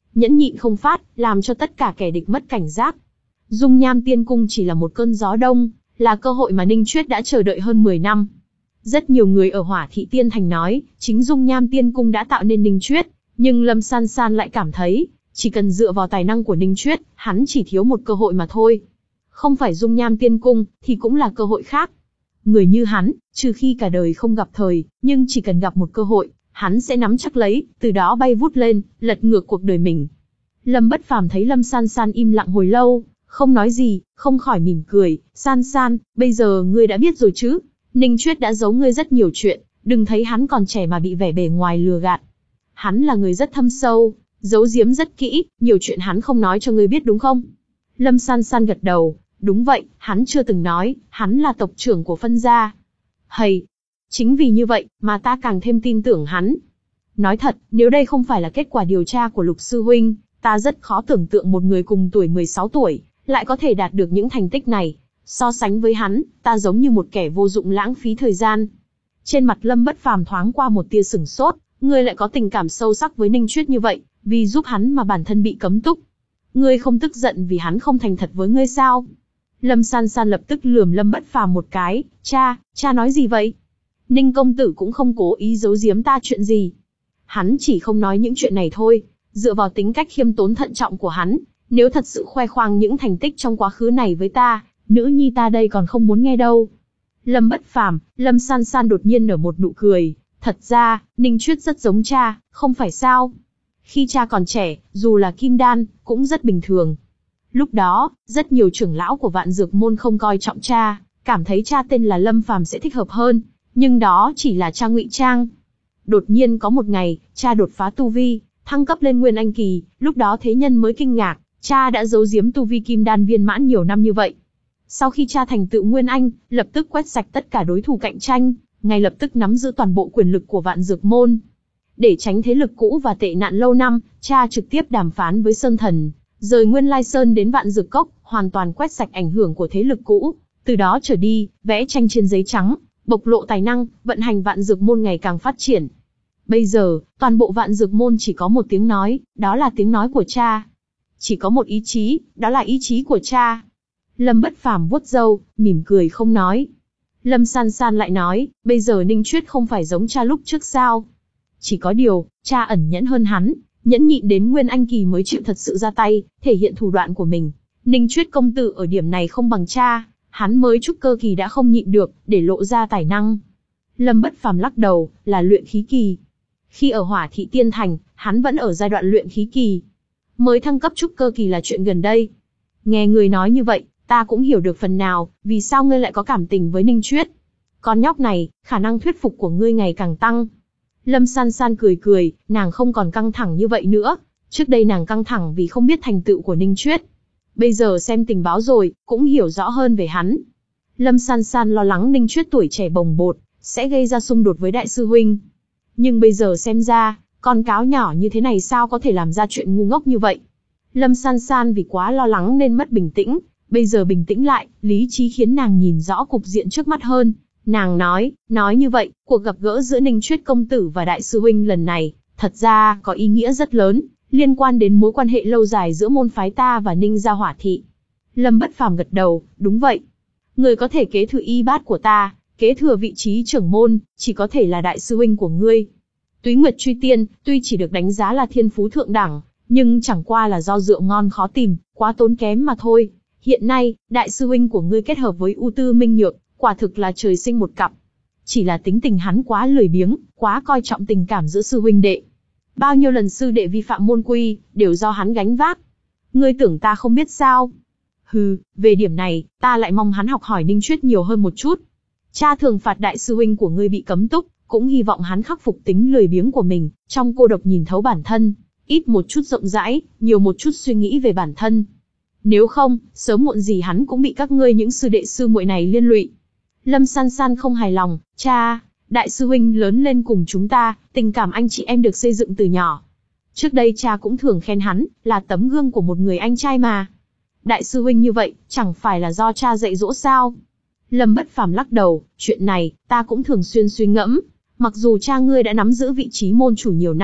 nhẫn nhịn không phát, làm cho tất cả kẻ địch mất cảnh giác. Dung Nham Tiên Cung chỉ là một cơn gió đông, là cơ hội mà Ninh Chuyết đã chờ đợi hơn mười năm. Rất nhiều người ở Hỏa Thị Tiên Thành nói, chính Dung Nham Tiên Cung đã tạo nên Ninh Chuyết, nhưng Lâm San San lại cảm thấy, chỉ cần dựa vào tài năng của Ninh Chuyết, hắn chỉ thiếu một cơ hội mà thôi. Không phải Dung Nham Tiên Cung, thì cũng là cơ hội khác. Người như hắn, trừ khi cả đời không gặp thời, nhưng chỉ cần gặp một cơ hội, hắn sẽ nắm chắc lấy, từ đó bay vút lên, lật ngược cuộc đời mình. Lâm Bất Phàm thấy Lâm San San im lặng hồi lâu, không nói gì, không khỏi mỉm cười, San San, bây giờ ngươi đã biết rồi chứ? Ninh Chuyết đã giấu ngươi rất nhiều chuyện, đừng thấy hắn còn trẻ mà bị vẻ bề ngoài lừa gạt. Hắn là người rất thâm sâu, giấu giếm rất kỹ, nhiều chuyện hắn không nói cho ngươi biết đúng không? Lâm San San gật đầu, đúng vậy, hắn chưa từng nói, hắn là tộc trưởng của phân gia. Hầy, chính vì như vậy, mà ta càng thêm tin tưởng hắn. Nói thật, nếu đây không phải là kết quả điều tra của Lục Sư Huynh, ta rất khó tưởng tượng một người cùng tuổi mười sáu tuổi, lại có thể đạt được những thành tích này. So sánh với hắn, ta giống như một kẻ vô dụng lãng phí thời gian. Trên mặt Lâm Bất Phàm thoáng qua một tia sửng sốt, ngươi lại có tình cảm sâu sắc với Ninh Chuyết như vậy, vì giúp hắn mà bản thân bị cấm túc. Ngươi không tức giận vì hắn không thành thật với ngươi sao? Lâm San San lập tức lườm Lâm Bất Phàm một cái, cha, cha nói gì vậy? Ninh công tử cũng không cố ý giấu giếm ta chuyện gì. Hắn chỉ không nói những chuyện này thôi, dựa vào tính cách khiêm tốn thận trọng của hắn, nếu thật sự khoe khoang những thành tích trong quá khứ này với ta, nữ nhi ta đây còn không muốn nghe đâu. Lâm Bất Phàm, Lâm San San đột nhiên nở một nụ cười, thật ra, Ninh Chuyết rất giống cha, không phải sao? Khi cha còn trẻ, dù là kim đan, cũng rất bình thường. Lúc đó, rất nhiều trưởng lão của Vạn Dược Môn không coi trọng cha, cảm thấy cha tên là Lâm Phàm sẽ thích hợp hơn, nhưng đó chỉ là cha ngụy trang. Đột nhiên có một ngày, cha đột phá tu vi, thăng cấp lên Nguyên Anh kỳ, lúc đó thế nhân mới kinh ngạc, cha đã giấu giếm tu vi kim đan viên mãn nhiều năm như vậy. Sau khi cha thành tựu Nguyên Anh, lập tức quét sạch tất cả đối thủ cạnh tranh, ngay lập tức nắm giữ toàn bộ quyền lực của Vạn Dược Môn. Để tránh thế lực cũ và tệ nạn lâu năm, cha trực tiếp đàm phán với Sơn Thần, rời Nguyên Lai Sơn đến Vạn Dược Cốc, hoàn toàn quét sạch ảnh hưởng của thế lực cũ. Từ đó trở đi, vẽ tranh trên giấy trắng, bộc lộ tài năng, vận hành Vạn Dược Môn ngày càng phát triển. Bây giờ, toàn bộ Vạn Dược Môn chỉ có một tiếng nói, đó là tiếng nói của cha. Chỉ có một ý chí, đó là ý chí của cha. Lâm Bất Phàm vuốt râu, mỉm cười không nói. Lâm San San lại nói, bây giờ Ninh Chuyết không phải giống cha lúc trước sao? Chỉ có điều, cha ẩn nhẫn hơn hắn, nhẫn nhịn đến Nguyên Anh kỳ mới chịu thật sự ra tay, thể hiện thủ đoạn của mình. Ninh Chuyết công tử ở điểm này không bằng cha, hắn mới trúc cơ kỳ đã không nhịn được, để lộ ra tài năng. Lâm Bất Phàm lắc đầu, là luyện khí kỳ. Khi ở Hỏa Thị Tiên Thành, hắn vẫn ở giai đoạn luyện khí kỳ. Mới thăng cấp trúc cơ kỳ là chuyện gần đây. Nghe người nói như vậy, ta cũng hiểu được phần nào, vì sao ngươi lại có cảm tình với Ninh Chuyết. Con nhóc này, khả năng thuyết phục của ngươi ngày càng tăng. Lâm San San cười cười, nàng không còn căng thẳng như vậy nữa. Trước đây nàng căng thẳng vì không biết thành tựu của Ninh Chuyết. Bây giờ xem tình báo rồi, cũng hiểu rõ hơn về hắn. Lâm San San lo lắng Ninh Chuyết tuổi trẻ bồng bột, sẽ gây ra xung đột với đại sư huynh. Nhưng bây giờ xem ra, con cáo nhỏ như thế này sao có thể làm ra chuyện ngu ngốc như vậy. Lâm San San vì quá lo lắng nên mất bình tĩnh, bây giờ bình tĩnh lại, lý trí khiến nàng nhìn rõ cục diện trước mắt hơn. Nàng nói, nói như vậy, cuộc gặp gỡ giữa Ninh Chuyết công tử và đại sư huynh lần này, thật ra có ý nghĩa rất lớn, liên quan đến mối quan hệ lâu dài giữa môn phái ta và Ninh gia Hỏa Thị. Lâm Bất Phàm gật đầu, đúng vậy. Người có thể kế thừa y bát của ta, kế thừa vị trí trưởng môn, chỉ có thể là đại sư huynh của ngươi. Túy Nguyệt Truy Tiên, tuy chỉ được đánh giá là thiên phú thượng đẳng, nhưng chẳng qua là do rượu ngon khó tìm, quá tốn kém mà thôi. Hiện nay, đại sư huynh của ngươi kết hợp với U Tư Minh Nhược, quả thực là trời sinh một cặp. Chỉ là tính tình hắn quá lười biếng, quá coi trọng tình cảm giữa sư huynh đệ. Bao nhiêu lần sư đệ vi phạm môn quy, đều do hắn gánh vác. Ngươi tưởng ta không biết sao? Hừ, về điểm này, ta lại mong hắn học hỏi Ninh Chuyết nhiều hơn một chút. Cha thường phạt đại sư huynh của ngươi bị cấm túc, cũng hy vọng hắn khắc phục tính lười biếng của mình, trong cô độc nhìn thấu bản thân, ít một chút rộng rãi, nhiều một chút suy nghĩ về bản thân. Nếu không, sớm muộn gì hắn cũng bị các ngươi những sư đệ sư muội này liên lụy. Lâm San San không hài lòng, cha, đại sư huynh lớn lên cùng chúng ta, tình cảm anh chị em được xây dựng từ nhỏ. Trước đây cha cũng thường khen hắn, là tấm gương của một người anh trai mà. Đại sư huynh như vậy, chẳng phải là do cha dạy dỗ sao? Lâm Bất Phàm lắc đầu, chuyện này, ta cũng thường xuyên suy ngẫm. Mặc dù cha ngươi đã nắm giữ vị trí môn chủ nhiều năm,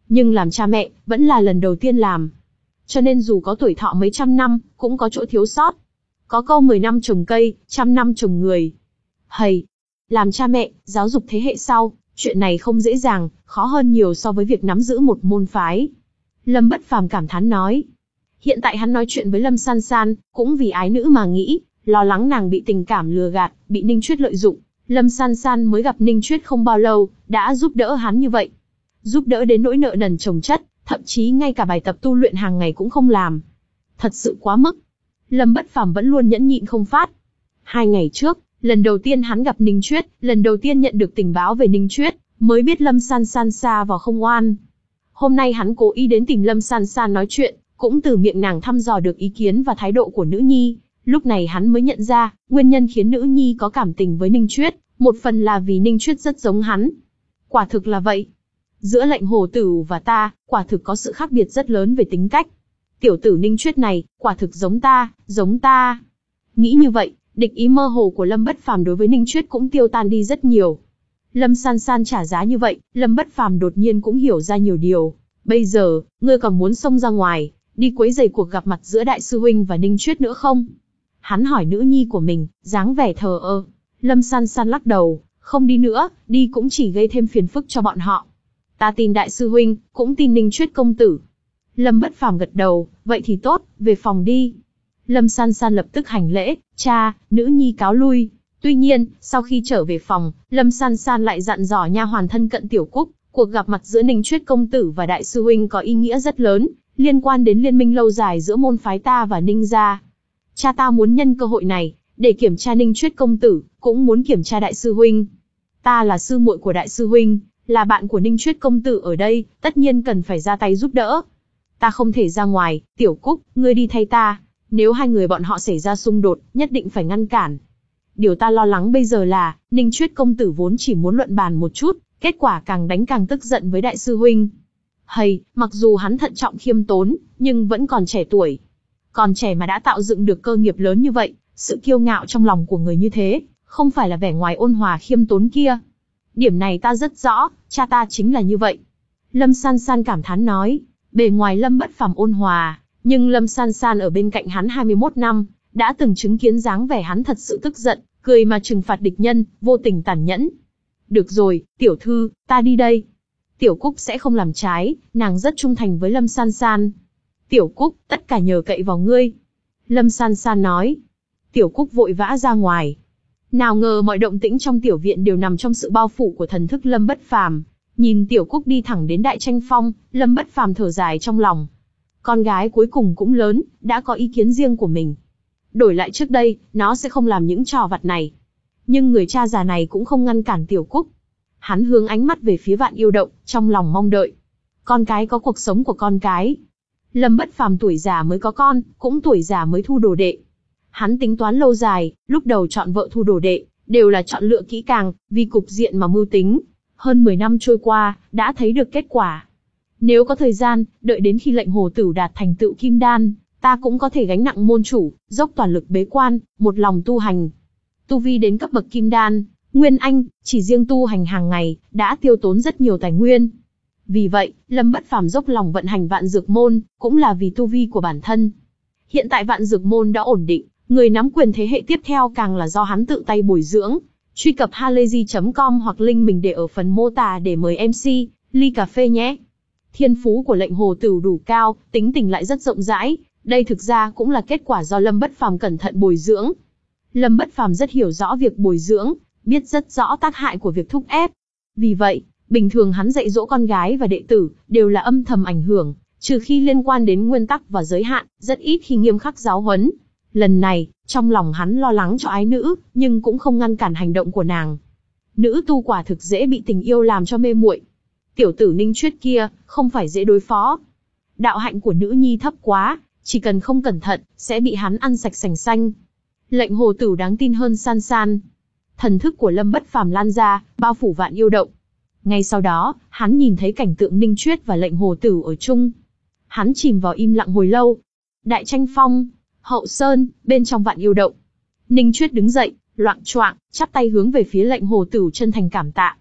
Nhưng làm cha mẹ, vẫn là lần đầu tiên làm. Cho nên dù có tuổi thọ mấy trăm năm, cũng có chỗ thiếu sót. Có câu mười năm trồng cây, trăm năm trồng người. Hầy, làm cha mẹ, giáo dục thế hệ sau, chuyện này không dễ dàng, khó hơn nhiều so với việc nắm giữ một môn phái. Lâm Bất Phàm cảm thán nói. Hiện tại hắn nói chuyện với Lâm San San, cũng vì ái nữ mà nghĩ, lo lắng nàng bị tình cảm lừa gạt, bị Ninh Chuyết lợi dụng. Lâm San San mới gặp Ninh Chuyết không bao lâu, đã giúp đỡ hắn như vậy. Giúp đỡ đến nỗi nợ nần chồng chất, thậm chí ngay cả bài tập tu luyện hàng ngày cũng không làm. Thật sự quá mức. Lâm Bất Phàm vẫn luôn nhẫn nhịn không phát. Hai ngày trước, lần đầu tiên hắn gặp Ninh Chuyết, lần đầu tiên nhận được tình báo về Ninh Chuyết, mới biết Lâm San San xa vào không oan. Hôm nay hắn cố ý đến tìm Lâm San San nói chuyện, cũng từ miệng nàng thăm dò được ý kiến và thái độ của nữ nhi. Lúc này hắn mới nhận ra, nguyên nhân khiến nữ nhi có cảm tình với Ninh Chuyết, một phần là vì Ninh Chuyết rất giống hắn. Quả thực là vậy. Giữa lệnh hồ tử và ta, quả thực có sự khác biệt rất lớn về tính cách. Tiểu tử Ninh Chuyết này, quả thực giống ta, giống ta. Nghĩ như vậy, địch ý mơ hồ của Lâm Bất Phàm đối với Ninh Chuyết cũng tiêu tan đi rất nhiều. Lâm San San trả giá như vậy, Lâm Bất Phàm đột nhiên cũng hiểu ra nhiều điều. Bây giờ, ngươi còn muốn xông ra ngoài, đi quấy rầy cuộc gặp mặt giữa đại sư huynh và Ninh Chuyết nữa không? Hắn hỏi nữ nhi của mình, dáng vẻ thờ ơ. Lâm San San lắc đầu, không đi nữa, đi cũng chỉ gây thêm phiền phức cho bọn họ. Ta tin đại sư huynh, cũng tin Ninh Chuyết công tử. Lâm Bất Phàm gật đầu, vậy thì tốt, về phòng đi. Lâm San San lập tức hành lễ, cha, nữ nhi cáo lui. Tuy nhiên, sau khi trở về phòng, Lâm San San lại dặn dò nha hoàn thân cận Tiểu Cúc, cuộc gặp mặt giữa Ninh Chuyết công tử và đại sư huynh có ý nghĩa rất lớn, liên quan đến liên minh lâu dài giữa môn phái ta và Ninh gia. Cha ta muốn nhân cơ hội này, để kiểm tra Ninh Chuyết công tử, cũng muốn kiểm tra đại sư huynh. Ta là sư muội của đại sư huynh, là bạn của Ninh Chuyết công tử ở đây, tất nhiên cần phải ra tay giúp đỡ. Ta không thể ra ngoài, Tiểu Cúc, ngươi đi thay ta. Nếu hai người bọn họ xảy ra xung đột, nhất định phải ngăn cản. Điều ta lo lắng bây giờ là, Ninh Chuyết công tử vốn chỉ muốn luận bàn một chút, kết quả càng đánh càng tức giận với đại sư huynh. Hầy, mặc dù hắn thận trọng khiêm tốn, nhưng vẫn còn trẻ tuổi. Còn trẻ mà đã tạo dựng được cơ nghiệp lớn như vậy, sự kiêu ngạo trong lòng của người như thế, không phải là vẻ ngoài ôn hòa khiêm tốn kia. Điểm này ta rất rõ, cha ta chính là như vậy. Lâm San San cảm thán nói, bề ngoài Lâm Bất Phàm ôn hòa, nhưng Lâm San San ở bên cạnh hắn hai mươi mốt năm, đã từng chứng kiến dáng vẻ hắn thật sự tức giận, cười mà trừng phạt địch nhân, vô tình tàn nhẫn. Được rồi, tiểu thư, ta đi đây. Tiểu Cúc sẽ không làm trái, nàng rất trung thành với Lâm San San. Tiểu Cúc, tất cả nhờ cậy vào ngươi. Lâm San San nói. Tiểu Cúc vội vã ra ngoài. Nào ngờ mọi động tĩnh trong tiểu viện đều nằm trong sự bao phủ của thần thức Lâm Bất Phàm. Nhìn Tiểu Cúc đi thẳng đến Đại Tranh Phong, Lâm Bất Phàm thở dài trong lòng. Con gái cuối cùng cũng lớn, đã có ý kiến riêng của mình. Đổi lại trước đây, nó sẽ không làm những trò vặt này. Nhưng người cha già này cũng không ngăn cản Tiểu Cúc. Hắn hướng ánh mắt về phía Vạn Yêu Động, trong lòng mong đợi. Con cái có cuộc sống của con cái. Lâm Bất Phàm tuổi già mới có con, cũng tuổi già mới thu đồ đệ. Hắn tính toán lâu dài, lúc đầu chọn vợ thu đồ đệ, đều là chọn lựa kỹ càng, vì cục diện mà mưu tính. Hơn mười năm trôi qua, đã thấy được kết quả. Nếu có thời gian, đợi đến khi lệnh hồ tử đạt thành tựu kim đan, ta cũng có thể gánh nặng môn chủ, dốc toàn lực bế quan, một lòng tu hành. Tu vi đến cấp bậc kim đan, Nguyên Anh, chỉ riêng tu hành hàng ngày, đã tiêu tốn rất nhiều tài nguyên. Vì vậy, Lâm Bất Phàm dốc lòng vận hành Vạn Dược Môn, cũng là vì tu vi của bản thân. Hiện tại Vạn Dược Môn đã ổn định, người nắm quyền thế hệ tiếp theo càng là do hắn tự tay bồi dưỡng. Truy cập halayzi chấm com hoặc link mình để ở phần mô tả để mời em xê, ly cà phê nhé. Thiên phú của lệnh hồ tử đủ cao, tính tình lại rất rộng rãi, đây thực ra cũng là kết quả do Lâm Bất Phàm cẩn thận bồi dưỡng. Lâm Bất Phàm rất hiểu rõ việc bồi dưỡng, biết rất rõ tác hại của việc thúc ép. Vì vậy, bình thường hắn dạy dỗ con gái và đệ tử, đều là âm thầm ảnh hưởng, trừ khi liên quan đến nguyên tắc và giới hạn, rất ít khi nghiêm khắc giáo huấn. Lần này, trong lòng hắn lo lắng cho ái nữ, nhưng cũng không ngăn cản hành động của nàng. Nữ tu quả thực dễ bị tình yêu làm cho mê muội. Tiểu tử Ninh Chuyết kia, không phải dễ đối phó. Đạo hạnh của nữ nhi thấp quá, chỉ cần không cẩn thận, sẽ bị hắn ăn sạch sành xanh. Lệnh hồ tử đáng tin hơn San San. Thần thức của Lâm Bất Phàm lan ra, bao phủ Vạn Yêu Động. Ngay sau đó, hắn nhìn thấy cảnh tượng Ninh Chuyết và lệnh hồ tử ở chung. Hắn chìm vào im lặng hồi lâu. Đại Tranh Phong, Hậu Sơn, bên trong Vạn Yêu Động. Ninh Chuyết đứng dậy, loạng choạng, chắp tay hướng về phía lệnh hồ tử chân thành cảm tạ.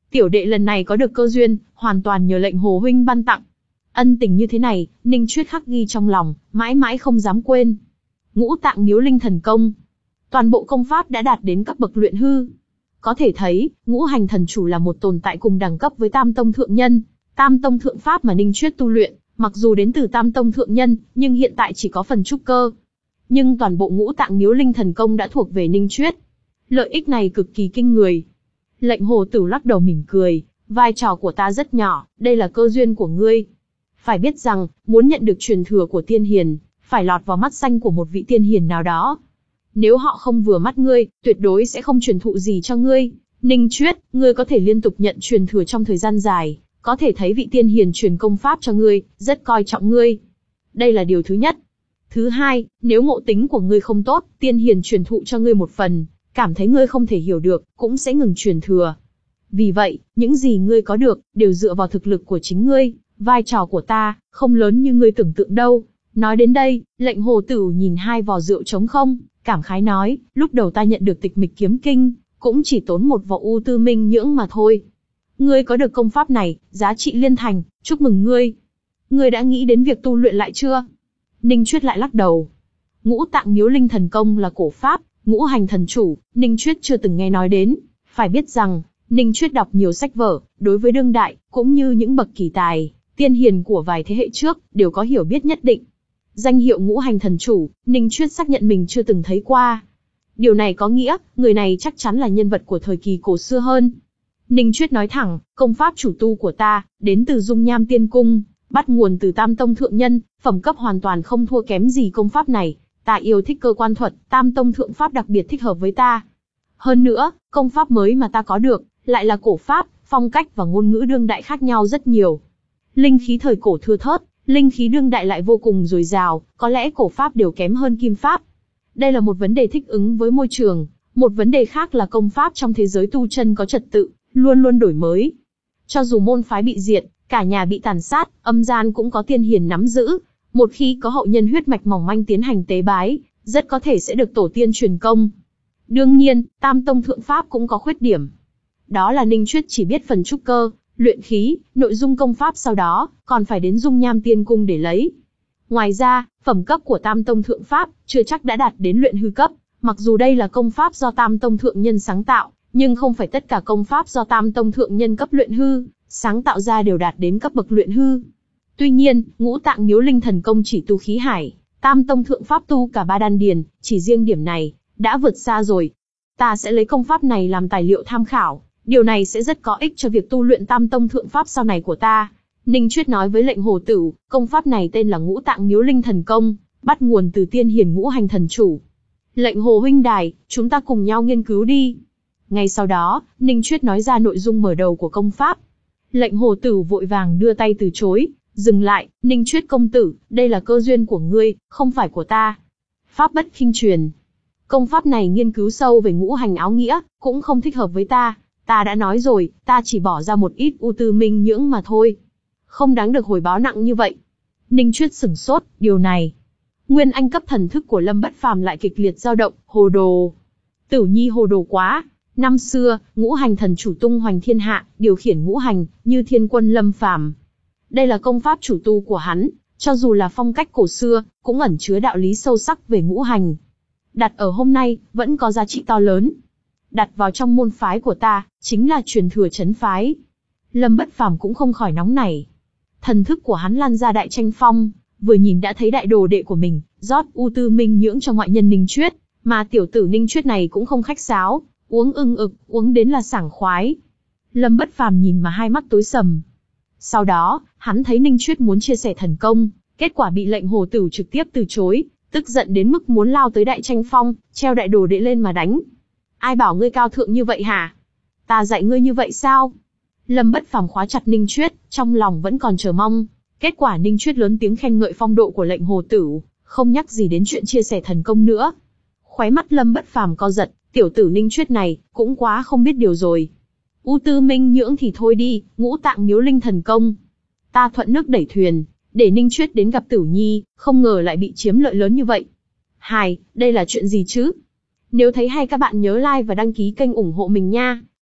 Tiểu đệ lần này có được cơ duyên, hoàn toàn nhờ lệnh Hồ huynh ban tặng. Ân tình như thế này, Ninh Chuyết khắc ghi trong lòng, mãi mãi không dám quên. Ngũ Tạng Miếu Linh Thần Công. Toàn bộ công pháp đã đạt đến cấp bậc luyện hư. Có thể thấy, Ngũ Hành Thần Chủ là một tồn tại cùng đẳng cấp với Tam Tông Thượng Nhân. Tam Tông Thượng Pháp mà Ninh Chuyết tu luyện, mặc dù đến từ Tam Tông Thượng Nhân, nhưng hiện tại chỉ có phần trúc cơ. Nhưng toàn bộ Ngũ Tạng Miếu Linh Thần Công đã thuộc về Ninh Chuyết. Lợi ích này cực kỳ kinh người. Lệnh Hồ Tử lắc đầu mỉm cười, vai trò của ta rất nhỏ, đây là cơ duyên của ngươi. Phải biết rằng, muốn nhận được truyền thừa của tiên hiền, phải lọt vào mắt xanh của một vị tiên hiền nào đó. Nếu họ không vừa mắt ngươi, tuyệt đối sẽ không truyền thụ gì cho ngươi. Ninh Chuyết, ngươi có thể liên tục nhận truyền thừa trong thời gian dài, có thể thấy vị tiên hiền truyền công pháp cho ngươi, rất coi trọng ngươi. Đây là điều thứ nhất. Thứ hai, nếu ngộ tính của ngươi không tốt, tiên hiền truyền thụ cho ngươi một phần, cảm thấy ngươi không thể hiểu được, cũng sẽ ngừng truyền thừa. Vì vậy, những gì ngươi có được, đều dựa vào thực lực của chính ngươi, vai trò của ta, không lớn như ngươi tưởng tượng đâu. Nói đến đây, lệnh Hồ Tử nhìn hai vò rượu trống không, cảm khái nói, lúc đầu ta nhận được tịch mịch kiếm kinh, cũng chỉ tốn một vò u tư minh nhưỡng mà thôi. Ngươi có được công pháp này, giá trị liên thành, chúc mừng ngươi. Ngươi đã nghĩ đến việc tu luyện lại chưa? Ninh Chuyết lại lắc đầu. Ngũ Tạng Miếu Linh Thần Công là cổ pháp, Ngũ Hành Thần Chủ, Ninh Chuyết chưa từng nghe nói đến. Phải biết rằng, Ninh Chuyết đọc nhiều sách vở, đối với đương đại, cũng như những bậc kỳ tài, tiên hiền của vài thế hệ trước, đều có hiểu biết nhất định. Danh hiệu Ngũ Hành Thần Chủ, Ninh Chuyết xác nhận mình chưa từng thấy qua. Điều này có nghĩa, người này chắc chắn là nhân vật của thời kỳ cổ xưa hơn. Ninh Chuyết nói thẳng, công pháp chủ tu của ta, đến từ Dung Nham Tiên Cung, bắt nguồn từ Tam Tông Thượng Nhân, phẩm cấp hoàn toàn không thua kém gì công pháp này. Ta yêu thích cơ quan thuật, Tam Tông Thượng Pháp đặc biệt thích hợp với ta. Hơn nữa, công pháp mới mà ta có được, lại là cổ pháp, phong cách và ngôn ngữ đương đại khác nhau rất nhiều. Linh khí thời cổ thưa thớt, linh khí đương đại lại vô cùng dồi dào, có lẽ cổ pháp đều kém hơn kim pháp. Đây là một vấn đề thích ứng với môi trường, một vấn đề khác là công pháp trong thế giới tu chân có trật tự, luôn luôn đổi mới. Cho dù môn phái bị diệt, cả nhà bị tàn sát, âm gian cũng có tiên hiền nắm giữ. Một khi có hậu nhân huyết mạch mỏng manh tiến hành tế bái, rất có thể sẽ được tổ tiên truyền công. Đương nhiên, Tam Tông Thượng Pháp cũng có khuyết điểm. Đó là Ninh Chuyết chỉ biết phần trúc cơ, luyện khí, nội dung công pháp sau đó, còn phải đến Dung Nham Tiên Cung để lấy. Ngoài ra, phẩm cấp của Tam Tông Thượng Pháp, chưa chắc đã đạt đến luyện hư cấp. Mặc dù đây là công pháp do Tam Tông Thượng Nhân sáng tạo, nhưng không phải tất cả công pháp do Tam Tông Thượng Nhân cấp luyện hư, sáng tạo ra đều đạt đến cấp bậc luyện hư. Tuy nhiên, Ngũ Tạng Miếu Linh Thần Công chỉ tu khí hải, Tam Tông Thượng Pháp tu cả ba đan điền, chỉ riêng điểm này, đã vượt xa rồi. Ta sẽ lấy công pháp này làm tài liệu tham khảo, điều này sẽ rất có ích cho việc tu luyện Tam Tông Thượng Pháp sau này của ta. Ninh Chuyết nói với lệnh Hồ Tử, công pháp này tên là Ngũ Tạng Miếu Linh Thần Công, bắt nguồn từ tiên hiền Ngũ Hành Thần Chủ. Lệnh Hồ huynh đài, chúng ta cùng nhau nghiên cứu đi. Ngay sau đó, Ninh Chuyết nói ra nội dung mở đầu của công pháp. Lệnh Hồ Tử vội vàng đưa tay từ chối, dừng lại, Ninh Chuyết công tử, đây là cơ duyên của ngươi, không phải của ta. Pháp bất khinh truyền. Công pháp này nghiên cứu sâu về ngũ hành áo nghĩa, cũng không thích hợp với ta. Ta đã nói rồi, ta chỉ bỏ ra một ít u tư minh nhưỡng mà thôi. Không đáng được hồi báo nặng như vậy. Ninh Chuyết sửng sốt, điều này. Nguyên anh cấp thần thức của Lâm Bất Phàm lại kịch liệt dao động, hồ đồ. Tử Nhi hồ đồ quá. Năm xưa, ngũ hành thần chủ tung hoành thiên hạ, điều khiển ngũ hành, như thiên quân Lâm Phàm. Đây là công pháp chủ tu của hắn, cho dù là phong cách cổ xưa, cũng ẩn chứa đạo lý sâu sắc về ngũ hành. Đặt ở hôm nay, vẫn có giá trị to lớn. Đặt vào trong môn phái của ta, chính là truyền thừa trấn phái. Lâm Bất Phàm cũng không khỏi nóng nảy. Thần thức của hắn lan ra đại tranh phong, vừa nhìn đã thấy đại đồ đệ của mình, rót u tư minh nhưỡng cho ngoại nhân Ninh Chuyết, mà tiểu tử Ninh Chuyết này cũng không khách sáo, uống ưng ực, uống đến là sảng khoái. Lâm Bất Phàm nhìn mà hai mắt tối sầm. Sau đó, hắn thấy Ninh Chuyết muốn chia sẻ thần công, kết quả bị lệnh Hồ Tử trực tiếp từ chối, tức giận đến mức muốn lao tới đại tranh phong, treo đại đồ đệ lên mà đánh. Ai bảo ngươi cao thượng như vậy hả? Ta dạy ngươi như vậy sao? Lâm Bất Phàm khóa chặt Ninh Chuyết, trong lòng vẫn còn chờ mong. Kết quả Ninh Chuyết lớn tiếng khen ngợi phong độ của lệnh Hồ Tử, không nhắc gì đến chuyện chia sẻ thần công nữa. Khóe mắt Lâm Bất Phàm co giật, tiểu tử Ninh Chuyết này, cũng quá không biết điều rồi. U tư minh nhưỡng thì thôi đi, Ngũ Tạng Miếu Linh Thần Công. Ta thuận nước đẩy thuyền, để Ninh Chuyết đến gặp Tử Nhi, không ngờ lại bị chiếm lợi lớn như vậy. Hài, đây là chuyện gì chứ? Nếu thấy hay các bạn nhớ like và đăng ký kênh ủng hộ mình nha.